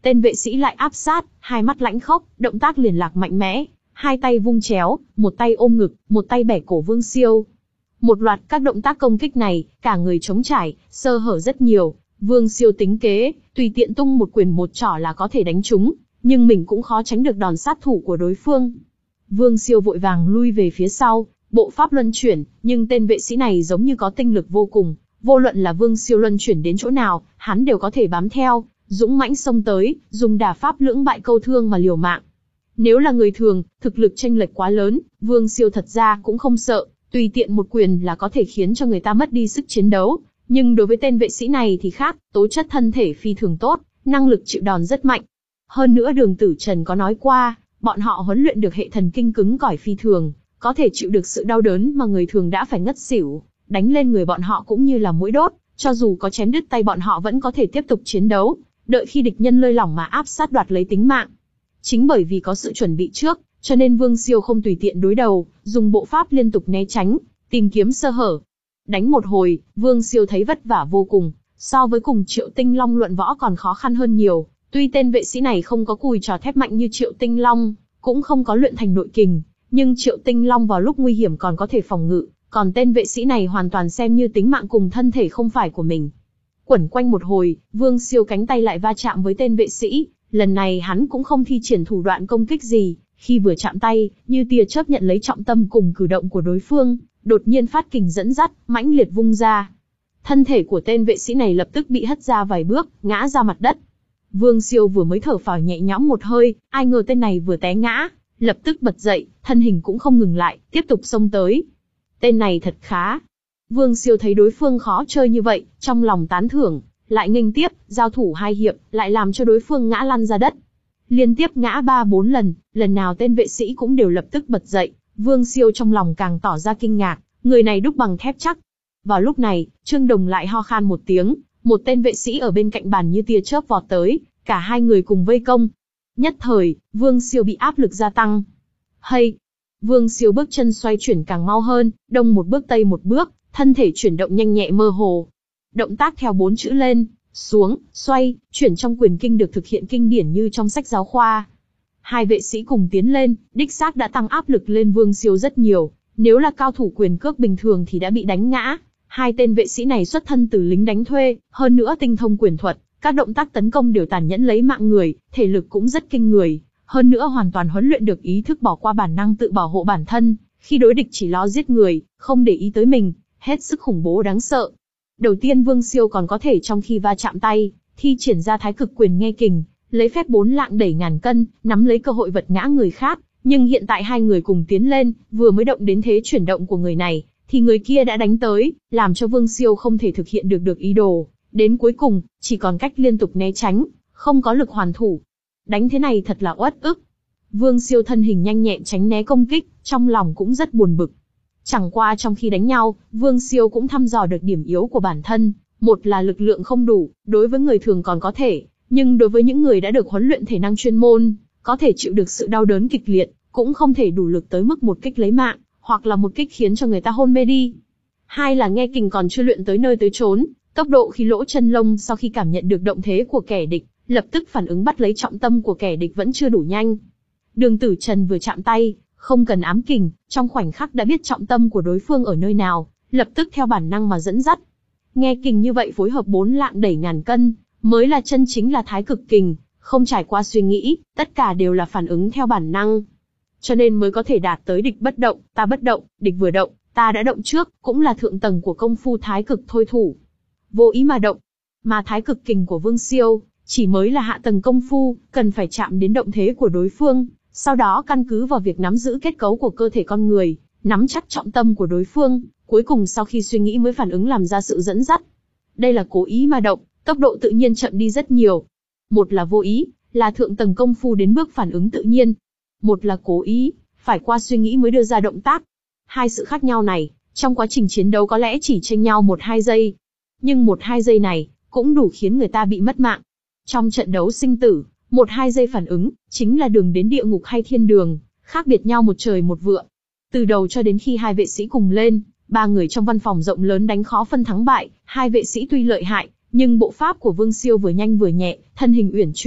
Tên vệ sĩ lại áp sát, hai mắt lãnh khốc, động tác liền lạc mạnh mẽ, hai tay vung chéo, một tay ôm ngực, một tay bẻ cổ Vương Siêu. Một loạt các động tác công kích này, cả người trống trải, sơ hở rất nhiều. Vương Siêu tính kế, tùy tiện tung một quyền một trỏ là có thể đánh trúng, nhưng mình cũng khó tránh được đòn sát thủ của đối phương. Vương Siêu vội vàng lui về phía sau, bộ pháp luân chuyển, nhưng tên vệ sĩ này giống như có tinh lực vô cùng, vô luận là Vương Siêu luân chuyển đến chỗ nào, hắn đều có thể bám theo, dũng mãnh xông tới, dùng đả pháp lưỡng bại câu thương mà liều mạng. Nếu là người thường, thực lực chênh lệch quá lớn, Vương Siêu thật ra cũng không sợ, tùy tiện một quyền là có thể khiến cho người ta mất đi sức chiến đấu. Nhưng đối với tên vệ sĩ này thì khác, tố chất thân thể phi thường tốt, năng lực chịu đòn rất mạnh. Hơn nữa Đường Tử Trần có nói qua, bọn họ huấn luyện được hệ thần kinh cứng cỏi phi thường, có thể chịu được sự đau đớn mà người thường đã phải ngất xỉu, đánh lên người bọn họ cũng như là mũi đốt, cho dù có chém đứt tay bọn họ vẫn có thể tiếp tục chiến đấu, đợi khi địch nhân lơi lỏng mà áp sát đoạt lấy tính mạng. Chính bởi vì có sự chuẩn bị trước, cho nên Vương Siêu không tùy tiện đối đầu, dùng bộ pháp liên tục né tránh, tìm kiếm sơ hở. Đánh một hồi, Vương Siêu thấy vất vả vô cùng, so với cùng Triệu Tinh Long luận võ còn khó khăn hơn nhiều. Tuy tên vệ sĩ này không có cùi trò thép mạnh như Triệu Tinh Long, cũng không có luyện thành nội kình, nhưng Triệu Tinh Long vào lúc nguy hiểm còn có thể phòng ngự, còn tên vệ sĩ này hoàn toàn xem như tính mạng cùng thân thể không phải của mình. Quẩn quanh một hồi, Vương Siêu cánh tay lại va chạm với tên vệ sĩ, lần này hắn cũng không thi triển thủ đoạn công kích gì, khi vừa chạm tay, như tia chớp nhận lấy trọng tâm cùng cử động của đối phương, đột nhiên phát kình dẫn dắt, mãnh liệt vung ra. Thân thể của tên vệ sĩ này lập tức bị hất ra vài bước, ngã ra mặt đất. Vương Siêu vừa mới thở phào nhẹ nhõm một hơi, ai ngờ tên này vừa té ngã, lập tức bật dậy, thân hình cũng không ngừng lại, tiếp tục xông tới. Tên này thật khá. Vương Siêu thấy đối phương khó chơi như vậy, trong lòng tán thưởng, lại nghênh tiếp, giao thủ hai hiệp, lại làm cho đối phương ngã lăn ra đất. Liên tiếp ngã ba bốn lần, lần nào tên vệ sĩ cũng đều lập tức bật dậy, Vương Siêu trong lòng càng tỏ ra kinh ngạc, người này đúc bằng thép chắc. Vào lúc này, Trương Đồng lại ho khan một tiếng, một tên vệ sĩ ở bên cạnh bàn như tia chớp vọt tới, cả hai người cùng vây công. Nhất thời, Vương Siêu bị áp lực gia tăng. Hay! Vương Siêu bước chân xoay chuyển càng mau hơn, đông một bước tây một bước, thân thể chuyển động nhanh nhẹ mơ hồ. Động tác theo bốn chữ lên, xuống, xoay, chuyển trong quyền kinh được thực hiện kinh điển như trong sách giáo khoa. Hai vệ sĩ cùng tiến lên, đích xác đã tăng áp lực lên Vương Siêu rất nhiều. Nếu là cao thủ quyền cước bình thường thì đã bị đánh ngã. Hai tên vệ sĩ này xuất thân từ lính đánh thuê, hơn nữa tinh thông quyền thuật, các động tác tấn công đều tàn nhẫn lấy mạng người, thể lực cũng rất kinh người. Hơn nữa hoàn toàn huấn luyện được ý thức bỏ qua bản năng tự bảo hộ bản thân, khi đối địch chỉ lo giết người, không để ý tới mình, hết sức khủng bố đáng sợ. Đầu tiên Vương Siêu còn có thể trong khi va chạm tay, thi triển ra thái cực quyền nghe kình, lấy phép bốn lạng đẩy ngàn cân, nắm lấy cơ hội vật ngã người khác. Nhưng hiện tại hai người cùng tiến lên, vừa mới động đến thế chuyển động của người này, thì người kia đã đánh tới, làm cho Vương Siêu không thể thực hiện được được ý đồ. Đến cuối cùng, chỉ còn cách liên tục né tránh, không có lực hoàn thủ. Đánh thế này thật là uất ức. Vương Siêu thân hình nhanh nhẹn tránh né công kích, trong lòng cũng rất buồn bực. Chẳng qua trong khi đánh nhau, Vương Siêu cũng thăm dò được điểm yếu của bản thân. Một là lực lượng không đủ, đối với người thường còn có thể, nhưng đối với những người đã được huấn luyện thể năng chuyên môn, có thể chịu được sự đau đớn kịch liệt, cũng không thể đủ lực tới mức một kích lấy mạng, hoặc là một kích khiến cho người ta hôn mê đi. Hai là nghe kình còn chưa luyện tới nơi tới chốn, tốc độ khi lỗ chân lông sau khi cảm nhận được động thế của kẻ địch, lập tức phản ứng bắt lấy trọng tâm của kẻ địch vẫn chưa đủ nhanh. Đường Tử Trần vừa chạm tay, không cần ám kình, trong khoảnh khắc đã biết trọng tâm của đối phương ở nơi nào, lập tức theo bản năng mà dẫn dắt. Nghe kình như vậy phối hợp bốn lạng đẩy ngàn cân, mới là chân chính là thái cực kình, không trải qua suy nghĩ, tất cả đều là phản ứng theo bản năng. Cho nên mới có thể đạt tới địch bất động, ta bất động, địch vừa động, ta đã động trước, cũng là thượng tầng của công phu thái cực thôi thủ. Vô ý mà động. Mà thái cực kình của Vương Siêu, chỉ mới là hạ tầng công phu, cần phải chạm đến động thế của đối phương, sau đó căn cứ vào việc nắm giữ kết cấu của cơ thể con người, nắm chắc trọng tâm của đối phương, cuối cùng sau khi suy nghĩ mới phản ứng làm ra sự dẫn dắt. Đây là cố ý mà động, tốc độ tự nhiên chậm đi rất nhiều. Một là vô ý, là thượng tầng công phu đến bước phản ứng tự nhiên. Một là cố ý, phải qua suy nghĩ mới đưa ra động tác. Hai sự khác nhau này, trong quá trình chiến đấu có lẽ chỉ chênh nhau một hai giây. Nhưng một hai giây này, cũng đủ khiến người ta bị mất mạng. Trong trận đấu sinh tử, một hai giây phản ứng, chính là đường đến địa ngục hay thiên đường, khác biệt nhau một trời một vựa. Từ đầu cho đến khi hai vệ sĩ cùng lên, ba người trong văn phòng rộng lớn đánh khó phân thắng bại, hai vệ sĩ tuy lợi hại, nhưng bộ pháp của Vương Siêu vừa nhanh vừa nhẹ, thân hình uyển chuyển,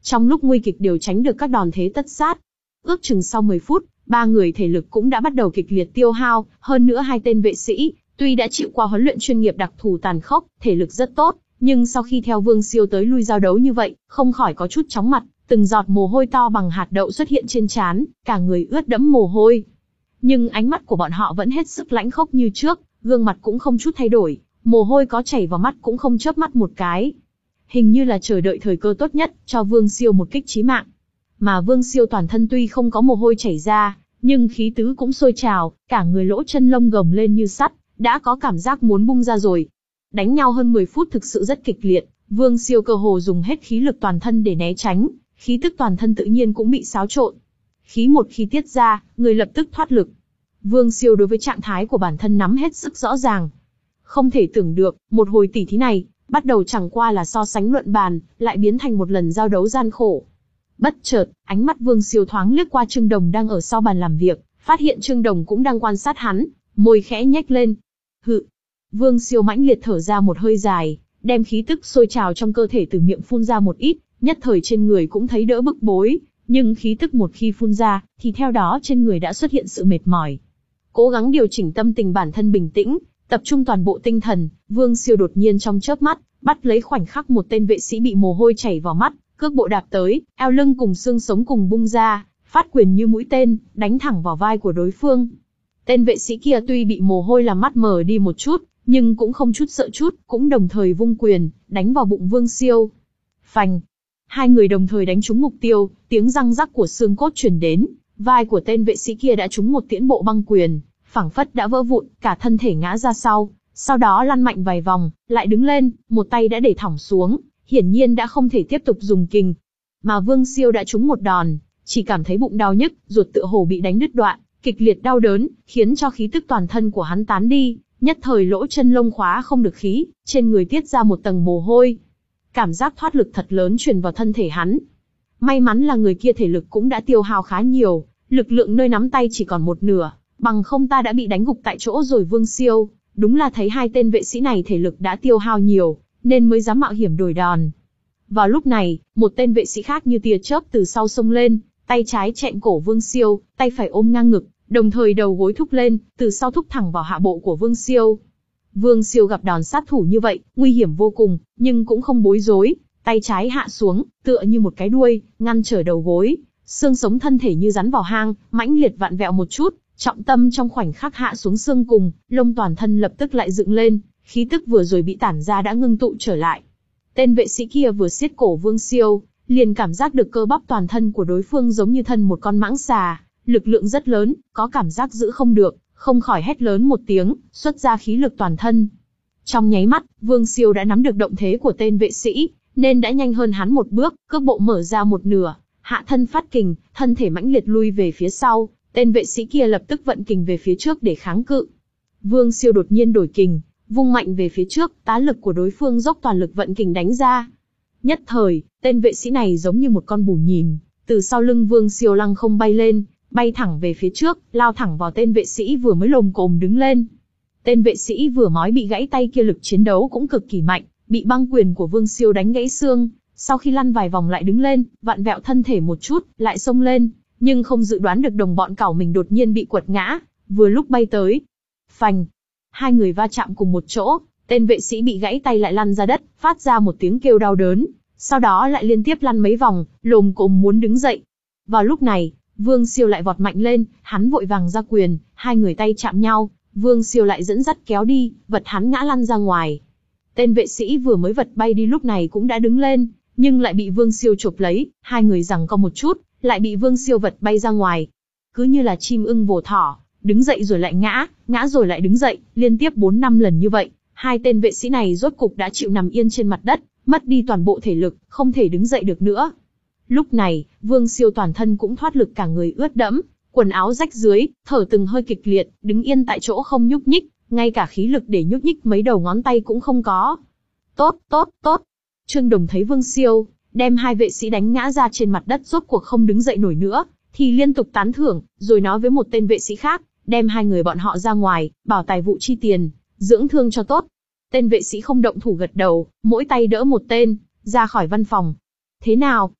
Trong lúc nguy kịch đều tránh được các đòn thế tất sát. Ước chừng sau mười phút, ba người thể lực cũng đã bắt đầu kịch liệt tiêu hao, hơn nữa hai tên vệ sĩ, tuy đã chịu qua huấn luyện chuyên nghiệp đặc thù tàn khốc, thể lực rất tốt, nhưng sau khi theo Vương Siêu tới lui giao đấu như vậy, không khỏi có chút chóng mặt, từng giọt mồ hôi to bằng hạt đậu xuất hiện trên trán, cả người ướt đẫm mồ hôi. Nhưng ánh mắt của bọn họ vẫn hết sức lãnh khốc như trước, gương mặt cũng không chút thay đổi, mồ hôi có chảy vào mắt cũng không chớp mắt một cái. Hình như là chờ đợi thời cơ tốt nhất, cho Vương Siêu một kích chí mạng. Mà Vương Siêu toàn thân tuy không có mồ hôi chảy ra, nhưng khí tứ cũng sôi trào, cả người lỗ chân lông gồng lên như sắt, đã có cảm giác muốn bung ra rồi. Đánh nhau hơn mười phút thực sự rất kịch liệt, Vương Siêu cơ hồ dùng hết khí lực toàn thân để né tránh, khí tức toàn thân tự nhiên cũng bị xáo trộn. Khí một khi tiết ra, người lập tức thoát lực. Vương Siêu đối với trạng thái của bản thân nắm hết sức rõ ràng. Không thể tưởng được, một hồi tỉ thí này, bắt đầu chẳng qua là so sánh luận bàn, lại biến thành một lần giao đấu gian khổ. Bất chợt, ánh mắt Vương Siêu thoáng liếc qua Trương Đồng đang ở sau bàn làm việc, phát hiện Trương Đồng cũng đang quan sát hắn, môi khẽ nhếch lên. Hự. Vương Siêu mãnh liệt thở ra một hơi dài, đem khí tức sôi trào trong cơ thể từ miệng phun ra một ít, nhất thời trên người cũng thấy đỡ bức bối, nhưng khí tức một khi phun ra, thì theo đó trên người đã xuất hiện sự mệt mỏi. Cố gắng điều chỉnh tâm tình bản thân bình tĩnh, tập trung toàn bộ tinh thần, Vương Siêu đột nhiên trong chớp mắt, bắt lấy khoảnh khắc một tên vệ sĩ bị mồ hôi chảy vào mắt, cước bộ đạp tới, eo lưng cùng xương sống cùng bung ra, phát quyền như mũi tên, đánh thẳng vào vai của đối phương. Tên vệ sĩ kia tuy bị mồ hôi làm mắt mờ đi một chút, nhưng cũng không chút sợ chút, cũng đồng thời vung quyền, đánh vào bụng Vương Siêu. Phành! Hai người đồng thời đánh trúng mục tiêu, tiếng răng rắc của xương cốt truyền đến, vai của tên vệ sĩ kia đã trúng một tiễn bộ băng quyền, phảng phất đã vỡ vụn, cả thân thể ngã ra sau, sau đó lăn mạnh vài vòng, lại đứng lên, một tay đã để thõng xuống, hiển nhiên đã không thể tiếp tục dùng kình. Mà Vương Siêu đã trúng một đòn, chỉ cảm thấy bụng đau nhức, ruột tựa hồ bị đánh đứt đoạn, kịch liệt đau đớn, khiến cho khí tức toàn thân của hắn tán đi, nhất thời lỗ chân lông khóa không được khí, trên người tiết ra một tầng mồ hôi. Cảm giác thoát lực thật lớn truyền vào thân thể hắn. May mắn là người kia thể lực cũng đã tiêu hao khá nhiều, lực lượng nơi nắm tay chỉ còn một nửa, bằng không ta đã bị đánh gục tại chỗ rồi. Vương Siêu, đúng là thấy hai tên vệ sĩ này thể lực đã tiêu hao nhiều, nên mới dám mạo hiểm đổi đòn. Vào lúc này, một tên vệ sĩ khác như tia chớp từ sau xông lên, tay trái chẹn cổ Vương Siêu, tay phải ôm ngang ngực, đồng thời đầu gối thúc lên, từ sau thúc thẳng vào hạ bộ của Vương Siêu. Vương Siêu gặp đòn sát thủ như vậy, nguy hiểm vô cùng, nhưng cũng không bối rối, tay trái hạ xuống, tựa như một cái đuôi, ngăn trở đầu gối, xương sống thân thể như rắn vào hang, mãnh liệt vặn vẹo một chút, trọng tâm trong khoảnh khắc hạ xuống xương cùng, lông toàn thân lập tức lại dựng lên, khí tức vừa rồi bị tản ra đã ngưng tụ trở lại. Tên vệ sĩ kia vừa siết cổ Vương Siêu, liền cảm giác được cơ bắp toàn thân của đối phương giống như thân một con mãng xà, lực lượng rất lớn, có cảm giác giữ không được, không khỏi hét lớn một tiếng, xuất ra khí lực toàn thân. Trong nháy mắt, Vương Siêu đã nắm được động thế của tên vệ sĩ, nên đã nhanh hơn hắn một bước, cước bộ mở ra một nửa, hạ thân phát kình, thân thể mãnh liệt lui về phía sau, tên vệ sĩ kia lập tức vận kình về phía trước để kháng cự. Vương Siêu đột nhiên đổi kình, vung mạnh về phía trước, tá lực của đối phương dốc toàn lực vận kình đánh ra. Nhất thời, tên vệ sĩ này giống như một con bù nhìn, từ sau lưng Vương Siêu lăng không bay lên, bay thẳng về phía trước, lao thẳng vào tên vệ sĩ vừa mới lồm cồm đứng lên. Tên vệ sĩ vừa mới bị gãy tay kia lực chiến đấu cũng cực kỳ mạnh, bị băng quyền của Vương Siêu đánh gãy xương, sau khi lăn vài vòng lại đứng lên, vặn vẹo thân thể một chút, lại xông lên, nhưng không dự đoán được đồng bọn cảo mình đột nhiên bị quật ngã, vừa lúc bay tới. Phành! Hai người va chạm cùng một chỗ, tên vệ sĩ bị gãy tay lại lăn ra đất, phát ra một tiếng kêu đau đớn, sau đó lại liên tiếp lăn mấy vòng, lồm cồm muốn đứng dậy. Vào lúc này, Vương Siêu lại vọt mạnh lên, hắn vội vàng ra quyền, hai người tay chạm nhau, Vương Siêu lại dẫn dắt kéo đi, vật hắn ngã lăn ra ngoài. Tên vệ sĩ vừa mới vật bay đi lúc này cũng đã đứng lên, nhưng lại bị Vương Siêu chộp lấy, hai người giằng co một chút, lại bị Vương Siêu vật bay ra ngoài. Cứ như là chim ưng vồ thỏ, đứng dậy rồi lại ngã, ngã rồi lại đứng dậy, liên tiếp bốn năm lần như vậy, hai tên vệ sĩ này rốt cục đã chịu nằm yên trên mặt đất, mất đi toàn bộ thể lực, không thể đứng dậy được nữa. Lúc này, Vương Siêu toàn thân cũng thoát lực, cả người ướt đẫm, quần áo rách dưới, thở từng hơi kịch liệt, đứng yên tại chỗ không nhúc nhích, ngay cả khí lực để nhúc nhích mấy đầu ngón tay cũng không có. Tốt, tốt, tốt. Trương Đồng thấy Vương Siêu đem hai vệ sĩ đánh ngã ra trên mặt đất rốt cuộc không đứng dậy nổi nữa, thì liên tục tán thưởng, rồi nói với một tên vệ sĩ khác, đem hai người bọn họ ra ngoài, bảo tài vụ chi tiền, dưỡng thương cho tốt. Tên vệ sĩ không động thủ gật đầu, mỗi tay đỡ một tên, ra khỏi văn phòng. Thế nào?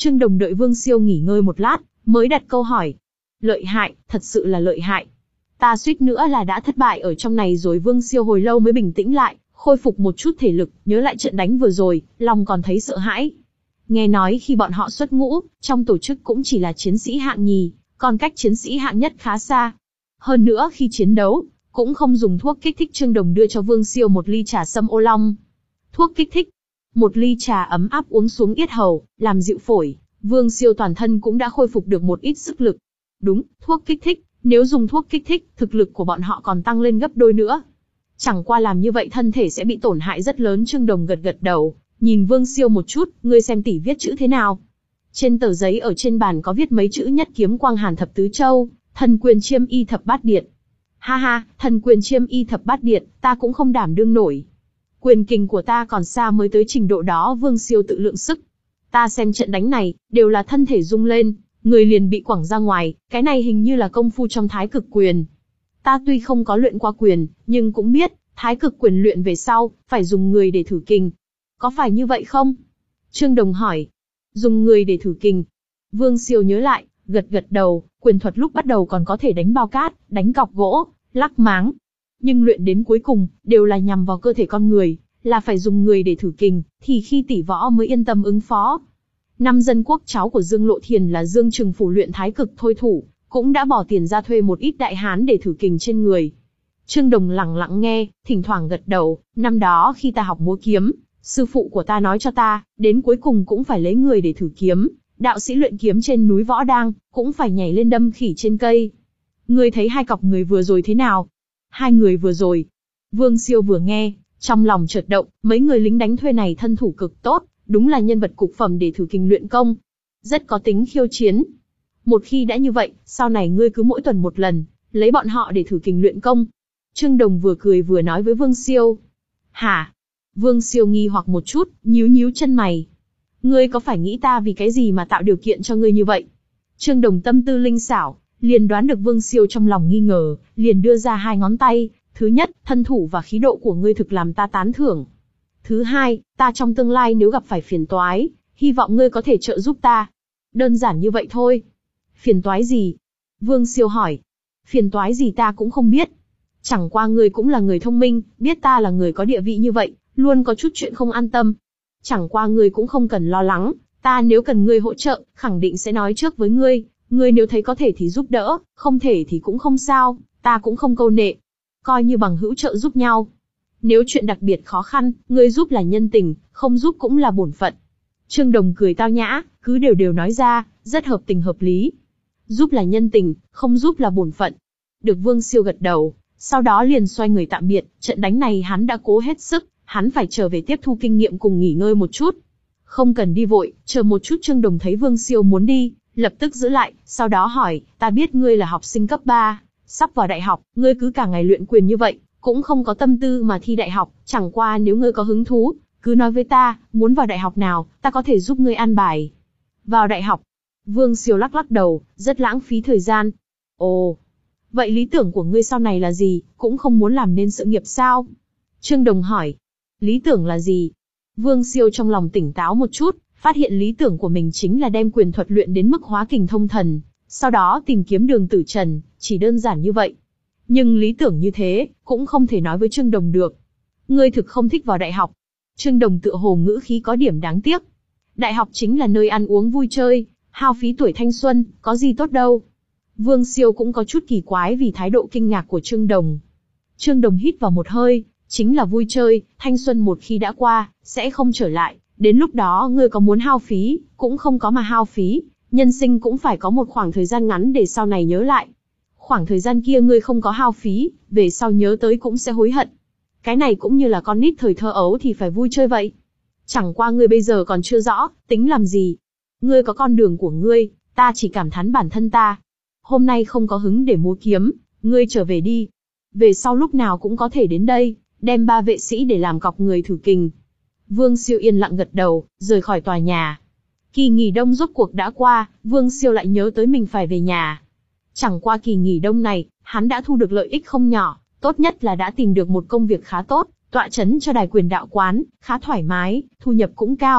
Trương Đồng đợi Vương Siêu nghỉ ngơi một lát, mới đặt câu hỏi. Lợi hại, thật sự là lợi hại. Ta suýt nữa là đã thất bại ở trong này rồi. Vương Siêu hồi lâu mới bình tĩnh lại, khôi phục một chút thể lực, nhớ lại trận đánh vừa rồi, lòng còn thấy sợ hãi. Nghe nói khi bọn họ xuất ngũ, trong tổ chức cũng chỉ là chiến sĩ hạng nhì, còn cách chiến sĩ hạng nhất khá xa. Hơn nữa khi chiến đấu, cũng không dùng thuốc kích thích. Trương Đồng đưa cho Vương Siêu một ly trà sâm ô long. Thuốc kích thích. Một ly trà ấm áp uống xuống yết hầu, làm dịu phổi, Vương Siêu toàn thân cũng đã khôi phục được một ít sức lực. Đúng, thuốc kích thích, nếu dùng thuốc kích thích, thực lực của bọn họ còn tăng lên gấp đôi nữa. Chẳng qua làm như vậy thân thể sẽ bị tổn hại rất lớn. Trương Đồng gật gật đầu, nhìn Vương Siêu một chút, ngươi xem tỷ viết chữ thế nào. Trên tờ giấy ở trên bàn có viết mấy chữ: Nhất kiếm quang hàn thập tứ châu, thần quyền chiêm y thập bát điện. Ha ha, thần quyền chiêm y thập bát điện, ta cũng không đảm đương nổi. Quyền kình của ta còn xa mới tới trình độ đó. Vương Siêu tự lượng sức. Ta xem trận đánh này, đều là thân thể rung lên, người liền bị quẳng ra ngoài, cái này hình như là công phu trong thái cực quyền. Ta tuy không có luyện qua quyền, nhưng cũng biết, thái cực quyền luyện về sau, phải dùng người để thử kình. Có phải như vậy không? Trương Đồng hỏi. Dùng người để thử kình. Vương Siêu nhớ lại, gật gật đầu, quyền thuật lúc bắt đầu còn có thể đánh bao cát, đánh cọc gỗ, lắc máng. Nhưng luyện đến cuối cùng, đều là nhằm vào cơ thể con người, là phải dùng người để thử kình, thì khi tỷ võ mới yên tâm ứng phó. Năm dân quốc cháu của Dương Lộ Thiền là Dương Trừng Phủ luyện thái cực thôi thủ, cũng đã bỏ tiền ra thuê một ít đại hán để thử kình trên người. Trương Đồng lặng lặng nghe, thỉnh thoảng gật đầu. Năm đó khi ta học múa kiếm, sư phụ của ta nói cho ta, đến cuối cùng cũng phải lấy người để thử kiếm. Đạo sĩ luyện kiếm trên núi Võ Đang, cũng phải nhảy lên đâm khỉ trên cây. Ngươi thấy hai cọc người vừa rồi thế nào? Hai người vừa rồi. Vương Siêu vừa nghe, trong lòng chợt động, mấy người lính đánh thuê này thân thủ cực tốt, đúng là nhân vật cục phẩm để thử kình luyện công. Rất có tính khiêu chiến. Một khi đã như vậy, sau này ngươi cứ mỗi tuần một lần, lấy bọn họ để thử kình luyện công. Trương Đồng vừa cười vừa nói với Vương Siêu. Hả? Vương Siêu nghi hoặc một chút, nhíu nhíu chân mày. Ngươi có phải nghĩ ta vì cái gì mà tạo điều kiện cho ngươi như vậy? Trương Đồng tâm tư linh xảo, liền đoán được Vương Siêu trong lòng nghi ngờ, liền đưa ra hai ngón tay. Thứ nhất, thân thủ và khí độ của ngươi thực làm ta tán thưởng. Thứ hai, ta trong tương lai nếu gặp phải phiền toái, hy vọng ngươi có thể trợ giúp ta. Đơn giản như vậy thôi. Phiền toái gì? Vương Siêu hỏi. Phiền toái gì ta cũng không biết. Chẳng qua ngươi cũng là người thông minh, biết ta là người có địa vị như vậy, luôn có chút chuyện không an tâm. Chẳng qua ngươi cũng không cần lo lắng, ta nếu cần ngươi hỗ trợ, khẳng định sẽ nói trước với ngươi. Ngươi nếu thấy có thể thì giúp đỡ, không thể thì cũng không sao, ta cũng không câu nệ. Coi như bằng hữu trợ giúp nhau. Nếu chuyện đặc biệt khó khăn, ngươi giúp là nhân tình, không giúp cũng là bổn phận. Trương Đồng cười tao nhã, cứ đều đều nói ra, rất hợp tình hợp lý. Giúp là nhân tình, không giúp là bổn phận. Được Vương Siêu gật đầu, sau đó liền xoay người tạm biệt. Trận đánh này hắn đã cố hết sức, hắn phải trở về tiếp thu kinh nghiệm cùng nghỉ ngơi một chút. Không cần đi vội, chờ một chút. Trương Đồng thấy Vương Siêu muốn đi, lập tức giữ lại, sau đó hỏi, ta biết ngươi là học sinh cấp ba, sắp vào đại học, ngươi cứ cả ngày luyện quyền như vậy, cũng không có tâm tư mà thi đại học, chẳng qua nếu ngươi có hứng thú, cứ nói với ta, muốn vào đại học nào, ta có thể giúp ngươi an bài. Vào đại học? Vương Siêu lắc lắc đầu, rất lãng phí thời gian. Ồ, vậy lý tưởng của ngươi sau này là gì, cũng không muốn làm nên sự nghiệp sao? Trương Đồng hỏi. Lý tưởng là gì? Vương Siêu trong lòng tỉnh táo một chút, phát hiện lý tưởng của mình chính là đem quyền thuật luyện đến mức hóa kình thông thần, sau đó tìm kiếm đường tử trần, chỉ đơn giản như vậy. Nhưng lý tưởng như thế, cũng không thể nói với Trương Đồng được. Ngươi thực không thích vào đại học. Trương Đồng tựa hồ ngữ khí có điểm đáng tiếc. Đại học chính là nơi ăn uống vui chơi, hao phí tuổi thanh xuân, có gì tốt đâu. Vương Siêu cũng có chút kỳ quái vì thái độ kinh ngạc của Trương Đồng. Trương Đồng hít vào một hơi, chính là vui chơi, thanh xuân một khi đã qua, sẽ không trở lại. Đến lúc đó ngươi có muốn hao phí, cũng không có mà hao phí. Nhân sinh cũng phải có một khoảng thời gian ngắn để sau này nhớ lại. Khoảng thời gian kia ngươi không có hao phí, về sau nhớ tới cũng sẽ hối hận. Cái này cũng như là con nít thời thơ ấu thì phải vui chơi vậy. Chẳng qua ngươi bây giờ còn chưa rõ, tính làm gì. Ngươi có con đường của ngươi, ta chỉ cảm thán bản thân ta. Hôm nay không có hứng để múa kiếm, ngươi trở về đi. Về sau lúc nào cũng có thể đến đây, đem ba vệ sĩ để làm cọc người thử kình. Vương Siêu yên lặng gật đầu, rời khỏi tòa nhà. Kỳ nghỉ đông rốt cuộc đã qua, Vương Siêu lại nhớ tới mình phải về nhà. Chẳng qua kỳ nghỉ đông này, hắn đã thu được lợi ích không nhỏ, tốt nhất là đã tìm được một công việc khá tốt, tọa chấn cho đài quyền đạo quán, khá thoải mái, thu nhập cũng cao,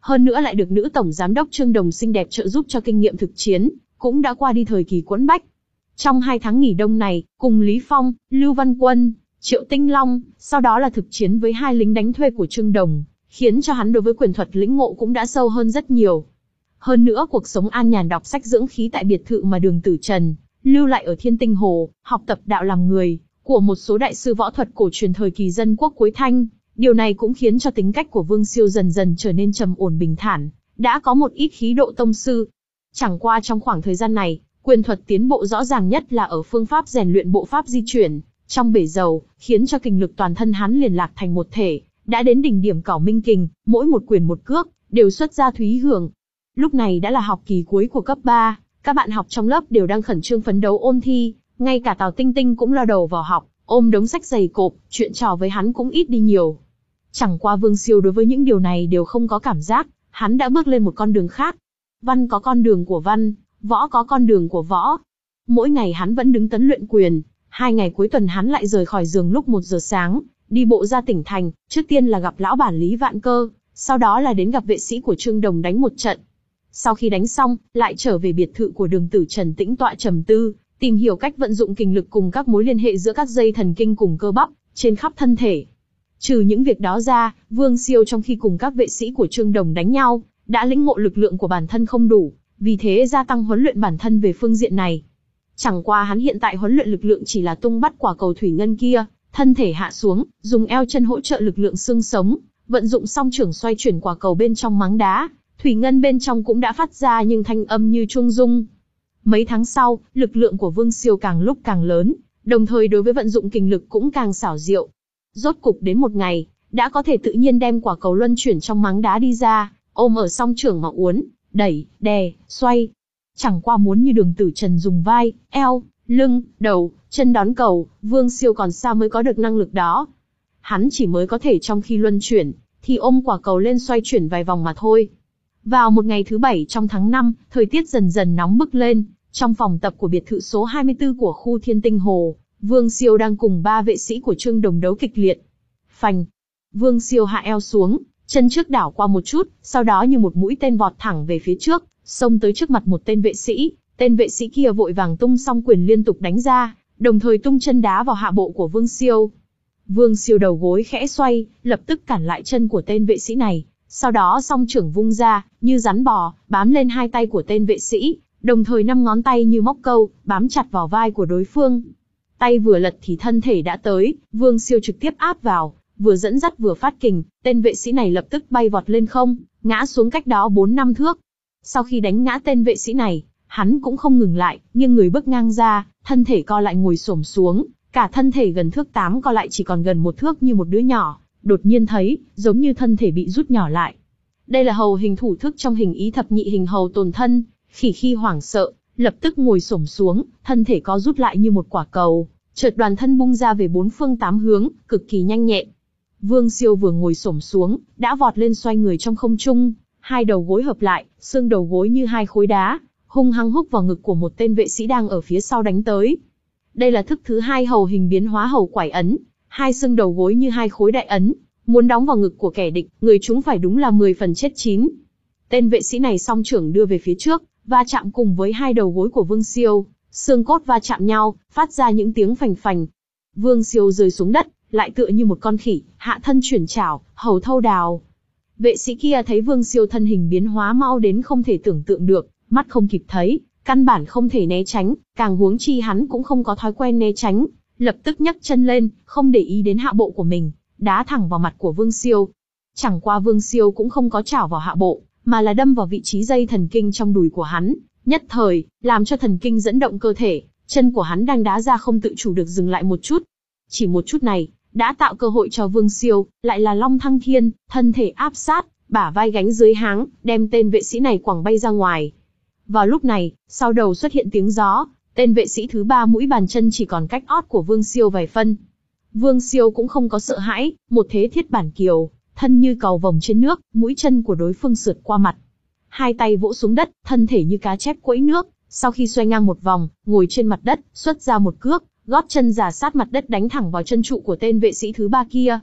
hơn nữa lại được nữ tổng giám đốc Trương Đồng xinh đẹp trợ giúp cho kinh nghiệm thực chiến, cũng đã qua đi thời kỳ quẫn bách. Trong hai tháng nghỉ đông này, cùng Lý Phong, Lưu Văn Quân, Triệu Tinh Long, sau đó là thực chiến với hai lính đánh thuê của Trương Đồng, khiến cho hắn đối với quyền thuật lĩnh ngộ cũng đã sâu hơn rất nhiều. Hơn nữa cuộc sống an nhàn đọc sách dưỡng khí tại biệt thự mà Đường Tử Trần lưu lại ở Thiên Tinh Hồ, học tập đạo làm người của một số đại sư võ thuật cổ truyền thời kỳ dân quốc cuối Thanh, điều này cũng khiến cho tính cách của Vương Siêu dần dần trở nên trầm ổn bình thản, đã có một ít khí độ tông sư. Chẳng qua trong khoảng thời gian này, quyền thuật tiến bộ rõ ràng nhất là ở phương pháp rèn luyện bộ pháp di chuyển trong bể dầu, khiến cho kình lực toàn thân hắn liền lạc thành một thể, đã đến đỉnh điểm cẩu minh kình, mỗi một quyền một cước đều xuất ra thúy hưởng. Lúc này đã là học kỳ cuối của cấp ba, các bạn học trong lớp đều đang khẩn trương phấn đấu ôn thi, ngay cả Tào Tinh Tinh cũng lao đầu vào học, ôm đống sách dày cộp, chuyện trò với hắn cũng ít đi nhiều. Chẳng qua Vương Siêu đối với những điều này đều không có cảm giác, hắn đã bước lên một con đường khác. Văn có con đường của văn, võ có con đường của võ. Mỗi ngày hắn vẫn đứng tấn luyện quyền, hai ngày cuối tuần hắn lại rời khỏi giường lúc một giờ sáng, đi bộ ra tỉnh thành, trước tiên là gặp lão bản Lý Vạn Cơ, sau đó là đến gặp vệ sĩ của Trương Đồng đánh một trận. Sau khi đánh xong, lại trở về biệt thự của Đường Tử Trần tĩnh tọa trầm tư, tìm hiểu cách vận dụng kình lực cùng các mối liên hệ giữa các dây thần kinh cùng cơ bắp trên khắp thân thể. Trừ những việc đó ra, Vương Siêu trong khi cùng các vệ sĩ của Trương Đồng đánh nhau, đã lĩnh ngộ lực lượng của bản thân không đủ, vì thế gia tăng huấn luyện bản thân về phương diện này. Chẳng qua hắn hiện tại huấn luyện lực lượng chỉ là tung bắt quả cầu thủy ngân kia, thân thể hạ xuống, dùng eo chân hỗ trợ lực lượng xương sống, vận dụng song chưởng xoay chuyển quả cầu bên trong máng đá, thủy ngân bên trong cũng đã phát ra nhưng thanh âm như chuông rung. Mấy tháng sau, lực lượng của Vương Siêu càng lúc càng lớn, đồng thời đối với vận dụng kình lực cũng càng xảo diệu. Rốt cục đến một ngày, đã có thể tự nhiên đem quả cầu luân chuyển trong máng đá đi ra, ôm ở song chưởng mà uốn, đẩy, đè, xoay. Chẳng qua muốn như Đường Tử Trần dùng vai, eo, lưng, đầu, chân đón cầu, Vương Siêu còn xa mới có được năng lực đó. Hắn chỉ mới có thể trong khi luân chuyển, thì ôm quả cầu lên xoay chuyển vài vòng mà thôi. Vào một ngày thứ bảy trong tháng năm, thời tiết dần dần nóng bức lên, trong phòng tập của biệt thự số hai mươi tư của khu Thiên Tinh Hồ, Vương Siêu đang cùng ba vệ sĩ của Trương Đồng đấu kịch liệt. Phành! Vương Siêu hạ eo xuống, chân trước đảo qua một chút, sau đó như một mũi tên vọt thẳng về phía trước, xông tới trước mặt một tên vệ sĩ. Tên vệ sĩ kia vội vàng tung song quyền liên tục đánh ra, đồng thời tung chân đá vào hạ bộ của Vương Siêu. Vương Siêu đầu gối khẽ xoay, lập tức cản lại chân của tên vệ sĩ này, sau đó song chưởng vung ra, như rắn bò, bám lên hai tay của tên vệ sĩ, đồng thời năm ngón tay như móc câu, bám chặt vào vai của đối phương. Tay vừa lật thì thân thể đã tới, Vương Siêu trực tiếp áp vào, vừa dẫn dắt vừa phát kình, tên vệ sĩ này lập tức bay vọt lên không, ngã xuống cách đó bốn năm thước. Sau khi đánh ngã tên vệ sĩ này, hắn cũng không ngừng lại, nghiêng người bước ngang ra, thân thể co lại ngồi xổm xuống, cả thân thể gần thước tám co lại chỉ còn gần một thước như một đứa nhỏ, đột nhiên thấy, giống như thân thể bị rút nhỏ lại. Đây là hầu hình thủ thức trong hình ý thập nhị hình hầu tồn thân, khỉ khi hoảng sợ, lập tức ngồi xổm xuống, thân thể co rút lại như một quả cầu, chợt đoàn thân bung ra về bốn phương tám hướng, cực kỳ nhanh nhẹn. Vương Siêu vừa ngồi xổm xuống, đã vọt lên xoay người trong không trung, hai đầu gối hợp lại, xương đầu gối như hai khối đá, hung hăng húc vào ngực của một tên vệ sĩ đang ở phía sau đánh tới. Đây là thức thứ hai hầu hình biến hóa hầu quải ấn, hai xương đầu gối như hai khối đại ấn, muốn đóng vào ngực của kẻ địch, người chúng phải đúng là mười phần chết chín. Tên vệ sĩ này song chưởng đưa về phía trước, va chạm cùng với hai đầu gối của Vương Siêu, xương cốt va chạm nhau, phát ra những tiếng phành phành. Vương Siêu rơi xuống đất, lại tựa như một con khỉ, hạ thân chuyển chảo, hầu thâu đào. Vệ sĩ kia thấy Vương Siêu thân hình biến hóa mau đến không thể tưởng tượng được, mắt không kịp thấy, căn bản không thể né tránh, càng huống chi hắn cũng không có thói quen né tránh, lập tức nhấc chân lên, không để ý đến hạ bộ của mình, đá thẳng vào mặt của Vương Siêu. Chẳng qua Vương Siêu cũng không có chảo vào hạ bộ, mà là đâm vào vị trí dây thần kinh trong đùi của hắn, nhất thời, làm cho thần kinh dẫn động cơ thể, chân của hắn đang đá ra không tự chủ được dừng lại một chút. Chỉ một chút này, đã tạo cơ hội cho Vương Siêu, lại là Long Thăng Thiên, thân thể áp sát, bả vai gánh dưới háng, đem tên vệ sĩ này quẳng bay ra ngoài. Vào lúc này, sau đầu xuất hiện tiếng gió, tên vệ sĩ thứ ba mũi bàn chân chỉ còn cách ót của Vương Siêu vài phân. Vương Siêu cũng không có sợ hãi, một thế thiết bản kiều, thân như cầu vồng trên nước, mũi chân của đối phương sượt qua mặt. Hai tay vỗ xuống đất, thân thể như cá chép quẫy nước, sau khi xoay ngang một vòng, ngồi trên mặt đất, xuất ra một cước, gót chân già sát mặt đất đánh thẳng vào chân trụ của tên vệ sĩ thứ ba kia.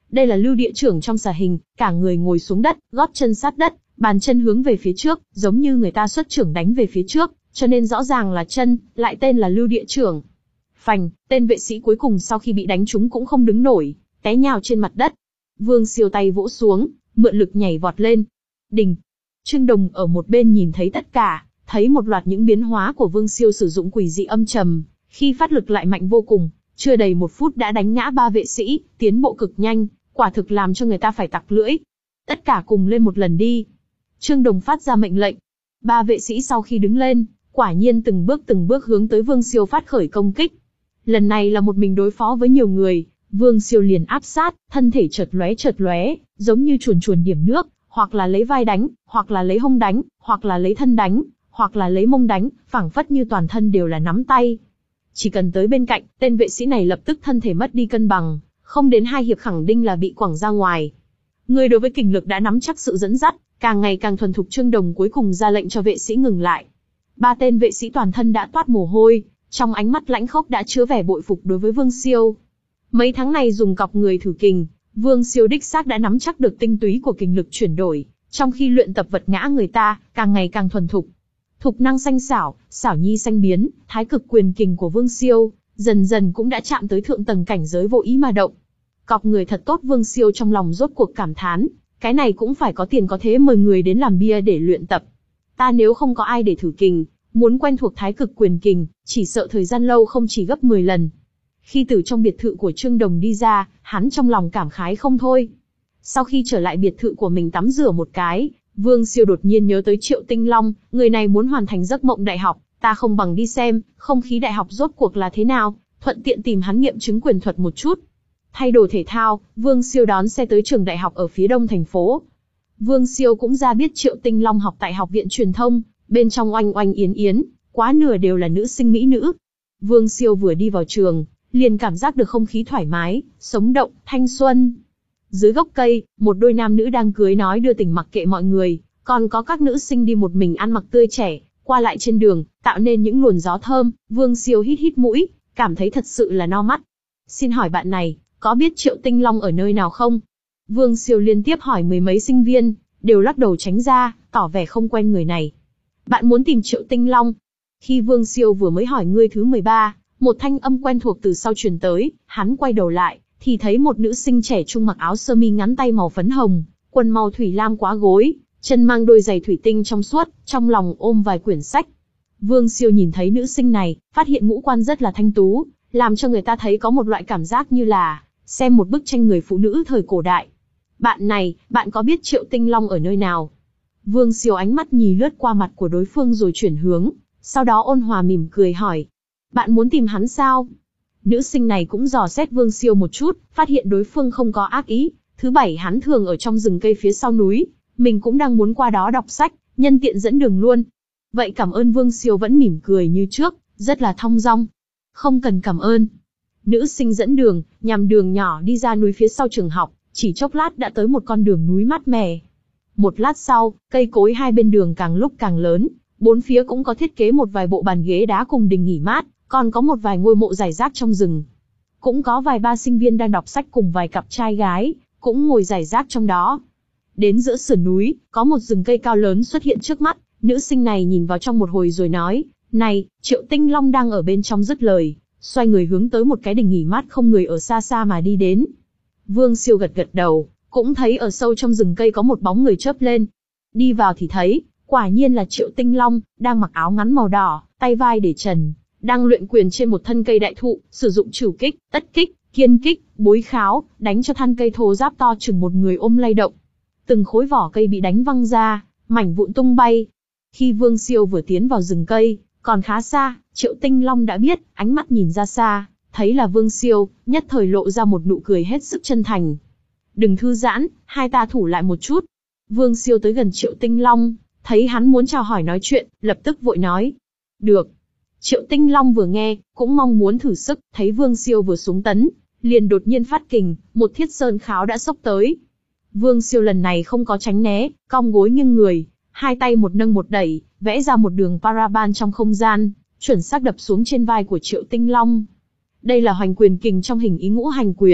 Đây là Lưu địa trưởng trong xà hình, cả người ngồi xuống đất, gót chân sát đất, bàn chân hướng về phía trước, giống như người ta xuất trưởng đánh về phía trước, cho nên rõ ràng là chân, lại tên là Lưu địa trưởng. Phành, tên vệ sĩ cuối cùng sau khi bị đánh trúng cũng không đứng nổi, té nhào trên mặt đất. Vương Siêu tay vỗ xuống, mượn lực nhảy vọt lên. Đình. Trương Đồng ở một bên nhìn thấy tất cả, thấy một loạt những biến hóa của Vương Siêu sử dụng quỷ dị âm trầm, khi phát lực lại mạnh vô cùng, chưa đầy một phút đã đánh ngã ba vệ sĩ, tiến bộ cực nhanh, quả thực làm cho người ta phải tặc lưỡi. Tất cả cùng lên một lần đi. Trương Đồng phát ra mệnh lệnh. Ba vệ sĩ sau khi đứng lên, quả nhiên từng bước từng bước hướng tới Vương Siêu phát khởi công kích. Lần này là một mình đối phó với nhiều người, Vương Siêu liền áp sát, thân thể chợt lóe chợt lóe, giống như chuồn chuồn điểm nước, hoặc là lấy vai đánh, hoặc là lấy hông đánh, hoặc là lấy thân đánh, hoặc là lấy mông đánh, phảng phất như toàn thân đều là nắm tay. Chỉ cần tới bên cạnh, tên vệ sĩ này lập tức thân thể mất đi cân bằng, không đến hai hiệp khẳng định là bị quẳng ra ngoài. Người đối với kình lực đã nắm chắc sự dẫn dắt, càng ngày càng thuần thục, Trương Đồng cuối cùng ra lệnh cho vệ sĩ ngừng lại. Ba tên vệ sĩ toàn thân đã toát mồ hôi, trong ánh mắt lãnh khốc đã chứa vẻ bội phục đối với Vương Siêu. Mấy tháng này dùng cọc người thử kình, Vương Siêu đích xác đã nắm chắc được tinh túy của kình lực chuyển đổi, trong khi luyện tập vật ngã người ta, càng ngày càng thuần thục. Thục năng sanh xảo, xảo nhi sanh biến, thái cực quyền kình của Vương Siêu, dần dần cũng đã chạm tới thượng tầng cảnh giới vô ý mà động. Cọc người thật tốt, Vương Siêu trong lòng rốt cuộc cảm thán, cái này cũng phải có tiền có thế mời người đến làm bia để luyện tập. Ta nếu không có ai để thử kình, muốn quen thuộc thái cực quyền kình, chỉ sợ thời gian lâu không chỉ gấp mười lần. Khi từ trong biệt thự của Trương Đồng đi ra, hắn trong lòng cảm khái không thôi. Sau khi trở lại biệt thự của mình tắm rửa một cái, Vương Siêu đột nhiên nhớ tới Triệu Tinh Long, người này muốn hoàn thành giấc mộng đại học, ta không bằng đi xem, không khí đại học rốt cuộc là thế nào, thuận tiện tìm hắn nghiệm chứng quyền thuật một chút. Thay đồ thể thao, Vương Siêu đón xe tới trường đại học ở phía đông thành phố. Vương Siêu cũng ra biết Triệu Tinh Long học tại học viện truyền thông, bên trong oanh oanh yến yến, quá nửa đều là nữ sinh mỹ nữ. Vương Siêu vừa đi vào trường, liền cảm giác được không khí thoải mái, sống động, thanh xuân. Dưới gốc cây, một đôi nam nữ đang cưới nói đưa tình mặc kệ mọi người, còn có các nữ sinh đi một mình ăn mặc tươi trẻ, qua lại trên đường, tạo nên những luồng gió thơm. Vương Siêu hít hít mũi, cảm thấy thật sự là no mắt. Xin hỏi bạn này, có biết Triệu Tinh Long ở nơi nào không? Vương Siêu liên tiếp hỏi mười mấy sinh viên, đều lắc đầu tránh ra, tỏ vẻ không quen người này. Bạn muốn tìm Triệu Tinh Long? Khi Vương Siêu vừa mới hỏi người thứ mười ba, một thanh âm quen thuộc từ sau truyền tới, hắn quay đầu lại, thì thấy một nữ sinh trẻ trung mặc áo sơ mi ngắn tay màu phấn hồng, quần màu thủy lam quá gối, chân mang đôi giày thủy tinh trong suốt, trong lòng ôm vài quyển sách. Vương Siêu nhìn thấy nữ sinh này, phát hiện ngũ quan rất là thanh tú, làm cho người ta thấy có một loại cảm giác như là xem một bức tranh người phụ nữ thời cổ đại. Bạn này, bạn có biết Triệu Tinh Long ở nơi nào? Vương Siêu ánh mắt nhì lướt qua mặt của đối phương rồi chuyển hướng, sau đó ôn hòa mỉm cười hỏi. Bạn muốn tìm hắn sao? Nữ sinh này cũng dò xét Vương Siêu một chút, phát hiện đối phương không có ác ý. Thứ bảy hắn thường ở trong rừng cây phía sau núi, mình cũng đang muốn qua đó đọc sách, nhân tiện dẫn đường luôn. Vậy cảm ơn. Vương Siêu vẫn mỉm cười như trước, rất là thong dong. Không cần cảm ơn. Nữ sinh dẫn đường, nhằm đường nhỏ đi ra núi phía sau trường học, chỉ chốc lát đã tới một con đường núi mát mẻ. Một lát sau, cây cối hai bên đường càng lúc càng lớn, bốn phía cũng có thiết kế một vài bộ bàn ghế đá cùng đình nghỉ mát, còn có một vài ngôi mộ rải rác trong rừng. Cũng có vài ba sinh viên đang đọc sách cùng vài cặp trai gái, cũng ngồi rải rác trong đó. Đến giữa sườn núi, có một rừng cây cao lớn xuất hiện trước mắt, nữ sinh này nhìn vào trong một hồi rồi nói, này, Triệu Tinh Long đang ở bên trong. Dứt lời, xoay người hướng tới một cái đình nghỉ mát không người ở xa xa mà đi đến. Vương Siêu gật gật đầu, cũng thấy ở sâu trong rừng cây có một bóng người chớp lên. Đi vào thì thấy, quả nhiên là Triệu Tinh Long, đang mặc áo ngắn màu đỏ, tay vai để trần, đang luyện quyền trên một thân cây đại thụ, sử dụng trửu kích, tất kích, kiên kích, bối kháo, đánh cho thân cây thô ráp to chừng một người ôm lay động. Từng khối vỏ cây bị đánh văng ra, mảnh vụn tung bay. Khi Vương Siêu vừa tiến vào rừng cây, còn khá xa, Triệu Tinh Long đã biết, ánh mắt nhìn ra xa, thấy là Vương Siêu, nhất thời lộ ra một nụ cười hết sức chân thành. Đừng thư giãn, hai ta thủ lại một chút. Vương Siêu tới gần Triệu Tinh Long, thấy hắn muốn chào hỏi nói chuyện, lập tức vội nói. Được. Triệu Tinh Long vừa nghe, cũng mong muốn thử sức, thấy Vương Siêu vừa xuống tấn, liền đột nhiên phát kình, một thiết sơn kháo đã xốc tới. Vương Siêu lần này không có tránh né, cong gối nghiêng người, hai tay một nâng một đẩy, vẽ ra một đường paraban trong không gian, chuẩn xác đập xuống trên vai của Triệu Tinh Long. Đây là hoành quyền kình trong hình ý ngũ hành quyền,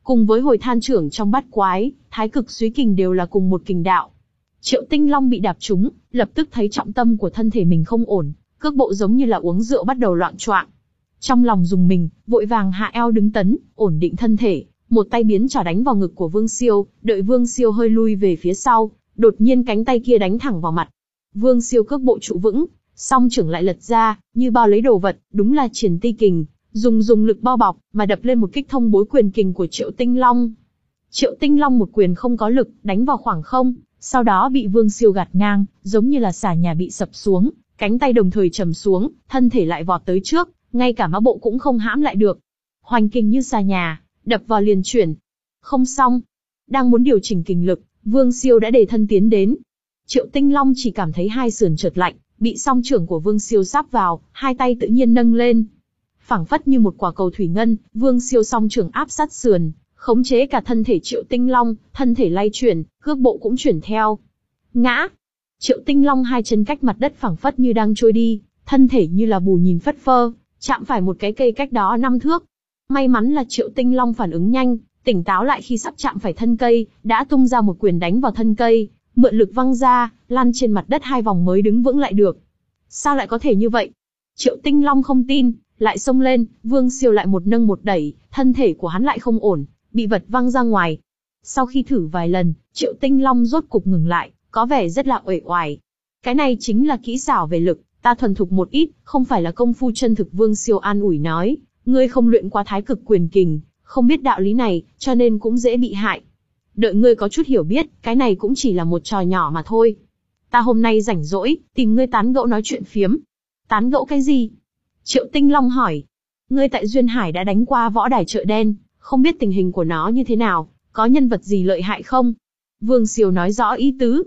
cùng với hồi than trưởng trong bát quái, thái cực xúy kình đều là cùng một kình đạo. Triệu Tinh Long bị đạp trúng, lập tức thấy trọng tâm của thân thể mình không ổn, cước bộ giống như là uống rượu bắt đầu loạng choạng. Trong lòng dùng mình, vội vàng hạ eo đứng tấn, ổn định thân thể, một tay biến trảo đánh vào ngực của Vương Siêu, đợi Vương Siêu hơi lui về phía sau, đột nhiên cánh tay kia đánh thẳng vào mặt. Vương Siêu cước bộ trụ vững, song trưởng lại lật ra, như bao lấy đồ vật, đúng là triển ti kình, dùng dùng lực bao bọc, mà đập lên một kích thông bối quyền kình của Triệu Tinh Long. Triệu Tinh Long một quyền không có lực, đánh vào khoảng không, sau đó bị Vương Siêu gạt ngang, giống như là xà nhà bị sập xuống, cánh tay đồng thời trầm xuống, thân thể lại vọt tới trước, ngay cả mã bộ cũng không hãm lại được. Hoành kình như xà nhà, đập vào liền chuyển. Không xong. Đang muốn điều chỉnh kình lực, Vương Siêu đã đề thân tiến đến. Triệu Tinh Long chỉ cảm thấy hai sườn chợt lạnh, bị song trưởng của Vương Siêu sáp vào, hai tay tự nhiên nâng lên. Phảng phất như một quả cầu thủy ngân, Vương Siêu song trưởng áp sát sườn, khống chế cả thân thể Triệu Tinh Long, thân thể lay chuyển, cước bộ cũng chuyển theo. Ngã. Triệu Tinh Long hai chân cách mặt đất phảng phất như đang trôi đi, thân thể như là bù nhìn phất phơ, chạm phải một cái cây cách đó năm thước. May mắn là Triệu Tinh Long phản ứng nhanh, tỉnh táo lại khi sắp chạm phải thân cây, đã tung ra một quyền đánh vào thân cây, mượn lực văng ra, lăn trên mặt đất hai vòng mới đứng vững lại được. Sao lại có thể như vậy? Triệu Tinh Long không tin, lại xông lên, Vương Siêu lại một nâng một đẩy, thân thể của hắn lại không ổn, bị vật văng ra ngoài. Sau khi thử vài lần, Triệu Tinh Long rốt cục ngừng lại, có vẻ rất là uể oải. Cái này chính là kỹ xảo về lực, ta thuần thục một ít, không phải là công phu chân thực. Vương Siêu an ủi nói, ngươi không luyện qua thái cực quyền kình, không biết đạo lý này, cho nên cũng dễ bị hại. Đợi ngươi có chút hiểu biết, cái này cũng chỉ là một trò nhỏ mà thôi. Ta hôm nay rảnh rỗi, tìm ngươi tán gẫu nói chuyện phiếm. Tán gẫu cái gì? Triệu Tinh Long hỏi. Ngươi tại Duyên Hải đã đánh qua võ đài chợ đen, không biết tình hình của nó như thế nào, có nhân vật gì lợi hại không? Vương Siêu nói rõ ý tứ.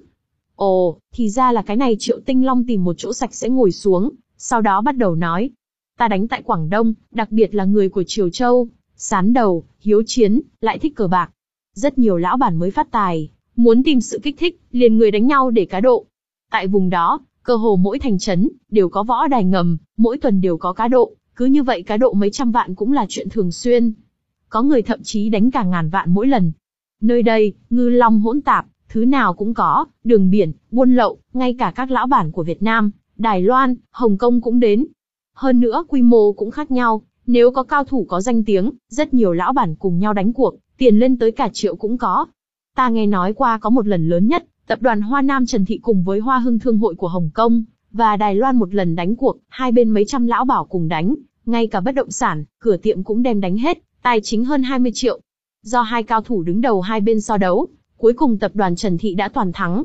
Ồ, thì ra là cái này. Triệu Tinh Long tìm một chỗ sạch sẽ ngồi xuống, sau đó bắt đầu nói. Ta đánh tại Quảng Đông, đặc biệt là người của Triều Châu, sán đầu, hiếu chiến, lại thích cờ bạc. Rất nhiều lão bản mới phát tài, muốn tìm sự kích thích, liền người đánh nhau để cá độ. Tại vùng đó, cơ hồ mỗi thành trấn đều có võ đài ngầm, mỗi tuần đều có cá độ, cứ như vậy cá độ mấy trăm vạn cũng là chuyện thường xuyên. Có người thậm chí đánh cả ngàn vạn mỗi lần. Nơi đây, ngư long hỗn tạp, thứ nào cũng có, đường biển, buôn lậu, ngay cả các lão bản của Việt Nam, Đài Loan, Hồng Kông cũng đến. Hơn nữa quy mô cũng khác nhau, nếu có cao thủ có danh tiếng, rất nhiều lão bản cùng nhau đánh cuộc, tiền lên tới cả triệu cũng có. Ta nghe nói qua có một lần lớn nhất, tập đoàn Hoa Nam Trần Thị cùng với Hoa Hưng Thương hội của Hồng Kông và Đài Loan một lần đánh cuộc, hai bên mấy trăm lão bảo cùng đánh, ngay cả bất động sản, cửa tiệm cũng đem đánh hết, tài chính hơn hai mươi triệu. Do hai cao thủ đứng đầu hai bên so đấu, cuối cùng tập đoàn Trần Thị đã toàn thắng.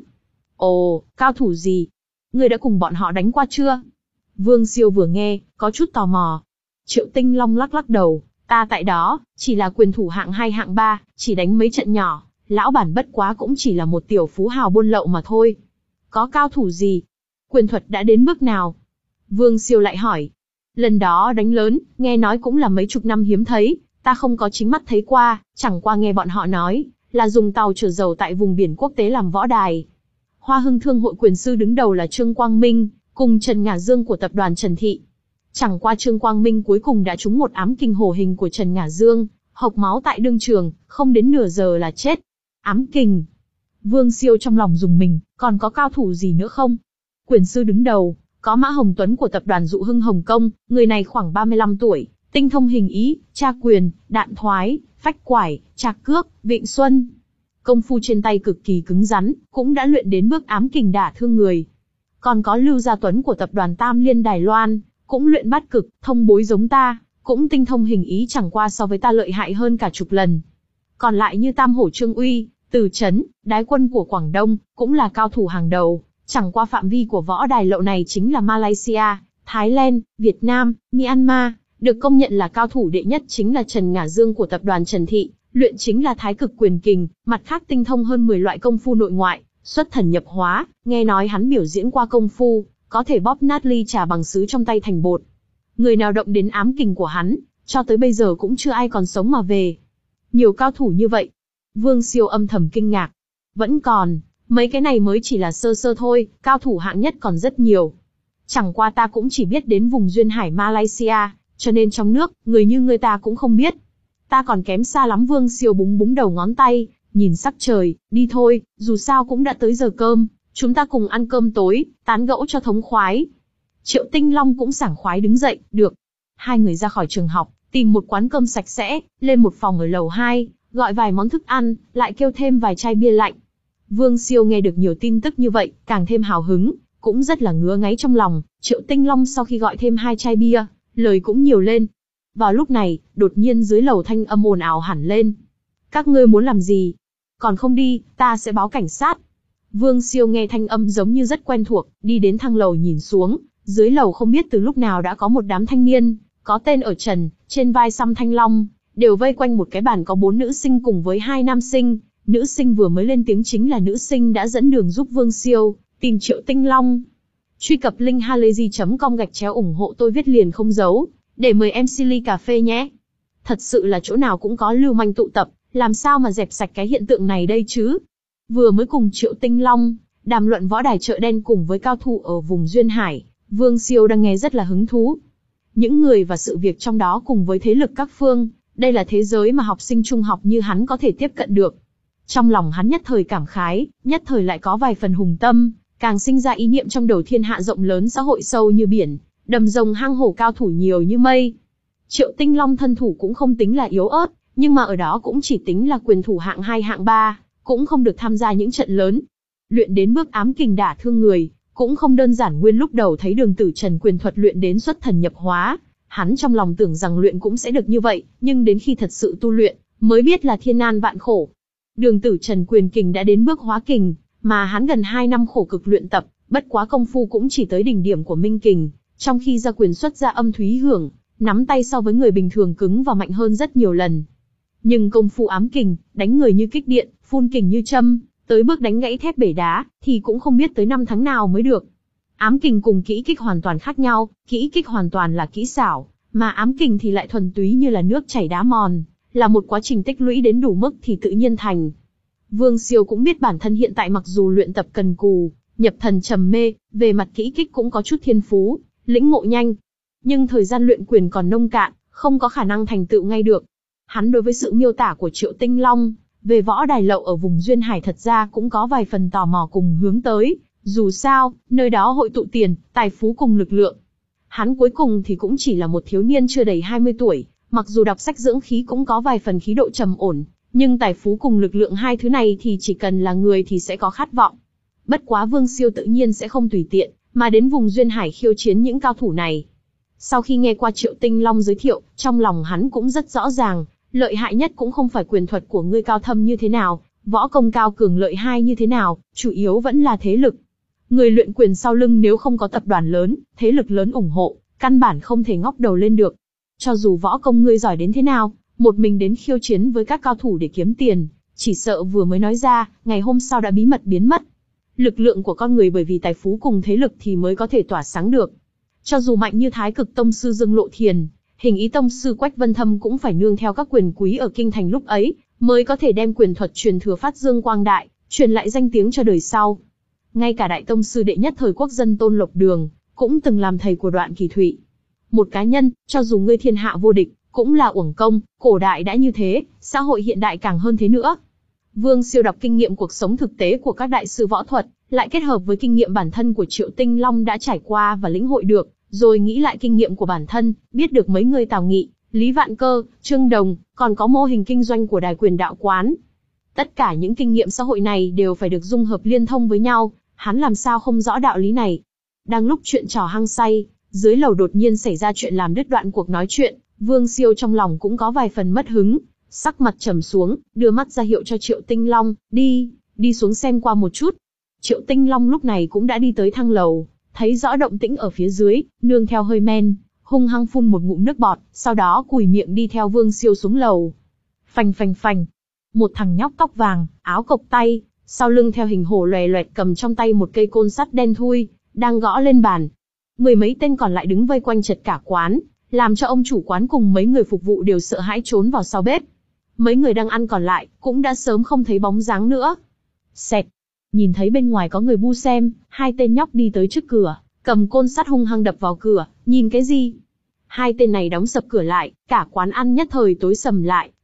Ồ, cao thủ gì? Ngươi đã cùng bọn họ đánh qua chưa? Vương Siêu vừa nghe, có chút tò mò. Triệu Tinh Long lắc lắc đầu, ta tại đó, chỉ là quyền thủ hạng hai hạng ba, chỉ đánh mấy trận nhỏ, lão bản bất quá cũng chỉ là một tiểu phú hào buôn lậu mà thôi. Có cao thủ gì? Quyền thuật đã đến bước nào? Vương Siêu lại hỏi. Lần đó đánh lớn, nghe nói cũng là mấy chục năm hiếm thấy, ta không có chính mắt thấy qua, chẳng qua nghe bọn họ nói, là dùng tàu chở dầu tại vùng biển quốc tế làm võ đài. Hoa Hưng Thương hội quyền sư đứng đầu là Trương Quang Minh, cùng Trần Ngả Dương của tập đoàn Trần Thị. Chẳng qua Trương Quang Minh cuối cùng đã trúng một ám kình hổ hình của Trần Ngả Dương, hộc máu tại đương trường, không đến nửa giờ là chết. Ám kình. Vương Siêu trong lòng dùng mình, còn có cao thủ gì nữa không? Quyền sư đứng đầu, có Mã Hồng Tuấn của tập đoàn Dụ Hưng Hồng Kông, người này khoảng ba mươi lăm tuổi, tinh thông hình ý, tra quyền, đạn thoái, phách quải, trạc cước, vịnh xuân. Công phu trên tay cực kỳ cứng rắn, cũng đã luyện đến bước ám kình đả thương người. Còn có Lưu Gia Tuấn của tập đoàn Tam Liên Đài Loan, cũng luyện bát cực, thông bối giống ta, cũng tinh thông hình ý, chẳng qua so với ta lợi hại hơn cả chục lần. Còn lại như Tam Hổ Trương Uy, Từ Chấn, Đái Quân của Quảng Đông, cũng là cao thủ hàng đầu, chẳng qua phạm vi của võ đài lậu này chính là Malaysia, Thái Lan, Việt Nam, Myanmar, được công nhận là cao thủ đệ nhất chính là Trần Ngả Dương của tập đoàn Trần Thị, luyện chính là thái cực quyền kình, mặt khác tinh thông hơn mười loại công phu nội ngoại, xuất thần nhập hóa, nghe nói hắn biểu diễn qua công phu, có thể bóp nát ly trà bằng sứ trong tay thành bột. Người nào động đến ám kình của hắn, cho tới bây giờ cũng chưa ai còn sống mà về. Nhiều cao thủ như vậy. Vương Siêu âm thầm kinh ngạc. Vẫn còn, mấy cái này mới chỉ là sơ sơ thôi, cao thủ hạng nhất còn rất nhiều. Chẳng qua ta cũng chỉ biết đến vùng Duyên Hải Malaysia, cho nên trong nước, người như người ta cũng không biết. Ta còn kém xa lắm. Vương Siêu búng búng đầu ngón tay, nhìn sắc trời, đi thôi, dù sao cũng đã tới giờ cơm, chúng ta cùng ăn cơm tối, tán gẫu cho thống khoái. Triệu Tinh Long cũng sảng khoái đứng dậy, được. Hai người ra khỏi trường học, tìm một quán cơm sạch sẽ, lên một phòng ở lầu hai, gọi vài món thức ăn, lại kêu thêm vài chai bia lạnh. Vương Siêu nghe được nhiều tin tức như vậy, càng thêm hào hứng, cũng rất là ngứa ngáy trong lòng. Triệu Tinh Long sau khi gọi thêm hai chai bia, lời cũng nhiều lên. Vào lúc này, đột nhiên dưới lầu thanh âm ồn ào hẳn lên. Các ngươi muốn làm gì? Còn không đi, ta sẽ báo cảnh sát. Vương Siêu nghe thanh âm giống như rất quen thuộc, đi đến thang lầu nhìn xuống, dưới lầu không biết từ lúc nào đã có một đám thanh niên, có tên ở trần, trên vai xăm thanh long, đều vây quanh một cái bàn có bốn nữ sinh cùng với hai nam sinh. Nữ sinh vừa mới lên tiếng chính là nữ sinh đã dẫn đường giúp Vương Siêu tìm Triệu Tinh Long. Truy cập link halayzi chấm com gạch chéo ủng hộ tôi viết liền không giấu, để mời em xê ly cà phê nhé. Thật sự là chỗ nào cũng có lưu manh tụ tập, làm sao mà dẹp sạch cái hiện tượng này đây chứ? Vừa mới cùng Triệu Tinh Long đàm luận võ đài chợ đen cùng với cao thủ ở vùng Duyên Hải, Vương Siêu đang nghe rất là hứng thú. Những người và sự việc trong đó cùng với thế lực các phương, đây là thế giới mà học sinh trung học như hắn có thể tiếp cận được. Trong lòng hắn nhất thời cảm khái, nhất thời lại có vài phần hùng tâm, càng sinh ra ý niệm trong đầu thiên hạ rộng lớn xã hội sâu như biển, đầm rồng hang hổ cao thủ nhiều như mây. Triệu Tinh Long thân thủ cũng không tính là yếu ớt, nhưng mà ở đó cũng chỉ tính là quyền thủ hạng hai hạng ba, cũng không được tham gia những trận lớn. Luyện đến bước ám kình đả thương người, cũng không đơn giản. Nguyên lúc đầu thấy Đường Tử Trần quyền thuật luyện đến xuất thần nhập hóa, hắn trong lòng tưởng rằng luyện cũng sẽ được như vậy, nhưng đến khi thật sự tu luyện, mới biết là thiên nan vạn khổ. Đường Tử Trần quyền kình đã đến bước hóa kình, mà hắn gần hai năm khổ cực luyện tập, bất quá công phu cũng chỉ tới đỉnh điểm của minh kình, trong khi ra quyền xuất ra âm thúy hưởng, nắm tay so với người bình thường cứng và mạnh hơn rất nhiều lần. Nhưng công phu ám kình, đánh người như kích điện, phun kình như châm, tới bước đánh gãy thép bể đá, thì cũng không biết tới năm tháng nào mới được. Ám kình cùng kỹ kích hoàn toàn khác nhau, kỹ kích hoàn toàn là kỹ xảo, mà ám kình thì lại thuần túy như là nước chảy đá mòn, là một quá trình tích lũy đến đủ mức thì tự nhiên thành. Vương Siêu cũng biết bản thân hiện tại mặc dù luyện tập cần cù, nhập thần trầm mê, về mặt kỹ kích cũng có chút thiên phú, lĩnh ngộ nhanh. Nhưng thời gian luyện quyền còn nông cạn, không có khả năng thành tựu ngay được. Hắn đối với sự miêu tả của Triệu Tinh Long về võ đài lậu ở vùng Duyên Hải thật ra cũng có vài phần tò mò cùng hướng tới. Dù sao, nơi đó hội tụ tiền, tài phú cùng lực lượng. Hắn cuối cùng thì cũng chỉ là một thiếu niên chưa đầy hai mươi tuổi, mặc dù đọc sách dưỡng khí cũng có vài phần khí độ trầm ổn, nhưng tài phú cùng lực lượng hai thứ này thì chỉ cần là người thì sẽ có khát vọng. Bất quá Vương Siêu tự nhiên sẽ không tùy tiện mà đến vùng Duyên Hải khiêu chiến những cao thủ này. Sau khi nghe qua Triệu Tinh Long giới thiệu, trong lòng hắn cũng rất rõ ràng, lợi hại nhất cũng không phải quyền thuật của ngươi cao thâm như thế nào, võ công cao cường lợi hai như thế nào, chủ yếu vẫn là thế lực. Người luyện quyền sau lưng nếu không có tập đoàn lớn, thế lực lớn ủng hộ, căn bản không thể ngóc đầu lên được. Cho dù võ công ngươi giỏi đến thế nào, một mình đến khiêu chiến với các cao thủ để kiếm tiền, chỉ sợ vừa mới nói ra, ngày hôm sau đã bí mật biến mất. Lực lượng của con người bởi vì tài phú cùng thế lực thì mới có thể tỏa sáng được. Cho dù mạnh như Thái Cực Tông sư Dương Lộ Thiền, Hình Ý Tông sư Quách Vân Thâm cũng phải nương theo các quyền quý ở kinh thành lúc ấy, mới có thể đem quyền thuật truyền thừa phát dương quang đại, truyền lại danh tiếng cho đời sau. Ngay cả đại tông sư đệ nhất thời quốc dân Tôn Lộc Đường, cũng từng làm thầy của Đoạn Kỳ Thụy. Một cá nhân, cho dù ngươi thiên hạ vô địch, cũng là uổng công, cổ đại đã như thế, xã hội hiện đại càng hơn thế nữa. Vương Siêu đọc kinh nghiệm cuộc sống thực tế của các đại sư võ thuật, lại kết hợp với kinh nghiệm bản thân của Triệu Tinh Long đã trải qua và lĩnh hội được, rồi nghĩ lại kinh nghiệm của bản thân, biết được mấy người Tào Nghị, Lý Vạn Cơ, Trương Đồng, còn có mô hình kinh doanh của Đài Quyền Đạo Quán. Tất cả những kinh nghiệm xã hội này đều phải được dung hợp liên thông với nhau, hắn làm sao không rõ đạo lý này. Đang lúc chuyện trò hăng say, dưới lầu đột nhiên xảy ra chuyện làm đứt đoạn cuộc nói chuyện, Vương Siêu trong lòng cũng có vài phần mất hứng, sắc mặt trầm xuống, đưa mắt ra hiệu cho Triệu Tinh Long, đi, đi xuống xem qua một chút. Triệu Tinh Long lúc này cũng đã đi tới thang lầu, thấy rõ động tĩnh ở phía dưới, nương theo hơi men, hung hăng phun một ngụm nước bọt, sau đó cùi miệng đi theo Vương Siêu xuống lầu. Phành phành phành, một thằng nhóc tóc vàng, áo cộc tay, sau lưng theo hình hổ loè loẹt cầm trong tay một cây côn sắt đen thui, đang gõ lên bàn. Mười mấy tên còn lại đứng vây quanh chật cả quán, làm cho ông chủ quán cùng mấy người phục vụ đều sợ hãi trốn vào sau bếp. Mấy người đang ăn còn lại, cũng đã sớm không thấy bóng dáng nữa. Xẹt, nhìn thấy bên ngoài có người bu xem, hai tên nhóc đi tới trước cửa, cầm côn sắt hung hăng đập vào cửa, nhìn cái gì? Hai tên này đóng sập cửa lại, cả quán ăn nhất thời tối sầm lại,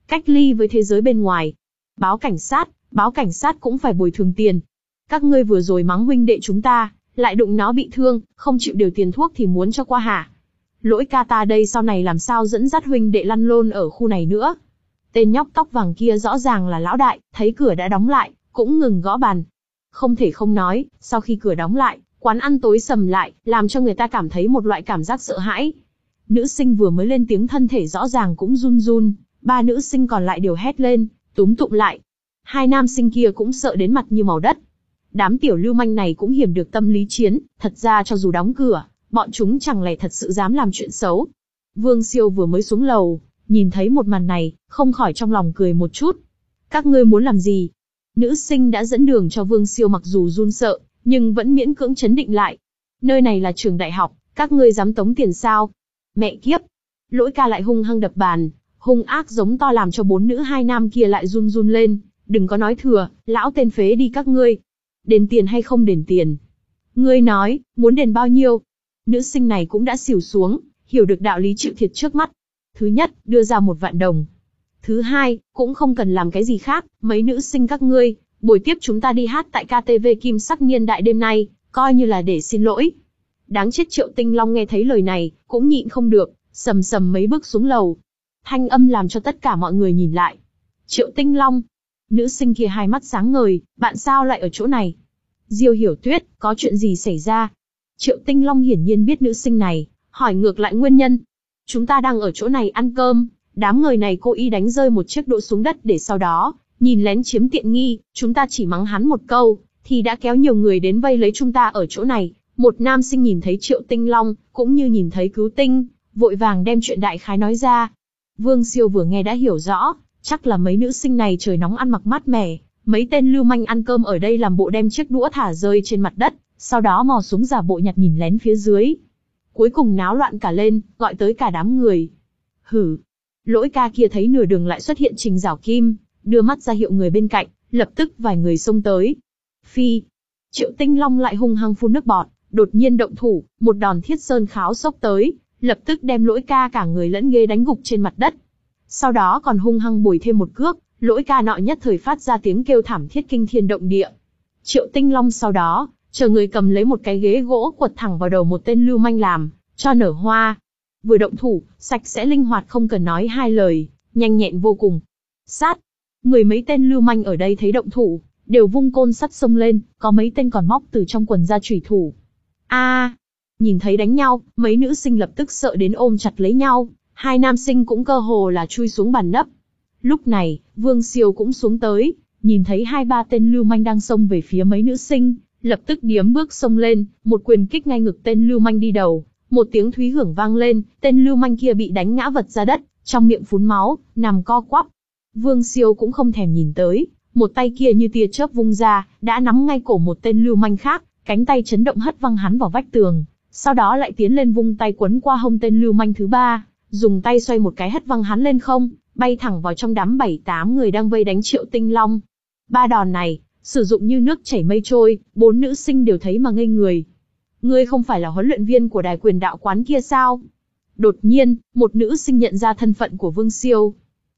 cách ly với thế giới bên ngoài. Báo cảnh sát, báo cảnh sát cũng phải bồi thường tiền. Các ngươi vừa rồi mắng huynh đệ chúng ta, lại đụng nó bị thương, không chịu điều tiền thuốc thì muốn cho qua hả? Lỗi ca ta đây sau này làm sao dẫn dắt huynh đệ lăn lôn ở khu này nữa. Tên nhóc tóc vàng kia rõ ràng là lão đại, thấy cửa đã đóng lại, cũng ngừng gõ bàn. Không thể không nói, sau khi cửa đóng lại, quán ăn tối sầm lại, làm cho người ta cảm thấy một loại cảm giác sợ hãi. Nữ sinh vừa mới lên tiếng thân thể rõ ràng cũng run run, ba nữ sinh còn lại đều hét lên, túm tụm lại. Hai nam sinh kia cũng sợ đến mặt như màu đất. Đám tiểu lưu manh này cũng hiểm được tâm lý chiến, thật ra cho dù đóng cửa, bọn chúng chẳng lẽ thật sự dám làm chuyện xấu. Vương Siêu vừa mới xuống lầu, nhìn thấy một màn này, không khỏi trong lòng cười một chút. Các ngươi muốn làm gì? Nữ sinh đã dẫn đường cho Vương Siêu, mặc dù run sợ, nhưng vẫn miễn cưỡng chấn định lại. Nơi này là trường đại học, các ngươi dám tống tiền sao? Mẹ kiếp! Lỗi ca lại hung hăng đập bàn, hung ác giống to làm cho bốn nữ hai nam kia lại run run lên. Đừng có nói thừa, lão tên phế đi các ngươi. Đền tiền hay không đền tiền? Ngươi nói, muốn đền bao nhiêu? Nữ sinh này cũng đã xỉu xuống, hiểu được đạo lý chịu thiệt trước mắt. Thứ nhất, đưa ra một vạn đồng. Thứ hai, cũng không cần làm cái gì khác, mấy nữ sinh các ngươi, buổi tiếp chúng ta đi hát tại ca tê vê Kim Sắc Niên Đại đêm nay, coi như là để xin lỗi. Đáng chết, Triệu Tinh Long nghe thấy lời này, cũng nhịn không được, sầm sầm mấy bước xuống lầu. Thanh âm làm cho tất cả mọi người nhìn lại. Triệu Tinh Long. Nữ sinh kia hai mắt sáng ngời, bạn sao lại ở chỗ này? Diêu Hiểu Tuyết, có chuyện gì xảy ra? Triệu Tinh Long hiển nhiên biết nữ sinh này, hỏi ngược lại nguyên nhân. Chúng ta đang ở chỗ này ăn cơm, đám người này cố ý đánh rơi một chiếc đũa xuống đất để sau đó, nhìn lén chiếm tiện nghi, chúng ta chỉ mắng hắn một câu, thì đã kéo nhiều người đến vây lấy chúng ta ở chỗ này. Một nam sinh nhìn thấy Triệu Tinh Long, cũng như nhìn thấy cứu tinh, vội vàng đem chuyện đại khái nói ra. Vương Siêu vừa nghe đã hiểu rõ, chắc là mấy nữ sinh này trời nóng ăn mặc mát mẻ, mấy tên lưu manh ăn cơm ở đây làm bộ đem chiếc đũa thả rơi trên mặt đất, sau đó mò xuống giả bộ nhặt nhìn lén phía dưới. Cuối cùng náo loạn cả lên, gọi tới cả đám người. Hử! Lỗi ca kia thấy nửa đường lại xuất hiện Trình Giảo Kim, đưa mắt ra hiệu người bên cạnh, lập tức vài người xông tới. Phi! Triệu Tinh Long lại hung hăng phun nước bọt, đột nhiên động thủ, một đòn thiết sơn kháo xốc tới, lập tức đem lỗi ca cả người lẫn ghế đánh gục trên mặt đất. Sau đó còn hung hăng bồi thêm một cước, lỗi ca nọ nhất thời phát ra tiếng kêu thảm thiết kinh thiên động địa. Triệu Tinh Long sau đó, chờ người cầm lấy một cái ghế gỗ quật thẳng vào đầu một tên lưu manh làm cho nở hoa. Vừa động thủ, sạch sẽ linh hoạt không cần nói hai lời, nhanh nhẹn vô cùng. Sát! Mười mấy tên lưu manh ở đây thấy động thủ, đều vung côn sắt xông lên, có mấy tên còn móc từ trong quần ra chủy thủ. A! À, nhìn thấy đánh nhau, mấy nữ sinh lập tức sợ đến ôm chặt lấy nhau, hai nam sinh cũng cơ hồ là chui xuống bàn nấp. Lúc này, Vương Siêu cũng xuống tới, nhìn thấy hai ba tên lưu manh đang xông về phía mấy nữ sinh, lập tức điếm bước xông lên, một quyền kích ngay ngực tên lưu manh đi đầu, một tiếng thúy hưởng vang lên, tên lưu manh kia bị đánh ngã vật ra đất, trong miệng phún máu, nằm co quắp. Vương Siêu cũng không thèm nhìn tới, một tay kia như tia chớp vung ra, đã nắm ngay cổ một tên lưu manh khác, cánh tay chấn động hất văng hắn vào vách tường, sau đó lại tiến lên vung tay quấn qua hông tên lưu manh thứ ba, dùng tay xoay một cái hất văng hắn lên không, bay thẳng vào trong đám bảy tám người đang vây đánh Triệu Tinh Long. Ba đòn này, sử dụng như nước chảy mây trôi, bốn nữ sinh đều thấy mà ngây người. Ngươi không phải là huấn luyện viên của đài quyền đạo quán kia sao? Đột nhiên, một nữ sinh nhận ra thân phận của Vương Siêu.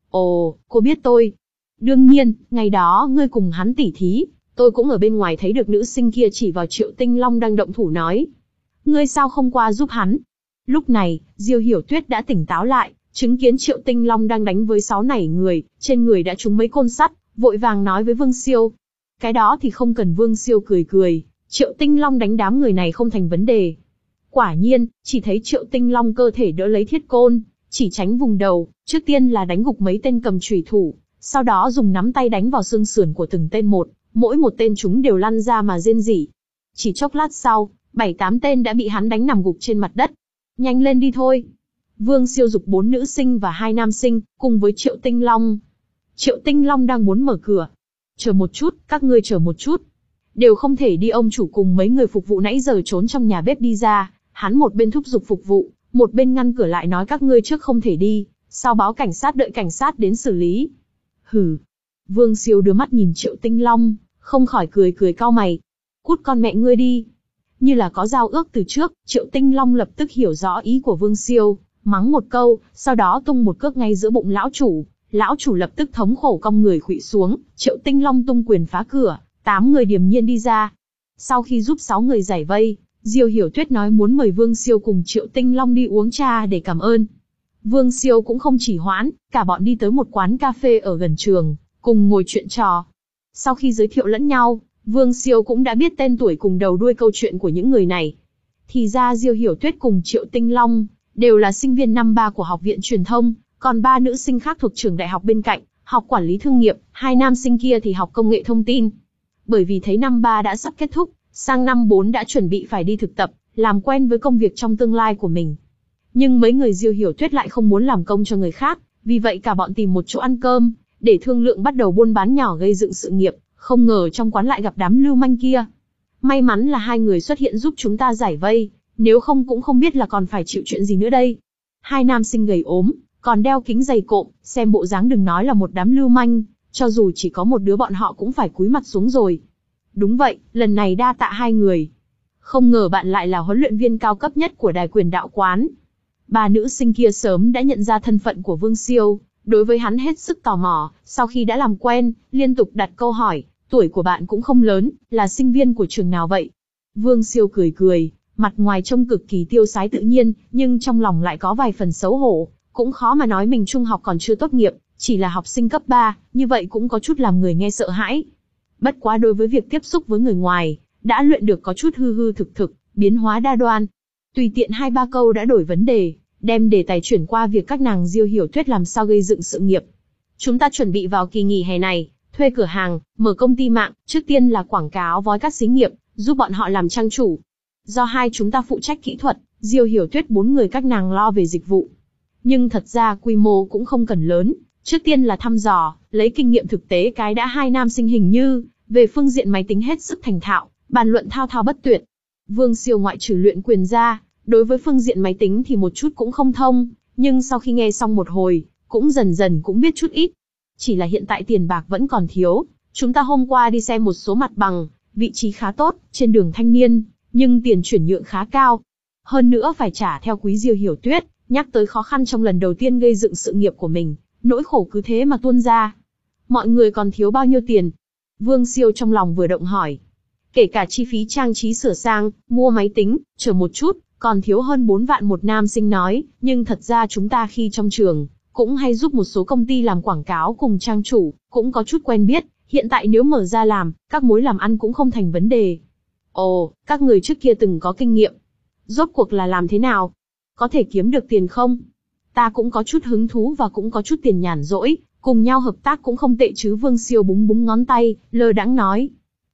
Ồ, cô biết tôi. Đương nhiên, ngày đó ngươi cùng hắn tỉ thí, tôi cũng ở bên ngoài thấy được nữ sinh kia chỉ vào Triệu Tinh Long đang động thủ nói. Ngươi sao không qua giúp hắn? Lúc này, Diêu Hiểu Tuyết đã tỉnh táo lại, chứng kiến Triệu Tinh Long đang đánh với sáu nảy người, trên người đã trúng mấy côn sắt, vội vàng nói với Vương Siêu. Cái đó thì không cần. Vương Siêu cười cười, Triệu Tinh Long đánh đám người này không thành vấn đề. Quả nhiên, chỉ thấy Triệu Tinh Long cơ thể đỡ lấy thiết côn, chỉ tránh vùng đầu, trước tiên là đánh gục mấy tên cầm chủy thủ, sau đó dùng nắm tay đánh vào xương sườn của từng tên một, mỗi một tên chúng đều lăn ra mà rên rỉ. Chỉ chốc lát sau, bảy tám tên đã bị hắn đánh nằm gục trên mặt đất. Nhanh lên đi thôi. Vương Siêu giục bốn nữ sinh và hai nam sinh, cùng với Triệu Tinh Long. Triệu Tinh Long đang muốn mở cửa. Chờ một chút, các ngươi chờ một chút. Đều không thể đi. Ông chủ cùng mấy người phục vụ nãy giờ trốn trong nhà bếp đi ra, hắn một bên thúc giục phục vụ, một bên ngăn cửa lại nói các ngươi trước không thể đi, sau báo cảnh sát đợi cảnh sát đến xử lý. Hừ. Vương Siêu đưa mắt nhìn Triệu Tinh Long, không khỏi cười cười cau mày. Cút con mẹ ngươi đi. Như là có giao ước từ trước, Triệu Tinh Long lập tức hiểu rõ ý của Vương Siêu, mắng một câu, sau đó tung một cước ngay giữa bụng lão chủ, lão chủ lập tức thống khổ cong người khuỵu xuống, Triệu Tinh Long tung quyền phá cửa, tám người điềm nhiên đi ra. Sau khi giúp sáu người giải vây, Diêu Hiểu Tuyết nói muốn mời Vương Siêu cùng Triệu Tinh Long đi uống trà để cảm ơn. Vương Siêu cũng không chỉ hoãn, cả bọn đi tới một quán cà phê ở gần trường, cùng ngồi chuyện trò. Sau khi giới thiệu lẫn nhau, Vương Siêu cũng đã biết tên tuổi cùng đầu đuôi câu chuyện của những người này. Thì ra Diêu Hiểu Tuyết cùng Triệu Tinh Long đều là sinh viên năm ba của Học viện Truyền thông, còn ba nữ sinh khác thuộc trường đại học bên cạnh, học quản lý thương nghiệp, hai nam sinh kia thì học công nghệ thông tin. Bởi vì thấy năm ba đã sắp kết thúc, sang năm bốn đã chuẩn bị phải đi thực tập, làm quen với công việc trong tương lai của mình. Nhưng mấy người Diêu Hiểu Tuyết lại không muốn làm công cho người khác, vì vậy cả bọn tìm một chỗ ăn cơm, để thương lượng bắt đầu buôn bán nhỏ gây dựng sự nghiệp, không ngờ trong quán lại gặp đám lưu manh kia. May mắn là hai người xuất hiện giúp chúng ta giải vây, nếu không cũng không biết là còn phải chịu chuyện gì nữa đây. Hai nam sinh gầy ốm, còn đeo kính dày cộm, xem bộ dáng đừng nói là một đám lưu manh, cho dù chỉ có một đứa bọn họ cũng phải cúi mặt xuống rồi. Đúng vậy, lần này đa tạ hai người. Không ngờ bạn lại là huấn luyện viên cao cấp nhất của Đài Quyền Đạo Quán. Ba nữ sinh kia sớm đã nhận ra thân phận của Vương Siêu, đối với hắn hết sức tò mò, sau khi đã làm quen, liên tục đặt câu hỏi, tuổi của bạn cũng không lớn, là sinh viên của trường nào vậy? Vương Siêu cười cười, mặt ngoài trông cực kỳ tiêu sái tự nhiên, nhưng trong lòng lại có vài phần xấu hổ, cũng khó mà nói mình trung học còn chưa tốt nghiệp, chỉ là học sinh cấp ba, như vậy cũng có chút làm người nghe sợ hãi. Bất quá đối với việc tiếp xúc với người ngoài, đã luyện được có chút hư hư thực thực, biến hóa đa đoan. Tùy tiện hai ba câu đã đổi vấn đề, đem đề tài chuyển qua việc các nàng Diêu Hiểu Tuyết làm sao gây dựng sự nghiệp. Chúng ta chuẩn bị vào kỳ nghỉ hè này, thuê cửa hàng, mở công ty mạng, trước tiên là quảng cáo với các xí nghiệp, giúp bọn họ làm trang chủ. Do hai chúng ta phụ trách kỹ thuật, Diêu Hiểu Tuyết bốn người các nàng lo về dịch vụ. Nhưng thật ra quy mô cũng không cần lớn, trước tiên là thăm dò, lấy kinh nghiệm thực tế cái đã hai nam sinh hình như, về phương diện máy tính hết sức thành thạo, bàn luận thao thao bất tuyệt. Vương Siêu ngoại trừ luyện quyền ra, đối với phương diện máy tính thì một chút cũng không thông, nhưng sau khi nghe xong một hồi, cũng dần dần cũng biết chút ít. Chỉ là hiện tại tiền bạc vẫn còn thiếu, chúng ta hôm qua đi xem một số mặt bằng, vị trí khá tốt, trên đường Thanh Niên, nhưng tiền chuyển nhượng khá cao. Hơn nữa phải trả theo quý. Diêu Hiểu Tuyết nhắc tới khó khăn trong lần đầu tiên gây dựng sự nghiệp của mình, nỗi khổ cứ thế mà tuôn ra. Mọi người còn thiếu bao nhiêu tiền? Vương Siêu trong lòng vừa động hỏi. Kể cả chi phí trang trí sửa sang, mua máy tính, chờ một chút, còn thiếu hơn bốn vạn. Một nam sinh nói, nhưng thật ra chúng ta khi trong trường, cũng hay giúp một số công ty làm quảng cáo cùng trang chủ, cũng có chút quen biết, hiện tại nếu mở ra làm, các mối làm ăn cũng không thành vấn đề. Ồ, các người trước kia từng có kinh nghiệm. Rốt cuộc là làm thế nào? Có thể kiếm được tiền không? Ta cũng có chút hứng thú và cũng có chút tiền nhàn rỗi, cùng nhau hợp tác cũng không tệ chứ. Vương Siêu búng búng ngón tay, lơ đãng nói.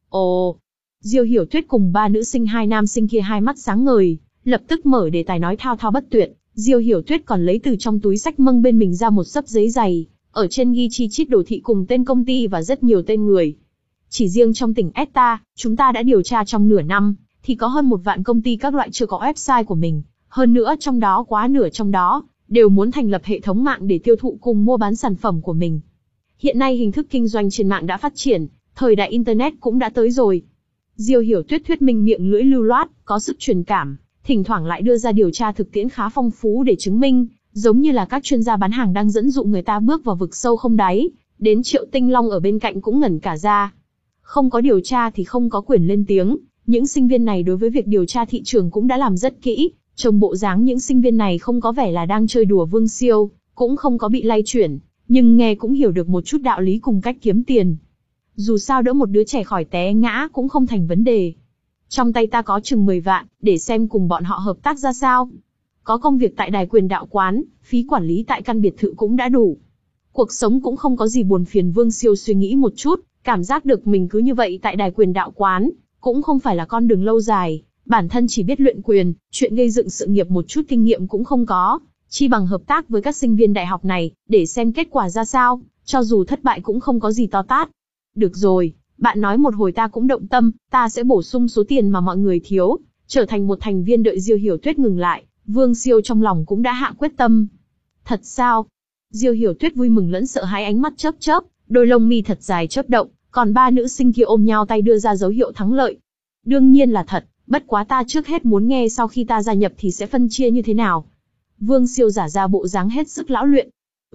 Ồ, Diêu Hiểu Tuyết cùng ba nữ sinh hai nam sinh kia hai mắt sáng ngời, lập tức mở đề tài nói thao thao bất tuyệt. Diêu Hiểu Tuyết còn lấy từ trong túi xách mâng bên mình ra một xấp giấy dày, ở trên ghi chi chít đồ thị cùng tên công ty và rất nhiều tên người. Chỉ riêng trong tỉnh Eta, chúng ta đã điều tra trong nửa năm, thì có hơn một vạn công ty các loại chưa có website của mình, hơn nữa trong đó quá nửa trong đó, đều muốn thành lập hệ thống mạng để tiêu thụ cùng mua bán sản phẩm của mình. Hiện nay hình thức kinh doanh trên mạng đã phát triển, thời đại Internet cũng đã tới rồi. Diêu Hiểu Tuyết thuyết minh miệng lưỡi lưu loát, có sức truyền cảm, thỉnh thoảng lại đưa ra điều tra thực tiễn khá phong phú để chứng minh, giống như là các chuyên gia bán hàng đang dẫn dụ người ta bước vào vực sâu không đáy. Đến Triệu Tinh Long ở bên cạnh cũng ngẩn cả ra. Không có điều tra thì không có quyền lên tiếng, những sinh viên này đối với việc điều tra thị trường cũng đã làm rất kỹ, trông bộ dáng những sinh viên này không có vẻ là đang chơi đùa Vương Siêu, cũng không có bị lay chuyển, nhưng nghe cũng hiểu được một chút đạo lý cùng cách kiếm tiền. Dù sao đỡ một đứa trẻ khỏi té ngã cũng không thành vấn đề. Trong tay ta có chừng mười vạn, để xem cùng bọn họ hợp tác ra sao. Có công việc tại Đài Quyền Đạo Quán, phí quản lý tại căn biệt thự cũng đã đủ. Cuộc sống cũng không có gì buồn phiền. Vương Siêu suy nghĩ một chút, cảm giác được mình cứ như vậy tại Đài Quyền Đạo Quán, cũng không phải là con đường lâu dài, bản thân chỉ biết luyện quyền, chuyện gây dựng sự nghiệp một chút kinh nghiệm cũng không có, chi bằng hợp tác với các sinh viên đại học này, để xem kết quả ra sao, cho dù thất bại cũng không có gì to tát. Được rồi, bạn nói một hồi ta cũng động tâm, ta sẽ bổ sung số tiền mà mọi người thiếu, trở thành một thành viên. Đợi Diêu Hiểu Tuyết ngừng lại, Vương Siêu trong lòng cũng đã hạ quyết tâm. Thật sao? Diêu Hiểu Tuyết vui mừng lẫn sợ hãi, ánh mắt chớp chớp, đôi lông mi thật dài chớp động, còn ba nữ sinh kia ôm nhau tay đưa ra dấu hiệu thắng lợi. Đương nhiên là thật, bất quá ta trước hết muốn nghe sau khi ta gia nhập thì sẽ phân chia như thế nào. Vương Siêu giả ra bộ dáng hết sức lão luyện. Ừm,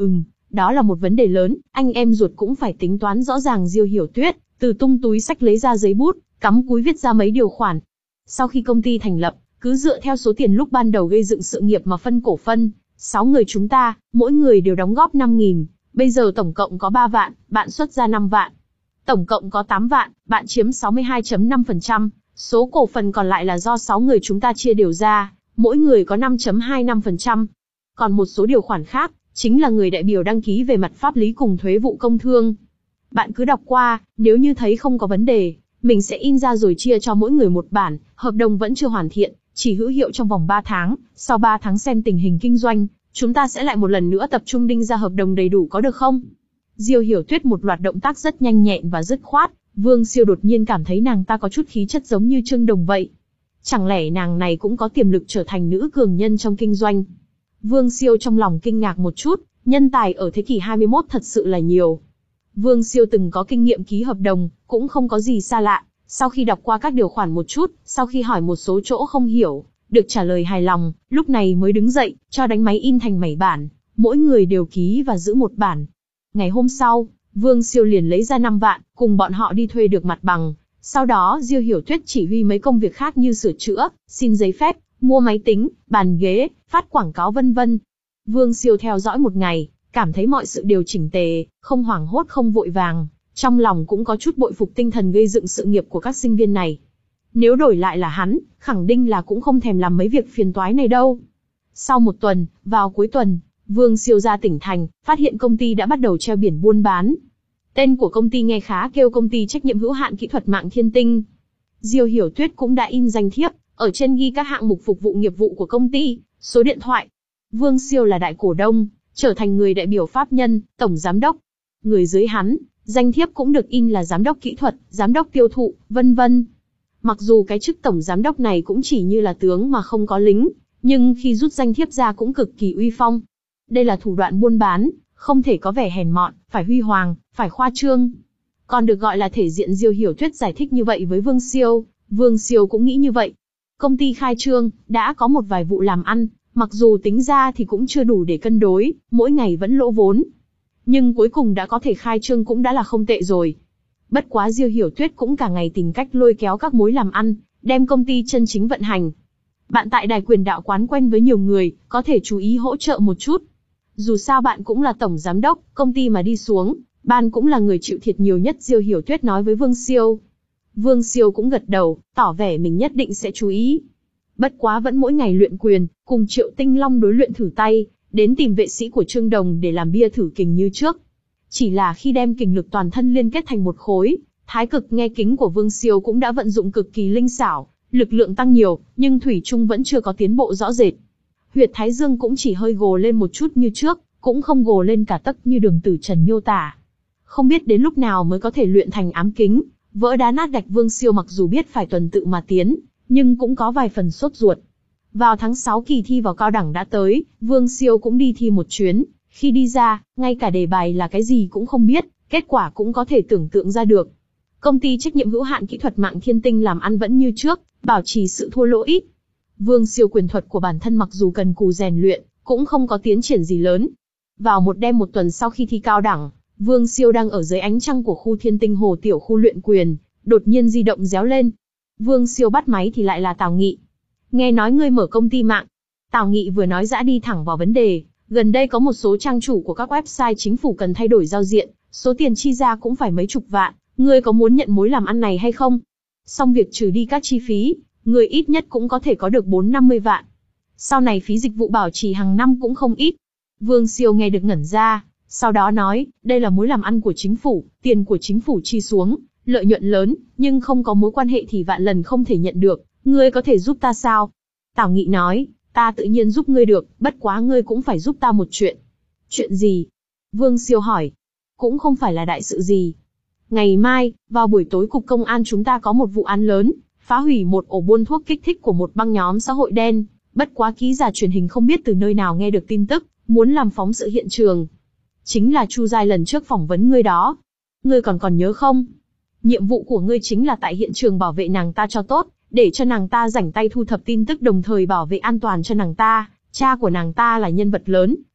Đó là một vấn đề lớn, anh em ruột cũng phải tính toán rõ ràng. Diêu Hiểu Tuyết từ tung túi xách lấy ra giấy bút, cắm cúi viết ra mấy điều khoản. Sau khi công ty thành lập, cứ dựa theo số tiền lúc ban đầu gây dựng sự nghiệp mà phân cổ phân. Sáu người chúng ta, mỗi người đều đóng góp năm nghìn, bây giờ tổng cộng có ba vạn, bạn xuất ra năm vạn. Tổng cộng có tám vạn, bạn chiếm sáu mươi hai phẩy năm phần trăm, số cổ phần còn lại là do sáu người chúng ta chia đều ra, mỗi người có năm phẩy hai lăm phần trăm. Còn một số điều khoản khác, chính là người đại biểu đăng ký về mặt pháp lý cùng thuế vụ công thương. Bạn cứ đọc qua, nếu như thấy không có vấn đề, mình sẽ in ra rồi chia cho mỗi người một bản. Hợp đồng vẫn chưa hoàn thiện, chỉ hữu hiệu trong vòng ba tháng, sau ba tháng xem tình hình kinh doanh, chúng ta sẽ lại một lần nữa tập trung đinh ra hợp đồng đầy đủ, có được không? Diêu Hiểu Tuyết một loạt động tác rất nhanh nhẹn và dứt khoát, Vương Siêu đột nhiên cảm thấy nàng ta có chút khí chất giống như Trương Đồng vậy. Chẳng lẽ nàng này cũng có tiềm lực trở thành nữ cường nhân trong kinh doanh? Vương Siêu trong lòng kinh ngạc một chút, nhân tài ở thế kỷ hai mươi mốt thật sự là nhiều. Vương Siêu từng có kinh nghiệm ký hợp đồng, cũng không có gì xa lạ. Sau khi đọc qua các điều khoản một chút, sau khi hỏi một số chỗ không hiểu, được trả lời hài lòng, lúc này mới đứng dậy, cho đánh máy in thành bảy bản, mỗi người đều ký và giữ một bản. Ngày hôm sau, Vương Siêu liền lấy ra năm vạn, cùng bọn họ đi thuê được mặt bằng. Sau đó Diêu Hiểu Tuyết chỉ huy mấy công việc khác như sửa chữa, xin giấy phép, mua máy tính, bàn ghế, phát quảng cáo vân vân. Vương Siêu theo dõi một ngày, cảm thấy mọi sự đều chỉnh tề, không hoảng hốt không vội vàng, trong lòng cũng có chút bội phục tinh thần gây dựng sự nghiệp của các sinh viên này. Nếu đổi lại là hắn, khẳng định là cũng không thèm làm mấy việc phiền toái này đâu. Sau một tuần, vào cuối tuần, Vương Siêu ra tỉnh thành, phát hiện công ty đã bắt đầu treo biển buôn bán. Tên của công ty nghe khá kêu công ty trách nhiệm hữu hạn kỹ thuật mạng Thiên Tinh. Diêu Hiểu Tuyết cũng đã in danh thiếp, ở trên ghi các hạng mục phục vụ nghiệp vụ của công ty, số điện thoại. Vương Siêu là đại cổ đông, trở thành người đại biểu pháp nhân, tổng giám đốc. Người dưới hắn, danh thiếp cũng được in là giám đốc kỹ thuật, giám đốc tiêu thụ, vân vân. Mặc dù cái chức tổng giám đốc này cũng chỉ như là tướng mà không có lính, nhưng khi rút danh thiếp ra cũng cực kỳ uy phong. Đây là thủ đoạn buôn bán, không thể có vẻ hèn mọn, phải huy hoàng, phải khoa trương. Còn được gọi là thể diện. Diêu Hiểu Tuyết giải thích như vậy với Vương Siêu, Vương Siêu cũng nghĩ như vậy. Công ty khai trương, đã có một vài vụ làm ăn, mặc dù tính ra thì cũng chưa đủ để cân đối, mỗi ngày vẫn lỗ vốn. Nhưng cuối cùng đã có thể khai trương cũng đã là không tệ rồi. Bất quá Diêu Hiểu Tuyết cũng cả ngày tìm cách lôi kéo các mối làm ăn, đem công ty chân chính vận hành. Bạn tại Đài Quyền Đạo Quán quen với nhiều người, có thể chú ý hỗ trợ một chút. Dù sao bạn cũng là tổng giám đốc, công ty mà đi xuống, bạn cũng là người chịu thiệt nhiều nhất, Diêu Hiểu Tuyết nói với Vương Siêu. Vương Siêu cũng gật đầu, tỏ vẻ mình nhất định sẽ chú ý. Bất quá vẫn mỗi ngày luyện quyền, cùng Triệu Tinh Long đối luyện thử tay, đến tìm vệ sĩ của Trương Đồng để làm bia thử kình như trước. Chỉ là khi đem kình lực toàn thân liên kết thành một khối, thái cực nghe kính của Vương Siêu cũng đã vận dụng cực kỳ linh xảo, lực lượng tăng nhiều, nhưng thủy chung vẫn chưa có tiến bộ rõ rệt. Huyệt thái dương cũng chỉ hơi gồ lên một chút như trước, cũng không gồ lên cả tấc như Đường Tử Trần miêu tả. Không biết đến lúc nào mới có thể luyện thành ám kính, vỡ đá nát gạch. Vương Siêu mặc dù biết phải tuần tự mà tiến, nhưng cũng có vài phần sốt ruột. Vào tháng sáu kỳ thi vào cao đẳng đã tới, Vương Siêu cũng đi thi một chuyến. Khi đi ra, ngay cả đề bài là cái gì cũng không biết, kết quả cũng có thể tưởng tượng ra được. Công ty trách nhiệm hữu hạn kỹ thuật mạng Thiên Tinh làm ăn vẫn như trước, bảo trì sự thua lỗ ít. Vương Siêu quyền thuật của bản thân mặc dù cần cù rèn luyện, cũng không có tiến triển gì lớn. Vào một đêm một tuần sau khi thi cao đẳng, Vương Siêu đang ở dưới ánh trăng của khu Thiên Tinh Hồ tiểu khu luyện quyền, đột nhiên di động réo lên. Vương Siêu bắt máy thì lại là Tào Nghị. Nghe nói ngươi mở công ty mạng. Tào Nghị vừa nói dã đi thẳng vào vấn đề. Gần đây có một số trang chủ của các website chính phủ cần thay đổi giao diện, số tiền chi ra cũng phải mấy chục vạn, ngươi có muốn nhận mối làm ăn này hay không? Xong việc trừ đi các chi phí, ngươi ít nhất cũng có thể có được bốn năm mươi vạn. Sau này phí dịch vụ bảo trì hàng năm cũng không ít. Vương Siêu nghe được ngẩn ra, sau đó nói, đây là mối làm ăn của chính phủ, tiền của chính phủ chi xuống, lợi nhuận lớn, nhưng không có mối quan hệ thì vạn lần không thể nhận được, ngươi có thể giúp ta sao? Tào Nghị nói, ta tự nhiên giúp ngươi được, bất quá ngươi cũng phải giúp ta một chuyện. Chuyện gì? Vương Siêu hỏi. Cũng không phải là đại sự gì. Ngày mai, vào buổi tối cục công an chúng ta có một vụ án lớn, phá hủy một ổ buôn thuốc kích thích của một băng nhóm xã hội đen. Bất quá ký giả truyền hình không biết từ nơi nào nghe được tin tức, muốn làm phóng sự hiện trường. Chính là Chu Giai lần trước phỏng vấn ngươi đó. Ngươi còn còn nhớ không? Nhiệm vụ của ngươi chính là tại hiện trường bảo vệ nàng ta cho tốt, để cho nàng ta rảnh tay thu thập tin tức đồng thời bảo vệ an toàn cho nàng ta. Cha của nàng ta là nhân vật lớn,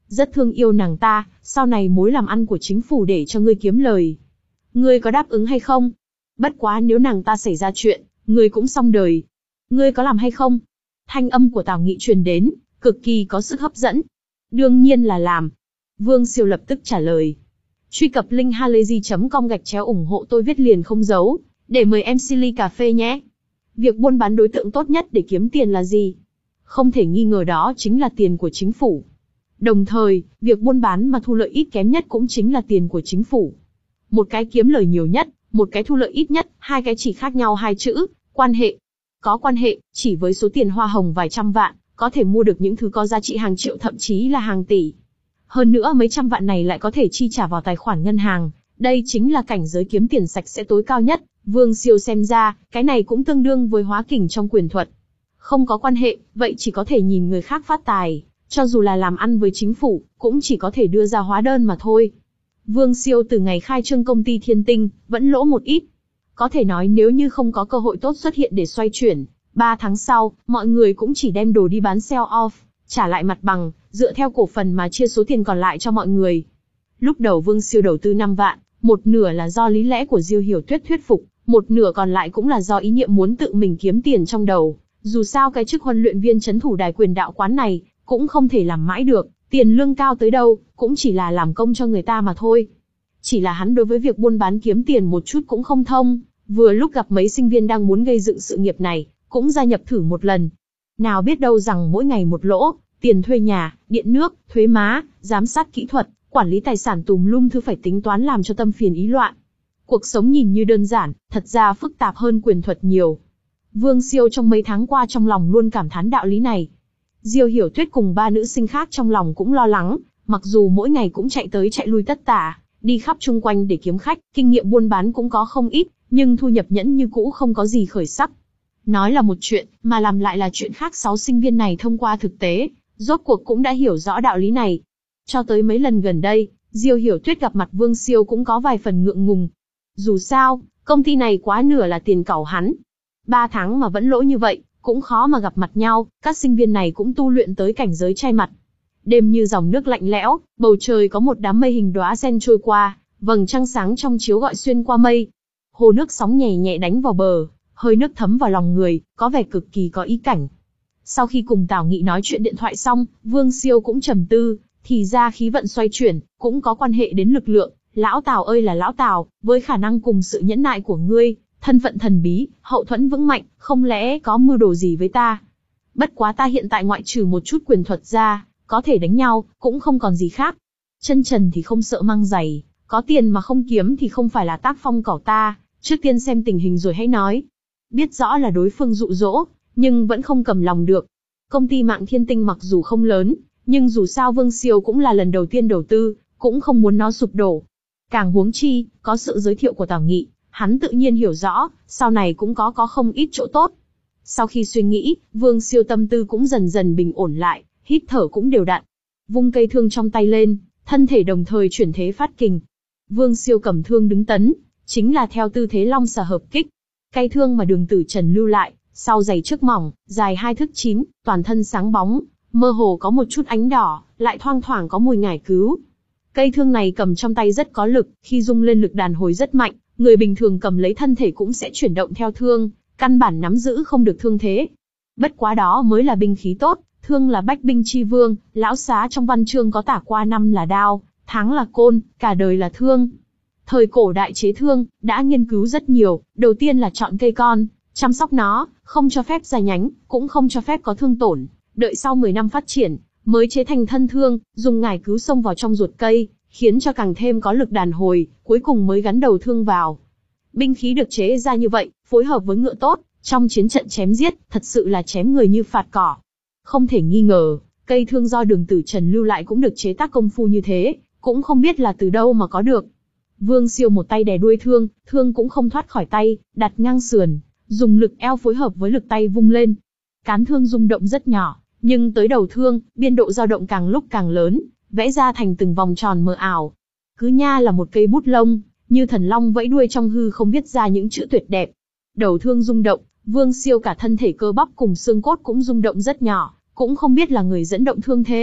rất thương yêu nàng ta, sau này mối làm ăn của chính phủ để cho ngươi kiếm lời. Ngươi có đáp ứng hay không? Bất quá nếu nàng ta xảy ra chuyện, ngươi cũng xong đời. Ngươi có làm hay không? Thanh âm của Tào Nghị truyền đến, cực kỳ có sức hấp dẫn. Đương nhiên là làm. Vương Siêu lập tức trả lời. Truy cập link halayzi chấm com gạch chéo ủng hộ tôi viết liền không giấu, để mời em xê ly cà phê nhé. Việc buôn bán đối tượng tốt nhất để kiếm tiền là gì? Không thể nghi ngờ đó chính là tiền của chính phủ. Đồng thời, việc buôn bán mà thu lợi ít kém nhất cũng chính là tiền của chính phủ. Một cái kiếm lời nhiều nhất, một cái thu lợi ít nhất, hai cái chỉ khác nhau hai chữ, quan hệ. Có quan hệ, chỉ với số tiền hoa hồng vài trăm vạn, có thể mua được những thứ có giá trị hàng triệu thậm chí là hàng tỷ. Hơn nữa mấy trăm vạn này lại có thể chi trả vào tài khoản ngân hàng, đây chính là cảnh giới kiếm tiền sạch sẽ tối cao nhất. Vương Siêu xem ra, cái này cũng tương đương với hóa kình trong quyền thuật. Không có quan hệ, vậy chỉ có thể nhìn người khác phát tài, cho dù là làm ăn với chính phủ, cũng chỉ có thể đưa ra hóa đơn mà thôi. Vương Siêu từ ngày khai trương công ty Thiên Tinh, vẫn lỗ một ít. Có thể nói nếu như không có cơ hội tốt xuất hiện để xoay chuyển, ba tháng sau, mọi người cũng chỉ đem đồ đi bán sell off, trả lại mặt bằng, dựa theo cổ phần mà chia số tiền còn lại cho mọi người. Lúc đầu Vương Siêu đầu tư năm vạn, một nửa là do lý lẽ của Diêu Hiểu Tuyết thuyết phục, một nửa còn lại cũng là do ý niệm muốn tự mình kiếm tiền trong đầu. Dù sao cái chức huấn luyện viên trấn thủ đài quyền đạo quán này, cũng không thể làm mãi được, tiền lương cao tới đâu, cũng chỉ là làm công cho người ta mà thôi. Chỉ là hắn đối với việc buôn bán kiếm tiền một chút cũng không thông, vừa lúc gặp mấy sinh viên đang muốn gây dựng sự nghiệp này, cũng gia nhập thử một lần. Nào biết đâu rằng mỗi ngày một lỗ, tiền thuê nhà, điện nước, thuế má, giám sát kỹ thuật, quản lý tài sản tùm lum thứ phải tính toán làm cho tâm phiền ý loạn. Cuộc sống nhìn như đơn giản, thật ra phức tạp hơn quyền thuật nhiều. Vương Siêu trong mấy tháng qua trong lòng luôn cảm thán đạo lý này. Diêu Hiểu Tuyết cùng ba nữ sinh khác trong lòng cũng lo lắng, mặc dù mỗi ngày cũng chạy tới chạy lui tất tả, đi khắp chung quanh để kiếm khách, kinh nghiệm buôn bán cũng có không ít, nhưng thu nhập nhẫn như cũ không có gì khởi sắc. Nói là một chuyện, mà làm lại là chuyện khác. Sáu sinh viên này thông qua thực tế, rốt cuộc cũng đã hiểu rõ đạo lý này. Cho tới mấy lần gần đây, Diêu Hiểu Tuyết gặp mặt Vương Siêu cũng có vài phần ngượng ngùng. Dù sao, công ty này quá nửa là tiền cẩu hắn. Ba tháng mà vẫn lỗ như vậy, cũng khó mà gặp mặt nhau, các sinh viên này cũng tu luyện tới cảnh giới chai mặt. Đêm như dòng nước lạnh lẽo, bầu trời có một đám mây hình đóa sen trôi qua, vầng trăng sáng trong chiếu gọi xuyên qua mây. Hồ nước sóng nhẹ nhẹ đánh vào bờ, hơi nước thấm vào lòng người, có vẻ cực kỳ có ý cảnh. Sau khi cùng Tào Nghị nói chuyện điện thoại xong, Vương Siêu cũng trầm tư, thì ra khí vận xoay chuyển, cũng có quan hệ đến lực lượng. Lão Tào ơi là lão Tào, với khả năng cùng sự nhẫn nại của ngươi, thân phận thần bí, hậu thuẫn vững mạnh, không lẽ có mưu đồ gì với ta? Bất quá ta hiện tại ngoại trừ một chút quyền thuật ra, có thể đánh nhau, cũng không còn gì khác. Chân trần thì không sợ mang giày, có tiền mà không kiếm thì không phải là tác phong cẩu ta, trước tiên xem tình hình rồi hãy nói. Biết rõ là đối phương dụ dỗ, nhưng vẫn không cầm lòng được. Công ty mạng Thiên Tinh mặc dù không lớn, nhưng dù sao Vương Siêu cũng là lần đầu tiên đầu tư, cũng không muốn nó sụp đổ. Càng huống chi, có sự giới thiệu của Tào Nghị, hắn tự nhiên hiểu rõ, sau này cũng có có không ít chỗ tốt. Sau khi suy nghĩ, Vương Siêu tâm tư cũng dần dần bình ổn lại, hít thở cũng đều đặn. Vung cây thương trong tay lên, thân thể đồng thời chuyển thế phát kình. Vương Siêu cầm thương đứng tấn, chính là theo tư thế long xà hợp kích. Cây thương mà Đường Tử Trần lưu lại, sau giày trước mỏng, dài hai thước chín, toàn thân sáng bóng, mơ hồ có một chút ánh đỏ, lại thoang thoảng có mùi ngải cứu. Cây thương này cầm trong tay rất có lực, khi rung lên lực đàn hồi rất mạnh, người bình thường cầm lấy thân thể cũng sẽ chuyển động theo thương, căn bản nắm giữ không được thương thế. Bất quá đó mới là binh khí tốt, thương là bách binh chi vương, lão xá trong văn chương có tả qua năm là đao, tháng là côn, cả đời là thương. Thời cổ đại chế thương, đã nghiên cứu rất nhiều, đầu tiên là chọn cây con, chăm sóc nó, không cho phép ra nhánh, cũng không cho phép có thương tổn, đợi sau mười năm phát triển, mới chế thành thân thương, dùng ngải cứu xông vào trong ruột cây, khiến cho càng thêm có lực đàn hồi, cuối cùng mới gắn đầu thương vào. Binh khí được chế ra như vậy, phối hợp với ngựa tốt, trong chiến trận chém giết, thật sự là chém người như phạt cỏ. Không thể nghi ngờ, cây thương do Đường Tử Trần lưu lại cũng được chế tác công phu như thế, cũng không biết là từ đâu mà có được. Vương Siêu một tay đè đuôi thương, thương cũng không thoát khỏi tay, đặt ngang sườn, dùng lực eo phối hợp với lực tay vung lên. Cán thương rung động rất nhỏ, nhưng tới đầu thương, biên độ dao động càng lúc càng lớn, vẽ ra thành từng vòng tròn mờ ảo. Cứ nha là một cây bút lông, như thần long vẫy đuôi trong hư không viết ra những chữ tuyệt đẹp. Đầu thương rung động, Vương Siêu cả thân thể cơ bắp cùng xương cốt cũng rung động rất nhỏ, cũng không biết là người dẫn động thương thế,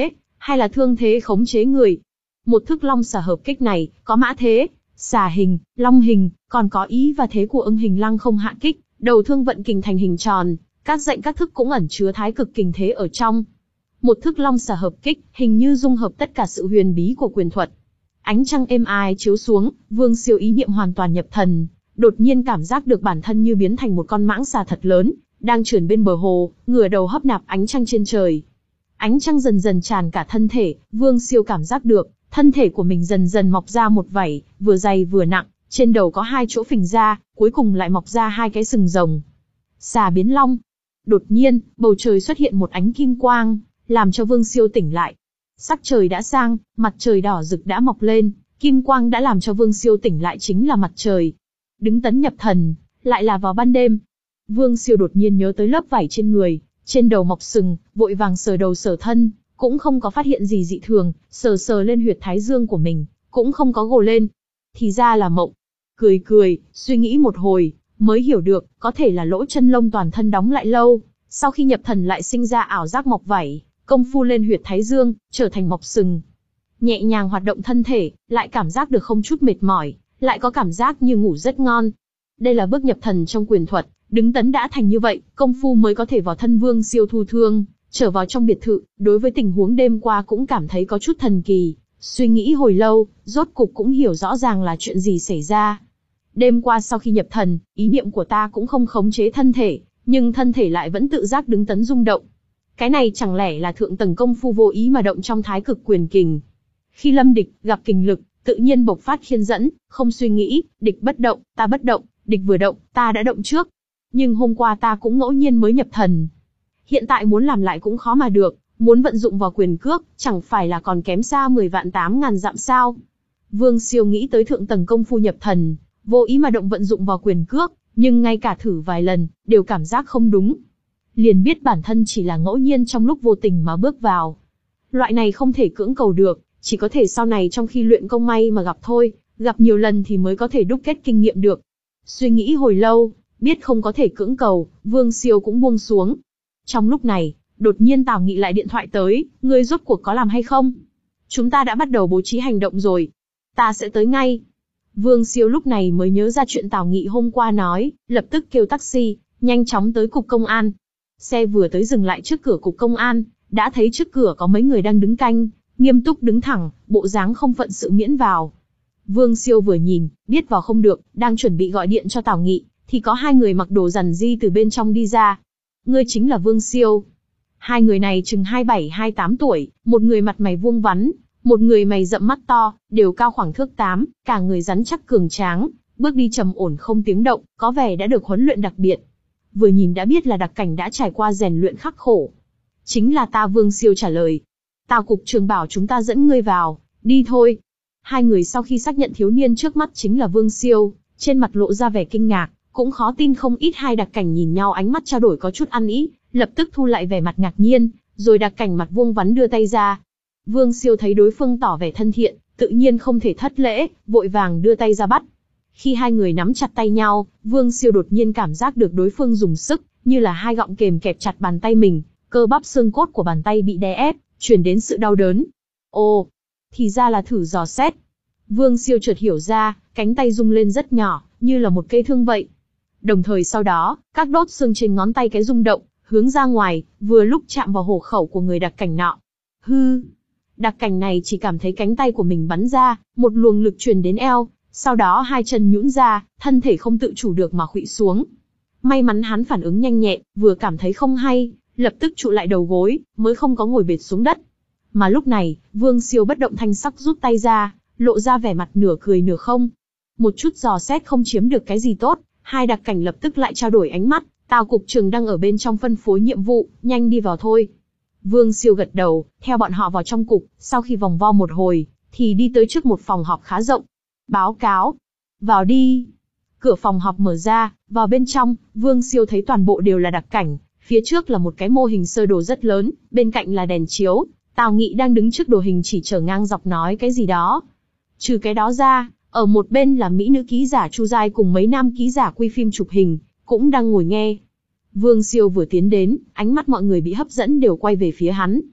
hay là thương thế khống chế người. Một thức long xà hợp kích này, có mã thế, xà hình, long hình, còn có ý và thế của ưng hình lăng không hạ kích, đầu thương vận kình thành hình tròn, các dệnh các thức cũng ẩn chứa thái cực kình thế ở trong. Một thức long xà hợp kích, hình như dung hợp tất cả sự huyền bí của quyền thuật. Ánh trăng êm ái chiếu xuống, Vương Siêu ý niệm hoàn toàn nhập thần, đột nhiên cảm giác được bản thân như biến thành một con mãng xà thật lớn, đang trườn bên bờ hồ, ngửa đầu hấp nạp ánh trăng trên trời. Ánh trăng dần dần tràn cả thân thể, Vương Siêu cảm giác được, thân thể của mình dần dần mọc ra một vảy, vừa dày vừa nặng, trên đầu có hai chỗ phình ra, cuối cùng lại mọc ra hai cái sừng rồng. Xà biến long. Đột nhiên, bầu trời xuất hiện một ánh kim quang, làm cho Vương Siêu tỉnh lại. Sắc trời đã sang, mặt trời đỏ rực đã mọc lên, kim quang đã làm cho Vương Siêu tỉnh lại chính là mặt trời. Đứng tấn nhập thần, lại là vào ban đêm. Vương Siêu đột nhiên nhớ tới lớp vảy trên người, trên đầu mọc sừng, vội vàng sờ đầu sờ thân, cũng không có phát hiện gì dị thường, sờ sờ lên huyệt thái dương của mình, cũng không có gồ lên. Thì ra là mộng. Cười cười, suy nghĩ một hồi, mới hiểu được, có thể là lỗ chân lông toàn thân đóng lại lâu, sau khi nhập thần lại sinh ra ảo giác mọc vảy, công phu lên huyệt thái dương, trở thành mọc sừng. Nhẹ nhàng hoạt động thân thể, lại cảm giác được không chút mệt mỏi, lại có cảm giác như ngủ rất ngon. Đây là bước nhập thần trong quyền thuật, đứng tấn đã thành như vậy, công phu mới có thể vào thân Vương Siêu thu thương, trở vào trong biệt thự, đối với tình huống đêm qua cũng cảm thấy có chút thần kỳ. Suy nghĩ hồi lâu, rốt cục cũng hiểu rõ ràng là chuyện gì xảy ra. Đêm qua sau khi nhập thần, ý niệm của ta cũng không khống chế thân thể, nhưng thân thể lại vẫn tự giác đứng tấn rung động. Cái này chẳng lẽ là thượng tầng công phu vô ý mà động trong thái cực quyền kình. Khi lâm địch, gặp kình lực, tự nhiên bộc phát khiên dẫn, không suy nghĩ, địch bất động, ta bất động, địch vừa động, ta đã động trước. Nhưng hôm qua ta cũng ngẫu nhiên mới nhập thần. Hiện tại muốn làm lại cũng khó mà được, muốn vận dụng vào quyền cước, chẳng phải là còn kém xa mười vạn tám ngàn dặm sao. Vương Siêu nghĩ tới thượng tầng công phu nhập thần, vô ý mà động vận dụng vào quyền cước, nhưng ngay cả thử vài lần, đều cảm giác không đúng. Liền biết bản thân chỉ là ngẫu nhiên trong lúc vô tình mà bước vào. Loại này không thể cưỡng cầu được, chỉ có thể sau này trong khi luyện công may mà gặp thôi, gặp nhiều lần thì mới có thể đúc kết kinh nghiệm được. Suy nghĩ hồi lâu, biết không có thể cưỡng cầu, Vương Siêu cũng buông xuống. Trong lúc này, đột nhiên Tào Nghị lại điện thoại tới, ngươi rốt cuộc có làm hay không? Chúng ta đã bắt đầu bố trí hành động rồi. Ta sẽ tới ngay. Vương Siêu lúc này mới nhớ ra chuyện Tào Nghị hôm qua nói, lập tức kêu taxi, nhanh chóng tới cục công an. Xe vừa tới dừng lại trước cửa cục công an, đã thấy trước cửa có mấy người đang đứng canh, nghiêm túc đứng thẳng, bộ dáng không phận sự miễn vào. Vương Siêu vừa nhìn, biết vào không được, đang chuẩn bị gọi điện cho Tào Nghị, thì có hai người mặc đồ rằn ri từ bên trong đi ra. Ngươi chính là Vương Siêu. Hai người này chừng hai mươi bảy hai mươi tám tuổi, một người mặt mày vuông vắn, một người mày rậm mắt to, đều cao khoảng thước tám, cả người rắn chắc cường tráng, bước đi trầm ổn không tiếng động, có vẻ đã được huấn luyện đặc biệt. Vừa nhìn đã biết là đặc cảnh đã trải qua rèn luyện khắc khổ. Chính là ta. Vương Siêu trả lời. Tào cục trưởng bảo chúng ta dẫn ngươi vào, đi thôi. Hai người sau khi xác nhận thiếu niên trước mắt chính là Vương Siêu, trên mặt lộ ra vẻ kinh ngạc, cũng khó tin không ít. Hai đặc cảnh nhìn nhau ánh mắt trao đổi có chút ăn ý, lập tức thu lại vẻ mặt ngạc nhiên, rồi đặc cảnh mặt vuông vắn đưa tay ra. Vương Siêu thấy đối phương tỏ vẻ thân thiện, tự nhiên không thể thất lễ, vội vàng đưa tay ra bắt. Khi hai người nắm chặt tay nhau, Vương Siêu đột nhiên cảm giác được đối phương dùng sức, như là hai gọng kềm kẹp chặt bàn tay mình, cơ bắp xương cốt của bàn tay bị đè ép, truyền đến sự đau đớn. Ồ, thì ra là thử dò xét. Vương Siêu chợt hiểu ra, cánh tay rung lên rất nhỏ, như là một cây thương vậy. Đồng thời sau đó, các đốt xương trên ngón tay cái rung động, hướng ra ngoài, vừa lúc chạm vào hổ khẩu của người đặc cảnh nọ. Hư! Đặc cảnh này chỉ cảm thấy cánh tay của mình bắn ra, một luồng lực truyền đến eo, sau đó hai chân nhũn ra, thân thể không tự chủ được mà khuỵu xuống. May mắn hắn phản ứng nhanh nhẹn, vừa cảm thấy không hay, lập tức trụ lại đầu gối, mới không có ngồi bệt xuống đất. Mà lúc này, Vương Siêu bất động thanh sắc rút tay ra, lộ ra vẻ mặt nửa cười nửa không. Một chút dò xét không chiếm được cái gì tốt, hai đặc cảnh lập tức lại trao đổi ánh mắt. Tào cục trưởng đang ở bên trong phân phối nhiệm vụ, nhanh đi vào thôi. Vương Siêu gật đầu, theo bọn họ vào trong cục, sau khi vòng vo một hồi, thì đi tới trước một phòng họp khá rộng. Báo cáo. Vào đi. Cửa phòng họp mở ra, vào bên trong, Vương Siêu thấy toàn bộ đều là đặc cảnh, phía trước là một cái mô hình sơ đồ rất lớn, bên cạnh là đèn chiếu, Tào Nghị đang đứng trước đồ hình chỉ trở ngang dọc nói cái gì đó. Trừ cái đó ra, ở một bên là mỹ nữ ký giả Chu Giai cùng mấy nam ký giả quay phim chụp hình, cũng đang ngồi nghe. Vương Siêu vừa tiến đến, ánh mắt mọi người bị hấp dẫn đều quay về phía hắn.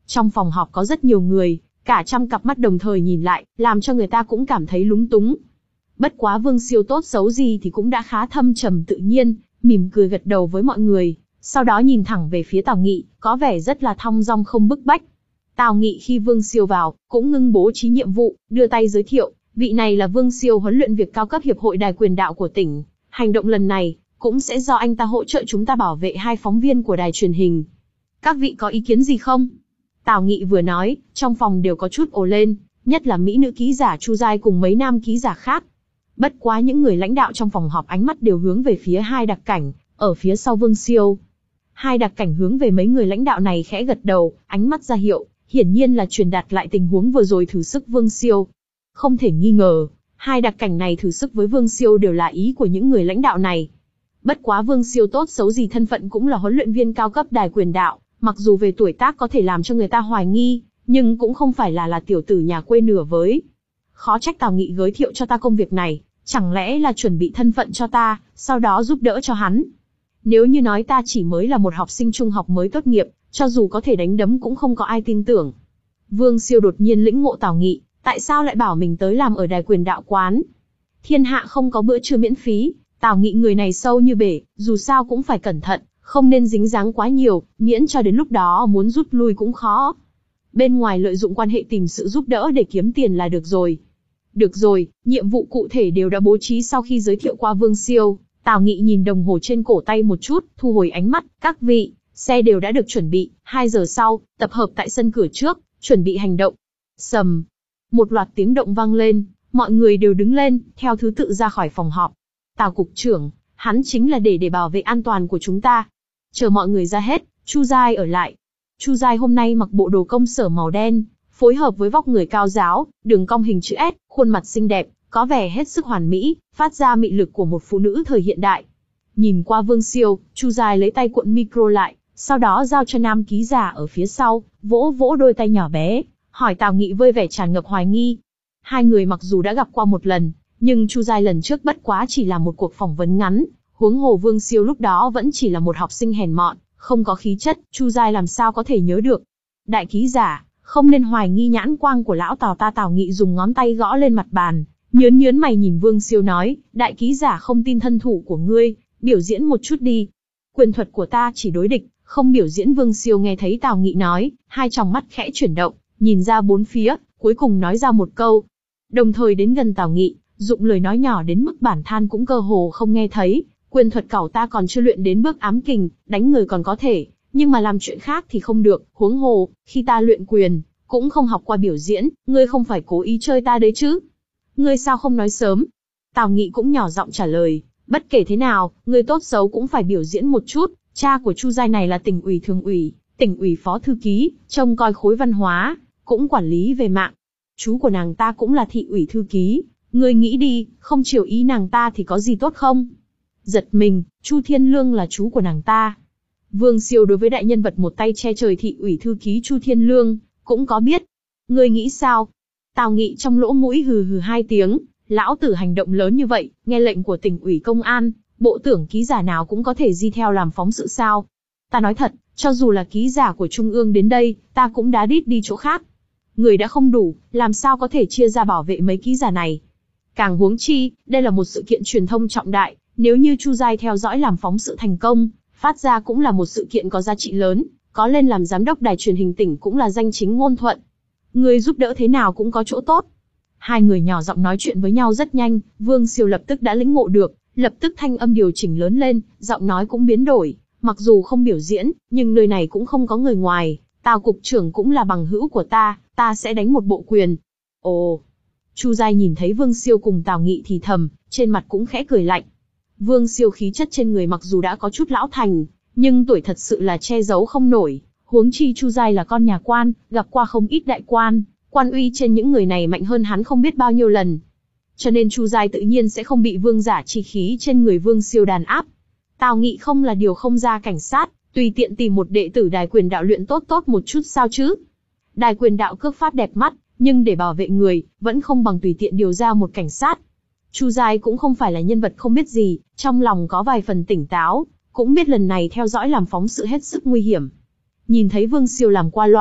Trong phòng họp có rất nhiều người, cả trăm cặp mắt đồng thời nhìn lại, làm cho người ta cũng cảm thấy lúng túng. Bất quá Vương Siêu tốt xấu gì thì cũng đã khá thâm trầm tự nhiên, mỉm cười gật đầu với mọi người, sau đó nhìn thẳng về phía Tào Nghị, có vẻ rất là thong dong không bức bách. Tào Nghị khi Vương Siêu vào, cũng ngưng bố trí nhiệm vụ, đưa tay giới thiệu, vị này là Vương Siêu huấn luyện việc cao cấp hiệp hội đài quyền đạo của tỉnh. Hành động lần này, cũng sẽ do anh ta hỗ trợ chúng ta bảo vệ hai phóng viên của đài truyền hình. Các vị có ý kiến gì không? Tào Nghị vừa nói, trong phòng đều có chút ồ lên, nhất là mỹ nữ ký giả Chu Giai cùng mấy nam ký giả khác. Bất quá những người lãnh đạo trong phòng họp ánh mắt đều hướng về phía hai đặc cảnh, ở phía sau Vương Siêu. Hai đặc cảnh hướng về mấy người lãnh đạo này khẽ gật đầu, ánh mắt ra hiệu, hiển nhiên là truyền đạt lại tình huống vừa rồi thử sức Vương Siêu. Không thể nghi ngờ, hai đặc cảnh này thử sức với Vương Siêu đều là ý của những người lãnh đạo này. Bất quá Vương Siêu tốt xấu gì thân phận cũng là huấn luyện viên cao cấp đài quyền đạo, mặc dù về tuổi tác có thể làm cho người ta hoài nghi, nhưng cũng không phải là là tiểu tử nhà quê nửa với. Khó trách Tào Nghị giới thiệu cho ta công việc này, chẳng lẽ là chuẩn bị thân phận cho ta, sau đó giúp đỡ cho hắn. Nếu như nói ta chỉ mới là một học sinh trung học mới tốt nghiệp, cho dù có thể đánh đấm cũng không có ai tin tưởng. Vương Siêu đột nhiên lĩnh ngộ Tào Nghị, tại sao lại bảo mình tới làm ở đài quyền đạo quán? Thiên hạ không có bữa trưa miễn phí, Tào Nghị người này sâu như bể, dù sao cũng phải cẩn thận, không nên dính dáng quá nhiều, miễn cho đến lúc đó muốn rút lui cũng khó. Bên ngoài lợi dụng quan hệ tìm sự giúp đỡ để kiếm tiền là được rồi. Được rồi, nhiệm vụ cụ thể đều đã bố trí. Sau khi giới thiệu qua Vương Siêu, Tào Nghị nhìn đồng hồ trên cổ tay một chút, thu hồi ánh mắt, các vị, xe đều đã được chuẩn bị, hai giờ sau, tập hợp tại sân cửa trước, chuẩn bị hành động. Sầm, một loạt tiếng động vang lên, mọi người đều đứng lên, theo thứ tự ra khỏi phòng họp. Tào cục trưởng, hắn chính là để để bảo vệ an toàn của chúng ta. Chờ mọi người ra hết, Chu Giai ở lại. Chu Giai hôm nay mặc bộ đồ công sở màu đen, phối hợp với vóc người cao ráo, đường cong hình chữ S, khuôn mặt xinh đẹp, có vẻ hết sức hoàn mỹ, phát ra mị lực của một phụ nữ thời hiện đại. Nhìn qua Vương Siêu, Chu Giai lấy tay cuộn micro lại, sau đó giao cho nam ký giả ở phía sau, vỗ vỗ đôi tay nhỏ bé, hỏi Tào Nghị với vẻ tràn ngập hoài nghi. Hai người mặc dù đã gặp qua một lần, nhưng Chu Giai lần trước bất quá chỉ là một cuộc phỏng vấn ngắn, huống hồ Vương Siêu lúc đó vẫn chỉ là một học sinh hèn mọn, không có khí chất, Chu Giai làm sao có thể nhớ được. Đại ký giả, không nên hoài nghi nhãn quang của lão Tào ta. Tào Nghị dùng ngón tay gõ lên mặt bàn, nhớn nhớn mày nhìn Vương Siêu nói, đại ký giả không tin thân thủ của ngươi, biểu diễn một chút đi. Quyền thuật của ta chỉ đối địch, không biểu diễn. Vương Siêu nghe thấy Tào Nghị nói, hai tròng mắt khẽ chuyển động, nhìn ra bốn phía, cuối cùng nói ra một câu. Đồng thời đến gần Tào Nghị, dụng lời nói nhỏ đến mức bản than cũng cơ hồ không nghe thấy, quyền thuật cẩu ta còn chưa luyện đến bước ám kình, đánh người còn có thể, nhưng mà làm chuyện khác thì không được, huống hồ, khi ta luyện quyền, cũng không học qua biểu diễn, ngươi không phải cố ý chơi ta đấy chứ? Ngươi sao không nói sớm? Tào Nghị cũng nhỏ giọng trả lời, bất kể thế nào, ngươi tốt xấu cũng phải biểu diễn một chút, cha của Chu Giai này là tỉnh ủy thường ủy, tỉnh ủy phó thư ký, trông coi khối văn hóa, cũng quản lý về mạng. Chú của nàng ta cũng là thị ủy thư ký, ngươi nghĩ đi, không chiều ý nàng ta thì có gì tốt không? Giật mình, Chu Thiên Lương là chú của nàng ta. Vương Siêu đối với đại nhân vật một tay che trời thị ủy thư ký Chu Thiên Lương, cũng có biết. Ngươi nghĩ sao? Tào Nghị trong lỗ mũi hừ hừ hai tiếng, lão tử hành động lớn như vậy, nghe lệnh của tỉnh ủy công an, bộ tưởng ký giả nào cũng có thể di theo làm phóng sự sao? Ta nói thật, cho dù là ký giả của Trung ương đến đây, ta cũng đã đít đi chỗ khác. Người đã không đủ, làm sao có thể chia ra bảo vệ mấy ký giả này? Càng huống chi, đây là một sự kiện truyền thông trọng đại, nếu như Chu Giai theo dõi làm phóng sự thành công, phát ra cũng là một sự kiện có giá trị lớn, có lên làm giám đốc đài truyền hình tỉnh cũng là danh chính ngôn thuận. Người giúp đỡ thế nào cũng có chỗ tốt. Hai người nhỏ giọng nói chuyện với nhau rất nhanh, Vương Siêu lập tức đã lĩnh ngộ được, lập tức thanh âm điều chỉnh lớn lên, giọng nói cũng biến đổi, mặc dù không biểu diễn, nhưng nơi này cũng không có người ngoài, Tào cục trưởng cũng là bằng hữu của ta, ta sẽ đánh một bộ quyền. Ồ. Chu Giai nhìn thấy Vương Siêu cùng Tào Nghị thì thầm, trên mặt cũng khẽ cười lạnh. Vương Siêu khí chất trên người mặc dù đã có chút lão thành, nhưng tuổi thật sự là che giấu không nổi, huống chi Chu Giai là con nhà quan, gặp qua không ít đại quan, quan uy trên những người này mạnh hơn hắn không biết bao nhiêu lần. Cho nên Chu Giai tự nhiên sẽ không bị vương giả chi khí trên người Vương Siêu đàn áp. Tào Nghị không là điều không ra cảnh sát, tùy tiện tìm một đệ tử đài quyền đạo luyện tốt tốt một chút sao chứ? Đài quyền đạo cước pháp đẹp mắt, nhưng để bảo vệ người, vẫn không bằng tùy tiện điều ra một cảnh sát. Chu Giai cũng không phải là nhân vật không biết gì, trong lòng có vài phần tỉnh táo, cũng biết lần này theo dõi làm phóng sự hết sức nguy hiểm. Nhìn thấy Vương Siêu làm qua loa,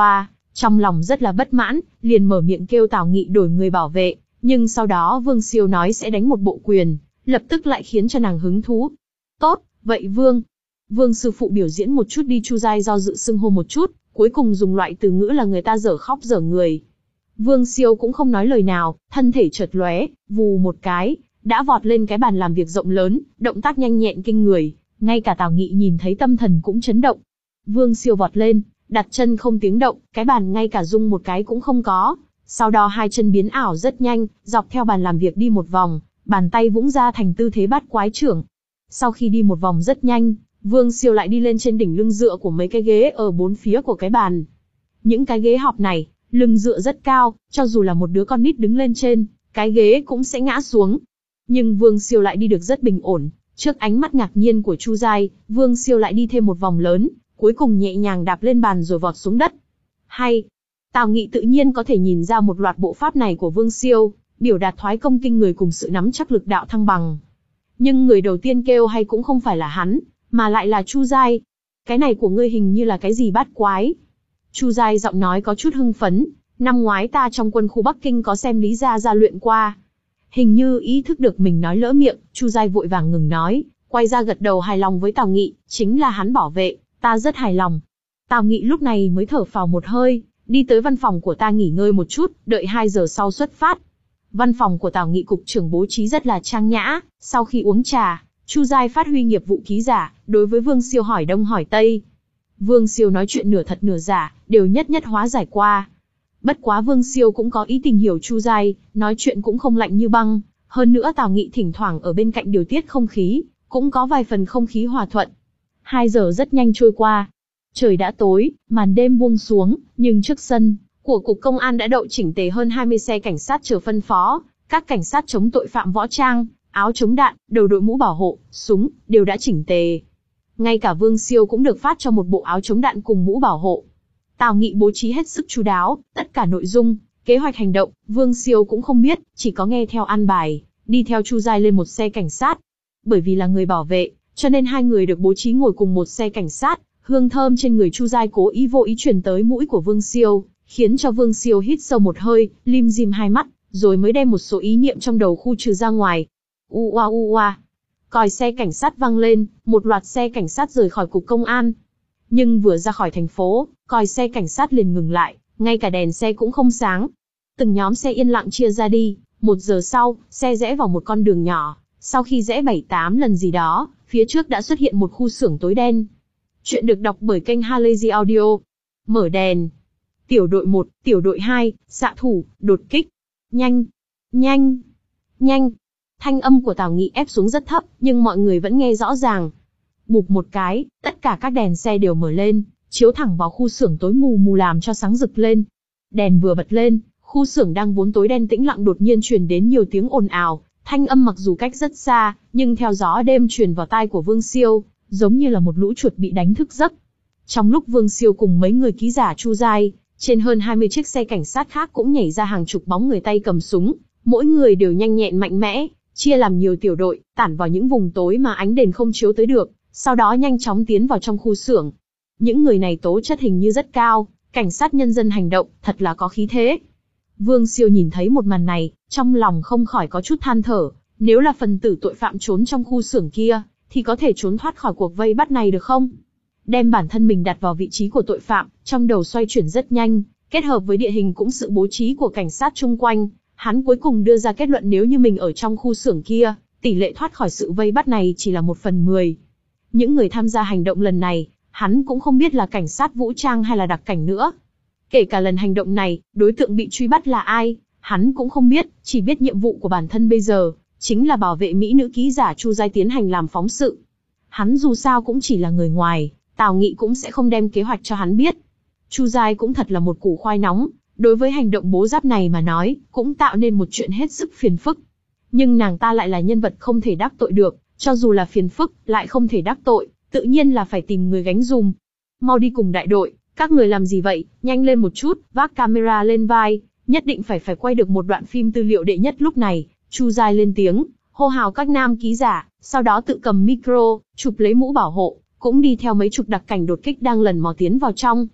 Trong lòng rất là bất mãn, liền mở miệng kêu Tào Nghị đổi người bảo vệ, nhưng sau đó Vương Siêu nói sẽ đánh một bộ quyền, lập tức lại khiến cho nàng hứng thú. Tốt, vậy Vương. Vương sư phụ biểu diễn một chút đi. Chu Giai do dự xưng hô một chút, cuối cùng dùng loại từ ngữ là người ta dở khóc dở người. Vương Siêu cũng không nói lời nào, thân thể chợt lóe, vù một cái, đã vọt lên cái bàn làm việc rộng lớn, động tác nhanh nhẹn kinh người, ngay cả Tào Nghị nhìn thấy tâm thần cũng chấn động. Vương Siêu vọt lên, đặt chân không tiếng động, cái bàn ngay cả rung một cái cũng không có. Sau đó hai chân biến ảo rất nhanh, dọc theo bàn làm việc đi một vòng, bàn tay vũng ra thành tư thế bát quái trưởng. Sau khi đi một vòng rất nhanh, Vương Siêu lại đi lên trên đỉnh lưng dựa của mấy cái ghế ở bốn phía của cái bàn. Những cái ghế họp này, lưng dựa rất cao, cho dù là một đứa con nít đứng lên trên, cái ghế cũng sẽ ngã xuống. Nhưng Vương Siêu lại đi được rất bình ổn, trước ánh mắt ngạc nhiên của Chu Giai, Vương Siêu lại đi thêm một vòng lớn, cuối cùng nhẹ nhàng đạp lên bàn rồi vọt xuống đất. Hay! Tào Nghị tự nhiên có thể nhìn ra một loạt bộ pháp này của Vương Siêu, biểu đạt thoái công kinh người cùng sự nắm chắc lực đạo thăng bằng. Nhưng người đầu tiên kêu hay cũng không phải là hắn, mà lại là Chu Giai. Cái này của ngươi hình như là cái gì bát quái? Chu Giai giọng nói có chút hưng phấn, năm ngoái ta trong quân khu Bắc Kinh có xem Lý Gia Gia luyện qua. Hình như ý thức được mình nói lỡ miệng, Chu Giai vội vàng ngừng nói, quay ra gật đầu hài lòng với Tào Nghị, chính là hắn bảo vệ, ta rất hài lòng. Tào Nghị lúc này mới thở phào một hơi, đi tới văn phòng của ta nghỉ ngơi một chút, đợi hai giờ sau xuất phát. Văn phòng của Tào Nghị cục trưởng bố trí rất là trang nhã, sau khi uống trà, Chu Giai phát huy nghiệp vụ ký giả, đối với Vương Siêu hỏi đông hỏi tây. Vương Siêu nói chuyện nửa thật nửa giả, đều nhất nhất hóa giải qua. Bất quá Vương Siêu cũng có ý tìm hiểu Chu Giai, nói chuyện cũng không lạnh như băng, hơn nữa Tào Nghị thỉnh thoảng ở bên cạnh điều tiết không khí, cũng có vài phần không khí hòa thuận. Hai giờ rất nhanh trôi qua. Trời đã tối, màn đêm buông xuống, nhưng trước sân của cục công an đã đậu chỉnh tề hơn hai mươi xe cảnh sát chờ phân phó, các cảnh sát chống tội phạm võ trang, áo chống đạn, đầu đội mũ bảo hộ, súng, đều đã chỉnh tề. Ngay cả Vương Siêu cũng được phát cho một bộ áo chống đạn cùng mũ bảo hộ. Tào Nghị bố trí hết sức chu đáo, tất cả nội dung, kế hoạch hành động, Vương Siêu cũng không biết, chỉ có nghe theo an bài, đi theo Chu Giai lên một xe cảnh sát. Bởi vì là người bảo vệ, cho nên hai người được bố trí ngồi cùng một xe cảnh sát, hương thơm trên người Chu Giai cố ý vô ý truyền tới mũi của Vương Siêu, khiến cho Vương Siêu hít sâu một hơi, lim dim hai mắt, rồi mới đem một số ý niệm trong đầu khu trừ ra ngoài. U oa u oa. Còi xe cảnh sát vang lên, một loạt xe cảnh sát rời khỏi cục công an. Nhưng vừa ra khỏi thành phố, còi xe cảnh sát liền ngừng lại, ngay cả đèn xe cũng không sáng. Từng nhóm xe yên lặng chia ra đi, một giờ sau, xe rẽ vào một con đường nhỏ, sau khi rẽ bảy tám lần gì đó, phía trước đã xuất hiện một khu xưởng tối đen. Chuyện được đọc bởi kênh Halazy Audio. Mở đèn. Tiểu đội một, tiểu đội hai, xạ thủ, đột kích. Nhanh, nhanh, nhanh. Thanh âm của Tào Nghị ép xuống rất thấp, nhưng mọi người vẫn nghe rõ ràng. Bụp một cái, tất cả các đèn xe đều mở lên, chiếu thẳng vào khu xưởng tối mù mù làm cho sáng rực lên. Đèn vừa bật lên, khu xưởng đang vốn tối đen tĩnh lặng đột nhiên truyền đến nhiều tiếng ồn ào, thanh âm mặc dù cách rất xa, nhưng theo gió đêm truyền vào tai của Vương Siêu, giống như là một lũ chuột bị đánh thức giấc. Trong lúc Vương Siêu cùng mấy người ký giả Chu Giai, trên hơn hai mươi chiếc xe cảnh sát khác cũng nhảy ra hàng chục bóng người tay cầm súng, mỗi người đều nhanh nhẹn mạnh mẽ, chia làm nhiều tiểu đội, tản vào những vùng tối mà ánh đèn không chiếu tới được, sau đó nhanh chóng tiến vào trong khu xưởng. Những người này tố chất hình như rất cao, cảnh sát nhân dân hành động, thật là có khí thế. Vương Siêu nhìn thấy một màn này, trong lòng không khỏi có chút than thở, nếu là phần tử tội phạm trốn trong khu xưởng kia, thì có thể trốn thoát khỏi cuộc vây bắt này được không? Đem bản thân mình đặt vào vị trí của tội phạm, trong đầu xoay chuyển rất nhanh, kết hợp với địa hình cũng sự bố trí của cảnh sát chung quanh, hắn cuối cùng đưa ra kết luận nếu như mình ở trong khu xưởng kia, tỷ lệ thoát khỏi sự vây bắt này chỉ là một phần mười. Những người tham gia hành động lần này, hắn cũng không biết là cảnh sát vũ trang hay là đặc cảnh nữa. Kể cả lần hành động này, đối tượng bị truy bắt là ai, hắn cũng không biết, chỉ biết nhiệm vụ của bản thân bây giờ, chính là bảo vệ mỹ nữ ký giả Chu Giai tiến hành làm phóng sự. Hắn dù sao cũng chỉ là người ngoài, Tào Nghị cũng sẽ không đem kế hoạch cho hắn biết. Chu Giai cũng thật là một củ khoai nóng, đối với hành động bố giáp này mà nói, cũng tạo nên một chuyện hết sức phiền phức. Nhưng nàng ta lại là nhân vật không thể đắc tội được, cho dù là phiền phức, lại không thể đắc tội, tự nhiên là phải tìm người gánh dùm. Mau đi cùng đại đội, các người làm gì vậy, nhanh lên một chút, vác camera lên vai, nhất định phải phải quay được một đoạn phim tư liệu đệ nhất. Lúc này, Chu Giai lên tiếng, hô hào các nam ký giả, sau đó tự cầm micro, chụp lấy mũ bảo hộ, cũng đi theo mấy chục đặc cảnh đột kích đang lần mò tiến vào trong.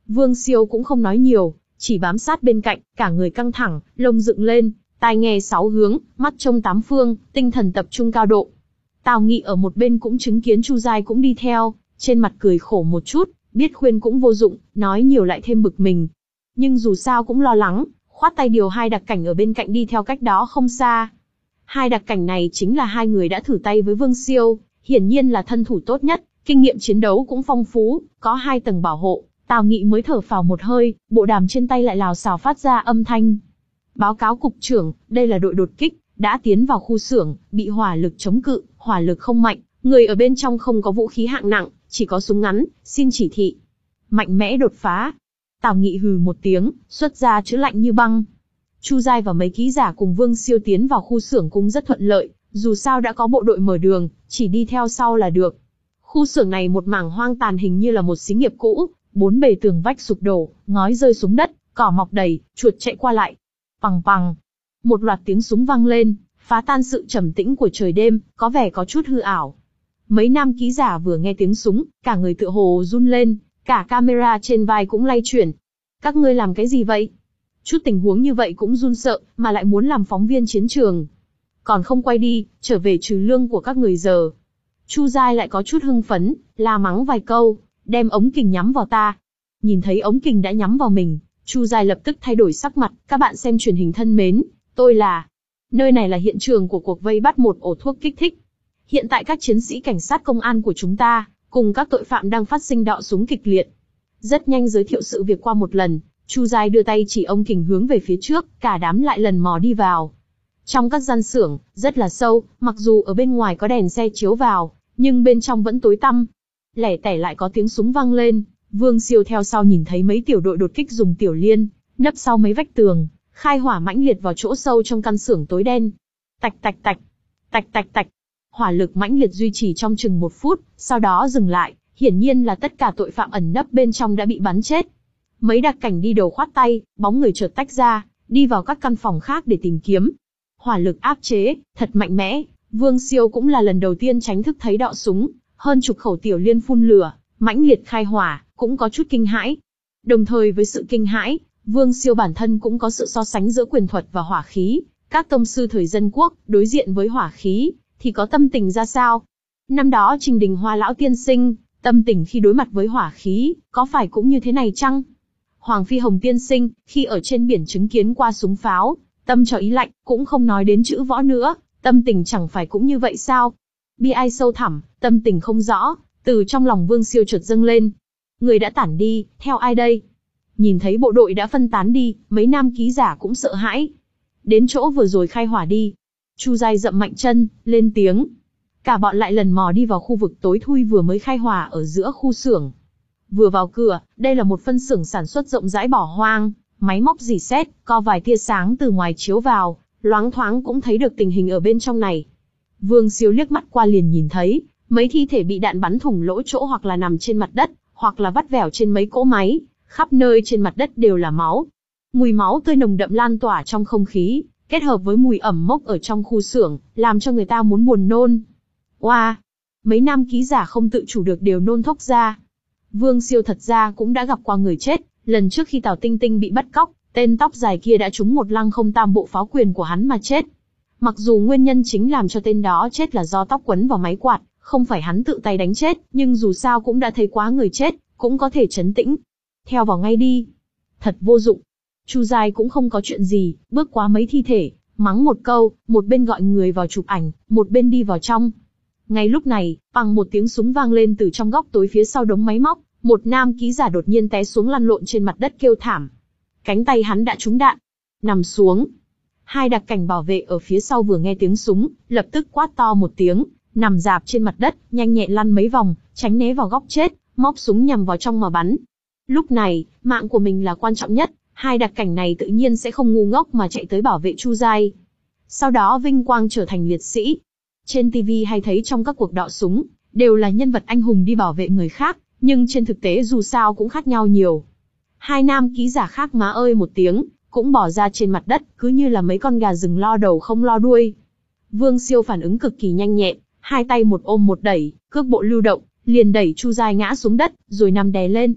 Vương Siêu cũng không nói nhiều, chỉ bám sát bên cạnh, cả người căng thẳng, lông dựng lên, tai nghe sáu hướng, mắt trông tám phương, tinh thần tập trung cao độ. Tào Nghị ở một bên cũng chứng kiến Chu Giai cũng đi theo, trên mặt cười khổ một chút, biết khuyên cũng vô dụng, nói nhiều lại thêm bực mình. Nhưng dù sao cũng lo lắng, khoát tay điều hai đặc cảnh ở bên cạnh đi theo cách đó không xa. Hai đặc cảnh này chính là hai người đã thử tay với Vương Siêu, hiển nhiên là thân thủ tốt nhất, kinh nghiệm chiến đấu cũng phong phú, có hai tầng bảo hộ. Tào Nghị mới thở phào một hơi, bộ đàm trên tay lại lào xào phát ra âm thanh. Báo cáo cục trưởng, đây là đội đột kích, đã tiến vào khu xưởng, bị hỏa lực chống cự, hỏa lực không mạnh, người ở bên trong không có vũ khí hạng nặng, chỉ có súng ngắn, xin chỉ thị. Mạnh mẽ đột phá. Tào Nghị hừ một tiếng, xuất ra chữ lạnh như băng. Chu Giai và mấy ký giả cùng Vương Siêu tiến vào khu xưởng cũng rất thuận lợi, dù sao đã có bộ đội mở đường, chỉ đi theo sau là được. Khu xưởng này một mảng hoang tàn hình như là một xí nghiệp cũ, bốn bề tường vách sụp đổ, ngói rơi xuống đất, cỏ mọc đầy, chuột chạy qua lại. Pằng pằng, một loạt tiếng súng vang lên, phá tan sự trầm tĩnh của trời đêm, có vẻ có chút hư ảo. Mấy nam ký giả vừa nghe tiếng súng, cả người tựa hồ run lên, cả camera trên vai cũng lay chuyển. Các ngươi làm cái gì vậy? Chút tình huống như vậy cũng run sợ, mà lại muốn làm phóng viên chiến trường. Còn không quay đi, trở về trừ lương của các người giờ. Chu Giai lại có chút hưng phấn, la mắng vài câu, đem ống kình nhắm vào ta. Nhìn thấy ống kình đã nhắm vào mình, Chu Giai lập tức thay đổi sắc mặt. Các bạn xem truyền hình thân mến, tôi là... Nơi này là hiện trường của cuộc vây bắt một ổ thuốc kích thích. Hiện tại các chiến sĩ cảnh sát công an của chúng ta, cùng các tội phạm đang phát sinh đọ súng kịch liệt. Rất nhanh giới thiệu sự việc qua một lần, Chu Giai đưa tay chỉ ống kình hướng về phía trước, cả đám lại lần mò đi vào. Trong các gian xưởng, rất là sâu, mặc dù ở bên ngoài có đèn xe chiếu vào, nhưng bên trong vẫn tối tăm. Lẻ tẻ lại có tiếng súng vang lên, Vương Siêu theo sau nhìn thấy mấy tiểu đội đột kích dùng tiểu liên, nấp sau mấy vách tường, khai hỏa mãnh liệt vào chỗ sâu trong căn xưởng tối đen. Tạch tạch tạch, tạch tạch tạch. Hỏa lực mãnh liệt duy trì trong chừng một phút, sau đó dừng lại, hiển nhiên là tất cả tội phạm ẩn nấp bên trong đã bị bắn chết. Mấy đặc cảnh đi đầu khoát tay, bóng người chợt tách ra, đi vào các căn phòng khác để tìm kiếm. Hỏa lực áp chế, thật mạnh mẽ, Vương Siêu cũng là lần đầu tiên tránh thức thấy đọ súng, hơn chục khẩu tiểu liên phun lửa, mãnh liệt khai hỏa, cũng có chút kinh hãi. Đồng thời với sự kinh hãi, Vương Siêu bản thân cũng có sự so sánh giữa quyền thuật và hỏa khí. Các tông sư thời dân quốc, đối diện với hỏa khí, thì có tâm tình ra sao? Năm đó Trình Đình Hoa lão tiên sinh, tâm tình khi đối mặt với hỏa khí, có phải cũng như thế này chăng? Hoàng Phi Hồng tiên sinh, khi ở trên biển chứng kiến qua súng pháo, tâm cho ý lạnh, cũng không nói đến chữ võ nữa, tâm tình chẳng phải cũng như vậy sao? Bi ai sâu thẳm, tâm tình không rõ, từ trong lòng Vương Siêu chợt dâng lên. Người đã tản đi, theo ai đây? Nhìn thấy bộ đội đã phân tán đi, mấy nam ký giả cũng sợ hãi. Đến chỗ vừa rồi khai hỏa đi. Chu Giai dậm mạnh chân, lên tiếng. Cả bọn lại lần mò đi vào khu vực tối thui vừa mới khai hỏa ở giữa khu xưởng. Vừa vào cửa, đây là một phân xưởng sản xuất rộng rãi bỏ hoang, máy móc rỉ sét, có vài tia sáng từ ngoài chiếu vào, loáng thoáng cũng thấy được tình hình ở bên trong này. Vương Siêu liếc mắt qua liền nhìn thấy, mấy thi thể bị đạn bắn thủng lỗ chỗ hoặc là nằm trên mặt đất, hoặc là vắt vẻo trên mấy cỗ máy, khắp nơi trên mặt đất đều là máu. Mùi máu tươi nồng đậm lan tỏa trong không khí, kết hợp với mùi ẩm mốc ở trong khu xưởng, làm cho người ta muốn buồn nôn. Oa! Wow. Mấy nam ký giả không tự chủ được đều nôn thốc ra. Vương Siêu thật ra cũng đã gặp qua người chết, lần trước khi Tào Tinh Tinh bị bắt cóc, tên tóc dài kia đã trúng một lăng không tam bộ pháo quyền của hắn mà chết. Mặc dù nguyên nhân chính làm cho tên đó chết là do tóc quấn vào máy quạt, không phải hắn tự tay đánh chết, nhưng dù sao cũng đã thấy quá người chết, cũng có thể trấn tĩnh. Theo vào ngay đi. Thật vô dụng. Chu Giai cũng không có chuyện gì, bước qua mấy thi thể, mắng một câu, một bên gọi người vào chụp ảnh, một bên đi vào trong. Ngay lúc này, bằng một tiếng súng vang lên từ trong góc tối phía sau đống máy móc, một nam ký giả đột nhiên té xuống lăn lộn trên mặt đất kêu thảm. Cánh tay hắn đã trúng đạn. Nằm xuống. Hai đặc cảnh bảo vệ ở phía sau vừa nghe tiếng súng, lập tức quát to một tiếng, nằm rạp trên mặt đất, nhanh nhẹn lăn mấy vòng, tránh né vào góc chết, móc súng nhằm vào trong mà bắn. Lúc này, mạng của mình là quan trọng nhất, hai đặc cảnh này tự nhiên sẽ không ngu ngốc mà chạy tới bảo vệ Chu Giai. Sau đó vinh quang trở thành liệt sĩ. Trên ti vi hay thấy trong các cuộc đọ súng, đều là nhân vật anh hùng đi bảo vệ người khác, nhưng trên thực tế dù sao cũng khác nhau nhiều. Hai nam ký giả khác má ơi một tiếng, cũng bỏ ra trên mặt đất, cứ như là mấy con gà rừng lo đầu không lo đuôi. Vương Siêu phản ứng cực kỳ nhanh nhẹn, hai tay một ôm một đẩy, cước bộ lưu động, liền đẩy Chu Giai ngã xuống đất, rồi nằm đè lên.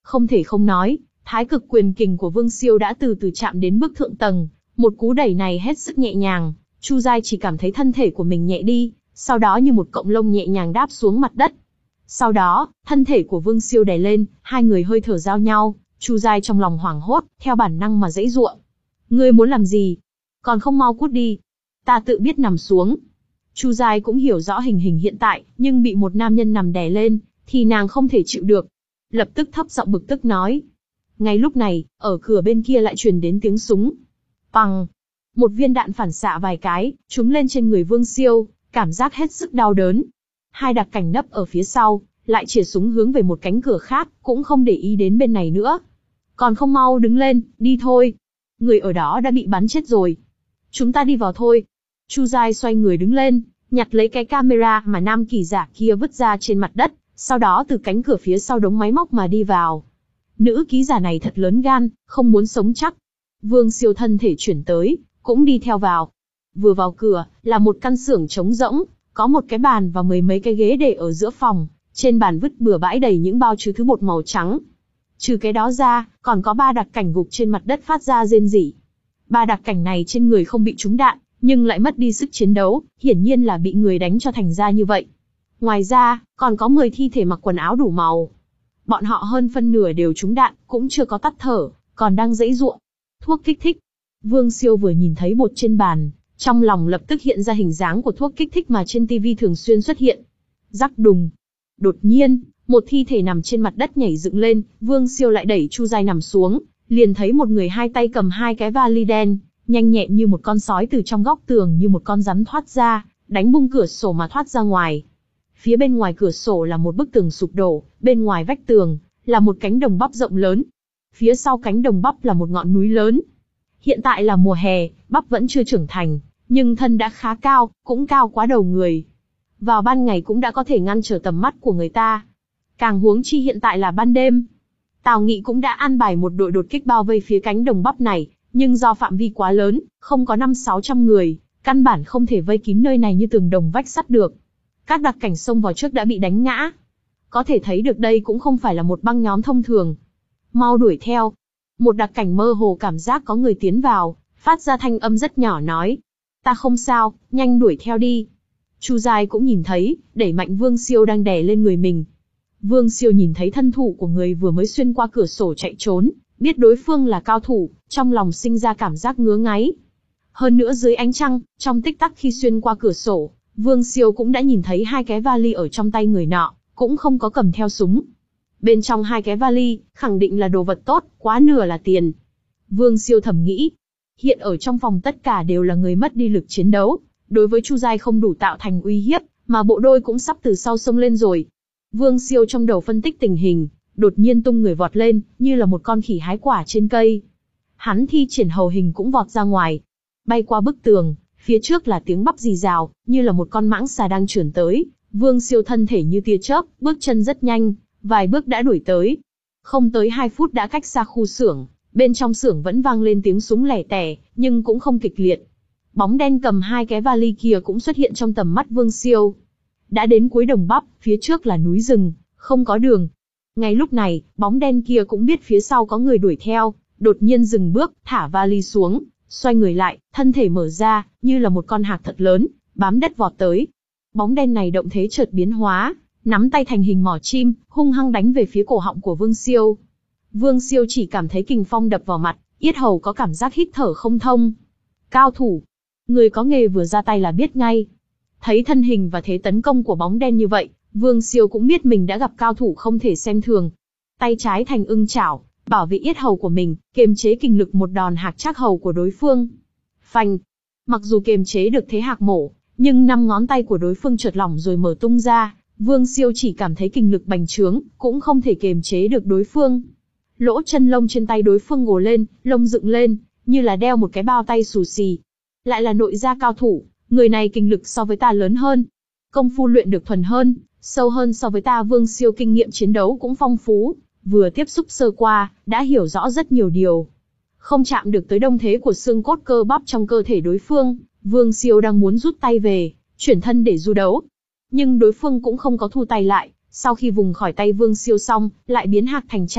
Không thể không nói, thái cực quyền kình của Vương Siêu đã từ từ chạm đến bước thượng tầng, một cú đẩy này hết sức nhẹ nhàng, Chu Giai chỉ cảm thấy thân thể của mình nhẹ đi, sau đó như một cọng lông nhẹ nhàng đáp xuống mặt đất. Sau đó, thân thể của Vương Siêu đè lên, hai người hơi thở giao nhau, Chu Giai trong lòng hoảng hốt, theo bản năng mà giãy giụa. Ngươi muốn làm gì? Còn không mau cút đi. Ta tự biết nằm xuống. Chu Giai cũng hiểu rõ hình hình hiện tại, nhưng bị một nam nhân nằm đè lên, thì nàng không thể chịu được. Lập tức thấp giọng bực tức nói. Ngay lúc này, ở cửa bên kia lại truyền đến tiếng súng. Pằng! Một viên đạn phản xạ vài cái, trúng lên trên người Vương Siêu, cảm giác hết sức đau đớn. Hai đặc cảnh nấp ở phía sau, lại chĩa súng hướng về một cánh cửa khác, cũng không để ý đến bên này nữa. Còn không mau đứng lên, đi thôi. Người ở đó đã bị bắn chết rồi. Chúng ta đi vào thôi. Chu Giai xoay người đứng lên, nhặt lấy cái camera mà nam kỳ giả kia vứt ra trên mặt đất, sau đó từ cánh cửa phía sau đống máy móc mà đi vào. Nữ ký giả này thật lớn gan, không muốn sống chắc. Vương Siêu thân thể chuyển tới, cũng đi theo vào. Vừa vào cửa, là một căn xưởng trống rỗng, có một cái bàn và mười mấy cái ghế để ở giữa phòng, trên bàn vứt bừa bãi đầy những bao chứa thứ bột màu trắng. Trừ cái đó ra, còn có ba đặc cảnh gục trên mặt đất phát ra rên rỉ. Ba đặc cảnh này trên người không bị trúng đạn, nhưng lại mất đi sức chiến đấu, hiển nhiên là bị người đánh cho thành ra như vậy. Ngoài ra, còn có mười thi thể mặc quần áo đủ màu. Bọn họ hơn phân nửa đều trúng đạn, cũng chưa có tắt thở, còn đang giãy giụa. Thuốc kích thích. Vương Siêu vừa nhìn thấy bột trên bàn, trong lòng lập tức hiện ra hình dáng của thuốc kích thích mà trên tivi thường xuyên xuất hiện. Rắc đùng. Đột nhiên, một thi thể nằm trên mặt đất nhảy dựng lên, Vương Siêu lại đẩy Chu Giai nằm xuống, liền thấy một người hai tay cầm hai cái vali đen, nhanh nhẹn như một con sói từ trong góc tường như một con rắn thoát ra, đánh bung cửa sổ mà thoát ra ngoài. Phía bên ngoài cửa sổ là một bức tường sụp đổ, bên ngoài vách tường là một cánh đồng bắp rộng lớn. Phía sau cánh đồng bắp là một ngọn núi lớn. Hiện tại là mùa hè, bắp vẫn chưa trưởng thành, nhưng thân đã khá cao, cũng cao quá đầu người. Vào ban ngày cũng đã có thể ngăn trở tầm mắt của người ta. Càng huống chi hiện tại là ban đêm. Tào Nghị cũng đã an bài một đội đột kích bao vây phía cánh đồng bắp này, nhưng do phạm vi quá lớn, không có năm sáu trăm người, căn bản không thể vây kín nơi này như tường đồng vách sắt được. Các đặc cảnh xông vào trước đã bị đánh ngã. Có thể thấy được đây cũng không phải là một băng nhóm thông thường. Mau đuổi theo. Một đặc cảnh mơ hồ cảm giác có người tiến vào, phát ra thanh âm rất nhỏ nói. Ta không sao, nhanh đuổi theo đi. Chu Giai cũng nhìn thấy, đẩy mạnh Vương Siêu đang đè lên người mình. Vương Siêu nhìn thấy thân thủ của người vừa mới xuyên qua cửa sổ chạy trốn, biết đối phương là cao thủ, trong lòng sinh ra cảm giác ngứa ngáy. Hơn nữa dưới ánh trăng, trong tích tắc khi xuyên qua cửa sổ, Vương Siêu cũng đã nhìn thấy hai cái vali ở trong tay người nọ, cũng không có cầm theo súng. Bên trong hai cái vali, khẳng định là đồ vật tốt, quá nửa là tiền. Vương Siêu thầm nghĩ, hiện ở trong phòng tất cả đều là người mất đi lực chiến đấu, đối với Chu Giai không đủ tạo thành uy hiếp, mà bộ đôi cũng sắp từ sau xông lên rồi. Vương Siêu trong đầu phân tích tình hình, đột nhiên tung người vọt lên, như là một con khỉ hái quả trên cây. Hắn thi triển hầu hình cũng vọt ra ngoài, bay qua bức tường, phía trước là tiếng bắp rì rào, như là một con mãng xà đang trườn tới. Vương Siêu thân thể như tia chớp, bước chân rất nhanh, vài bước đã đuổi tới. Không tới hai phút đã cách xa khu xưởng, bên trong xưởng vẫn vang lên tiếng súng lẻ tẻ, nhưng cũng không kịch liệt. Bóng đen cầm hai cái vali kia cũng xuất hiện trong tầm mắt Vương Siêu. Đã đến cuối đồng bắp, phía trước là núi rừng, không có đường. Ngay lúc này, bóng đen kia cũng biết phía sau có người đuổi theo, đột nhiên dừng bước, thả vali xuống, xoay người lại, thân thể mở ra, như là một con hạc thật lớn, bám đất vọt tới. Bóng đen này động thế chợt biến hóa, nắm tay thành hình mỏ chim, hung hăng đánh về phía cổ họng của Vương Siêu. Vương Siêu chỉ cảm thấy kình phong đập vào mặt, yết hầu có cảm giác hít thở không thông. Cao thủ, người có nghề vừa ra tay là biết ngay. Thấy thân hình và thế tấn công của bóng đen như vậy, Vương Siêu cũng biết mình đã gặp cao thủ không thể xem thường. Tay trái thành ưng chảo, bảo vệ yết hầu của mình, kiềm chế kình lực một đòn hạc trác hầu của đối phương. Phanh! Mặc dù kiềm chế được thế hạc mổ, nhưng năm ngón tay của đối phương chợt lỏng rồi mở tung ra, Vương Siêu chỉ cảm thấy kình lực bành trướng, cũng không thể kiềm chế được đối phương. Lỗ chân lông trên tay đối phương gồ lên, lông dựng lên, như là đeo một cái bao tay xù xì. Lại là nội gia cao thủ, người này kình lực so với ta lớn hơn, công phu luyện được thuần hơn, sâu hơn so với ta. Vương Siêu kinh nghiệm chiến đấu cũng phong phú, vừa tiếp xúc sơ qua, đã hiểu rõ rất nhiều điều. Không chạm được tới đông thế của xương cốt cơ bắp trong cơ thể đối phương, Vương Siêu đang muốn rút tay về, chuyển thân để du đấu. Nhưng đối phương cũng không có thu tay lại, sau khi vùng khỏi tay Vương Siêu xong, lại biến hạc thành chảo,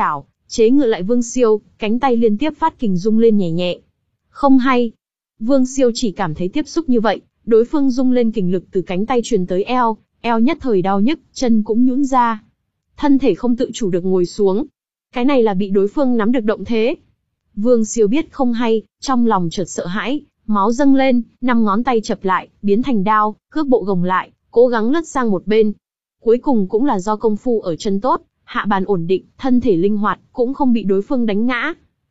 chế ngự lại Vương Siêu, cánh tay liên tiếp phát kình rung lên nhẹ nhẹ. Không hay. Vương Siêu chỉ cảm thấy tiếp xúc như vậy, đối phương rung lên kình lực từ cánh tay truyền tới eo, eo nhất thời đau nhức, chân cũng nhũn ra. Thân thể không tự chủ được ngồi xuống. Cái này là bị đối phương nắm được động thế. Vương Siêu biết không hay, trong lòng chợt sợ hãi, máu dâng lên, năm ngón tay chập lại, biến thành đao, cước bộ gồng lại, cố gắng lướt sang một bên. Cuối cùng cũng là do công phu ở chân tốt, hạ bàn ổn định, thân thể linh hoạt, cũng không bị đối phương đánh ngã.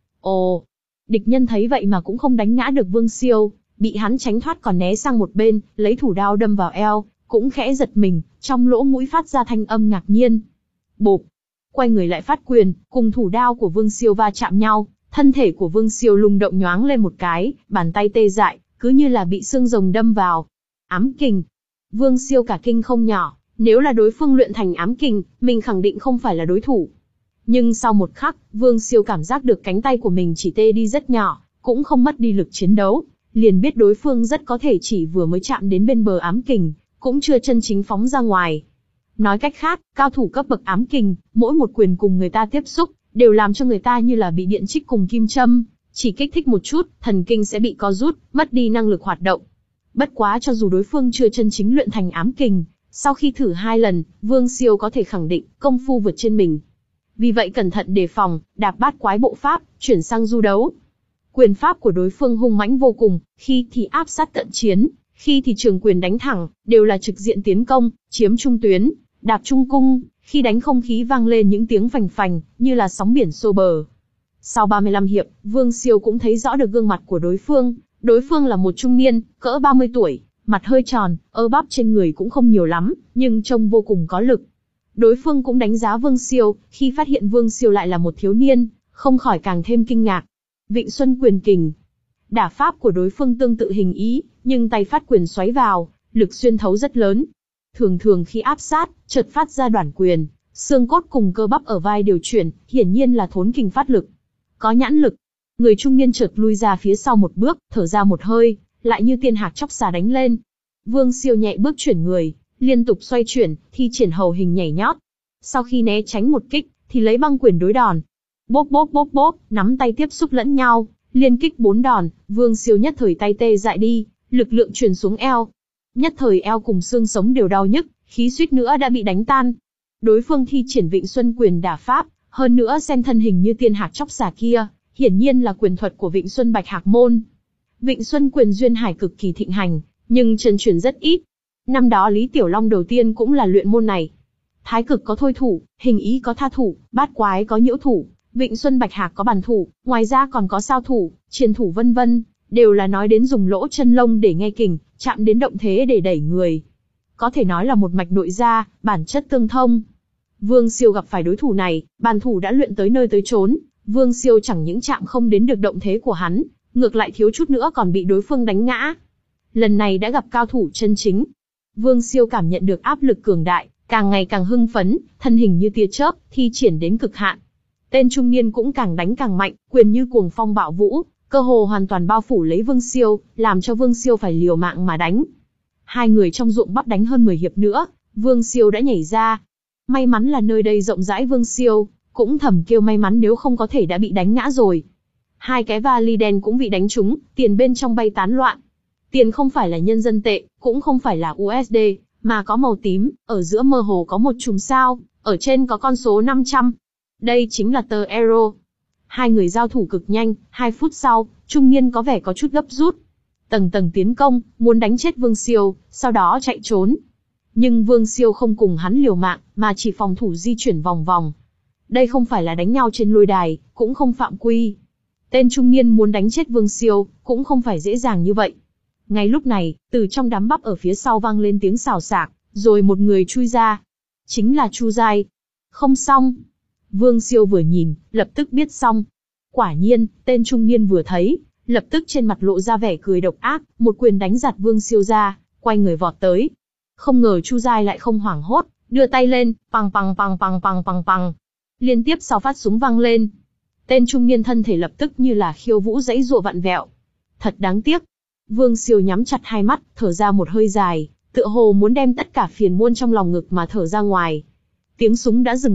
Ồ, địch nhân thấy vậy mà cũng không đánh ngã được Vương Siêu, bị hắn tránh thoát còn né sang một bên, lấy thủ đao đâm vào eo, cũng khẽ giật mình, trong lỗ mũi phát ra thanh âm ngạc nhiên. Bộp, quay người lại phát quyền, cùng thủ đao của Vương Siêu va chạm nhau, thân thể của Vương Siêu lung động nhoáng lên một cái, bàn tay tê dại, cứ như là bị xương rồng đâm vào. Ám kình. Vương Siêu cả kinh không nhỏ, nếu là đối phương luyện thành ám kình, mình khẳng định không phải là đối thủ. Nhưng sau một khắc, Vương Siêu cảm giác được cánh tay của mình chỉ tê đi rất nhỏ, cũng không mất đi lực chiến đấu, liền biết đối phương rất có thể chỉ vừa mới chạm đến bên bờ ám kình, cũng chưa chân chính phóng ra ngoài. Nói cách khác, cao thủ cấp bậc ám kình, mỗi một quyền cùng người ta tiếp xúc, đều làm cho người ta như là bị điện trích cùng kim châm, chỉ kích thích một chút, thần kinh sẽ bị co rút, mất đi năng lực hoạt động. Bất quá cho dù đối phương chưa chân chính luyện thành ám kình, sau khi thử hai lần, Vương Siêu có thể khẳng định, công phu vượt trên mình. Vì vậy cẩn thận đề phòng, đạp bát quái bộ pháp, chuyển sang du đấu. Quyền pháp của đối phương hung mãnh vô cùng, khi thì áp sát cận chiến, khi thì trường quyền đánh thẳng, đều là trực diện tiến công, chiếm trung tuyến, đạp trung cung, khi đánh không khí vang lên những tiếng phành phành, như là sóng biển xô bờ. Sau ba mươi lăm hiệp, Vương Siêu cũng thấy rõ được gương mặt của đối phương, đối phương là một trung niên, cỡ ba mươi tuổi, mặt hơi tròn, ơ bắp trên người cũng không nhiều lắm, nhưng trông vô cùng có lực. Đối phương cũng đánh giá Vương Siêu, khi phát hiện Vương Siêu lại là một thiếu niên, không khỏi càng thêm kinh ngạc. Vịnh Xuân quyền kình. Đả pháp của đối phương tương tự hình ý, nhưng tay phát quyền xoáy vào, lực xuyên thấu rất lớn. Thường thường khi áp sát, chợt phát ra đoản quyền, xương cốt cùng cơ bắp ở vai đều chuyển, hiển nhiên là thốn kình phát lực. Có nhãn lực. Người trung niên chợt lui ra phía sau một bước, thở ra một hơi, lại như tiên hạc chóc xà đánh lên. Vương Siêu nhẹ bước chuyển người, liên tục xoay chuyển, thi triển hầu hình nhảy nhót. Sau khi né tránh một kích, thì lấy băng quyền đối đòn. Bốp bốp bốp bốp, nắm tay tiếp xúc lẫn nhau, liên kích bốn đòn, Vương Siêu nhất thời tay tê dại đi, lực lượng truyền xuống eo. Nhất thời eo cùng xương sống đều đau nhức, khí suýt nữa đã bị đánh tan. Đối phương thi triển Vịnh Xuân quyền đả pháp, hơn nữa xem thân hình như tiên hạc chóc xà kia, hiển nhiên là quyền thuật của Vịnh Xuân Bạch Hạc môn. Vịnh Xuân quyền duyên hải cực kỳ thịnh hành, nhưng chân truyền rất ít. Năm đó Lý Tiểu Long đầu tiên cũng là luyện môn này. Thái cực có thôi thủ, hình ý có tha thủ, bát quái có nhiễu thủ, Vịnh Xuân Bạch Hạc có bàn thủ, ngoài ra còn có sao thủ, triền thủ vân vân, đều là nói đến dùng lỗ chân lông để nghe kình, chạm đến động thế để đẩy người. Có thể nói là một mạch nội gia, bản chất tương thông. Vương Siêu gặp phải đối thủ này, bàn thủ đã luyện tới nơi tới chốn, Vương Siêu chẳng những chạm không đến được động thế của hắn, ngược lại thiếu chút nữa còn bị đối phương đánh ngã. Lần này đã gặp cao thủ chân chính. Vương Siêu cảm nhận được áp lực cường đại, càng ngày càng hưng phấn, thân hình như tia chớp, thi triển đến cực hạn. Tên trung niên cũng càng đánh càng mạnh, quyền như cuồng phong bạo vũ, cơ hồ hoàn toàn bao phủ lấy Vương Siêu, làm cho Vương Siêu phải liều mạng mà đánh. Hai người trong ruộng bắp đánh hơn mười hiệp nữa, Vương Siêu đã nhảy ra. May mắn là nơi đây rộng rãi, Vương Siêu cũng thầm kêu may mắn, nếu không có thể đã bị đánh ngã rồi. Hai cái vali đen cũng bị đánh trúng, tiền bên trong bay tán loạn. Tiền không phải là nhân dân tệ, cũng không phải là u ét đê, mà có màu tím, ở giữa mơ hồ có một chùm sao, ở trên có con số năm trăm. Đây chính là tờ euro. Hai người giao thủ cực nhanh, hai phút sau, trung niên có vẻ có chút gấp rút. Tầng tầng tiến công, muốn đánh chết Vương Siêu, sau đó chạy trốn. Nhưng Vương Siêu không cùng hắn liều mạng, mà chỉ phòng thủ di chuyển vòng vòng. Đây không phải là đánh nhau trên lôi đài, cũng không phạm quy. Tên trung niên muốn đánh chết Vương Siêu, cũng không phải dễ dàng như vậy. Ngay lúc này, từ trong đám bắp ở phía sau vang lên tiếng xào xạc, rồi một người chui ra. Chính là Chu Giai. Không xong. Vương Siêu vừa nhìn, lập tức biết xong. Quả nhiên, tên trung niên vừa thấy, lập tức trên mặt lộ ra vẻ cười độc ác, một quyền đánh giật Vương Siêu ra, quay người vọt tới. Không ngờ Chu Giai lại không hoảng hốt, đưa tay lên, pằng pằng pằng pằng pằng pằng pằng. Liên tiếp sáu phát súng vang lên. Tên trung niên thân thể lập tức như là khiêu vũ giãy giụa vặn vẹo. Thật đáng tiếc. Vương Siêu nhắm chặt hai mắt, thở ra một hơi dài, tựa hồ muốn đem tất cả phiền muôn trong lòng ngực mà thở ra ngoài. Tiếng súng đã dừng lại,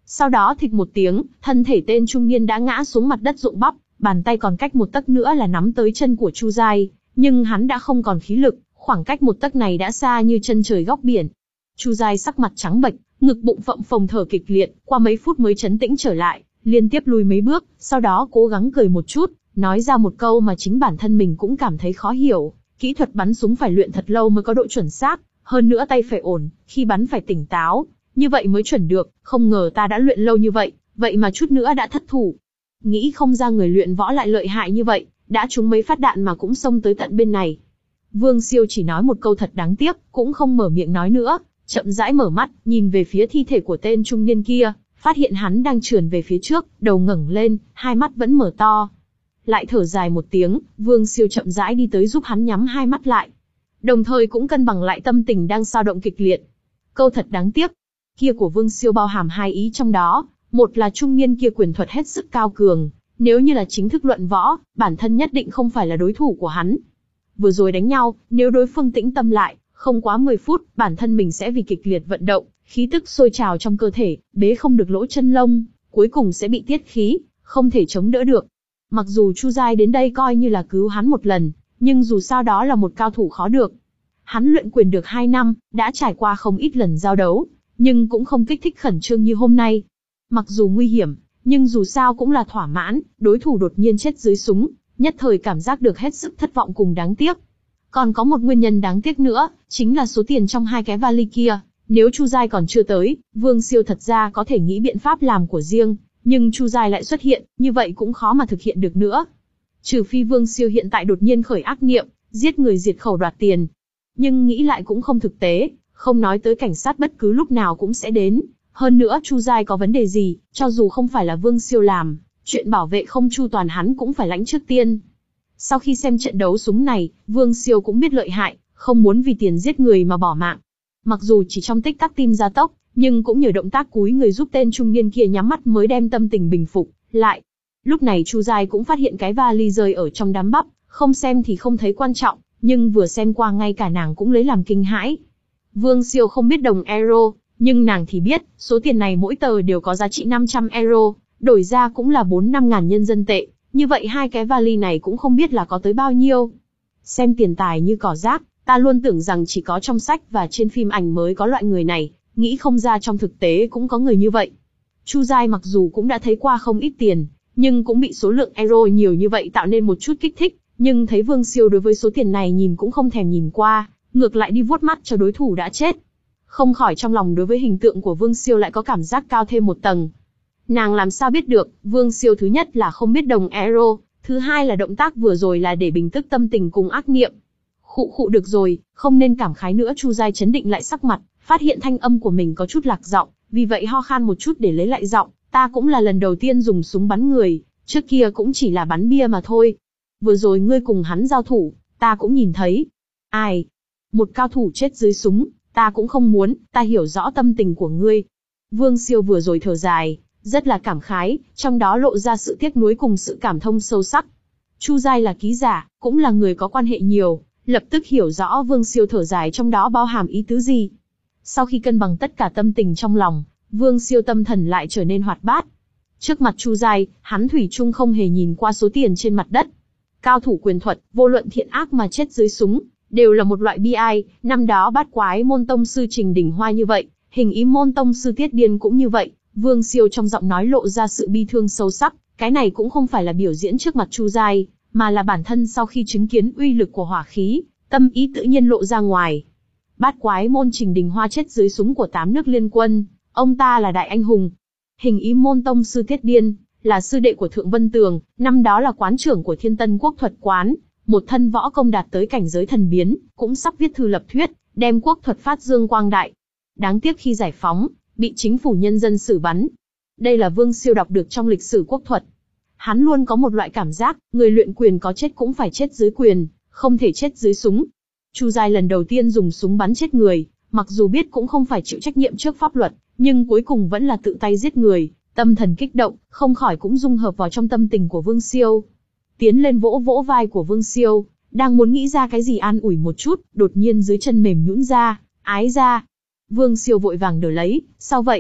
Sau đó thịch một tiếng, thân thể tên trung niên đã ngã xuống mặt đất rụng bắp, bàn tay còn cách một tấc nữa là nắm tới chân của Chu Giai, nhưng hắn đã không còn khí lực, khoảng cách một tấc này đã xa như chân trời góc biển. Chu Giai sắc mặt trắng bệch, ngực bụng phập phồng thở kịch liệt, qua mấy phút mới trấn tĩnh trở lại, liên tiếp lùi mấy bước, sau đó cố gắng cười một chút, nói ra một câu mà chính bản thân mình cũng cảm thấy khó hiểu. Kỹ thuật bắn súng phải luyện thật lâu mới có độ chuẩn xác, hơn nữa tay phải ổn, khi bắn phải tỉnh táo, như vậy mới chuẩn được, không ngờ ta đã luyện lâu như vậy, vậy mà chút nữa đã thất thủ. Nghĩ không ra người luyện võ lại lợi hại như vậy, đã trúng mấy phát đạn mà cũng xông tới tận bên này. Vương Siêu chỉ nói một câu thật đáng tiếc, cũng không mở miệng nói nữa, chậm rãi mở mắt, nhìn về phía thi thể của tên trung niên kia, phát hiện hắn đang trườn về phía trước, đầu ngẩng lên, hai mắt vẫn mở to. Lại thở dài một tiếng, Vương Siêu chậm rãi đi tới giúp hắn nhắm hai mắt lại. Đồng thời cũng cân bằng lại tâm tình đang dao động kịch liệt. Câu thật đáng tiếc kia của Vương Siêu bao hàm hai ý trong đó, một là trung niên kia quyền thuật hết sức cao cường, nếu như là chính thức luận võ, bản thân nhất định không phải là đối thủ của hắn. Vừa rồi đánh nhau, nếu đối phương tĩnh tâm lại, không quá mười phút, bản thân mình sẽ vì kịch liệt vận động, khí tức sôi trào trong cơ thể, bế không được lỗ chân lông, cuối cùng sẽ bị tiết khí, không thể chống đỡ được. Mặc dù Chu Giai đến đây coi như là cứu hắn một lần, nhưng dù sao đó là một cao thủ khó được. Hắn luyện quyền được hai năm, đã trải qua không ít lần giao đấu, nhưng cũng không kích thích khẩn trương như hôm nay. Mặc dù nguy hiểm, nhưng dù sao cũng là thỏa mãn, đối thủ đột nhiên chết dưới súng, nhất thời cảm giác được hết sức thất vọng cùng đáng tiếc. Còn có một nguyên nhân đáng tiếc nữa, chính là số tiền trong hai cái vali kia. Nếu Chu Giai còn chưa tới, Vương Siêu thật ra có thể nghĩ biện pháp làm của riêng, nhưng Chu Giai lại xuất hiện, như vậy cũng khó mà thực hiện được nữa. Trừ phi Vương Siêu hiện tại đột nhiên khởi ác niệm, giết người diệt khẩu đoạt tiền. Nhưng nghĩ lại cũng không thực tế, không nói tới cảnh sát bất cứ lúc nào cũng sẽ đến. Hơn nữa Chu Giai có vấn đề gì, cho dù không phải là Vương Siêu làm, chuyện bảo vệ không chu toàn hắn cũng phải lãnh trước tiên. Sau khi xem trận đấu súng này, Vương Siêu cũng biết lợi hại, không muốn vì tiền giết người mà bỏ mạng. Mặc dù chỉ trong tích tắc tim gia tốc, nhưng cũng nhờ động tác cúi người giúp tên trung niên kia nhắm mắt mới đem tâm tình bình phục lại. Lúc này Chu Giai cũng phát hiện cái vali rơi ở trong đám bắp, không xem thì không thấy quan trọng, nhưng vừa xem qua ngay cả nàng cũng lấy làm kinh hãi. Vương Siêu không biết đồng euro, nhưng nàng thì biết, số tiền này mỗi tờ đều có giá trị năm trăm euro, đổi ra cũng là bốn năm ngàn nhân dân tệ, như vậy hai cái vali này cũng không biết là có tới bao nhiêu. Xem tiền tài như cỏ rác, ta luôn tưởng rằng chỉ có trong sách và trên phim ảnh mới có loại người này, nghĩ không ra trong thực tế cũng có người như vậy. Chu Giai mặc dù cũng đã thấy qua không ít tiền, nhưng cũng bị số lượng euro nhiều như vậy tạo nên một chút kích thích, nhưng thấy Vương Siêu đối với số tiền này nhìn cũng không thèm nhìn qua, ngược lại đi vuốt mắt cho đối thủ đã chết. Không khỏi trong lòng đối với hình tượng của Vương Siêu lại có cảm giác cao thêm một tầng. Nàng làm sao biết được, Vương Siêu thứ nhất là không biết đồng euro, thứ hai là động tác vừa rồi là để bình tức tâm tình cùng ác niệm. Khụ khụ được rồi, không nên cảm khái nữa. Chu Giai chấn định lại sắc mặt, phát hiện thanh âm của mình có chút lạc giọng, vì vậy ho khan một chút để lấy lại giọng, ta cũng là lần đầu tiên dùng súng bắn người, trước kia cũng chỉ là bắn bia mà thôi. Vừa rồi ngươi cùng hắn giao thủ, ta cũng nhìn thấy. Ai? Một cao thủ chết dưới súng, ta cũng không muốn, ta hiểu rõ tâm tình của ngươi. Vương Siêu vừa rồi thở dài, rất là cảm khái, trong đó lộ ra sự tiếc nuối cùng sự cảm thông sâu sắc. Chu Giai là ký giả, cũng là người có quan hệ nhiều, lập tức hiểu rõ Vương Siêu thở dài trong đó bao hàm ý tứ gì. Sau khi cân bằng tất cả tâm tình trong lòng, Vương Siêu tâm thần lại trở nên hoạt bát. Trước mặt Chu Giai, hắn thủy chung không hề nhìn qua số tiền trên mặt đất. Cao thủ quyền thuật, vô luận thiện ác mà chết dưới súng, đều là một loại bi ai. Năm đó Bát Quái môn tông sư Trình Đình Hoa như vậy, Hình Ý môn tông sư Tiết Điên cũng như vậy. Vương Siêu trong giọng nói lộ ra sự bi thương sâu sắc, cái này cũng không phải là biểu diễn trước mặt Chu Giai, mà là bản thân sau khi chứng kiến uy lực của hỏa khí, tâm ý tự nhiên lộ ra ngoài. Bát Quái môn Trình Đình Hoa chết dưới súng của tám nước liên quân, ông ta là đại anh hùng. Hình Ý môn tông sư Tiết Điên, là sư đệ của Thượng Vân Tường, năm đó là quán trưởng của Thiên Tân Quốc thuật quán, một thân võ công đạt tới cảnh giới thần biến, cũng sắp viết thư lập thuyết, đem quốc thuật phát dương quang đại. Đáng tiếc khi giải phóng, bị chính phủ nhân dân xử bắn. Đây là Vương Siêu đọc được trong lịch sử quốc thuật. Hắn luôn có một loại cảm giác, người luyện quyền có chết cũng phải chết dưới quyền, không thể chết dưới súng. Chu Giai lần đầu tiên dùng súng bắn chết người, mặc dù biết cũng không phải chịu trách nhiệm trước pháp luật, nhưng cuối cùng vẫn là tự tay giết người, tâm thần kích động, không khỏi cũng dung hợp vào trong tâm tình của Vương Siêu. Tiến lên vỗ vỗ vai của Vương Siêu, đang muốn nghĩ ra cái gì an ủi một chút, đột nhiên dưới chân mềm nhũn ra, ái ra. Vương Siêu vội vàng đỡ lấy, sao vậy?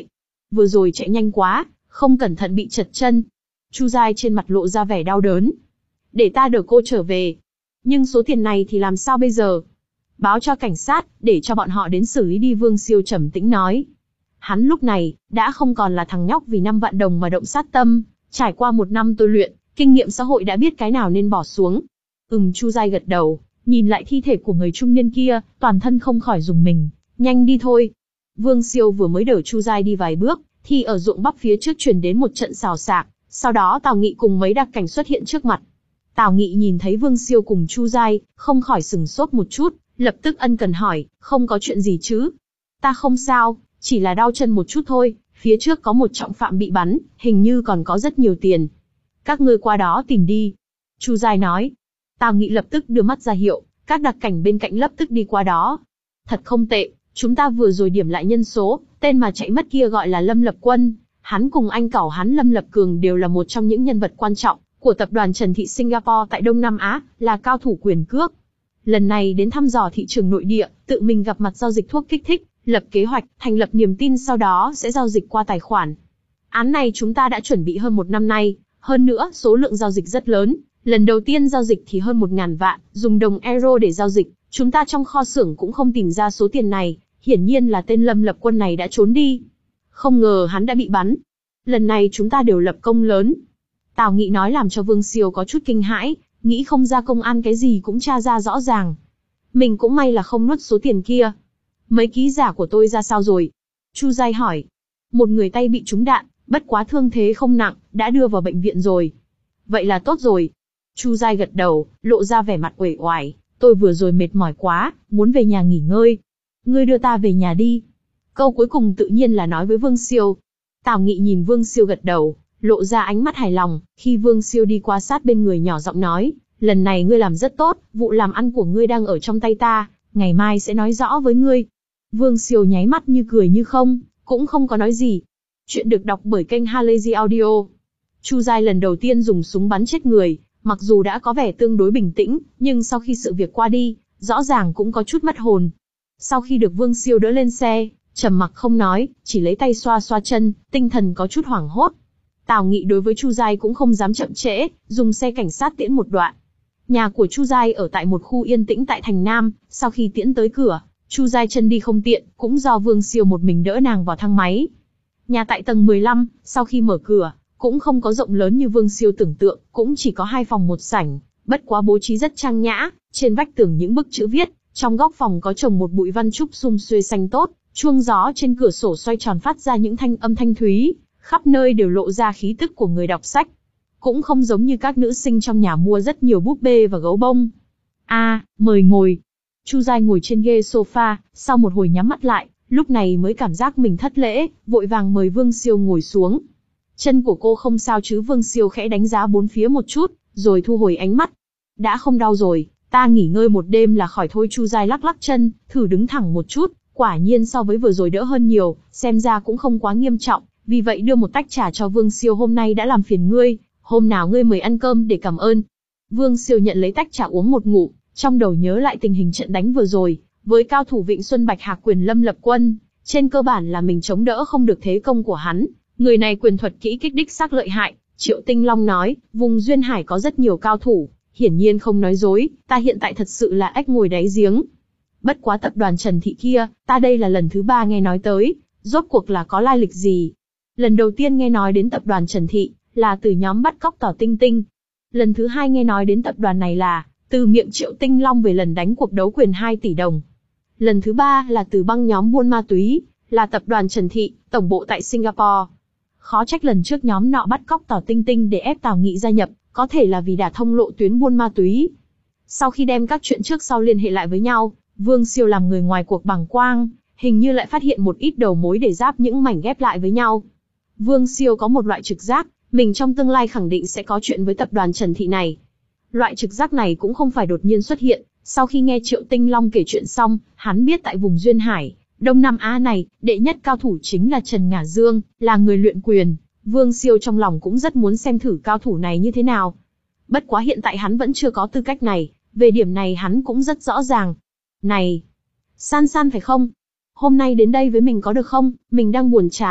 Vừa rồi chạy nhanh quá, không cẩn thận bị trật chân. Chu Giai trên mặt lộ ra vẻ đau đớn. Để ta đỡ cô trở về. Nhưng số tiền này thì làm sao bây giờ? Báo cho cảnh sát, để cho bọn họ đến xử lý đi, Vương Siêu trầm tĩnh nói. Hắn lúc này, đã không còn là thằng nhóc vì năm vạn đồng mà động sát tâm, trải qua một năm tôi luyện, kinh nghiệm xã hội đã biết cái nào nên bỏ xuống. Ừm, Chu Giai gật đầu, nhìn lại thi thể của người trung niên kia, toàn thân không khỏi rùng mình, nhanh đi thôi. Vương Siêu vừa mới đỡ Chu Giai đi vài bước, thì ở ruộng bắp phía trước truyền đến một trận xào xạc, sau đó Tào Nghị cùng mấy đặc cảnh xuất hiện trước mặt. Tào Nghị nhìn thấy Vương Siêu cùng Chu Giai, không khỏi sừng sốt một chút, lập tức ân cần hỏi, không có chuyện gì chứ? Ta không sao, chỉ là đau chân một chút thôi, phía trước có một trọng phạm bị bắn, hình như còn có rất nhiều tiền. Các ngươi qua đó tìm đi. Chu Giai nói. Tào Nghị lập tức đưa mắt ra hiệu, các đặc cảnh bên cạnh lập tức đi qua đó. Thật không tệ, chúng ta vừa rồi điểm lại nhân số, tên mà chạy mất kia gọi là Lâm Lập Quân. Hắn cùng anh cẩu hắn Lâm Lập Cường đều là một trong những nhân vật quan trọng của tập đoàn Trần Thị Singapore tại Đông Nam Á, là cao thủ quyền cước. Lần này đến thăm dò thị trường nội địa, tự mình gặp mặt giao dịch thuốc kích thích, lập kế hoạch, thành lập niềm tin, sau đó sẽ giao dịch qua tài khoản. Án này chúng ta đã chuẩn bị hơn một năm nay, hơn nữa số lượng giao dịch rất lớn. Lần đầu tiên giao dịch thì hơn một ngàn vạn, dùng đồng euro để giao dịch, chúng ta trong kho xưởng cũng không tìm ra số tiền này, hiển nhiên là tên Lâm Lập Quân này đã trốn đi. Không ngờ hắn đã bị bắn. Lần này chúng ta đều lập công lớn. Tào Nghị nói làm cho Vương Siêu có chút kinh hãi, nghĩ không ra công an cái gì cũng tra ra rõ ràng. Mình cũng may là không nuốt số tiền kia. Mấy ký giả của tôi ra sao rồi? Chu Giai hỏi. Một người tay bị trúng đạn, bất quá thương thế không nặng, đã đưa vào bệnh viện rồi. Vậy là tốt rồi. Chu Giai gật đầu, lộ ra vẻ mặt uể oải. Tôi vừa rồi mệt mỏi quá, muốn về nhà nghỉ ngơi. Ngươi đưa ta về nhà đi. Câu cuối cùng tự nhiên là nói với Vương Siêu. Tào Nghị nhìn Vương Siêu gật đầu, lộ ra ánh mắt hài lòng. Khi Vương Siêu đi qua sát bên người, nhỏ giọng nói, lần này ngươi làm rất tốt, vụ làm ăn của ngươi đang ở trong tay ta, ngày mai sẽ nói rõ với ngươi. Vương Siêu nháy mắt như cười như không, cũng không có nói gì. Chuyện được đọc bởi kênh Halazy Audio. Chu Giai lần đầu tiên dùng súng bắn chết người, mặc dù đã có vẻ tương đối bình tĩnh, nhưng sau khi sự việc qua đi, rõ ràng cũng có chút mất hồn. Sau khi được Vương Siêu đỡ lên xe, trầm mặc không nói, chỉ lấy tay xoa xoa chân, tinh thần có chút hoảng hốt. Tào Nghị đối với Chu Giai cũng không dám chậm trễ, dùng xe cảnh sát tiễn một đoạn. Nhà của Chu Giai ở tại một khu yên tĩnh tại thành Nam, sau khi tiễn tới cửa, Chu Giai chân đi không tiện, cũng do Vương Siêu một mình đỡ nàng vào thang máy. Nhà tại tầng mười lăm, sau khi mở cửa, cũng không có rộng lớn như Vương Siêu tưởng tượng, cũng chỉ có hai phòng một sảnh, bất quá bố trí rất trang nhã, trên vách tường những bức chữ viết, trong góc phòng có trồng một bụi văn trúc sum xuê xanh tốt, chuông gió trên cửa sổ xoay tròn phát ra những thanh âm thanh thúy, khắp nơi đều lộ ra khí tức của người đọc sách. Cũng không giống như các nữ sinh trong nhà mua rất nhiều búp bê và gấu bông. A, à, mời ngồi. Chu Giai ngồi trên ghế sofa, sau một hồi nhắm mắt lại, lúc này mới cảm giác mình thất lễ, vội vàng mời Vương Siêu ngồi xuống. Chân của cô không sao chứ? Vương Siêu khẽ đánh giá bốn phía một chút, rồi thu hồi ánh mắt. Đã không đau rồi, ta nghỉ ngơi một đêm là khỏi thôi. Chu Giai lắc lắc chân, thử đứng thẳng một chút, quả nhiên so với vừa rồi đỡ hơn nhiều, xem ra cũng không quá nghiêm trọng, vì vậy đưa một tách trà cho Vương Siêu. Hôm nay đã làm phiền ngươi, hôm nào ngươi mời ăn cơm để cảm ơn. Vương Siêu nhận lấy tách trà uống một ngụm, trong đầu nhớ lại tình hình trận đánh vừa rồi, với cao thủ Vịnh Xuân Bạch Hạc quyền Lâm Lập Quân, trên cơ bản là mình chống đỡ không được thế công của hắn. Người này quyền thuật kỹ kích đích xác lợi hại. Triệu Tinh Long nói, vùng Duyên Hải có rất nhiều cao thủ, hiển nhiên không nói dối, ta hiện tại thật sự là ếch ngồi đáy giếng. Bất quá tập đoàn Trần Thị kia, ta đây là lần thứ ba nghe nói tới, rốt cuộc là có lai lịch gì? Lần đầu tiên nghe nói đến tập đoàn Trần Thị, là từ nhóm bắt cóc Tào Tinh Tinh. Lần thứ hai nghe nói đến tập đoàn này là, từ miệng Triệu Tinh Long về lần đánh cuộc đấu quyền hai tỷ đồng. Lần thứ ba là từ băng nhóm buôn ma túy, là tập đoàn Trần Thị, tổng bộ tại Singapore. Khó trách lần trước nhóm nọ bắt cóc Tào Tinh Tinh để ép Tào Nghị gia nhập, có thể là vì đả thông lộ tuyến buôn ma túy. Sau khi đem các chuyện trước sau liên hệ lại với nhau, Vương Siêu làm người ngoài cuộc bàng quang, hình như lại phát hiện một ít đầu mối để ráp những mảnh ghép lại với nhau. Vương Siêu có một loại trực giác, mình trong tương lai khẳng định sẽ có chuyện với tập đoàn Trần Thị này. Loại trực giác này cũng không phải đột nhiên xuất hiện, sau khi nghe Triệu Tinh Long kể chuyện xong, hắn biết tại vùng Duyên Hải, Đông Nam Á này, đệ nhất cao thủ chính là Trần Ngả Dương, là người luyện quyền. Vương Siêu trong lòng cũng rất muốn xem thử cao thủ này như thế nào. Bất quá hiện tại hắn vẫn chưa có tư cách này, về điểm này hắn cũng rất rõ ràng. Này, San San phải không? Hôm nay đến đây với mình có được không? Mình đang buồn chán,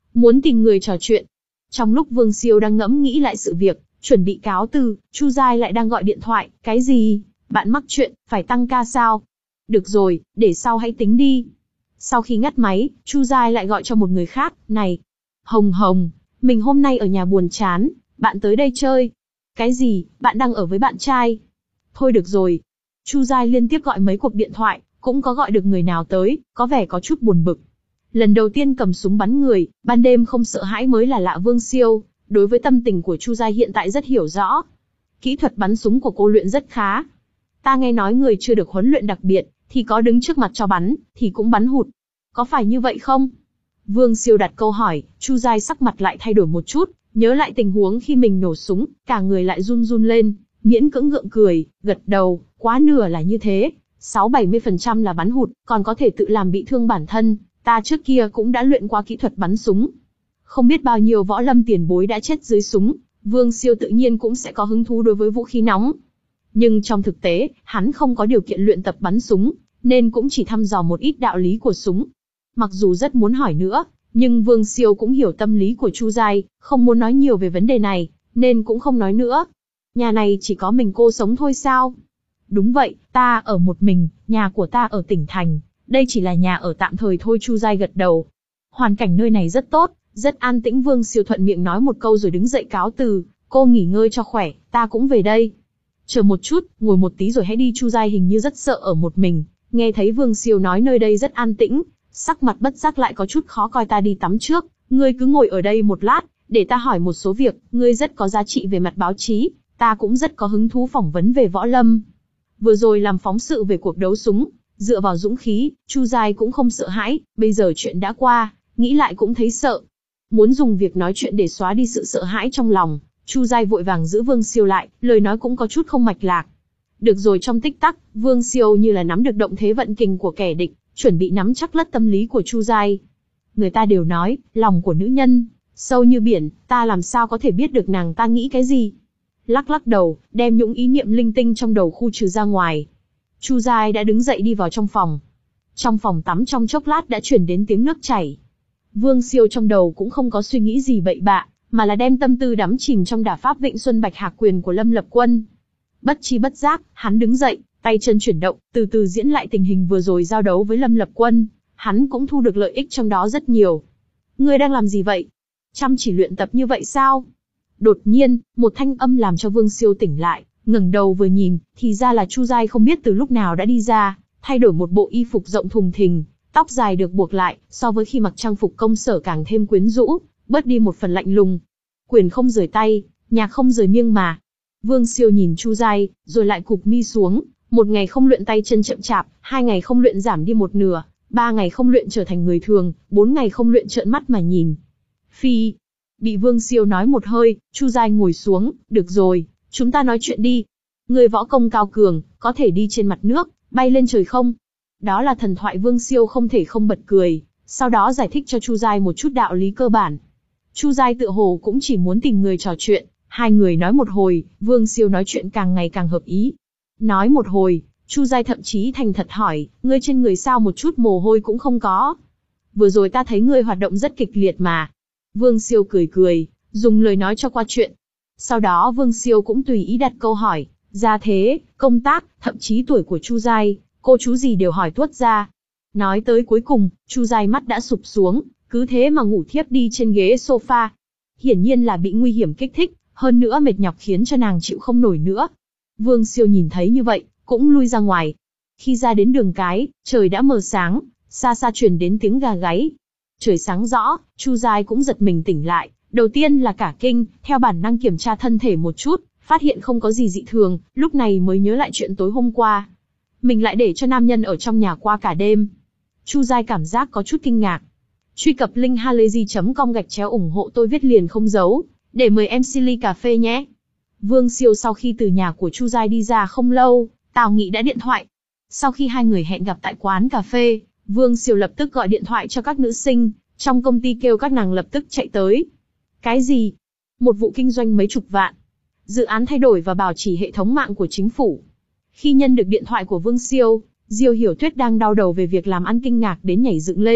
muốn tìm người trò chuyện. Trong lúc Vương Siêu đang ngẫm nghĩ lại sự việc, chuẩn bị cáo từ, Chu Giai lại đang gọi điện thoại. Cái gì? Bạn mắc chuyện, phải tăng ca sao? Được rồi, để sau hãy tính đi. Sau khi ngắt máy, Chu Giai lại gọi cho một người khác. Này, Hồng Hồng, mình hôm nay ở nhà buồn chán, bạn tới đây chơi. Cái gì, bạn đang ở với bạn trai? Thôi được rồi. Chu Giai liên tiếp gọi mấy cuộc điện thoại, cũng có gọi được người nào tới, có vẻ có chút buồn bực. Lần đầu tiên cầm súng bắn người, ban đêm không sợ hãi mới là lạ. Vương Siêu, đối với tâm tình của Chu Giai hiện tại rất hiểu rõ. Kỹ thuật bắn súng của cô luyện rất khá. Ta nghe nói người chưa được huấn luyện đặc biệt, thì có đứng trước mặt cho bắn, thì cũng bắn hụt. Có phải như vậy không? Vương Siêu đặt câu hỏi, Chu Giai sắc mặt lại thay đổi một chút, nhớ lại tình huống khi mình nổ súng, cả người lại run run lên, miễn cưỡng gượng cười, gật đầu, quá nửa là như thế, sáu bảy mươi phần trăm là bắn hụt, còn có thể tự làm bị thương bản thân, ta trước kia cũng đã luyện qua kỹ thuật bắn súng. Không biết bao nhiêu võ lâm tiền bối đã chết dưới súng, Vương Siêu tự nhiên cũng sẽ có hứng thú đối với vũ khí nóng. Nhưng trong thực tế, hắn không có điều kiện luyện tập bắn súng, nên cũng chỉ thăm dò một ít đạo lý của súng. Mặc dù rất muốn hỏi nữa, nhưng Vương Siêu cũng hiểu tâm lý của Chu Giai, không muốn nói nhiều về vấn đề này, nên cũng không nói nữa. Nhà này chỉ có mình cô sống thôi sao? Đúng vậy, ta ở một mình, nhà của ta ở tỉnh thành, đây chỉ là nhà ở tạm thời thôi. Chu Giai gật đầu. Hoàn cảnh nơi này rất tốt, rất an tĩnh. Vương Siêu thuận miệng nói một câu rồi đứng dậy cáo từ, cô nghỉ ngơi cho khỏe, ta cũng về đây. Chờ một chút, ngồi một tí rồi hãy đi. Chu Giai hình như rất sợ ở một mình, nghe thấy Vương Siêu nói nơi đây rất an tĩnh, sắc mặt bất giác lại có chút khó coi. Ta đi tắm trước, ngươi cứ ngồi ở đây một lát, để ta hỏi một số việc. Ngươi rất có giá trị về mặt báo chí, ta cũng rất có hứng thú phỏng vấn về võ lâm. Vừa rồi làm phóng sự về cuộc đấu súng, dựa vào dũng khí, Chu Giai cũng không sợ hãi, bây giờ chuyện đã qua, nghĩ lại cũng thấy sợ. Muốn dùng việc nói chuyện để xóa đi sự sợ hãi trong lòng, Chu Giai vội vàng giữ Vương Siêu lại, lời nói cũng có chút không mạch lạc. Được rồi, trong tích tắc, Vương Siêu như là nắm được động thế vận kình của kẻ địch, chuẩn bị nắm chắc lất tâm lý của Chu Giai. Người ta đều nói, lòng của nữ nhân sâu như biển, ta làm sao có thể biết được nàng ta nghĩ cái gì? Lắc lắc đầu, đem những ý niệm linh tinh trong đầu khu trừ ra ngoài. Chu Giai đã đứng dậy đi vào trong phòng. Trong phòng tắm trong chốc lát đã chuyển đến tiếng nước chảy. Vương Siêu trong đầu cũng không có suy nghĩ gì bậy bạ, mà là đem tâm tư đắm chìm trong đả pháp Vịnh Xuân Bạch Hạc Quyền của Lâm Lập Quân. Bất chi bất giác, hắn đứng dậy, tay chân chuyển động, từ từ diễn lại tình hình vừa rồi giao đấu với Lâm Lập Quân. Hắn cũng thu được lợi ích trong đó rất nhiều. Ngươi đang làm gì vậy? Chăm chỉ luyện tập như vậy sao? Đột nhiên, một thanh âm làm cho Vương Siêu tỉnh lại, ngẩng đầu vừa nhìn, thì ra là Chu Giai không biết từ lúc nào đã đi ra, thay đổi một bộ y phục rộng thùng thình, tóc dài được buộc lại, so với khi mặc trang phục công sở càng thêm quyến rũ, bớt đi một phần lạnh lùng. Quyền không rời tay, nhạc không rời miêng mà. Vương Siêu nhìn Chu Giai, rồi lại cụp mi xuống, một ngày không luyện tay chân chậm chạp, hai ngày không luyện giảm đi một nửa, ba ngày không luyện trở thành người thường, bốn ngày không luyện trợn mắt mà nhìn. Phi, bị Vương Siêu nói một hơi, Chu Giai ngồi xuống, được rồi, chúng ta nói chuyện đi. Người võ công cao cường, có thể đi trên mặt nước, bay lên trời không? Đó là thần thoại. Vương Siêu không thể không bật cười, sau đó giải thích cho Chu Giai một chút đạo lý cơ bản. Chu Giai tựa hồ cũng chỉ muốn tìm người trò chuyện, hai người nói một hồi, Vương Siêu nói chuyện càng ngày càng hợp ý. Nói một hồi, Chu Giai thậm chí thành thật hỏi, ngươi trên người sao một chút mồ hôi cũng không có? Vừa rồi ta thấy ngươi hoạt động rất kịch liệt mà. Vương Siêu cười cười, dùng lời nói cho qua chuyện. Sau đó Vương Siêu cũng tùy ý đặt câu hỏi, gia thế, công tác, thậm chí tuổi của Chu Giai, cô chú gì đều hỏi tuốt ra. Nói tới cuối cùng, Chu Giai mắt đã sụp xuống, cứ thế mà ngủ thiếp đi trên ghế sofa. Hiển nhiên là bị nguy hiểm kích thích, hơn nữa mệt nhọc khiến cho nàng chịu không nổi nữa. Vương Siêu nhìn thấy như vậy, cũng lui ra ngoài. Khi ra đến đường cái, trời đã mờ sáng, xa xa truyền đến tiếng gà gáy. Trời sáng rõ, Chu Giai cũng giật mình tỉnh lại, đầu tiên là cả kinh, theo bản năng kiểm tra thân thể một chút, phát hiện không có gì dị thường, lúc này mới nhớ lại chuyện tối hôm qua. Mình lại để cho nam nhân ở trong nhà qua cả đêm. Chu Giai cảm giác có chút kinh ngạc. Truy cập link halayzi chấm com gạch chéo ủng hộ tôi viết liền không giấu, để mời em xê ly cà phê nhé. Vương Siêu sau khi từ nhà của Chu Giai đi ra không lâu, Tào Nghị đã điện thoại. Sau khi hai người hẹn gặp tại quán cà phê, Vương Siêu lập tức gọi điện thoại cho các nữ sinh trong công ty, kêu các nàng lập tức chạy tới. Cái gì? Một vụ kinh doanh mấy chục vạn. Dự án thay đổi và bảo trì hệ thống mạng của chính phủ. Khi nhận được điện thoại của Vương Siêu, Diêu Hiểu Tuyết đang đau đầu về việc làm ăn kinh ngạc đến nhảy dựng lên.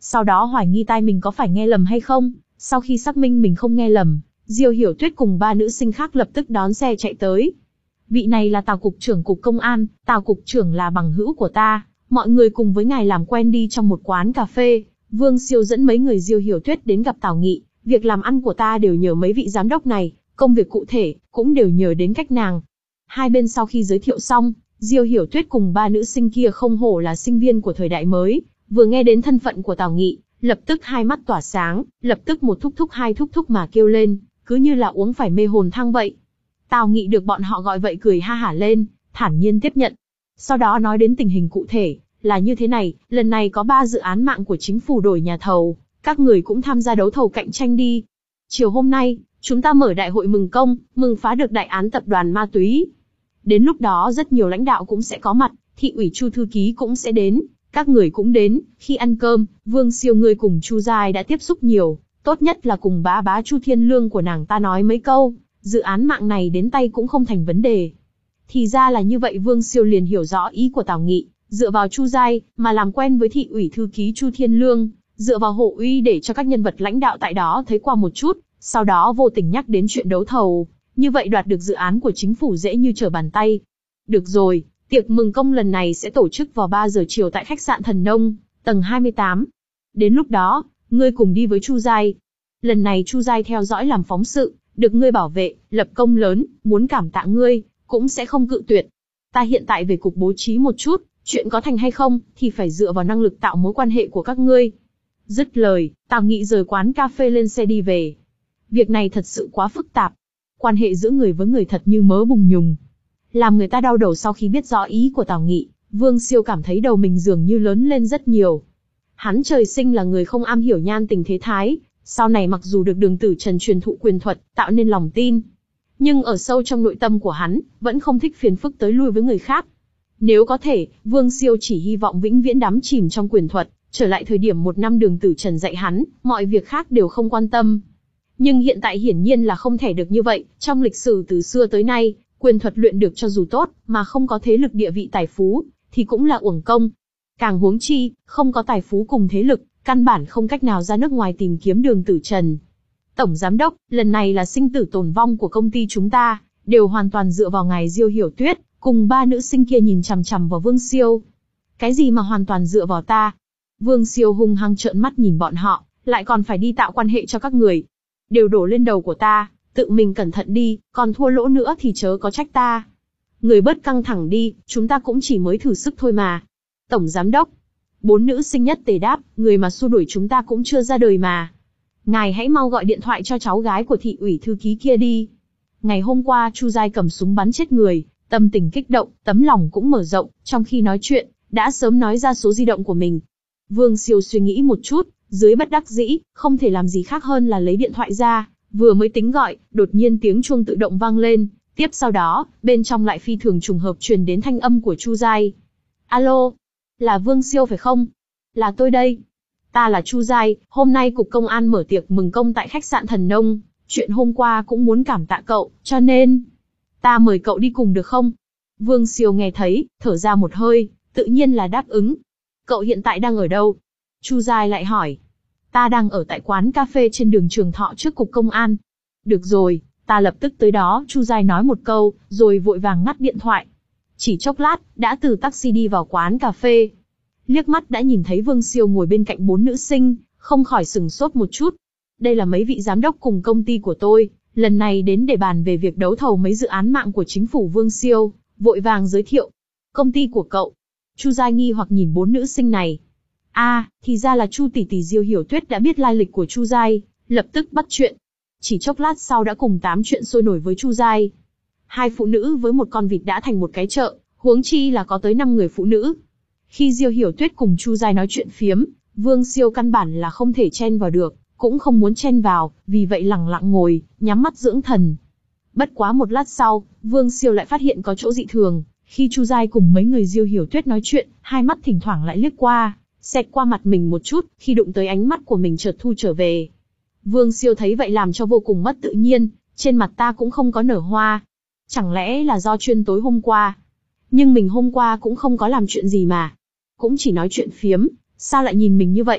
sau đó hoài nghi tai mình có phải nghe lầm hay không. Sau khi xác minh mình không nghe lầm, Diêu Hiểu Tuyết cùng ba nữ sinh khác lập tức đón xe chạy tới. Vị này là Tào cục trưởng cục công an, Tào cục trưởng là bằng hữu của ta, mọi người cùng với ngài làm quen đi trong một quán cà phê. Vương Siêu dẫn mấy người Diêu Hiểu Tuyết đến gặp Tào Nghị, việc làm ăn của ta đều nhờ mấy vị giám đốc này, công việc cụ thể cũng đều nhờ đến cách nàng. Hai bên sau khi giới thiệu xong, Diêu Hiểu Tuyết cùng ba nữ sinh kia không hổ là sinh viên của thời đại mới, vừa nghe đến thân phận của Tào Nghị, lập tức hai mắt tỏa sáng, lập tức một thúc thúc hai thúc thúc mà kêu lên, cứ như là uống phải mê hồn thang vậy. Tào Nghị được bọn họ gọi vậy cười ha hả lên, thản nhiên tiếp nhận. Sau đó nói đến tình hình cụ thể, là như thế này, lần này có ba dự án mạng của chính phủ đổi nhà thầu, các người cũng tham gia đấu thầu cạnh tranh đi. Chiều hôm nay, chúng ta mở đại hội mừng công, mừng phá được đại án tập đoàn ma túy. Đến lúc đó rất nhiều lãnh đạo cũng sẽ có mặt, thị ủy Chu thư ký cũng sẽ đến, các người cũng đến. Khi ăn cơm, Vương Siêu ngươi cùng Chu Giai đã tiếp xúc nhiều, tốt nhất là cùng bá bá Chu Thiên Lương của nàng ta nói mấy câu, dự án mạng này đến tay cũng không thành vấn đề. Thì ra là như vậy, Vương Siêu liền hiểu rõ ý của Tào Nghị, dựa vào Chu Giai mà làm quen với thị ủy thư ký Chu Thiên Lương, dựa vào hộ uy để cho các nhân vật lãnh đạo tại đó thấy qua một chút, sau đó vô tình nhắc đến chuyện đấu thầu, như vậy đoạt được dự án của chính phủ dễ như trở bàn tay. Được rồi, tiệc mừng công lần này sẽ tổ chức vào ba giờ chiều tại khách sạn Thần Nông, tầng hai mươi tám. Đến lúc đó, ngươi cùng đi với Chu Giai. Lần này Chu Giai theo dõi làm phóng sự, được ngươi bảo vệ, lập công lớn, muốn cảm tạ ngươi, cũng sẽ không cự tuyệt. Ta hiện tại về cục bố trí một chút, chuyện có thành hay không, thì phải dựa vào năng lực tạo mối quan hệ của các ngươi. Dứt lời, Tào Nghị rời quán cà phê lên xe đi về. Việc này thật sự quá phức tạp. Quan hệ giữa người với người thật như mớ bùng nhùng, làm người ta đau đầu. Sau khi biết rõ ý của Tào Nghị, Vương Siêu cảm thấy đầu mình dường như lớn lên rất nhiều. Hắn trời sinh là người không am hiểu nhan tình thế thái, sau này mặc dù được Đường Tử Trần truyền thụ quyền thuật, tạo nên lòng tin, nhưng ở sâu trong nội tâm của hắn, vẫn không thích phiền phức tới lui với người khác. Nếu có thể, Vương Siêu chỉ hy vọng vĩnh viễn đắm chìm trong quyền thuật, trở lại thời điểm một năm Đường Tử Trần dạy hắn, mọi việc khác đều không quan tâm. Nhưng hiện tại hiển nhiên là không thể được như vậy, trong lịch sử từ xưa tới nay, quyền thuật luyện được cho dù tốt, mà không có thế lực địa vị tài phú, thì cũng là uổng công. Càng huống chi, không có tài phú cùng thế lực, căn bản không cách nào ra nước ngoài tìm kiếm Đường Tử Trần. Tổng Giám đốc, lần này là sinh tử tồn vong của công ty chúng ta, đều hoàn toàn dựa vào ngài Diêu Hiểu Tuyết, cùng ba nữ sinh kia nhìn chằm chằm vào Vương Siêu. Cái gì mà hoàn toàn dựa vào ta? Vương Siêu hung hăng trợn mắt nhìn bọn họ, lại còn phải đi tạo quan hệ cho các người. Đều đổ lên đầu của ta, tự mình cẩn thận đi, còn thua lỗ nữa thì chớ có trách ta. Người bớt căng thẳng đi, chúng ta cũng chỉ mới thử sức thôi mà. Tổng Giám đốc, bốn nữ sinh nhất tề đáp, người mà xua đuổi chúng ta cũng chưa ra đời mà. Ngài hãy mau gọi điện thoại cho cháu gái của thị ủy thư ký kia đi. Ngày hôm qua Chu Giai cầm súng bắn chết người, tâm tình kích động, tấm lòng cũng mở rộng, trong khi nói chuyện, đã sớm nói ra số di động của mình. Vương Siêu suy nghĩ một chút, dưới bất đắc dĩ, không thể làm gì khác hơn là lấy điện thoại ra, vừa mới tính gọi, đột nhiên tiếng chuông tự động vang lên, tiếp sau đó, bên trong lại phi thường trùng hợp truyền đến thanh âm của Chu Giai. Alo, là Vương Siêu phải không? Là tôi đây. Ta là Chu Giai, hôm nay cục công an mở tiệc mừng công tại khách sạn Thần Nông, chuyện hôm qua cũng muốn cảm tạ cậu, cho nên ta mời cậu đi cùng được không? Vương Siêu nghe thấy, thở ra một hơi, tự nhiên là đáp ứng. Cậu hiện tại đang ở đâu? Chu Giai lại hỏi. Ta đang ở tại quán cà phê trên đường Trường Thọ trước cục công an. Được rồi, ta lập tức tới đó, Chu Giai nói một câu, rồi vội vàng ngắt điện thoại. Chỉ chốc lát, đã từ taxi đi vào quán cà phê. Liếc mắt đã nhìn thấy Vương Siêu ngồi bên cạnh bốn nữ sinh, không khỏi sừng sốt một chút. Đây là mấy vị giám đốc cùng công ty của tôi, lần này đến để bàn về việc đấu thầu mấy dự án mạng của chính phủ. Vương Siêu vội vàng giới thiệu. Công ty của cậu? Chu Giai nghi hoặc nhìn bốn nữ sinh này. A, à, thì ra là Chu tỷ tỷ. Diêu Hiểu Tuyết đã biết lai lịch của Chu Giai, lập tức bắt chuyện. Chỉ chốc lát sau đã cùng tám chuyện sôi nổi với Chu Giai. Hai phụ nữ với một con vịt đã thành một cái chợ, huống chi là có tới năm người phụ nữ. Khi Diêu Hiểu Tuyết cùng Chu Giai nói chuyện phiếm, Vương Siêu căn bản là không thể chen vào được, cũng không muốn chen vào, vì vậy lẳng lặng ngồi, nhắm mắt dưỡng thần. Bất quá một lát sau, Vương Siêu lại phát hiện có chỗ dị thường, khi Chu Giai cùng mấy người Diêu Hiểu Tuyết nói chuyện, hai mắt thỉnh thoảng lại liếc qua, xẹt qua mặt mình một chút, khi đụng tới ánh mắt của mình chợt thu trở về. Vương Siêu thấy vậy làm cho vô cùng mất tự nhiên, trên mặt ta cũng không có nở hoa. Chẳng lẽ là do chuyên tối hôm qua? Nhưng mình hôm qua cũng không có làm chuyện gì mà. Cũng chỉ nói chuyện phiếm, sao lại nhìn mình như vậy?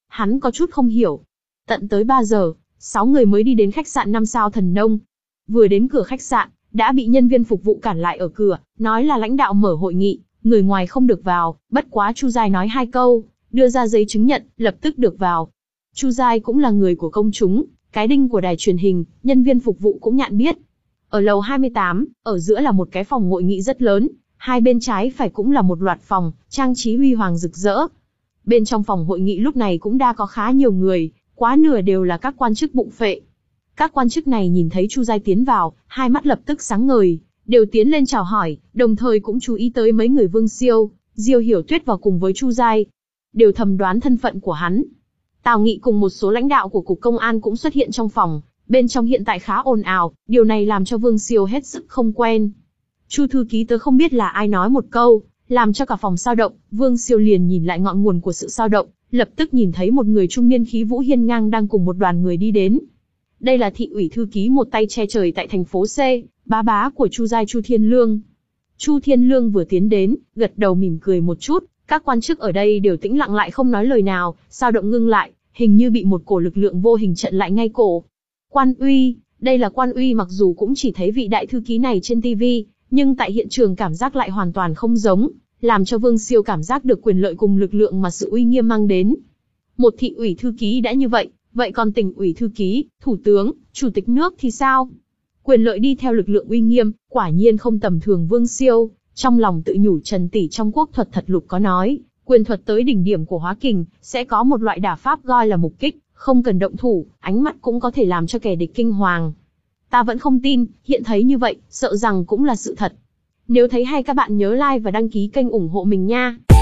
Hắn có chút không hiểu. Tận tới ba giờ, sáu người mới đi đến khách sạn năm sao Thần Nông. Vừa đến cửa khách sạn, đã bị nhân viên phục vụ cản lại ở cửa, nói là lãnh đạo mở hội nghị, người ngoài không được vào, bất quá Chu Giai nói hai câu, đưa ra giấy chứng nhận, lập tức được vào. Chu Giai cũng là người của công chúng, cái đinh của đài truyền hình, nhân viên phục vụ cũng nhạn biết. Ở lầu hai mươi tám, ở giữa là một cái phòng hội nghị rất lớn, hai bên trái phải cũng là một loạt phòng, trang trí huy hoàng rực rỡ. Bên trong phòng hội nghị lúc này cũng đã có khá nhiều người, quá nửa đều là các quan chức bụng phệ. Các quan chức này nhìn thấy Chu Giai tiến vào, hai mắt lập tức sáng ngời, đều tiến lên chào hỏi, đồng thời cũng chú ý tới mấy người Vương Siêu, Diêu Hiểu Tuyết vào cùng với Chu Giai. Đều thầm đoán thân phận của hắn. Tào Nghị cùng một số lãnh đạo của Cục Công an cũng xuất hiện trong phòng, bên trong hiện tại khá ồn ào, điều này làm cho Vương Siêu hết sức không quen. Chu thư ký tớ không biết là ai nói một câu, làm cho cả phòng xao động, Vương Siêu liền nhìn lại ngọn nguồn của sự xao động, lập tức nhìn thấy một người trung niên khí vũ hiên ngang đang cùng một đoàn người đi đến. Đây là thị ủy thư ký một tay che trời tại thành phố C, bá bá của Chu Giai Chu Thiên Lương. Chu Thiên Lương vừa tiến đến, gật đầu mỉm cười một chút, các quan chức ở đây đều tĩnh lặng lại không nói lời nào, xao động ngưng lại, hình như bị một cổ lực lượng vô hình chặn lại ngay cổ. Quan uy, đây là quan uy, mặc dù cũng chỉ thấy vị đại thư ký này trên ti vi, nhưng tại hiện trường cảm giác lại hoàn toàn không giống, làm cho Vương Siêu cảm giác được quyền lợi cùng lực lượng mà sự uy nghiêm mang đến. Một thị ủy thư ký đã như vậy, vậy còn tỉnh ủy thư ký, thủ tướng, chủ tịch nước thì sao? Quyền lợi đi theo lực lượng uy nghiêm, quả nhiên không tầm thường. Vương Siêu trong lòng tự nhủ, Trần tỷ trong quốc thuật thật lục có nói, quyền thuật tới đỉnh điểm của hóa kình, sẽ có một loại đả pháp gọi là mục kích, không cần động thủ, ánh mắt cũng có thể làm cho kẻ địch kinh hoàng. Ta vẫn không tin, hiện thấy như vậy, sợ rằng cũng là sự thật. Nếu thấy hay các bạn nhớ like và đăng ký kênh ủng hộ mình nha.